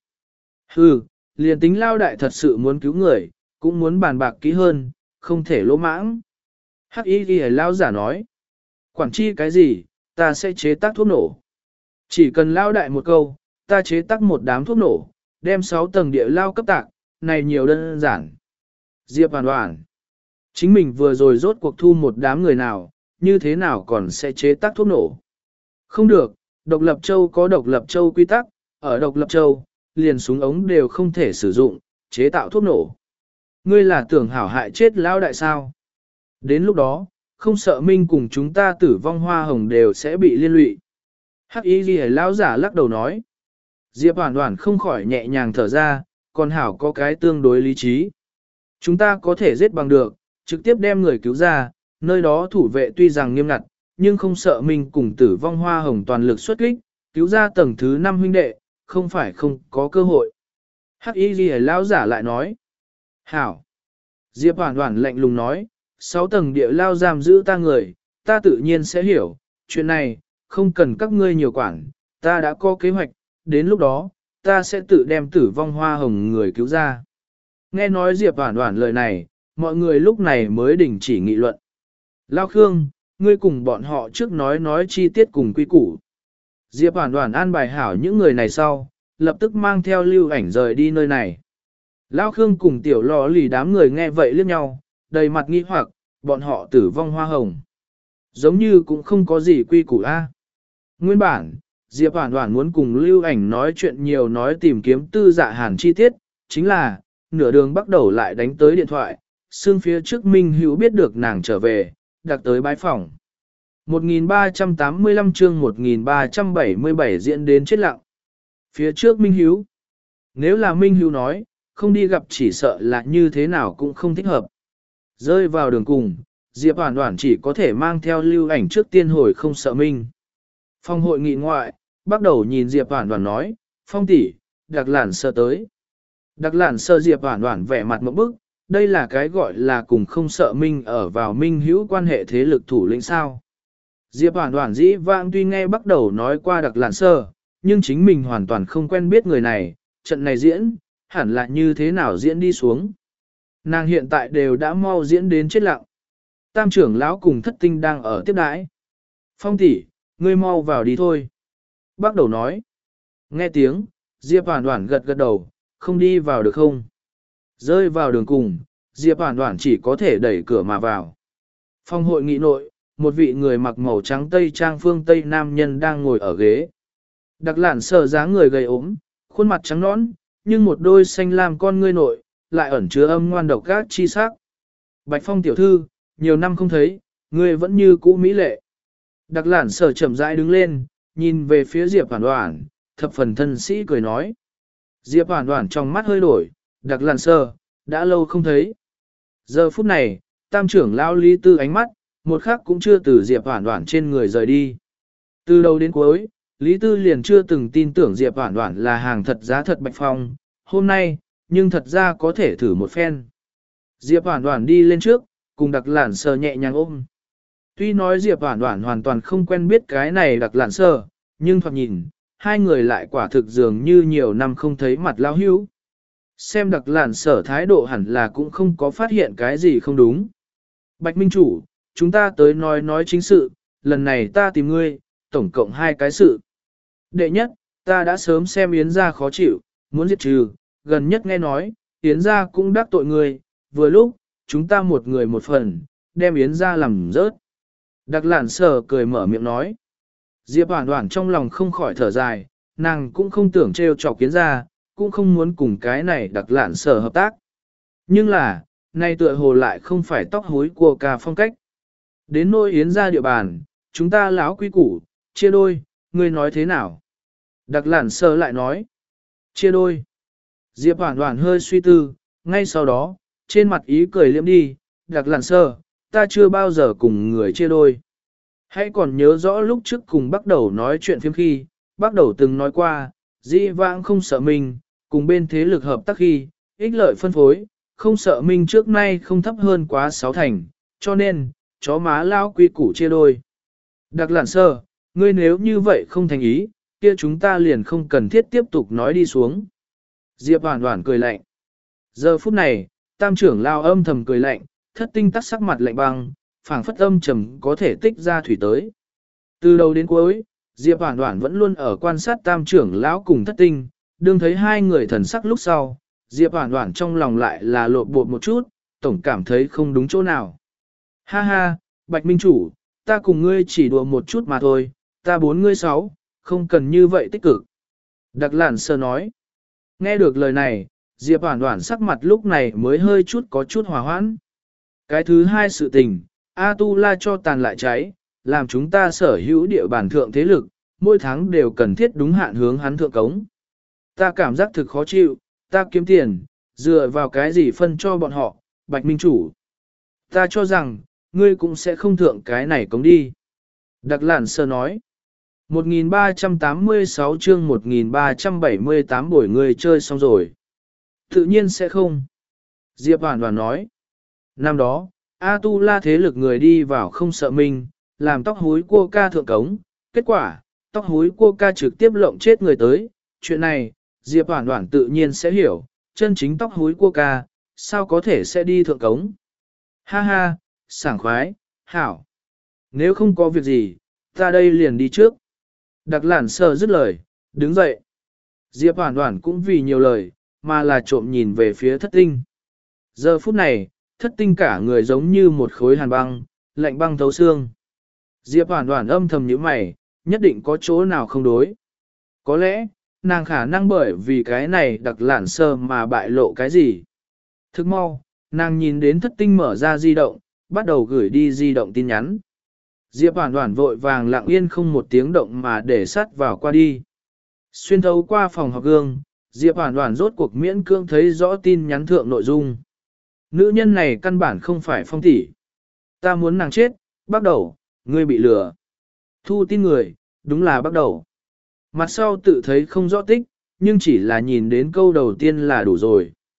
Hừ, liền tính lao đại thật sự muốn cứu người, cũng muốn bàn bạc kỹ hơn, không thể lỗ mãng. Hắc y ghi lao giả nói. Quản chi cái gì, ta sẽ chế tác thuốc nổ. Chỉ cần lao đại một câu, ta chế tác một đám thuốc nổ, đem sáu tầng địa lao cấp tạc, này nhiều đơn giản. Diệp Hoàn Hoàn. Chính mình vừa rồi rốt cuộc thu một đám người nào, như thế nào còn sẽ chế tác thuốc nổ. Không được, độc lập châu có độc lập châu quy tắc, ở độc lập châu, liền súng ống đều không thể sử dụng, chế tạo thuốc nổ. Ngươi là tưởng hảo hại chết lão đại sao? Đến lúc đó, không sợ minh cùng chúng ta tử vong hoa hồng đều sẽ bị liên lụy. Hắc y ghi lão giả lắc đầu nói. Diệp Hoàn Hoàn không khỏi nhẹ nhàng thở ra, còn hảo có cái tương đối lý trí. Chúng ta có thể giết bằng được, trực tiếp đem người cứu ra, nơi đó thủ vệ tuy rằng nghiêm ngặt, nhưng không sợ mình cùng tử vong hoa hồng toàn lực xuất kích, cứu ra tầng thứ năm huynh đệ, không phải không có cơ hội. Hắc y ghi lão giả lại nói. Hảo. Diệp Hoàn Hoàn lạnh lùng nói, sáu tầng địa lao giam giữ ta người, ta tự nhiên sẽ hiểu, chuyện này, không cần các ngươi nhiều quản, ta đã có kế hoạch, đến lúc đó, ta sẽ tự đem tử vong hoa hồng người cứu ra. Nghe nói Diệp Hoàn Hoàn lời này, mọi người lúc này mới đình chỉ nghị luận. Lao Khương, ngươi cùng bọn họ trước nói nói chi tiết cùng quy củ. Diệp Hoàn Hoàn an bài hảo những người này sau, lập tức mang theo lưu ảnh rời đi nơi này. Lao Khương cùng tiểu lò lì đám người nghe vậy liếc nhau, đầy mặt nghi hoặc, bọn họ tử vong hoa hồng. Giống như cũng không có gì quy củ a. Nguyên bản, Diệp Hoàn Hoàn muốn cùng lưu ảnh nói chuyện nhiều nói tìm kiếm tư dạ hàn chi tiết, chính là, nửa đường bắt đầu lại đánh tới điện thoại, xương phía trước Minh Hữu biết được nàng trở về, đặt tới bái phòng. một nghìn ba trăm tám mươi lăm chương một nghìn ba trăm bảy mươi bảy diễn đến chết lặng. Phía trước Minh Hữu. Nếu là Minh Hữu nói, không đi gặp chỉ sợ là như thế nào cũng không thích hợp. Rơi vào đường cùng, Diệp Hoàn Hoàn chỉ có thể mang theo lưu ảnh trước tiên hồi không sợ Minh. Phòng hội nghị ngoại, bắt đầu nhìn Diệp Hoàn Hoàn nói, Phong tỷ, Đặc Lản Sơ tới. Đặc Lản Sơ Diệp Hoàn Hoàn vẻ mặt một bức, đây là cái gọi là cùng không sợ minh ở vào minh hữu quan hệ thế lực thủ lĩnh sao. Diệp Hoản Hoản dĩ vãng tuy nghe bắt đầu nói qua Đặc Lạn Sơ, nhưng chính mình hoàn toàn không quen biết người này, trận này diễn, hẳn là như thế nào diễn đi xuống. Nàng hiện tại đều đã mau diễn đến chết lặng. Tam trưởng lão cùng thất tinh đang ở tiếp đãi. Phong tỷ, ngươi mau vào đi thôi. Bắt đầu nói. Nghe tiếng, Diệp Hoản Hoản gật gật đầu, không đi vào được không? Rơi vào đường cùng, Diệp Hoản Hoản chỉ có thể đẩy cửa mà vào. Phòng hội nghị nội, một vị người mặc màu trắng tây trang phương Tây nam nhân đang ngồi ở ghế. Đặc Lạn Sở dáng người gầy ốm, khuôn mặt trắng nõn, nhưng một đôi xanh lam con ngươi nội, lại ẩn chứa âm ngoan độc ác chi sắc. Bạch Phong tiểu thư, nhiều năm không thấy, ngươi vẫn như cũ mỹ lệ. Đặc Lạn Sở chậm rãi đứng lên, nhìn về phía Diệp Hoản Hoản, thập phần thân sĩ cười nói. Diệp Hoản Hoản trong mắt hơi đổi, Đặc Lạn Sở, đã lâu không thấy. Giờ phút này, tam trưởng lão Lý Tư ánh mắt, một khắc cũng chưa từ Diệp Hoản Hoản trên người rời đi. Từ đầu đến cuối, Lý Tư liền chưa từng tin tưởng Diệp Hoản Hoản là hàng thật giá thật Bạch Phong, hôm nay, nhưng thật ra có thể thử một phen. Diệp Hoản Hoản đi lên trước, cùng Đặc Lạn Sở nhẹ nhàng ôm. Tuy nói Diệp Hoản Hoản hoàn toàn không quen biết cái này Đặc Lạn Sở, nhưng thoạt nhìn, hai người lại quả thực dường như nhiều năm không thấy mặt lão hữu. Xem Đặc Lạn Sở thái độ hẳn là cũng không có phát hiện cái gì không đúng. Bạch Minh Chủ, chúng ta tới nói nói chính sự, lần này ta tìm ngươi, tổng cộng hai cái sự. Đệ nhất, ta đã sớm xem Yến gia khó chịu, muốn diệt trừ, gần nhất nghe nói, Yến gia cũng đắc tội ngươi, vừa lúc, chúng ta một người một phần, đem Yến gia làm rớt. Đặc Lạn Sở cười mở miệng nói. Diệp Hoản Hoản trong lòng không khỏi thở dài, nàng cũng không tưởng trêu chọc Yến gia, cũng không muốn cùng cái này Đặc Lạn Sở hợp tác. Nhưng là, nay tựa hồ lại không phải tóc hối của cả phong cách. Đến nôi Yến gia địa bàn, chúng ta láo quy củ, chia đôi, ngươi nói thế nào? Đặc Lạn Sở lại nói, chia đôi. Diệp Hoản Hoản hơi suy tư, ngay sau đó, trên mặt ý cười liễm đi, Đặc Lạn Sở, ta chưa bao giờ cùng người chia đôi. Hãy còn nhớ rõ lúc trước cùng bắt đầu nói chuyện phiếm khi, bắt đầu từng nói qua, dĩ vãng không sợ mình, cùng bên thế lực hợp tác khi, ích lợi phân phối, không sợ mình trước nay không thấp hơn quá sáu thành, cho nên, chó má lao quy củ chia đôi. Đặc Lạn Sở, ngươi nếu như vậy không thành ý, kia chúng ta liền không cần thiết tiếp tục nói đi xuống. Diệp Hoản Hoản cười lạnh. Giờ phút này, tam trưởng lao âm thầm cười lạnh, thất tinh tắc sắc mặt lạnh băng, phảng phất âm trầm có thể tích ra thủy tới. Từ đầu đến cuối, Diệp Hoản Hoản vẫn luôn ở quan sát tam trưởng lão cùng thất tinh, đương thấy hai người thần sắc lúc sau, Diệp Hoản Hoản trong lòng lại là lộn bột một chút, tổng cảm thấy không đúng chỗ nào. Ha ha, Bạch Minh Chủ, ta cùng ngươi chỉ đùa một chút mà thôi, ta bốn ngươi sáu, không cần như vậy tích cực. Đặc Lạn Sở nói. Nghe được lời này, Diệp Hoản Hoản sắc mặt lúc này mới hơi chút có chút hòa hoãn. Cái thứ hai sự tình, A Tu La cho tàn lại cháy, làm chúng ta sở hữu địa bàn thượng thế lực, mỗi tháng đều cần thiết đúng hạn hướng hắn thượng cống. Ta cảm giác thực khó chịu, ta kiếm tiền, dựa vào cái gì phân cho bọn họ, Bạch Minh Chủ. Ta cho rằng, ngươi cũng sẽ không thượng cái này cống đi. Đặc Lạn Sở nói. một nghìn ba trăm tám mươi sáu chương một nghìn ba trăm bảy mươi tám buổi ngươi chơi xong rồi. Tự nhiên sẽ không. Diệp Hoản Hoản nói. Năm đó, A Tu La thế lực người đi vào không sợ mình, làm tóc húi cua ca thượng cống. Kết quả, tóc húi cua ca trực tiếp lộng chết người tới. Chuyện này, Diệp Hoản Hoản tự nhiên sẽ hiểu, chân chính tóc húi cua ca, sao có thể sẽ đi thượng cống. Ha ha, sảng khoái, hảo. Nếu không có việc gì, ta đây liền đi trước. Đặc Lạn Sở dứt lời, đứng dậy. Diệp Hoản Hoản cũng vì nhiều lời, mà là trộm nhìn về phía thất tinh. Giờ phút này, thất tinh cả người giống như một khối hàn băng, lạnh băng thấu xương. Diệp Hoản Hoản âm thầm nhíu mày, nhất định có chỗ nào không đối. Có lẽ, nàng khả năng bởi vì cái này Đặc Lạn Sở mà bại lộ cái gì. Thức mau, nàng nhìn đến thất tinh mở ra di động, bắt đầu gửi đi di động tin nhắn. Diệp Hoản Hoản vội vàng lặng yên không một tiếng động mà để sát vào qua đi. Xuyên thấu qua phòng họp gương, Diệp Hoản Hoản rốt cuộc miễn cưỡng thấy rõ tin nhắn thượng nội dung. Nữ nhân này căn bản không phải Phong tỷ. Ta muốn nàng chết, bắt đầu, ngươi bị lừa. Thu tin người, đúng là bắt đầu. Mặt sau tự thấy không rõ tích, nhưng chỉ là nhìn đến câu đầu tiên là đủ rồi.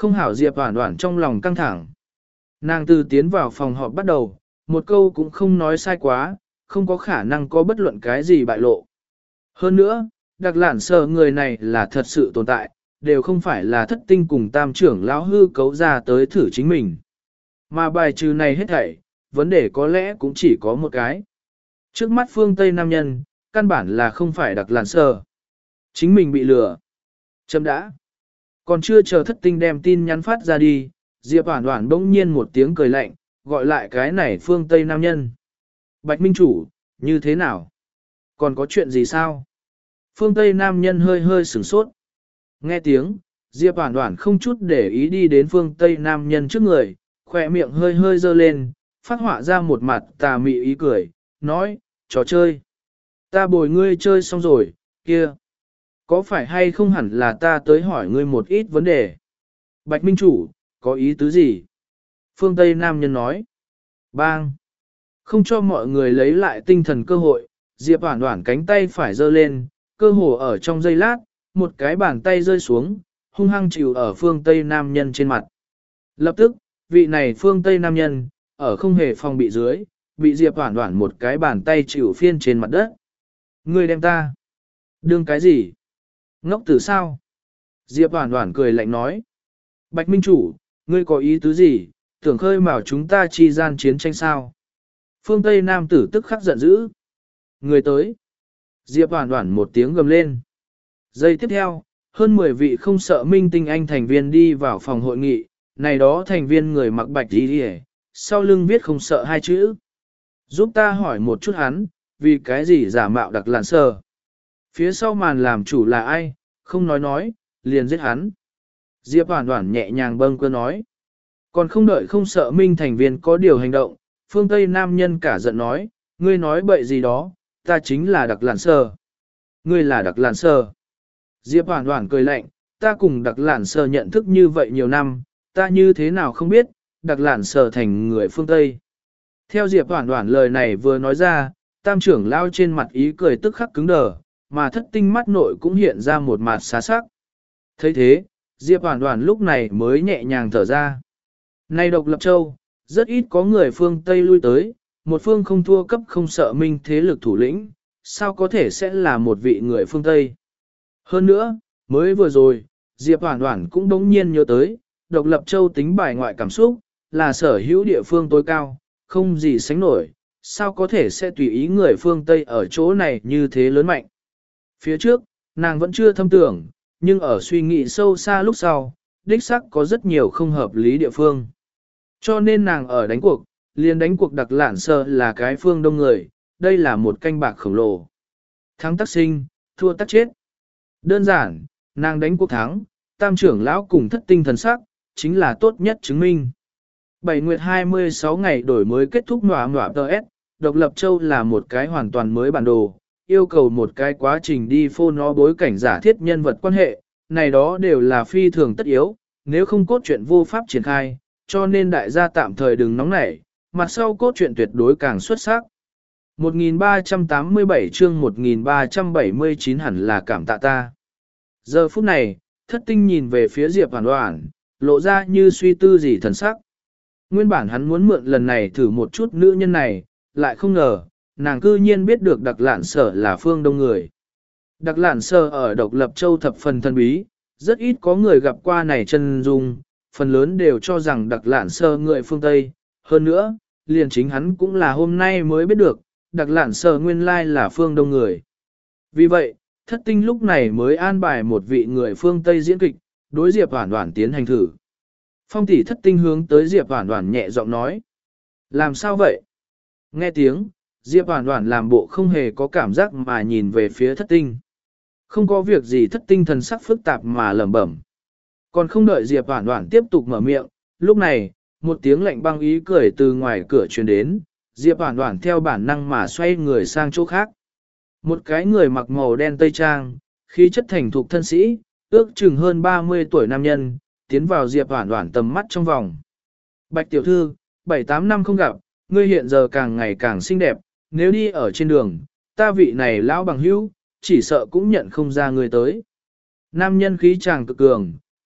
Không hảo Diệp Hoản Hoản trong lòng căng thẳng. Nàng từ tiến vào phòng họp bắt đầu, một câu cũng không nói sai quá, không có khả năng có bất luận cái gì bại lộ. Hơn nữa, đặc lản sờ người này là thật sự tồn tại, đều không phải là thất tinh cùng tam trưởng lão hư cấu ra tới thử chính mình. Mà bài trừ này hết thảy, vấn đề có lẽ cũng chỉ có một cái. Trước mắt phương Tây nam nhân, căn bản là không phải đặc lản sờ. Chính mình bị lừa. Chấm đã. Còn chưa chờ thất tinh đem tin nhắn phát ra đi, Diệp Hoản Hoản bỗng nhiên một tiếng cười lạnh, gọi lại cái này phương Tây nam nhân. Bạch Minh Chủ, như thế nào? Còn có chuyện gì sao? Phương Tây nam nhân hơi hơi sửng sốt. Nghe tiếng, Diệp Hoản Hoản không chút để ý đi đến phương Tây nam nhân trước người, khỏe miệng hơi hơi dơ lên, phát họa ra một mặt tà mị ý cười, nói, trò chơi. Ta bồi ngươi chơi xong rồi, kia. Có phải hay không hẳn là ta tới hỏi ngươi một ít vấn đề? Bạch Minh Chủ, có ý tứ gì? Phương Tây nam nhân nói. Bang! Không cho mọi người lấy lại tinh thần cơ hội, Diệp Hoản Hoản cánh tay phải giơ lên, cơ hồ ở trong giây lát, một cái bàn tay rơi xuống, hung hăng chịu ở phương Tây nam nhân trên mặt. Lập tức, vị này phương Tây nam nhân, ở không hề phòng bị dưới, bị Diệp Hoản Hoản một cái bàn tay chịu phiên trên mặt đất. Ngươi đem ta! Đương cái gì? Ngốc tử sao? Diệp Hoản Hoản cười lạnh nói. Bạch Minh Chủ, ngươi có ý tứ gì, tưởng khơi mào chúng ta chi gian chiến tranh sao? Phương Tây nam tử tức khắc giận dữ. Người tới. Diệp Hoản Hoản một tiếng gầm lên. Giây tiếp theo, hơn mười vị không sợ minh tinh anh thành viên đi vào phòng hội nghị, này đó thành viên người mặc bạch y đi sau lưng viết không sợ hai chữ. Giúp ta hỏi một chút hắn, vì cái gì giả mạo đặc lạn sờ. Phía sau màn làm chủ là ai, không nói nói, liền giết hắn. Diệp Hoản Hoản nhẹ nhàng bâng quơ nói. Còn không đợi không sợ minh thành viên có điều hành động, phương Tây nam nhân cả giận nói, ngươi nói bậy gì đó, ta chính là đặc lạn sờ. Ngươi là đặc lạn sờ. Diệp Hoản Hoản cười lạnh, ta cùng đặc lạn sờ nhận thức như vậy nhiều năm, ta như thế nào không biết, đặc lạn sờ thành người phương Tây. Theo Diệp Hoản Hoản lời này vừa nói ra, tam trưởng lao trên mặt ý cười tức khắc cứng đờ, mà thất tinh mắt nội cũng hiện ra một mặt xá sắc. thấy thế, Diệp Hoản Hoản lúc này mới nhẹ nhàng thở ra. Này độc lập châu, rất ít có người phương Tây lui tới, một phương không thua cấp không sợ minh thế lực thủ lĩnh, sao có thể sẽ là một vị người phương Tây. Hơn nữa, mới vừa rồi, Diệp Hoản Hoản cũng đống nhiên nhớ tới, độc lập châu tính bài ngoại cảm xúc, là sở hữu địa phương tối cao, không gì sánh nổi, sao có thể sẽ tùy ý người phương Tây ở chỗ này như thế lớn mạnh. Phía trước, nàng vẫn chưa thâm tưởng, nhưng ở suy nghĩ sâu xa lúc sau, đích xác có rất nhiều không hợp lý địa phương. Cho nên nàng ở đánh cuộc, liền đánh cuộc đặc lản sơ là cái phương đông người, đây là một canh bạc khổng lồ. Thắng tắc sinh, thua tắc chết. Đơn giản, nàng đánh cuộc thắng, tam trưởng lão cùng thất tinh thần sắc, chính là tốt nhất chứng minh. Bảy nguyệt hai mươi sáu ngày đổi mới kết thúc nỏa nỏa tờ S, độc lập châu là một cái hoàn toàn mới bản đồ, yêu cầu một cái quá trình đi phô nó bối cảnh giả thiết nhân vật quan hệ, này đó đều là phi thường tất yếu, nếu không cốt truyện vô pháp triển khai, cho nên đại gia tạm thời đừng nóng nảy, mặt sau cốt truyện tuyệt đối càng xuất sắc. một nghìn ba trăm tám mươi bảy chương một nghìn ba trăm bảy mươi chín hẳn là cảm tạ ta. Giờ phút này, thất tinh nhìn về phía Diệp Hoản Hoản, lộ ra như suy tư gì thần sắc. Nguyên bản hắn muốn mượn lần này thử một chút nữ nhân này, lại không ngờ, nàng cư nhiên biết được đặc lạn sở là phương đông người. Đặc lạn sở ở độc lập châu thập phần thân bí, rất ít có người gặp qua này chân dung, phần lớn đều cho rằng đặc lạn sở người phương Tây. Hơn nữa, liền chính hắn cũng là hôm nay mới biết được, đặc lạn sở nguyên lai là phương đông người. Vì vậy, thất tinh lúc này mới an bài một vị người phương Tây diễn kịch, đối Diệp Hoản Hoản tiến hành thử. Phong tỷ thất tinh hướng tới Diệp Hoản Hoản nhẹ giọng nói. Làm sao vậy? Nghe tiếng, Diệp Hoản Hoản làm bộ không hề có cảm giác mà nhìn về phía thất tinh. Không có việc gì thất tinh thần sắc phức tạp mà lẩm bẩm. Còn không đợi Diệp Hoản Hoản tiếp tục mở miệng, lúc này, một tiếng lạnh băng ý cười từ ngoài cửa truyền đến, Diệp Hoản Hoản theo bản năng mà xoay người sang chỗ khác. Một cái người mặc màu đen tây trang, khí chất thành thục thân sĩ, ước chừng hơn ba mươi tuổi nam nhân, tiến vào Diệp Hoản Hoản tầm mắt trong vòng. Bạch tiểu thư, bảy tám năm không gặp, ngươi hiện giờ càng ngày càng xinh đẹp, nếu đi ở trên đường, ta vị này lão bằng hữu, chỉ sợ cũng nhận không ra ngươi tới. Nam nhân khí chàng cực cường,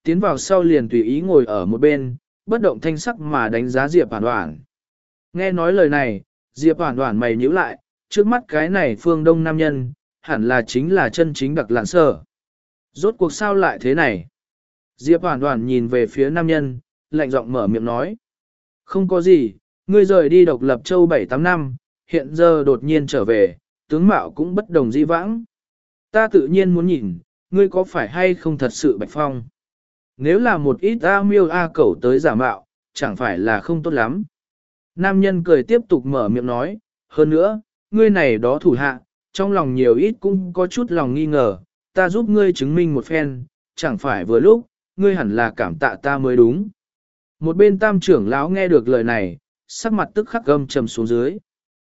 tiến vào sau liền tùy ý ngồi ở một bên, bất động thanh sắc mà đánh giá Diệp Hoản Hoản. Nghe nói lời này, Diệp Hoản Hoản mày nhíu lại, trước mắt cái này phương đông nam nhân, hẳn là chính là chân chính Đặc Lạn Sở. Rốt cuộc sao lại thế này? Diệp Hoản Hoản nhìn về phía nam nhân, lạnh giọng mở miệng nói. Không có gì, ngươi rời đi độc lập châu bảy tám năm, hiện giờ đột nhiên trở về, tướng mạo cũng bất đồng dĩ vãng. Ta tự nhiên muốn nhìn, ngươi có phải hay không thật sự Bạch Phong? Nếu là một ít A miêu A cẩu tới giả mạo, chẳng phải là không tốt lắm. Nam nhân cười tiếp tục mở miệng nói, hơn nữa, ngươi này đó thủ hạ, trong lòng nhiều ít cũng có chút lòng nghi ngờ, ta giúp ngươi chứng minh một phen, chẳng phải vừa lúc, ngươi hẳn là cảm tạ ta mới đúng. Một bên tam trưởng lão nghe được lời này, sắc mặt tức khắc gầm trầm xuống dưới.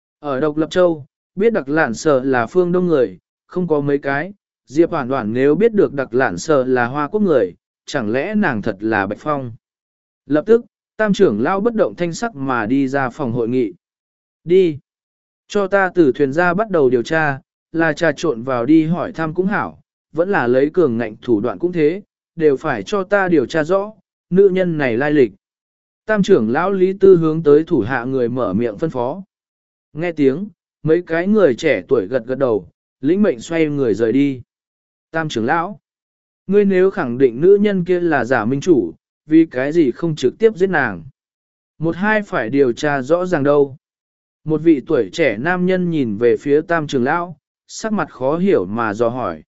Ở Độc Lập Châu, biết Đặc Lạn Sở là phương đông người, không có mấy cái, Diệp Hoản Hoản nếu biết được Đặc Lạn Sở là Hoa Quốc người, chẳng lẽ nàng thật là Bạch Phong. Lập tức, tam trưởng lão bất động thanh sắc mà đi ra phòng hội nghị. Đi. Cho ta từ thuyền ra bắt đầu điều tra, là trà trộn vào đi hỏi thăm cũng hảo, vẫn là lấy cường ngạnh thủ đoạn cũng thế, đều phải cho ta điều tra rõ, nữ nhân này lai lịch. Tam trưởng lão Lý Tư hướng tới thủ hạ người mở miệng phân phó. Nghe tiếng, mấy cái người trẻ tuổi gật gật đầu, lĩnh mệnh xoay người rời đi. Tam trưởng lão, ngươi nếu khẳng định nữ nhân kia là giả minh chủ, vì cái gì không trực tiếp giết nàng? Một hai phải điều tra rõ ràng đâu. Một vị tuổi trẻ nam nhân nhìn về phía tam trưởng lão, sắc mặt khó hiểu mà dò hỏi.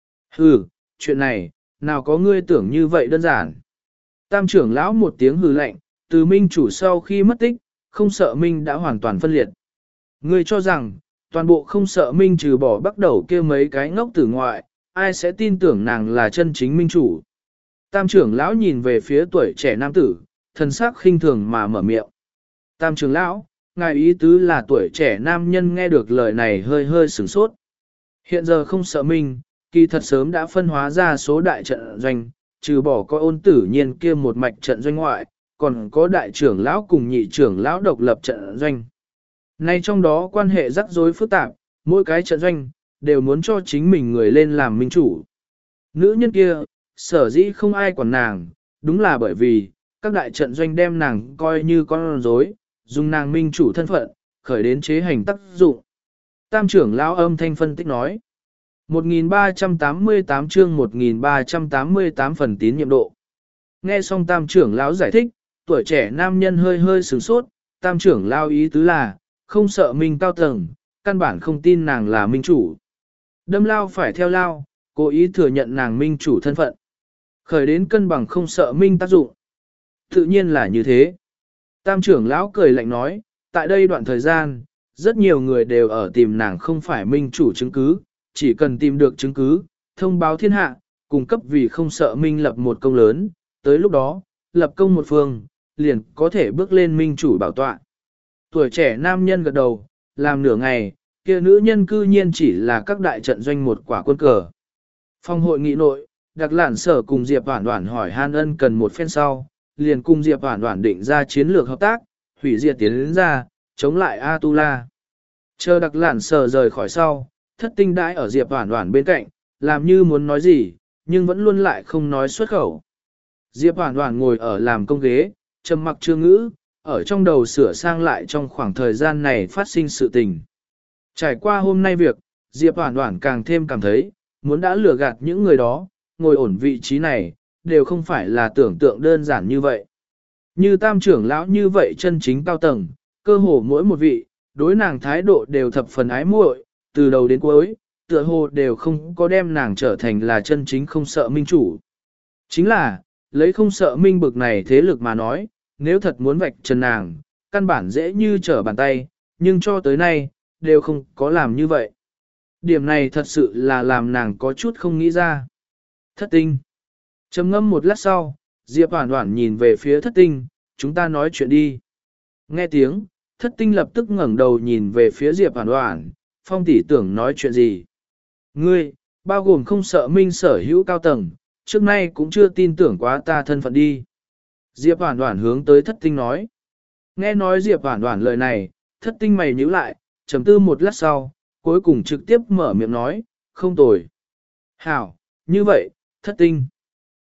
Hừ, chuyện này, nào có ngươi tưởng như vậy đơn giản. Tam trưởng lão một tiếng hừ lạnh, từ minh chủ sau khi mất tích, không sợ minh đã hoàn toàn phân liệt. Ngươi cho rằng, toàn bộ không sợ minh trừ bỏ bắt đầu kia mấy cái ngốc tử ngoại, ai sẽ tin tưởng nàng là chân chính minh chủ. Tam trưởng lão nhìn về phía tuổi trẻ nam tử, thần sắc khinh thường mà mở miệng. Tam trưởng lão, ngài ý tứ là tuổi trẻ nam nhân nghe được lời này hơi hơi sửng sốt. Hiện giờ không sợ minh, kỳ thật sớm đã phân hóa ra số đại trận doanh, trừ bỏ có ôn tử nhiên kia một mạch trận doanh ngoại, còn có đại trưởng lão cùng nhị trưởng lão độc lập trận doanh. Nay trong đó quan hệ rắc rối phức tạp, mỗi cái trận doanh, đều muốn cho chính mình người lên làm minh chủ. Nữ nhân kia, sở dĩ không ai quản nàng, đúng là bởi vì, các đại trận doanh đem nàng coi như con rối, dùng nàng minh chủ thân phận, khởi đến chế hành tác dụng. Tam trưởng lão âm thanh phân tích nói. một nghìn ba trăm tám mươi tám chương một nghìn ba trăm tám mươi tám phần tín nhiệm độ. Nghe xong tam trưởng lão giải thích, tuổi trẻ nam nhân hơi hơi sửng sốt, tam trưởng lão ý tứ là, không sợ mình cao tầng, căn bản không tin nàng là minh chủ. Đâm lao phải theo lao, cố ý thừa nhận nàng minh chủ thân phận. Khởi đến cân bằng không sợ minh tác dụng. Tự nhiên là như thế. Tam trưởng lão cười lạnh nói, tại đây đoạn thời gian, rất nhiều người đều ở tìm nàng không phải minh chủ chứng cứ, chỉ cần tìm được chứng cứ, thông báo thiên hạ, cung cấp vì không sợ minh lập một công lớn, tới lúc đó, lập công một phương, liền có thể bước lên minh chủ bảo tọa. Tuổi trẻ nam nhân gật đầu, làm nửa ngày, kia nữ nhân cư nhiên chỉ là các đại trận doanh một quả quân cờ. Phòng hội nghị nội, Đặc Lạn Sở cùng Diệp Hoản Hoản hỏi Han Ân cần một phen sau, liền cùng Diệp Hoản Hoản định ra chiến lược hợp tác, hủy diệt tiến đến ra, chống lại Atula. Chờ Đặc Lạn Sở rời khỏi sau, Thất Tinh đãi ở Diệp Hoản Hoản bên cạnh, làm như muốn nói gì, nhưng vẫn luôn lại không nói xuất khẩu. Diệp Hoản Hoản ngồi ở làm công ghế, trầm mặc chưa ngữ, ở trong đầu sửa sang lại trong khoảng thời gian này phát sinh sự tình. Trải qua hôm nay việc, Diệp Hoản Hoản càng thêm cảm thấy, muốn đã lừa gạt những người đó, ngồi ổn vị trí này, đều không phải là tưởng tượng đơn giản như vậy. Như tam trưởng lão như vậy chân chính cao tầng, cơ hồ mỗi một vị, đối nàng thái độ đều thập phần ái muội, từ đầu đến cuối, tựa hồ đều không có đem nàng trở thành là chân chính không sợ minh chủ. Chính là, lấy không sợ minh bực này thế lực mà nói, nếu thật muốn vạch trần nàng, căn bản dễ như trở bàn tay, nhưng cho tới nay, đều không có làm như vậy. Điểm này thật sự là làm nàng có chút không nghĩ ra. Thất tinh. Trầm ngâm một lát sau, Diệp Hoản Hoản nhìn về phía thất tinh, chúng ta nói chuyện đi. Nghe tiếng, thất tinh lập tức ngẩng đầu nhìn về phía Diệp Hoản Hoản, Phong tỷ tưởng nói chuyện gì. Ngươi, bao gồm không sợ minh sở hữu cao tầng, trước nay cũng chưa tin tưởng quá ta thân phận đi. Diệp Hoản Hoản hướng tới thất tinh nói. Nghe nói Diệp Hoản Hoản lời này, thất tinh mày nhíu lại, trầm tư một lát sau, cuối cùng trực tiếp mở miệng nói, không tồi. Hảo, như vậy, thất tinh.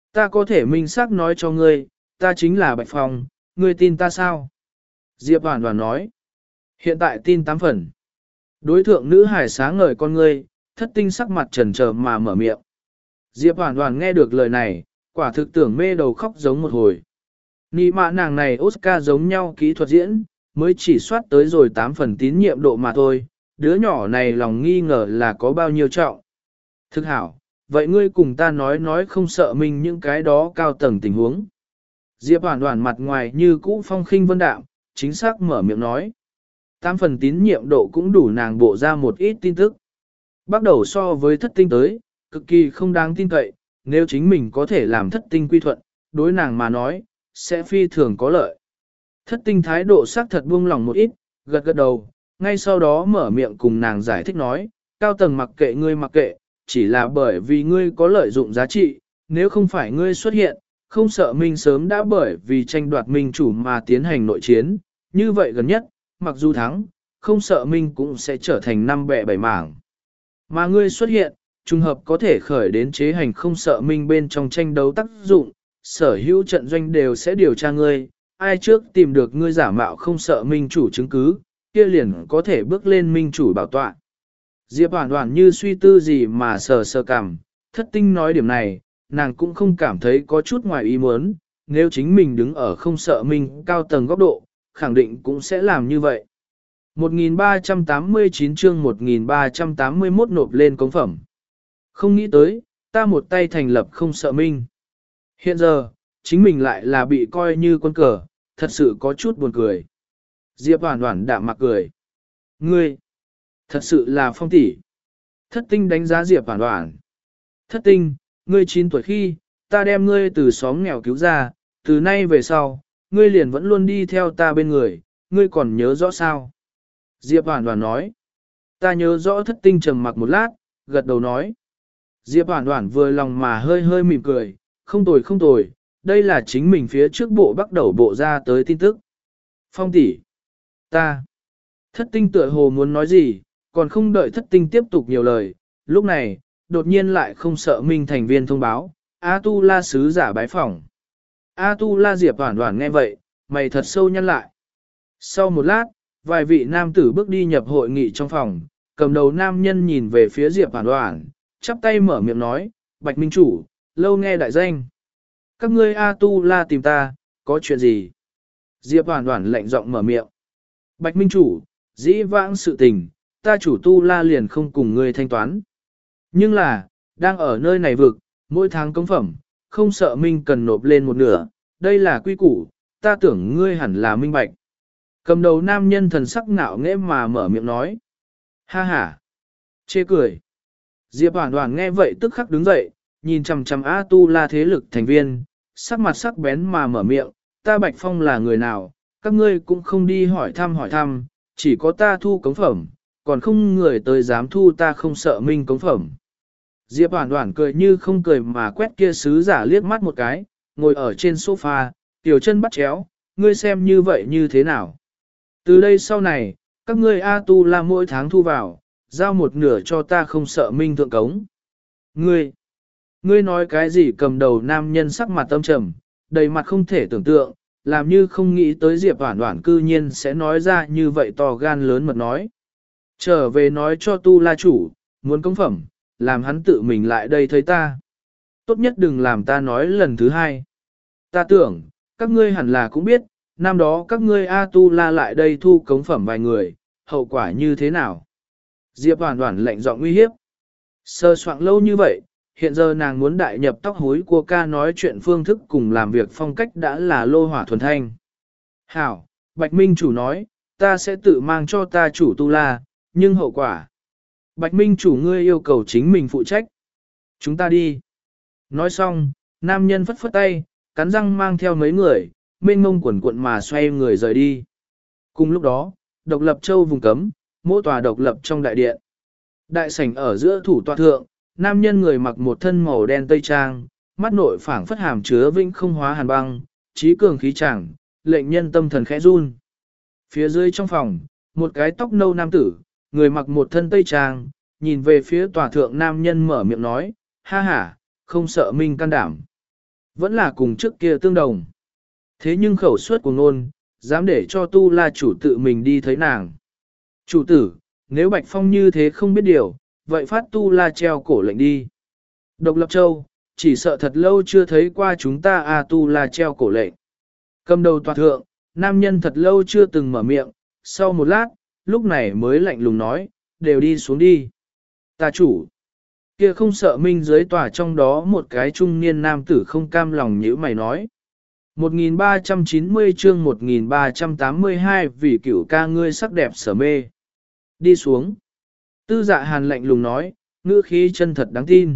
Ta có thể minh xác nói cho ngươi, ta chính là Bạch Phong, ngươi tin ta sao? Diệp Hoàn Hoàn nói. Hiện tại tin tám phần. Đối thượng nữ hải sáng ngời con ngươi, thất tinh sắc mặt trần trờ mà mở miệng. Diệp Hoàn Hoàn nghe được lời này, quả thực tưởng mê đầu khóc giống một hồi. Nị mạ nàng này Oscar giống nhau kỹ thuật diễn, mới chỉ soát tới rồi tám phần tín nhiệm độ mà thôi, đứa nhỏ này lòng nghi ngờ là có bao nhiêu trọng. Thực hảo, vậy ngươi cùng ta nói nói không sợ mình những cái đó cao tầng tình huống. Diệp Hoàn Hoàn mặt ngoài như cũ phong khinh vân đạm, chính xác mở miệng nói. Tám phần tín nhiệm độ cũng đủ nàng bộ ra một ít tin tức. Bắt đầu so với thất tinh tới, cực kỳ không đáng tin cậy, nếu chính mình có thể làm thất tinh quy thuận, đối nàng mà nói, sẽ phi thường có lợi. Thất tinh thái độ xác thật buông lòng một ít, gật gật đầu, ngay sau đó mở miệng cùng nàng giải thích nói, cao tầng mặc kệ ngươi mặc kệ, chỉ là bởi vì ngươi có lợi dụng giá trị, nếu không phải ngươi xuất hiện, không sợ Minh sớm đã bởi vì tranh đoạt Minh chủ mà tiến hành nội chiến, như vậy gần nhất, mặc dù thắng, không sợ Minh cũng sẽ trở thành năm bẻ bảy mảng. Mà ngươi xuất hiện, trùng hợp có thể khởi đến chế hành không sợ Minh bên trong tranh đấu tác dụng, sở hữu trận doanh đều sẽ điều tra ngươi, ai trước tìm được ngươi giả mạo không sợ Minh chủ chứng cứ, kia liền có thể bước lên Minh chủ bảo tọa. Diệp Hoàn Hoàn như suy tư gì mà sờ sờ cảm, thất tinh nói điểm này, nàng cũng không cảm thấy có chút ngoài ý muốn, nếu chính mình đứng ở không sợ Minh cao tầng góc độ, khẳng định cũng sẽ làm như vậy. một nghìn ba trăm tám mươi chín chương một nghìn ba trăm tám mươi mốt nộp lên cống phẩm. Không nghĩ tới, ta một tay thành lập không sợ Minh. Hiện giờ, chính mình lại là bị coi như quân cờ, thật sự có chút buồn cười. Diệp Hoàn Hoàn đạm mặc cười. Ngươi, thật sự là Phong tỷ. Thất tinh đánh giá Diệp Hoàn Hoàn. Thất tinh, ngươi chín tuổi khi, ta đem ngươi từ xóm nghèo cứu ra, từ nay về sau, ngươi liền vẫn luôn đi theo ta bên người, ngươi còn nhớ rõ sao? Diệp Hoàn Hoàn nói. Ta nhớ rõ thất tinh trầm mặc một lát, gật đầu nói. Diệp Hoàn Hoàn vừa lòng mà hơi hơi mỉm cười, không tồi không tồi, đây là chính mình phía trước bộ bắt đầu bộ ra tới tin tức. Phong tỷ, ta. Thất tinh tựa hồ muốn nói gì, còn không đợi thất tinh tiếp tục nhiều lời, lúc này, đột nhiên lại không sợ Minh thành viên thông báo, A Tu La sứ giả bái phỏng. A Tu La Diệp Hoàn Hoàn nghe vậy, mày thật sâu nhăn lại. Sau một lát, vài vị nam tử bước đi nhập hội nghị trong phòng, cầm đầu nam nhân nhìn về phía Diệp Hoàn Hoàn, chắp tay mở miệng nói, Bạch Minh chủ, lâu nghe đại danh. Các ngươi A Tu La tìm ta, có chuyện gì? Diệp Hoàn Hoàn lạnh giọng mở miệng. Bạch Minh chủ, dĩ vãng sự tình, ta chủ Tu La liền không cùng ngươi thanh toán. Nhưng là, đang ở nơi này vực, mỗi tháng công phẩm, không sợ Minh cần nộp lên một nửa, đây là quy củ, ta tưởng ngươi hẳn là minh bạch. Cầm đầu nam nhân thần sắc ngạo nghễ mà mở miệng nói. Ha ha, chê cười. Diệp Hoàn Hoàn nghe vậy tức khắc đứng dậy, nhìn chằm chằm A Tu La thế lực thành viên, sắc mặt sắc bén mà mở miệng, ta Bạch Phong là người nào, các ngươi cũng không đi hỏi thăm hỏi thăm, chỉ có ta thu cống phẩm, còn không người tới dám thu ta không sợ Minh cống phẩm. Diệp Hoàn Hoàn cười như không cười mà quét kia sứ giả liếc mắt một cái, ngồi ở trên sofa, tiểu chân bắt chéo, ngươi xem như vậy như thế nào. Từ đây sau này, các ngươi A Tu La mỗi tháng thu vào, giao một nửa cho ta không sợ Minh thượng cống. Ngươi, ngươi nói cái gì? Cầm đầu nam nhân sắc mặt tâm trầm, đầy mặt không thể tưởng tượng, làm như không nghĩ tới Diệp Hoàn Hoàn cư nhiên sẽ nói ra như vậy to gan lớn mật nói. Trở về nói cho Tu La chủ, muốn cống phẩm, làm hắn tự mình lại đây thấy ta. Tốt nhất đừng làm ta nói lần thứ hai. Ta tưởng, các ngươi hẳn là cũng biết, năm đó các ngươi A Tu La lại đây thu cống phẩm vài người, hậu quả như thế nào. Diệp Hoàn Hoàn lạnh giọng uy hiếp. Sơ soạn lâu như vậy, hiện giờ nàng muốn đại nhập tóc hối của ca nói chuyện phương thức cùng làm việc phong cách đã là lô hỏa thuần thanh. Hảo, Bạch Minh chủ nói, ta sẽ tự mang cho ta chủ Tu La, nhưng hậu quả. Bạch Minh chủ ngươi yêu cầu chính mình phụ trách. Chúng ta đi. Nói xong, nam nhân phất phất tay, cắn răng mang theo mấy người, mênh mông quần cuộn mà xoay người rời đi. Cùng lúc đó, độc lập châu vùng cấm, mỗi tòa độc lập trong đại điện. Đại sảnh ở giữa thủ tọa thượng, nam nhân người mặc một thân màu đen tây trang, mắt nội phảng phất hàm chứa vĩnh không hóa hàn băng, trí cường khí chẳng, lệnh nhân tâm thần khẽ run. Phía dưới trong phòng, một cái tóc nâu nam tử, người mặc một thân tây trang, nhìn về phía tòa thượng nam nhân mở miệng nói, ha ha, không sợ Minh can đảm. Vẫn là cùng trước kia tương đồng. Thế nhưng khẩu suất của nôn, dám để cho tu la chủ tự mình đi thấy nàng. Chủ tử, nếu Bạch Phong như thế không biết điều, vậy phát tu la treo cổ lệnh đi. Độc Lập Châu, chỉ sợ thật lâu chưa thấy qua chúng ta a tu la treo cổ lệnh. Cầm đầu tòa thượng, nam nhân thật lâu chưa từng mở miệng, sau một lát, lúc này mới lạnh lùng nói, đều đi xuống đi. Ta chủ, kia không sợ minh dưới tòa trong đó một cái trung niên nam tử không cam lòng nhíu mày nói. một nghìn ba trăm chín mươi chương một nghìn ba trăm tám mươi hai vì cửu ca ngươi sắc đẹp sở mê. Đi xuống. Tư Dạ Hàn lạnh lùng nói, ngữ khí chân thật đáng tin.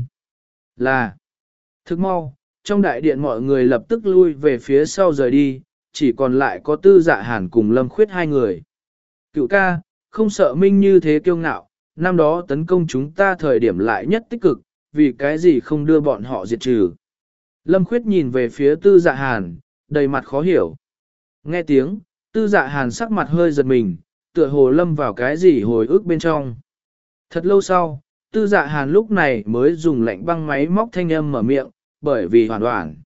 Là. Thức mau, trong đại điện mọi người lập tức lui về phía sau rời đi, chỉ còn lại có Tư Dạ Hàn cùng Lâm Khuyết hai người. Cửu ca, không sợ minh như thế kiêu ngạo, năm đó tấn công chúng ta thời điểm lại nhất tích cực, vì cái gì không đưa bọn họ diệt trừ. Lâm Khuyết nhìn về phía Tư Dạ Hàn, đầy mặt khó hiểu. Nghe tiếng, Tư Dạ Hàn sắc mặt hơi giật mình, tựa hồ lâm vào cái gì hồi ức bên trong. Thật lâu sau, Tư Dạ Hàn lúc này mới dùng lạnh băng máy móc thanh âm mở miệng, bởi vì hoàn toàn.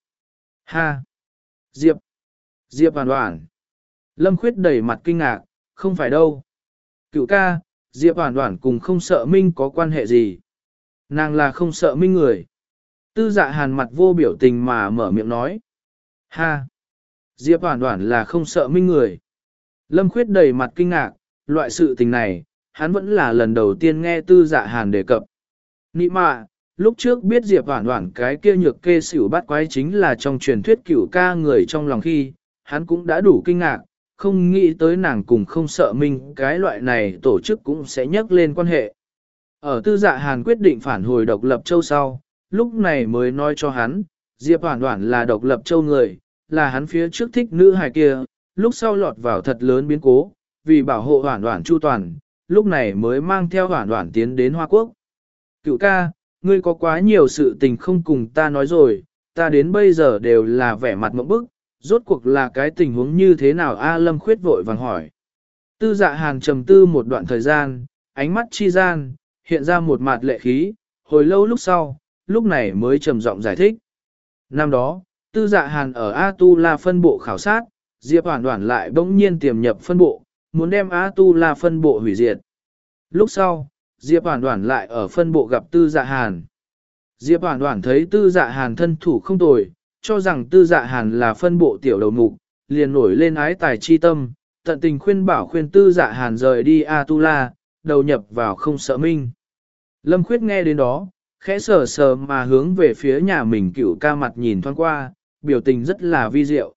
Ha! Diệp! Diệp hoàn toàn. Lâm Khuyết đầy mặt kinh ngạc, không phải đâu. Cửu ca, Diệp hoàn toàn cùng không sợ minh có quan hệ gì. Nàng là không sợ minh người. Tư Dạ Hàn mặt vô biểu tình mà mở miệng nói. Ha! Diệp hoàn toàn là không sợ minh người. Lâm Khuyết đầy mặt kinh ngạc, loại sự tình này, hắn vẫn là lần đầu tiên nghe Tư Dạ Hàn đề cập. Nị mạ, lúc trước biết Diệp Hoản Hoản cái kia nhược kê xỉu bắt quái chính là trong truyền thuyết cửu ca người trong lòng khi, hắn cũng đã đủ kinh ngạc, không nghĩ tới nàng cùng không sợ minh cái loại này tổ chức cũng sẽ nhắc lên quan hệ. Ở Tư Dạ Hàn quyết định phản hồi Độc Lập Châu sau, lúc này mới nói cho hắn, Diệp Hoản Hoản là Độc Lập Châu người, là hắn phía trước thích nữ hài kia, lúc sau lọt vào thật lớn biến cố, vì bảo hộ Hoản Hoản chu toàn, lúc này mới mang theo Hoản Hoản tiến đến Hoa Quốc. Cửu ca, ngươi có quá nhiều sự tình không cùng ta nói rồi, ta đến bây giờ đều là vẻ mặt mộng bức, rốt cuộc là cái tình huống như thế nào A Lâm Khuyết vội vàng hỏi. Tư Dạ Hàn trầm tư một đoạn thời gian, ánh mắt chi gian, hiện ra một mặt lệ khí, hồi lâu lúc sau, lúc này mới trầm giọng giải thích. Năm đó, Tư Dạ Hàn ở A Tu La phân bộ khảo sát, Diệp Hoản Hoản lại bỗng nhiên tiềm nhập phân bộ, muốn đem A Tu La phân bộ hủy diệt. Lúc sau, Diệp Hoản Hoản lại ở phân bộ gặp Tư Dạ Hàn. Diệp Hoản Hoản thấy Tư Dạ Hàn thân thủ không tồi, cho rằng Tư Dạ Hàn là phân bộ tiểu đầu mục, liền nổi lên ái tài chi tâm, tận tình khuyên bảo khuyên Tư Dạ Hàn rời đi A Tu La, đầu nhập vào không sợ minh. Lâm Khuyết nghe đến đó, khẽ sờ sờ mà hướng về phía nhà mình cửu ca mặt nhìn thoáng qua, biểu tình rất là vi diệu.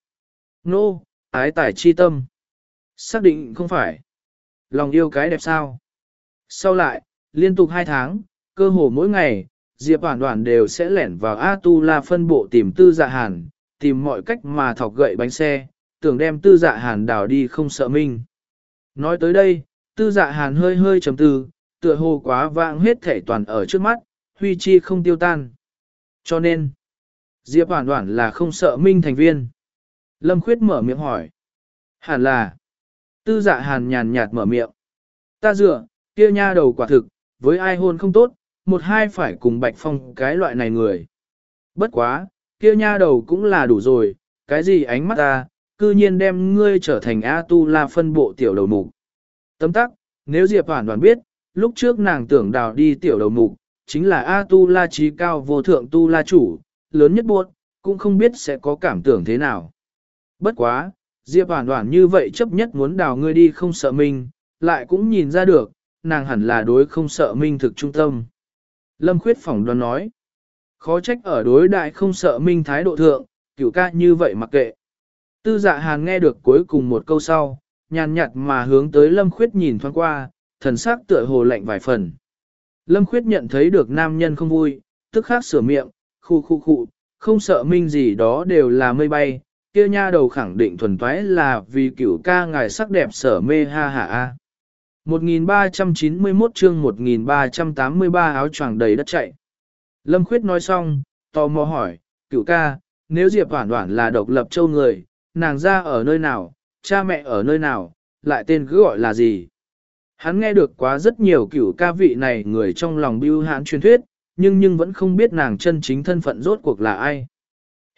Nô, ái tài chi tâm. Xác định không phải. Lòng yêu cái đẹp sao. Sau lại, liên tục hai tháng, cơ hồ mỗi ngày, Diệp Hoản Hoản đều sẽ lẻn vào A Tu La phân bộ tìm Tư Dạ Hàn, tìm mọi cách mà thọc gậy bánh xe, tưởng đem Tư Dạ Hàn đào đi không sợ minh. Nói tới đây, Tư Dạ Hàn hơi hơi trầm tư, tựa hồ quá vãng hết thể toàn ở trước mắt, huy chi không tiêu tan. Cho nên, Diệp Hoản Hoản là không sợ minh thành viên. Lâm Khuyết mở miệng hỏi. Hẳn là. Tư Dạ Hàn nhàn nhạt mở miệng. Ta dựa, kia nha đầu quả thực, với ai hôn không tốt, một hai phải cùng Bạch Phong cái loại này người. Bất quá, kia nha đầu cũng là đủ rồi, cái gì ánh mắt ta, cư nhiên đem ngươi trở thành A Tu La phân bộ tiểu đầu mục. Tấm tắc, nếu Diệp Hoản Hoản biết, lúc trước nàng tưởng đào đi tiểu đầu mục, chính là A Tu La trí cao vô thượng Tu La chủ, lớn nhất buộc, cũng không biết sẽ có cảm tưởng thế nào. Bất quá, Diệp Hoản Hoản như vậy chấp nhất muốn đào ngươi đi không sợ mình, lại cũng nhìn ra được, nàng hẳn là đối không sợ minh thực trung tâm. Lâm Khuyết phỏng đoán nói, khó trách ở đối đại không sợ minh thái độ thượng, cửu ca như vậy mặc kệ. Tư Dạ Hàn nghe được cuối cùng một câu sau, nhàn nhạt mà hướng tới Lâm Khuyết nhìn thoáng qua, thần sắc tựa hồ lạnh vài phần. Lâm Khuyết nhận thấy được nam nhân không vui, tức khắc sửa miệng, khu khu khu, không sợ minh gì đó đều là mây bay, kia nha đầu khẳng định thuần toái là vì cửu ca ngài sắc đẹp sở mê ha ha a. một nghìn ba trăm chín mươi mốt chương một nghìn ba trăm tám mươi ba áo choàng đầy đất chạy. Lâm Khuyết nói xong, tò mò hỏi, cửu ca, nếu Diệp Hoản Hoản là Độc Lập Châu người, nàng ra ở nơi nào, cha mẹ ở nơi nào, lại tên cứ gọi là gì? Hắn nghe được quá rất nhiều cửu ca vị này người trong lòng bưu hãn truyền thuyết, nhưng nhưng vẫn không biết nàng chân chính thân phận rốt cuộc là ai.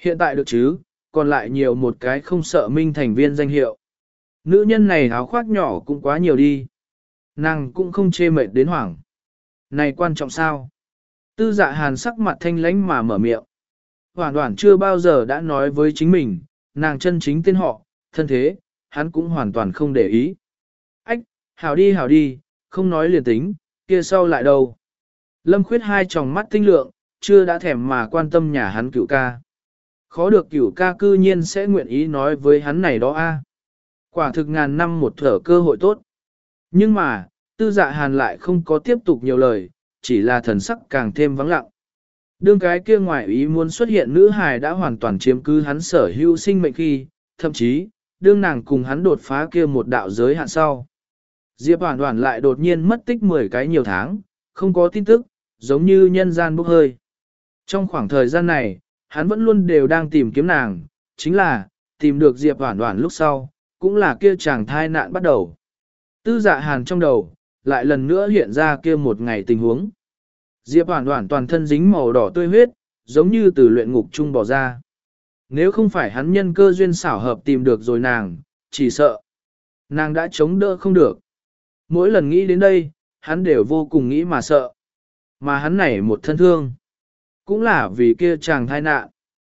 Hiện tại được chứ, còn lại nhiều một cái không sợ minh thành viên danh hiệu. Nữ nhân này áo khoác nhỏ cũng quá nhiều đi. Nàng cũng không chê mệt đến hoảng. Này quan trọng sao? Tư dạ hàn sắc mặt thanh lãnh mà mở miệng. Hoàn toàn chưa bao giờ đã nói với chính mình, nàng chân chính tên họ, thân thế, hắn cũng hoàn toàn không để ý. Ách, hảo đi hảo đi, không nói liền tính, kia sau lại đâu. Lâm Khuyết hai tròng mắt tinh lượng, chưa đã thèm mà quan tâm nhà hắn cửu ca. Khó được cửu ca cư nhiên sẽ nguyện ý nói với hắn này đó a. Quả thực ngàn năm một thở cơ hội tốt. Nhưng mà, tư dạ hàn lại không có tiếp tục nhiều lời, chỉ là thần sắc càng thêm vắng lặng. Đương cái kia ngoài ý muốn xuất hiện nữ hài đã hoàn toàn chiếm cứ hắn sở hữu sinh mệnh khi, thậm chí, đương nàng cùng hắn đột phá kia một đạo giới hạn sau. Diệp Hoàn Hoàn lại đột nhiên mất tích mười cái nhiều tháng, không có tin tức, giống như nhân gian bốc hơi. Trong khoảng thời gian này, hắn vẫn luôn đều đang tìm kiếm nàng, chính là, tìm được Diệp Hoàn Hoàn lúc sau, cũng là kia chàng thai nạn bắt đầu. Tư dạ hàn trong đầu, lại lần nữa hiện ra kia một ngày tình huống. Diệp Hoàn Hoàn toàn thân dính màu đỏ tươi huyết, giống như từ luyện ngục chung bỏ ra. Nếu không phải hắn nhân cơ duyên xảo hợp tìm được rồi nàng, chỉ sợ. Nàng đã chống đỡ không được. Mỗi lần nghĩ đến đây, hắn đều vô cùng nghĩ mà sợ. Mà hắn này một thân thương. Cũng là vì kia chàng thai nạn.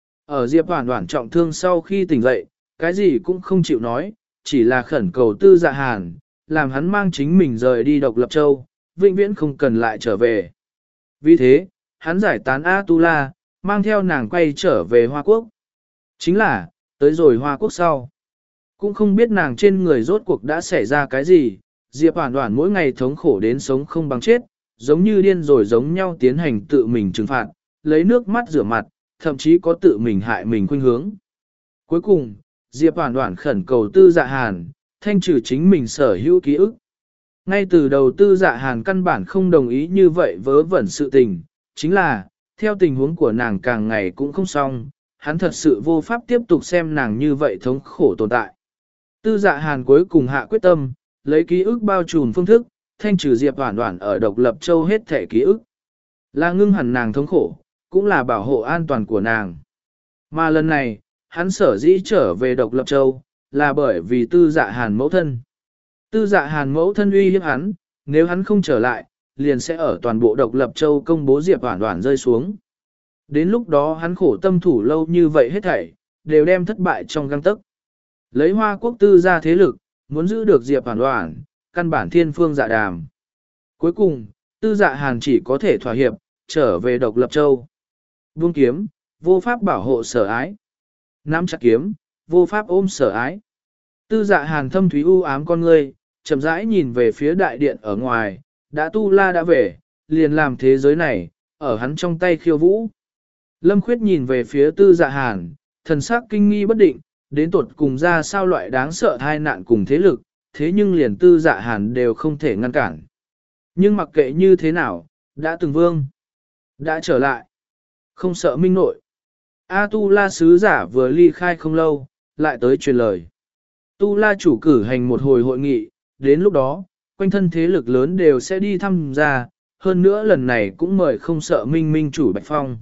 Ở Diệp Hoàn Hoàn trọng thương sau khi tỉnh dậy, cái gì cũng không chịu nói, chỉ là khẩn cầu tư dạ hàn, làm hắn mang chính mình rời đi độc lập châu, vĩnh viễn không cần lại trở về. Vì thế, hắn giải tán A-tu-la, mang theo nàng quay trở về Hoa Quốc. Chính là, tới rồi Hoa Quốc sau. Cũng không biết nàng trên người rốt cuộc đã xảy ra cái gì, Diệp Hoàn Hoàn mỗi ngày thống khổ đến sống không bằng chết, giống như điên rồi giống nhau tiến hành tự mình trừng phạt, lấy nước mắt rửa mặt, thậm chí có tự mình hại mình khuynh hướng. Cuối cùng, Diệp Hoàn Hoàn khẩn cầu tư dạ hàn, thanh trừ chính mình sở hữu ký ức. Ngay từ đầu tư dạ hàn căn bản không đồng ý như vậy vớ vẩn sự tình, chính là, theo tình huống của nàng càng ngày cũng không xong, hắn thật sự vô pháp tiếp tục xem nàng như vậy thống khổ tồn tại. Tư dạ hàn cuối cùng hạ quyết tâm, lấy ký ức bao trùm phương thức, thanh trừ Diệp Hoàn Hoàn ở độc lập châu hết thể ký ức. Là ngưng hẳn nàng thống khổ, cũng là bảo hộ an toàn của nàng. Mà lần này, hắn sở dĩ trở về độc lập châu, là bởi vì tư dạ hàn mẫu thân. Tư dạ hàn mẫu thân uy hiếp hắn, nếu hắn không trở lại, liền sẽ ở toàn bộ độc lập châu công bố Diệp Hoàn Hoàn rơi xuống. Đến lúc đó hắn khổ tâm thủ lâu như vậy hết thảy, đều đem thất bại trong găng tấc. Lấy Hoa Quốc tư ra thế lực, muốn giữ được Diệp Hoàn Hoàn, căn bản thiên phương dạ đàm. Cuối cùng, tư dạ hàn chỉ có thể thỏa hiệp, trở về độc lập châu. Buông kiếm, vô pháp bảo hộ sở ái. Nắm chặt kiếm, vô pháp ôm sở ái. Tư dạ hàn thâm thúy u ám con ngươi, chậm rãi nhìn về phía đại điện ở ngoài, đã tu la đã về, liền làm thế giới này, ở hắn trong tay khiêu vũ. Lâm Khuyết nhìn về phía tư dạ hàn, thần sắc kinh nghi bất định, đến tuột cùng ra sao loại đáng sợ thai nạn cùng thế lực, thế nhưng liền tư dạ hàn đều không thể ngăn cản. Nhưng mặc kệ như thế nào, đã từng vương, đã trở lại, không sợ minh nội. A tu la sứ giả vừa ly khai không lâu, lại tới truyền lời. Tu la chủ cử hành một hồi hội nghị, đến lúc đó, quanh thân thế lực lớn đều sẽ đi thăm gia, hơn nữa lần này cũng mời không sợ minh minh chủ Bạch Phong.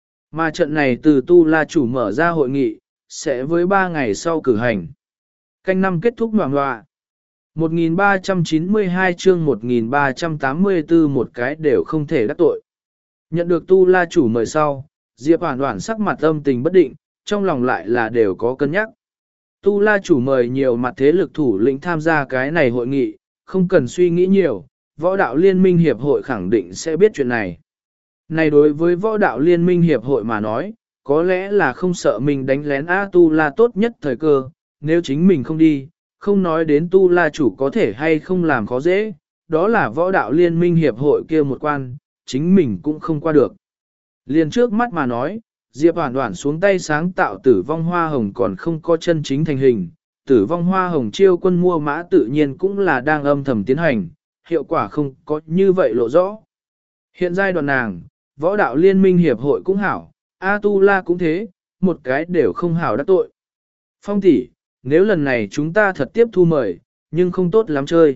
Mà trận này từ tu la chủ mở ra hội nghị, sẽ với ba ngày sau cử hành. Canh năm kết thúc ngoạng ngoạ. một nghìn ba trăm chín mươi hai chương một nghìn ba trăm tám mươi tư một cái đều không thể đắc tội. Nhận được tu la chủ mời sau, Diệp Hoàn Hoàn sắc mặt âm tình bất định, trong lòng lại là đều có cân nhắc. Tu la chủ mời nhiều mặt thế lực thủ lĩnh tham gia cái này hội nghị, không cần suy nghĩ nhiều, võ đạo liên minh hiệp hội khẳng định sẽ biết chuyện này. Này đối với võ đạo liên minh hiệp hội mà nói, có lẽ là không sợ mình đánh lén A tu la tốt nhất thời cơ, nếu chính mình không đi, không nói đến tu la chủ có thể hay không làm khó dễ, đó là võ đạo liên minh hiệp hội kia một quan, chính mình cũng không qua được. Liền trước mắt mà nói, Diệp Hoàn Hoàn xuống tay sáng tạo tử vong hoa hồng còn không có chân chính thành hình, tử vong hoa hồng chiêu quân mua mã tự nhiên cũng là đang âm thầm tiến hành, hiệu quả không có như vậy lộ rõ. Hiện giai đoạn nàng, võ đạo liên minh hiệp hội cũng hảo, A Tu La cũng thế, một cái đều không hảo đắc tội. Phong tỷ, nếu lần này chúng ta thật tiếp thu mời, nhưng không tốt lắm chơi.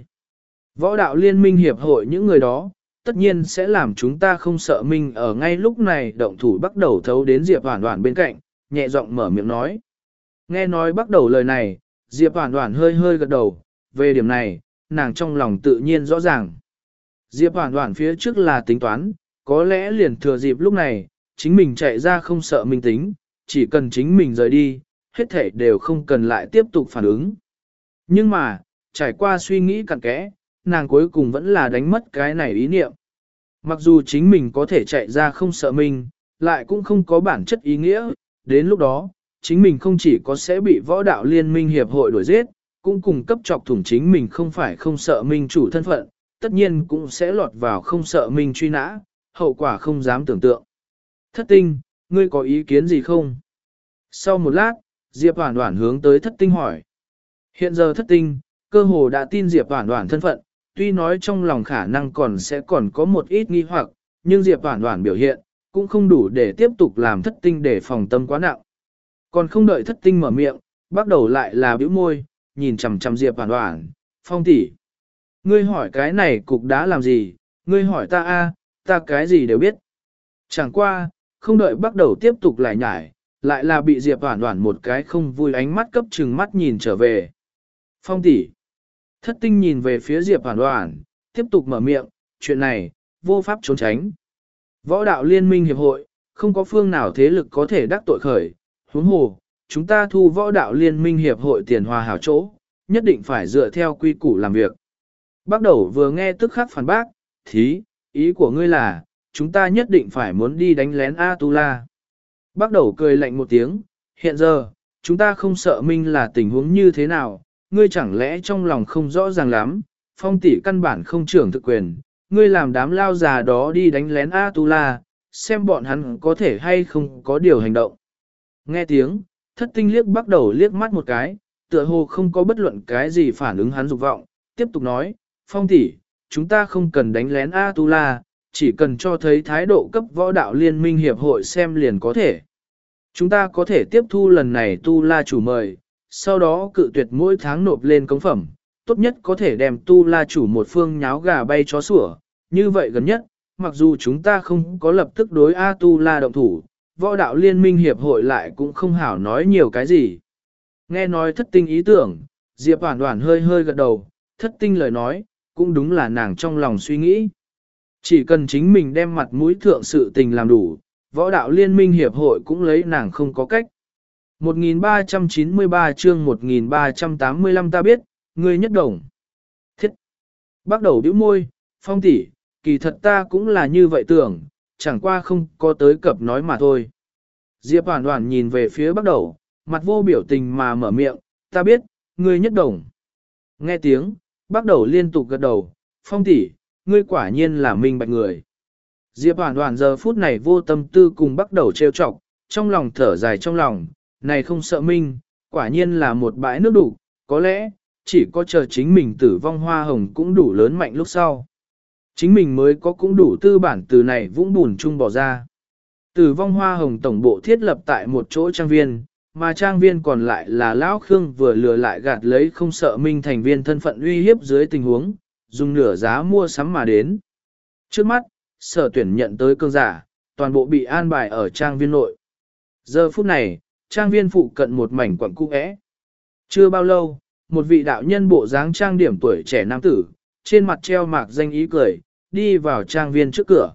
Võ đạo liên minh hiệp hội những người đó, tất nhiên sẽ làm chúng ta không sợ mình ở ngay lúc này động thủ bắt đầu thấu đến Diệp Hoàn Hoàn bên cạnh, nhẹ giọng mở miệng nói. Nghe nói bắt đầu lời này, Diệp Hoản Hoản hơi hơi gật đầu, về điểm này, nàng trong lòng tự nhiên rõ ràng. Diệp Hoản Hoản phía trước là tính toán, có lẽ liền thừa dịp lúc này, chính mình chạy ra không sợ minh tính, chỉ cần chính mình rời đi, hết thể đều không cần lại tiếp tục phản ứng. Nhưng mà, trải qua suy nghĩ cặn kẽ, nàng cuối cùng vẫn là đánh mất cái này ý niệm. Mặc dù chính mình có thể chạy ra không sợ mình, lại cũng không có bản chất ý nghĩa, đến lúc đó, chính mình không chỉ có sẽ bị võ đạo liên minh hiệp hội đuổi giết, cũng cùng cấp chọc thủng chính mình không phải không sợ minh chủ thân phận, tất nhiên cũng sẽ lọt vào không sợ minh truy nã, hậu quả không dám tưởng tượng. Thất tinh, ngươi có ý kiến gì không? Sau một lát, Diệp Hoản Hoản hướng tới thất tinh hỏi. Hiện giờ thất tinh, cơ hồ đã tin Diệp Hoản Hoản thân phận, tuy nói trong lòng khả năng còn sẽ còn có một ít nghi hoặc, nhưng Diệp Hoản Hoản biểu hiện, cũng không đủ để tiếp tục làm thất tinh để phòng tâm quá nặng. Còn không đợi thất tinh mở miệng, bắt đầu lại là bĩu môi, nhìn chằm chằm Diệp Hoản Hoản, Phong tỷ, ngươi hỏi cái này cục đá làm gì, ngươi hỏi ta a, ta cái gì đều biết. Chẳng qua, không đợi bắt đầu tiếp tục lại nhải, lại là bị Diệp Hoản Hoản một cái không vui ánh mắt cấp trừng mắt nhìn trở về. Phong tỷ, thất tinh nhìn về phía Diệp Hoản Hoản, tiếp tục mở miệng, chuyện này, vô pháp trốn tránh. Võ đạo liên minh hiệp hội, không có phương nào thế lực có thể đắc tội khởi, huống hồ, chúng ta thu võ đạo liên minh hiệp hội tiền hòa hảo chỗ, nhất định phải dựa theo quy củ làm việc. Bắt đầu vừa nghe tức khắc phản bác, thí, ý của ngươi là, chúng ta nhất định phải muốn đi đánh lén A-tu-la. Bắt đầu cười lạnh một tiếng, hiện giờ, chúng ta không sợ minh là tình huống như thế nào, ngươi chẳng lẽ trong lòng không rõ ràng lắm, Phong tỷ căn bản không trưởng thực quyền, ngươi làm đám lao già đó đi đánh lén A-tu-la, xem bọn hắn có thể hay không có điều hành động. Nghe tiếng, thất tinh liếc bắt đầu liếc mắt một cái, tựa hồ không có bất luận cái gì phản ứng hắn dục vọng, tiếp tục nói, Phong tỷ, chúng ta không cần đánh lén A-tu-la, chỉ cần cho thấy thái độ cấp võ đạo liên minh hiệp hội xem liền có thể. Chúng ta có thể tiếp thu lần này tu-la chủ mời, sau đó cự tuyệt mỗi tháng nộp lên cống phẩm, tốt nhất có thể đem tu-la chủ một phương nháo gà bay chó sủa, như vậy gần nhất, mặc dù chúng ta không có lập tức đối A-tu-la động thủ, võ đạo liên minh hiệp hội lại cũng không hảo nói nhiều cái gì. Nghe nói thất tinh ý tưởng, Diệp Hoản Hoản hơi hơi gật đầu, thất tinh lời nói, cũng đúng là nàng trong lòng suy nghĩ. Chỉ cần chính mình đem mặt mũi thượng sự tình làm đủ, võ đạo liên minh hiệp hội cũng lấy nàng không có cách. một nghìn ba trăm chín mươi ba chương một nghìn ba trăm tám mươi lăm ta biết, ngươi nhất đồng. Thiết. Bắt đầu bĩu môi, Phong tỷ, kỳ thật ta cũng là như vậy tưởng, chẳng qua không có tới cập nói mà thôi. Diệp Hoản Hoản nhìn về phía bắt đầu, mặt vô biểu tình mà mở miệng, ta biết, ngươi nhất đồng. Nghe tiếng, bắt đầu liên tục gật đầu, Phong tỷ, ngươi quả nhiên là minh bạch người. Diệp Hoản Hoản giờ phút này vô tâm tư cùng bắt đầu trêu chọc, trong lòng thở dài trong lòng, này không sợ minh, quả nhiên là một bãi nước đủ, có lẽ, chỉ có chờ chính mình tử vong hoa hồng cũng đủ lớn mạnh lúc sau. Chính mình mới có cũng đủ tư bản từ này vũng bùn chung bỏ ra. Tử vong hoa hồng tổng bộ thiết lập tại một chỗ trang viên, mà trang viên còn lại là Lão Khương vừa lừa lại gạt lấy không sợ minh thành viên thân phận uy hiếp dưới tình huống, dùng nửa giá mua sắm mà đến. Trước mắt, sở tuyển nhận tới cương giả, toàn bộ bị an bài ở trang viên nội. Giờ phút này, trang viên phụ cận một mảnh quặng cũ é. Chưa bao lâu, một vị đạo nhân bộ dáng trang điểm tuổi trẻ nam tử, trên mặt treo mạc danh ý cười, đi vào trang viên trước cửa.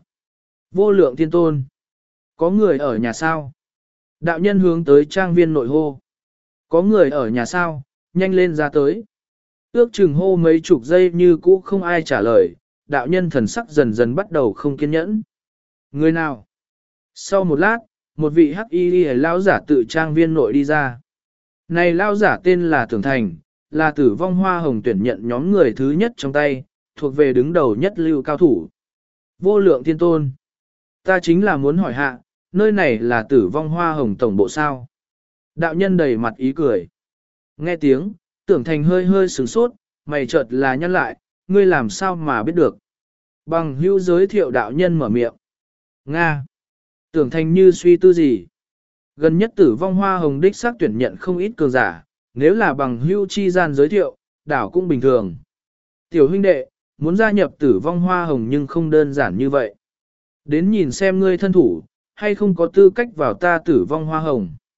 Vô lượng thiên tôn. Có người ở nhà sao? Đạo nhân hướng tới trang viên nội hô. Có người ở nhà sao? Nhanh lên ra tới. Ước chừng hô mấy chục giây như cũ không ai trả lời, đạo nhân thần sắc dần dần bắt đầu không kiên nhẫn. Người nào? Sau một lát, một vị hắc y lão giả tự trang viên nội đi ra. Này lão giả tên là Tưởng Thành, là tử vong hoa hồng tuyển nhận nhóm người thứ nhất trong tay, thuộc về đứng đầu nhất lưu cao thủ. Vô lượng thiên tôn. Ta chính là muốn hỏi hạ, nơi này là tử vong hoa hồng tổng bộ sao? Đạo nhân đầy mặt ý cười. Nghe tiếng, Tưởng Thành hơi hơi sửng sốt, mày chợt là nhăn lại, ngươi làm sao mà biết được. Bằng hữu giới thiệu đạo nhân mở miệng. Nga. Tưởng Thành như suy tư gì. Gần nhất tử vong hoa hồng đích xác tuyển nhận không ít cường giả, nếu là bằng hữu chi gian giới thiệu, đảo cũng bình thường. Tiểu huynh đệ, muốn gia nhập tử vong hoa hồng nhưng không đơn giản như vậy. Đến nhìn xem ngươi thân thủ, hay không có tư cách vào ta tử vong hoa hồng.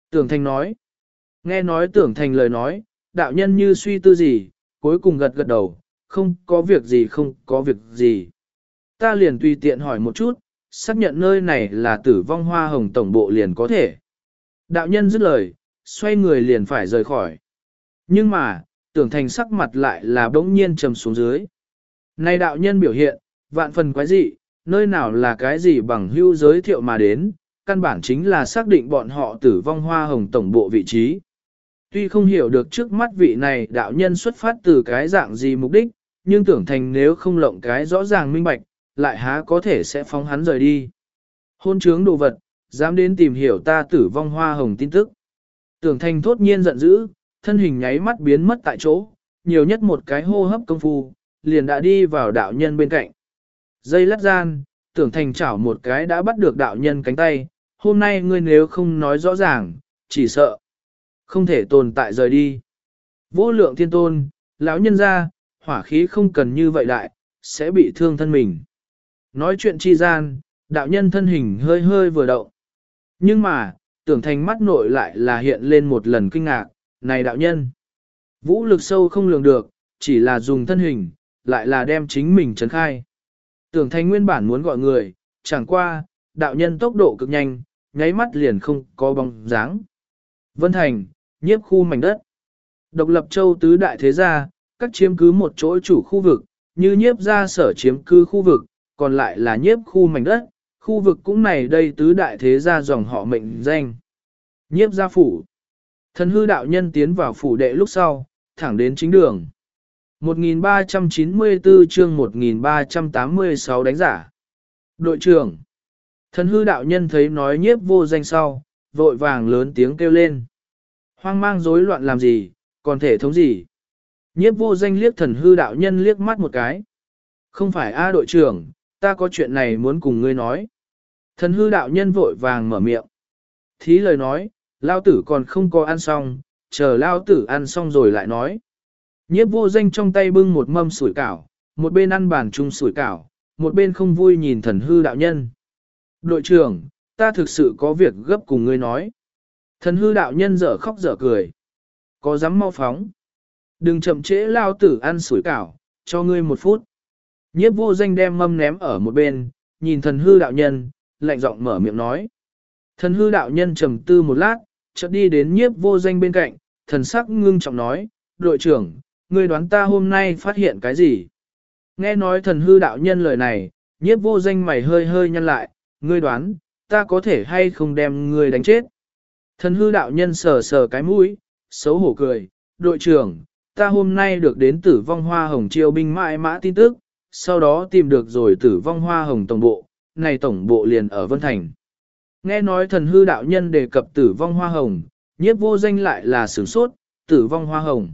Tưởng Thành nói. Nghe nói Tưởng Thành lời nói, đạo nhân như suy tư gì, cuối cùng gật gật đầu, không có việc gì không có việc gì. Ta liền tùy tiện hỏi một chút, xác nhận nơi này là Tử Vong Hoa Hồng tổng bộ liền có thể. Đạo nhân dứt lời, xoay người liền phải rời khỏi. Nhưng mà, Tưởng Thành sắc mặt lại là bỗng nhiên trầm xuống dưới. Này đạo nhân biểu hiện, vạn phần quái dị, nơi nào là cái gì bằng hưu giới thiệu mà đến, căn bản chính là xác định bọn họ Tử Vong Hoa Hồng tổng bộ vị trí. Tuy không hiểu được trước mắt vị này đạo nhân xuất phát từ cái dạng gì mục đích, nhưng Tưởng Thành nếu không lộng cái rõ ràng minh bạch, lại há có thể sẽ phóng hắn rời đi. Hôn trướng đồ vật, dám đến tìm hiểu ta Tử Vong Hoa Hồng tin tức. Tưởng Thành thốt nhiên giận dữ, thân hình nháy mắt biến mất tại chỗ, nhiều nhất một cái hô hấp công phu, liền đã đi vào đạo nhân bên cạnh. Dây lát gian, Tưởng Thành chảo một cái đã bắt được đạo nhân cánh tay, hôm nay ngươi nếu không nói rõ ràng, chỉ sợ không thể tồn tại rời đi. Vô lượng thiên tôn, lão nhân ra, hỏa khí không cần như vậy đại, sẽ bị thương thân mình. Nói chuyện chi gian, đạo nhân thân hình hơi hơi vừa động. Nhưng mà, Tưởng Thành mắt nội lại là hiện lên một lần kinh ngạc, này đạo nhân. Vũ lực sâu không lường được, chỉ là dùng thân hình, lại là đem chính mình trấn khai. Tưởng Thành nguyên bản muốn gọi người, chẳng qua, đạo nhân tốc độ cực nhanh, nháy mắt liền không có bóng dáng. Vân Thành, nhiếp khu mảnh đất. Độc lập châu tứ đại thế gia, các chiếm cứ một chỗ chủ khu vực, như nhiếp gia sở chiếm cứ khu vực, còn lại là nhiếp khu mảnh đất, khu vực cũng này đây tứ đại thế gia dòng họ mệnh danh. Nhiếp gia phủ. Thần hư đạo nhân tiến vào phủ đệ lúc sau, thẳng đến chính đường. một nghìn ba trăm chín mươi tư chương một nghìn ba trăm tám mươi sáu đánh giả. Đội trưởng. Thần hư đạo nhân thấy nói nhiếp vô danh sau, vội vàng lớn tiếng kêu lên. Hoang mang rối loạn làm gì, còn thể thống gì? Nhiếp vô danh liếc thần hư đạo nhân liếc mắt một cái. Không phải A đội trưởng, ta có chuyện này muốn cùng ngươi nói. Thần hư đạo nhân vội vàng mở miệng. Thí lời nói, lao tử còn không có ăn xong, chờ lao tử ăn xong rồi lại nói. Nhiếp vô danh trong tay bưng một mâm sủi cảo, một bên ăn bàn chung sủi cảo, một bên không vui nhìn thần hư đạo nhân. Đội trưởng, ta thực sự có việc gấp cùng ngươi nói. Thần hư đạo nhân dở khóc dở cười. Có dám mau phóng. Đừng chậm trễ lao tử ăn sủi cảo, cho ngươi một phút. Nhiếp vô danh đem mâm ném ở một bên, nhìn thần hư đạo nhân, lạnh giọng mở miệng nói. Thần hư đạo nhân trầm tư một lát, chợt đi đến nhiếp vô danh bên cạnh, thần sắc ngưng trọng nói, đội trưởng, ngươi đoán ta hôm nay phát hiện cái gì? Nghe nói thần hư đạo nhân lời này, nhiếp vô danh mày hơi hơi nhăn lại, ngươi đoán, ta có thể hay không đem ngươi đánh chết? Thần hư đạo nhân sờ sờ cái mũi, xấu hổ cười, đội trưởng, ta hôm nay được đến tử vong hoa hồng triều binh mãi mã tin tức, sau đó tìm được rồi tử vong hoa hồng tổng bộ, này tổng bộ liền ở Vân Thành. Nghe nói thần hư đạo nhân đề cập tử vong hoa hồng, nhiếp vô danh lại là sửng sốt, tử vong hoa hồng.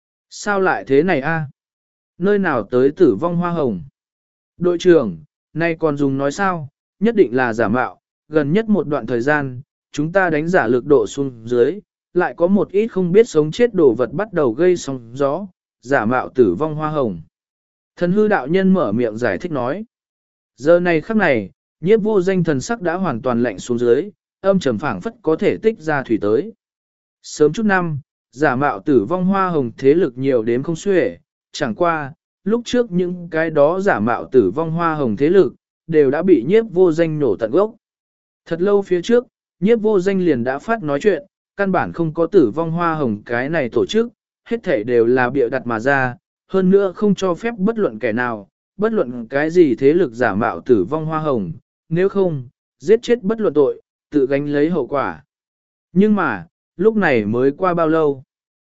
Sao lại thế này a? Nơi nào tới tử vong hoa hồng? Đội trưởng, nay còn dùng nói sao, nhất định là giả mạo, gần nhất một đoạn thời gian, chúng ta đánh giả lực độ xuống dưới, lại có một ít không biết sống chết đồ vật bắt đầu gây sóng gió, giả mạo tử vong hoa hồng. Thần hư đạo nhân mở miệng giải thích nói. Giờ này khắc này, nhiếp vô danh thần sắc đã hoàn toàn lạnh xuống dưới, âm trầm phảng phất có thể tích ra thủy tới. Sớm chút năm, giả mạo tử vong hoa hồng thế lực nhiều đến không xuể, chẳng qua, lúc trước những cái đó giả mạo tử vong hoa hồng thế lực, đều đã bị nhiếp vô danh nổ tận gốc. Thật lâu phía trước, nhiếp vô danh liền đã phát nói chuyện, căn bản không có tử vong hoa hồng cái này tổ chức, hết thể đều là bịa đặt mà ra, hơn nữa không cho phép bất luận kẻ nào, bất luận cái gì thế lực giả mạo tử vong hoa hồng, nếu không, giết chết bất luận tội, tự gánh lấy hậu quả. Nhưng mà, lúc này mới qua bao lâu?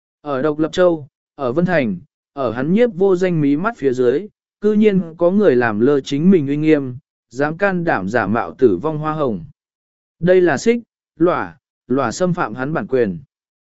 Ở Độc Lập Châu, ở Vân Thành, ở hắn nhiếp vô danh mí mắt phía dưới, cư nhiên có người làm lơ chính mình uy nghiêm, dám can đảm giả mạo tử vong hoa hồng. Đây là xích, lỏa, lỏa xâm phạm hắn bản quyền.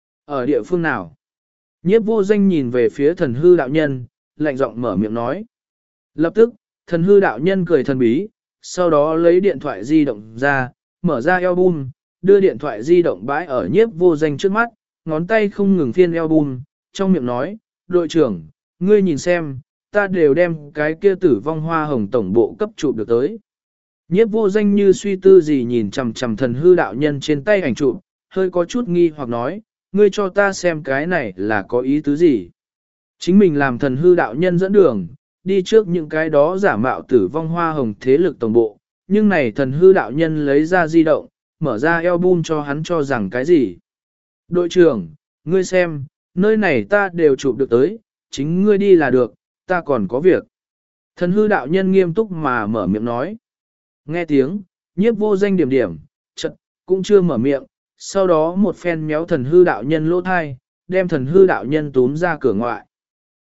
Ở địa phương nào? Nhiếp vô danh nhìn về phía thần hư đạo nhân, lạnh giọng mở miệng nói. Lập tức, thần hư đạo nhân cười thần bí, sau đó lấy điện thoại di động ra, mở ra album, đưa điện thoại di động bãi ở nhiếp vô danh trước mắt, ngón tay không ngừng phiên album, trong miệng nói, đội trưởng, ngươi nhìn xem, ta đều đem cái kia tử vong hoa hồng tổng bộ cấp chụp được tới. Nhiếp vô danh như suy tư gì nhìn chằm chằm thần hư đạo nhân trên tay ảnh chụp, hơi có chút nghi hoặc nói, ngươi cho ta xem cái này là có ý tứ gì. Chính mình làm thần hư đạo nhân dẫn đường, đi trước những cái đó giả mạo tử vong hoa hồng thế lực tổng bộ, nhưng này thần hư đạo nhân lấy ra di động, mở ra album cho hắn cho rằng cái gì. Đội trưởng, ngươi xem, nơi này ta đều chụp được tới, chính ngươi đi là được, ta còn có việc. Thần hư đạo nhân nghiêm túc mà mở miệng nói. Nghe tiếng, nhiếp vô danh điểm điểm, chật, cũng chưa mở miệng, sau đó một phen méo thần hư đạo nhân lỗ thai, đem thần hư đạo nhân túm ra cửa ngoại.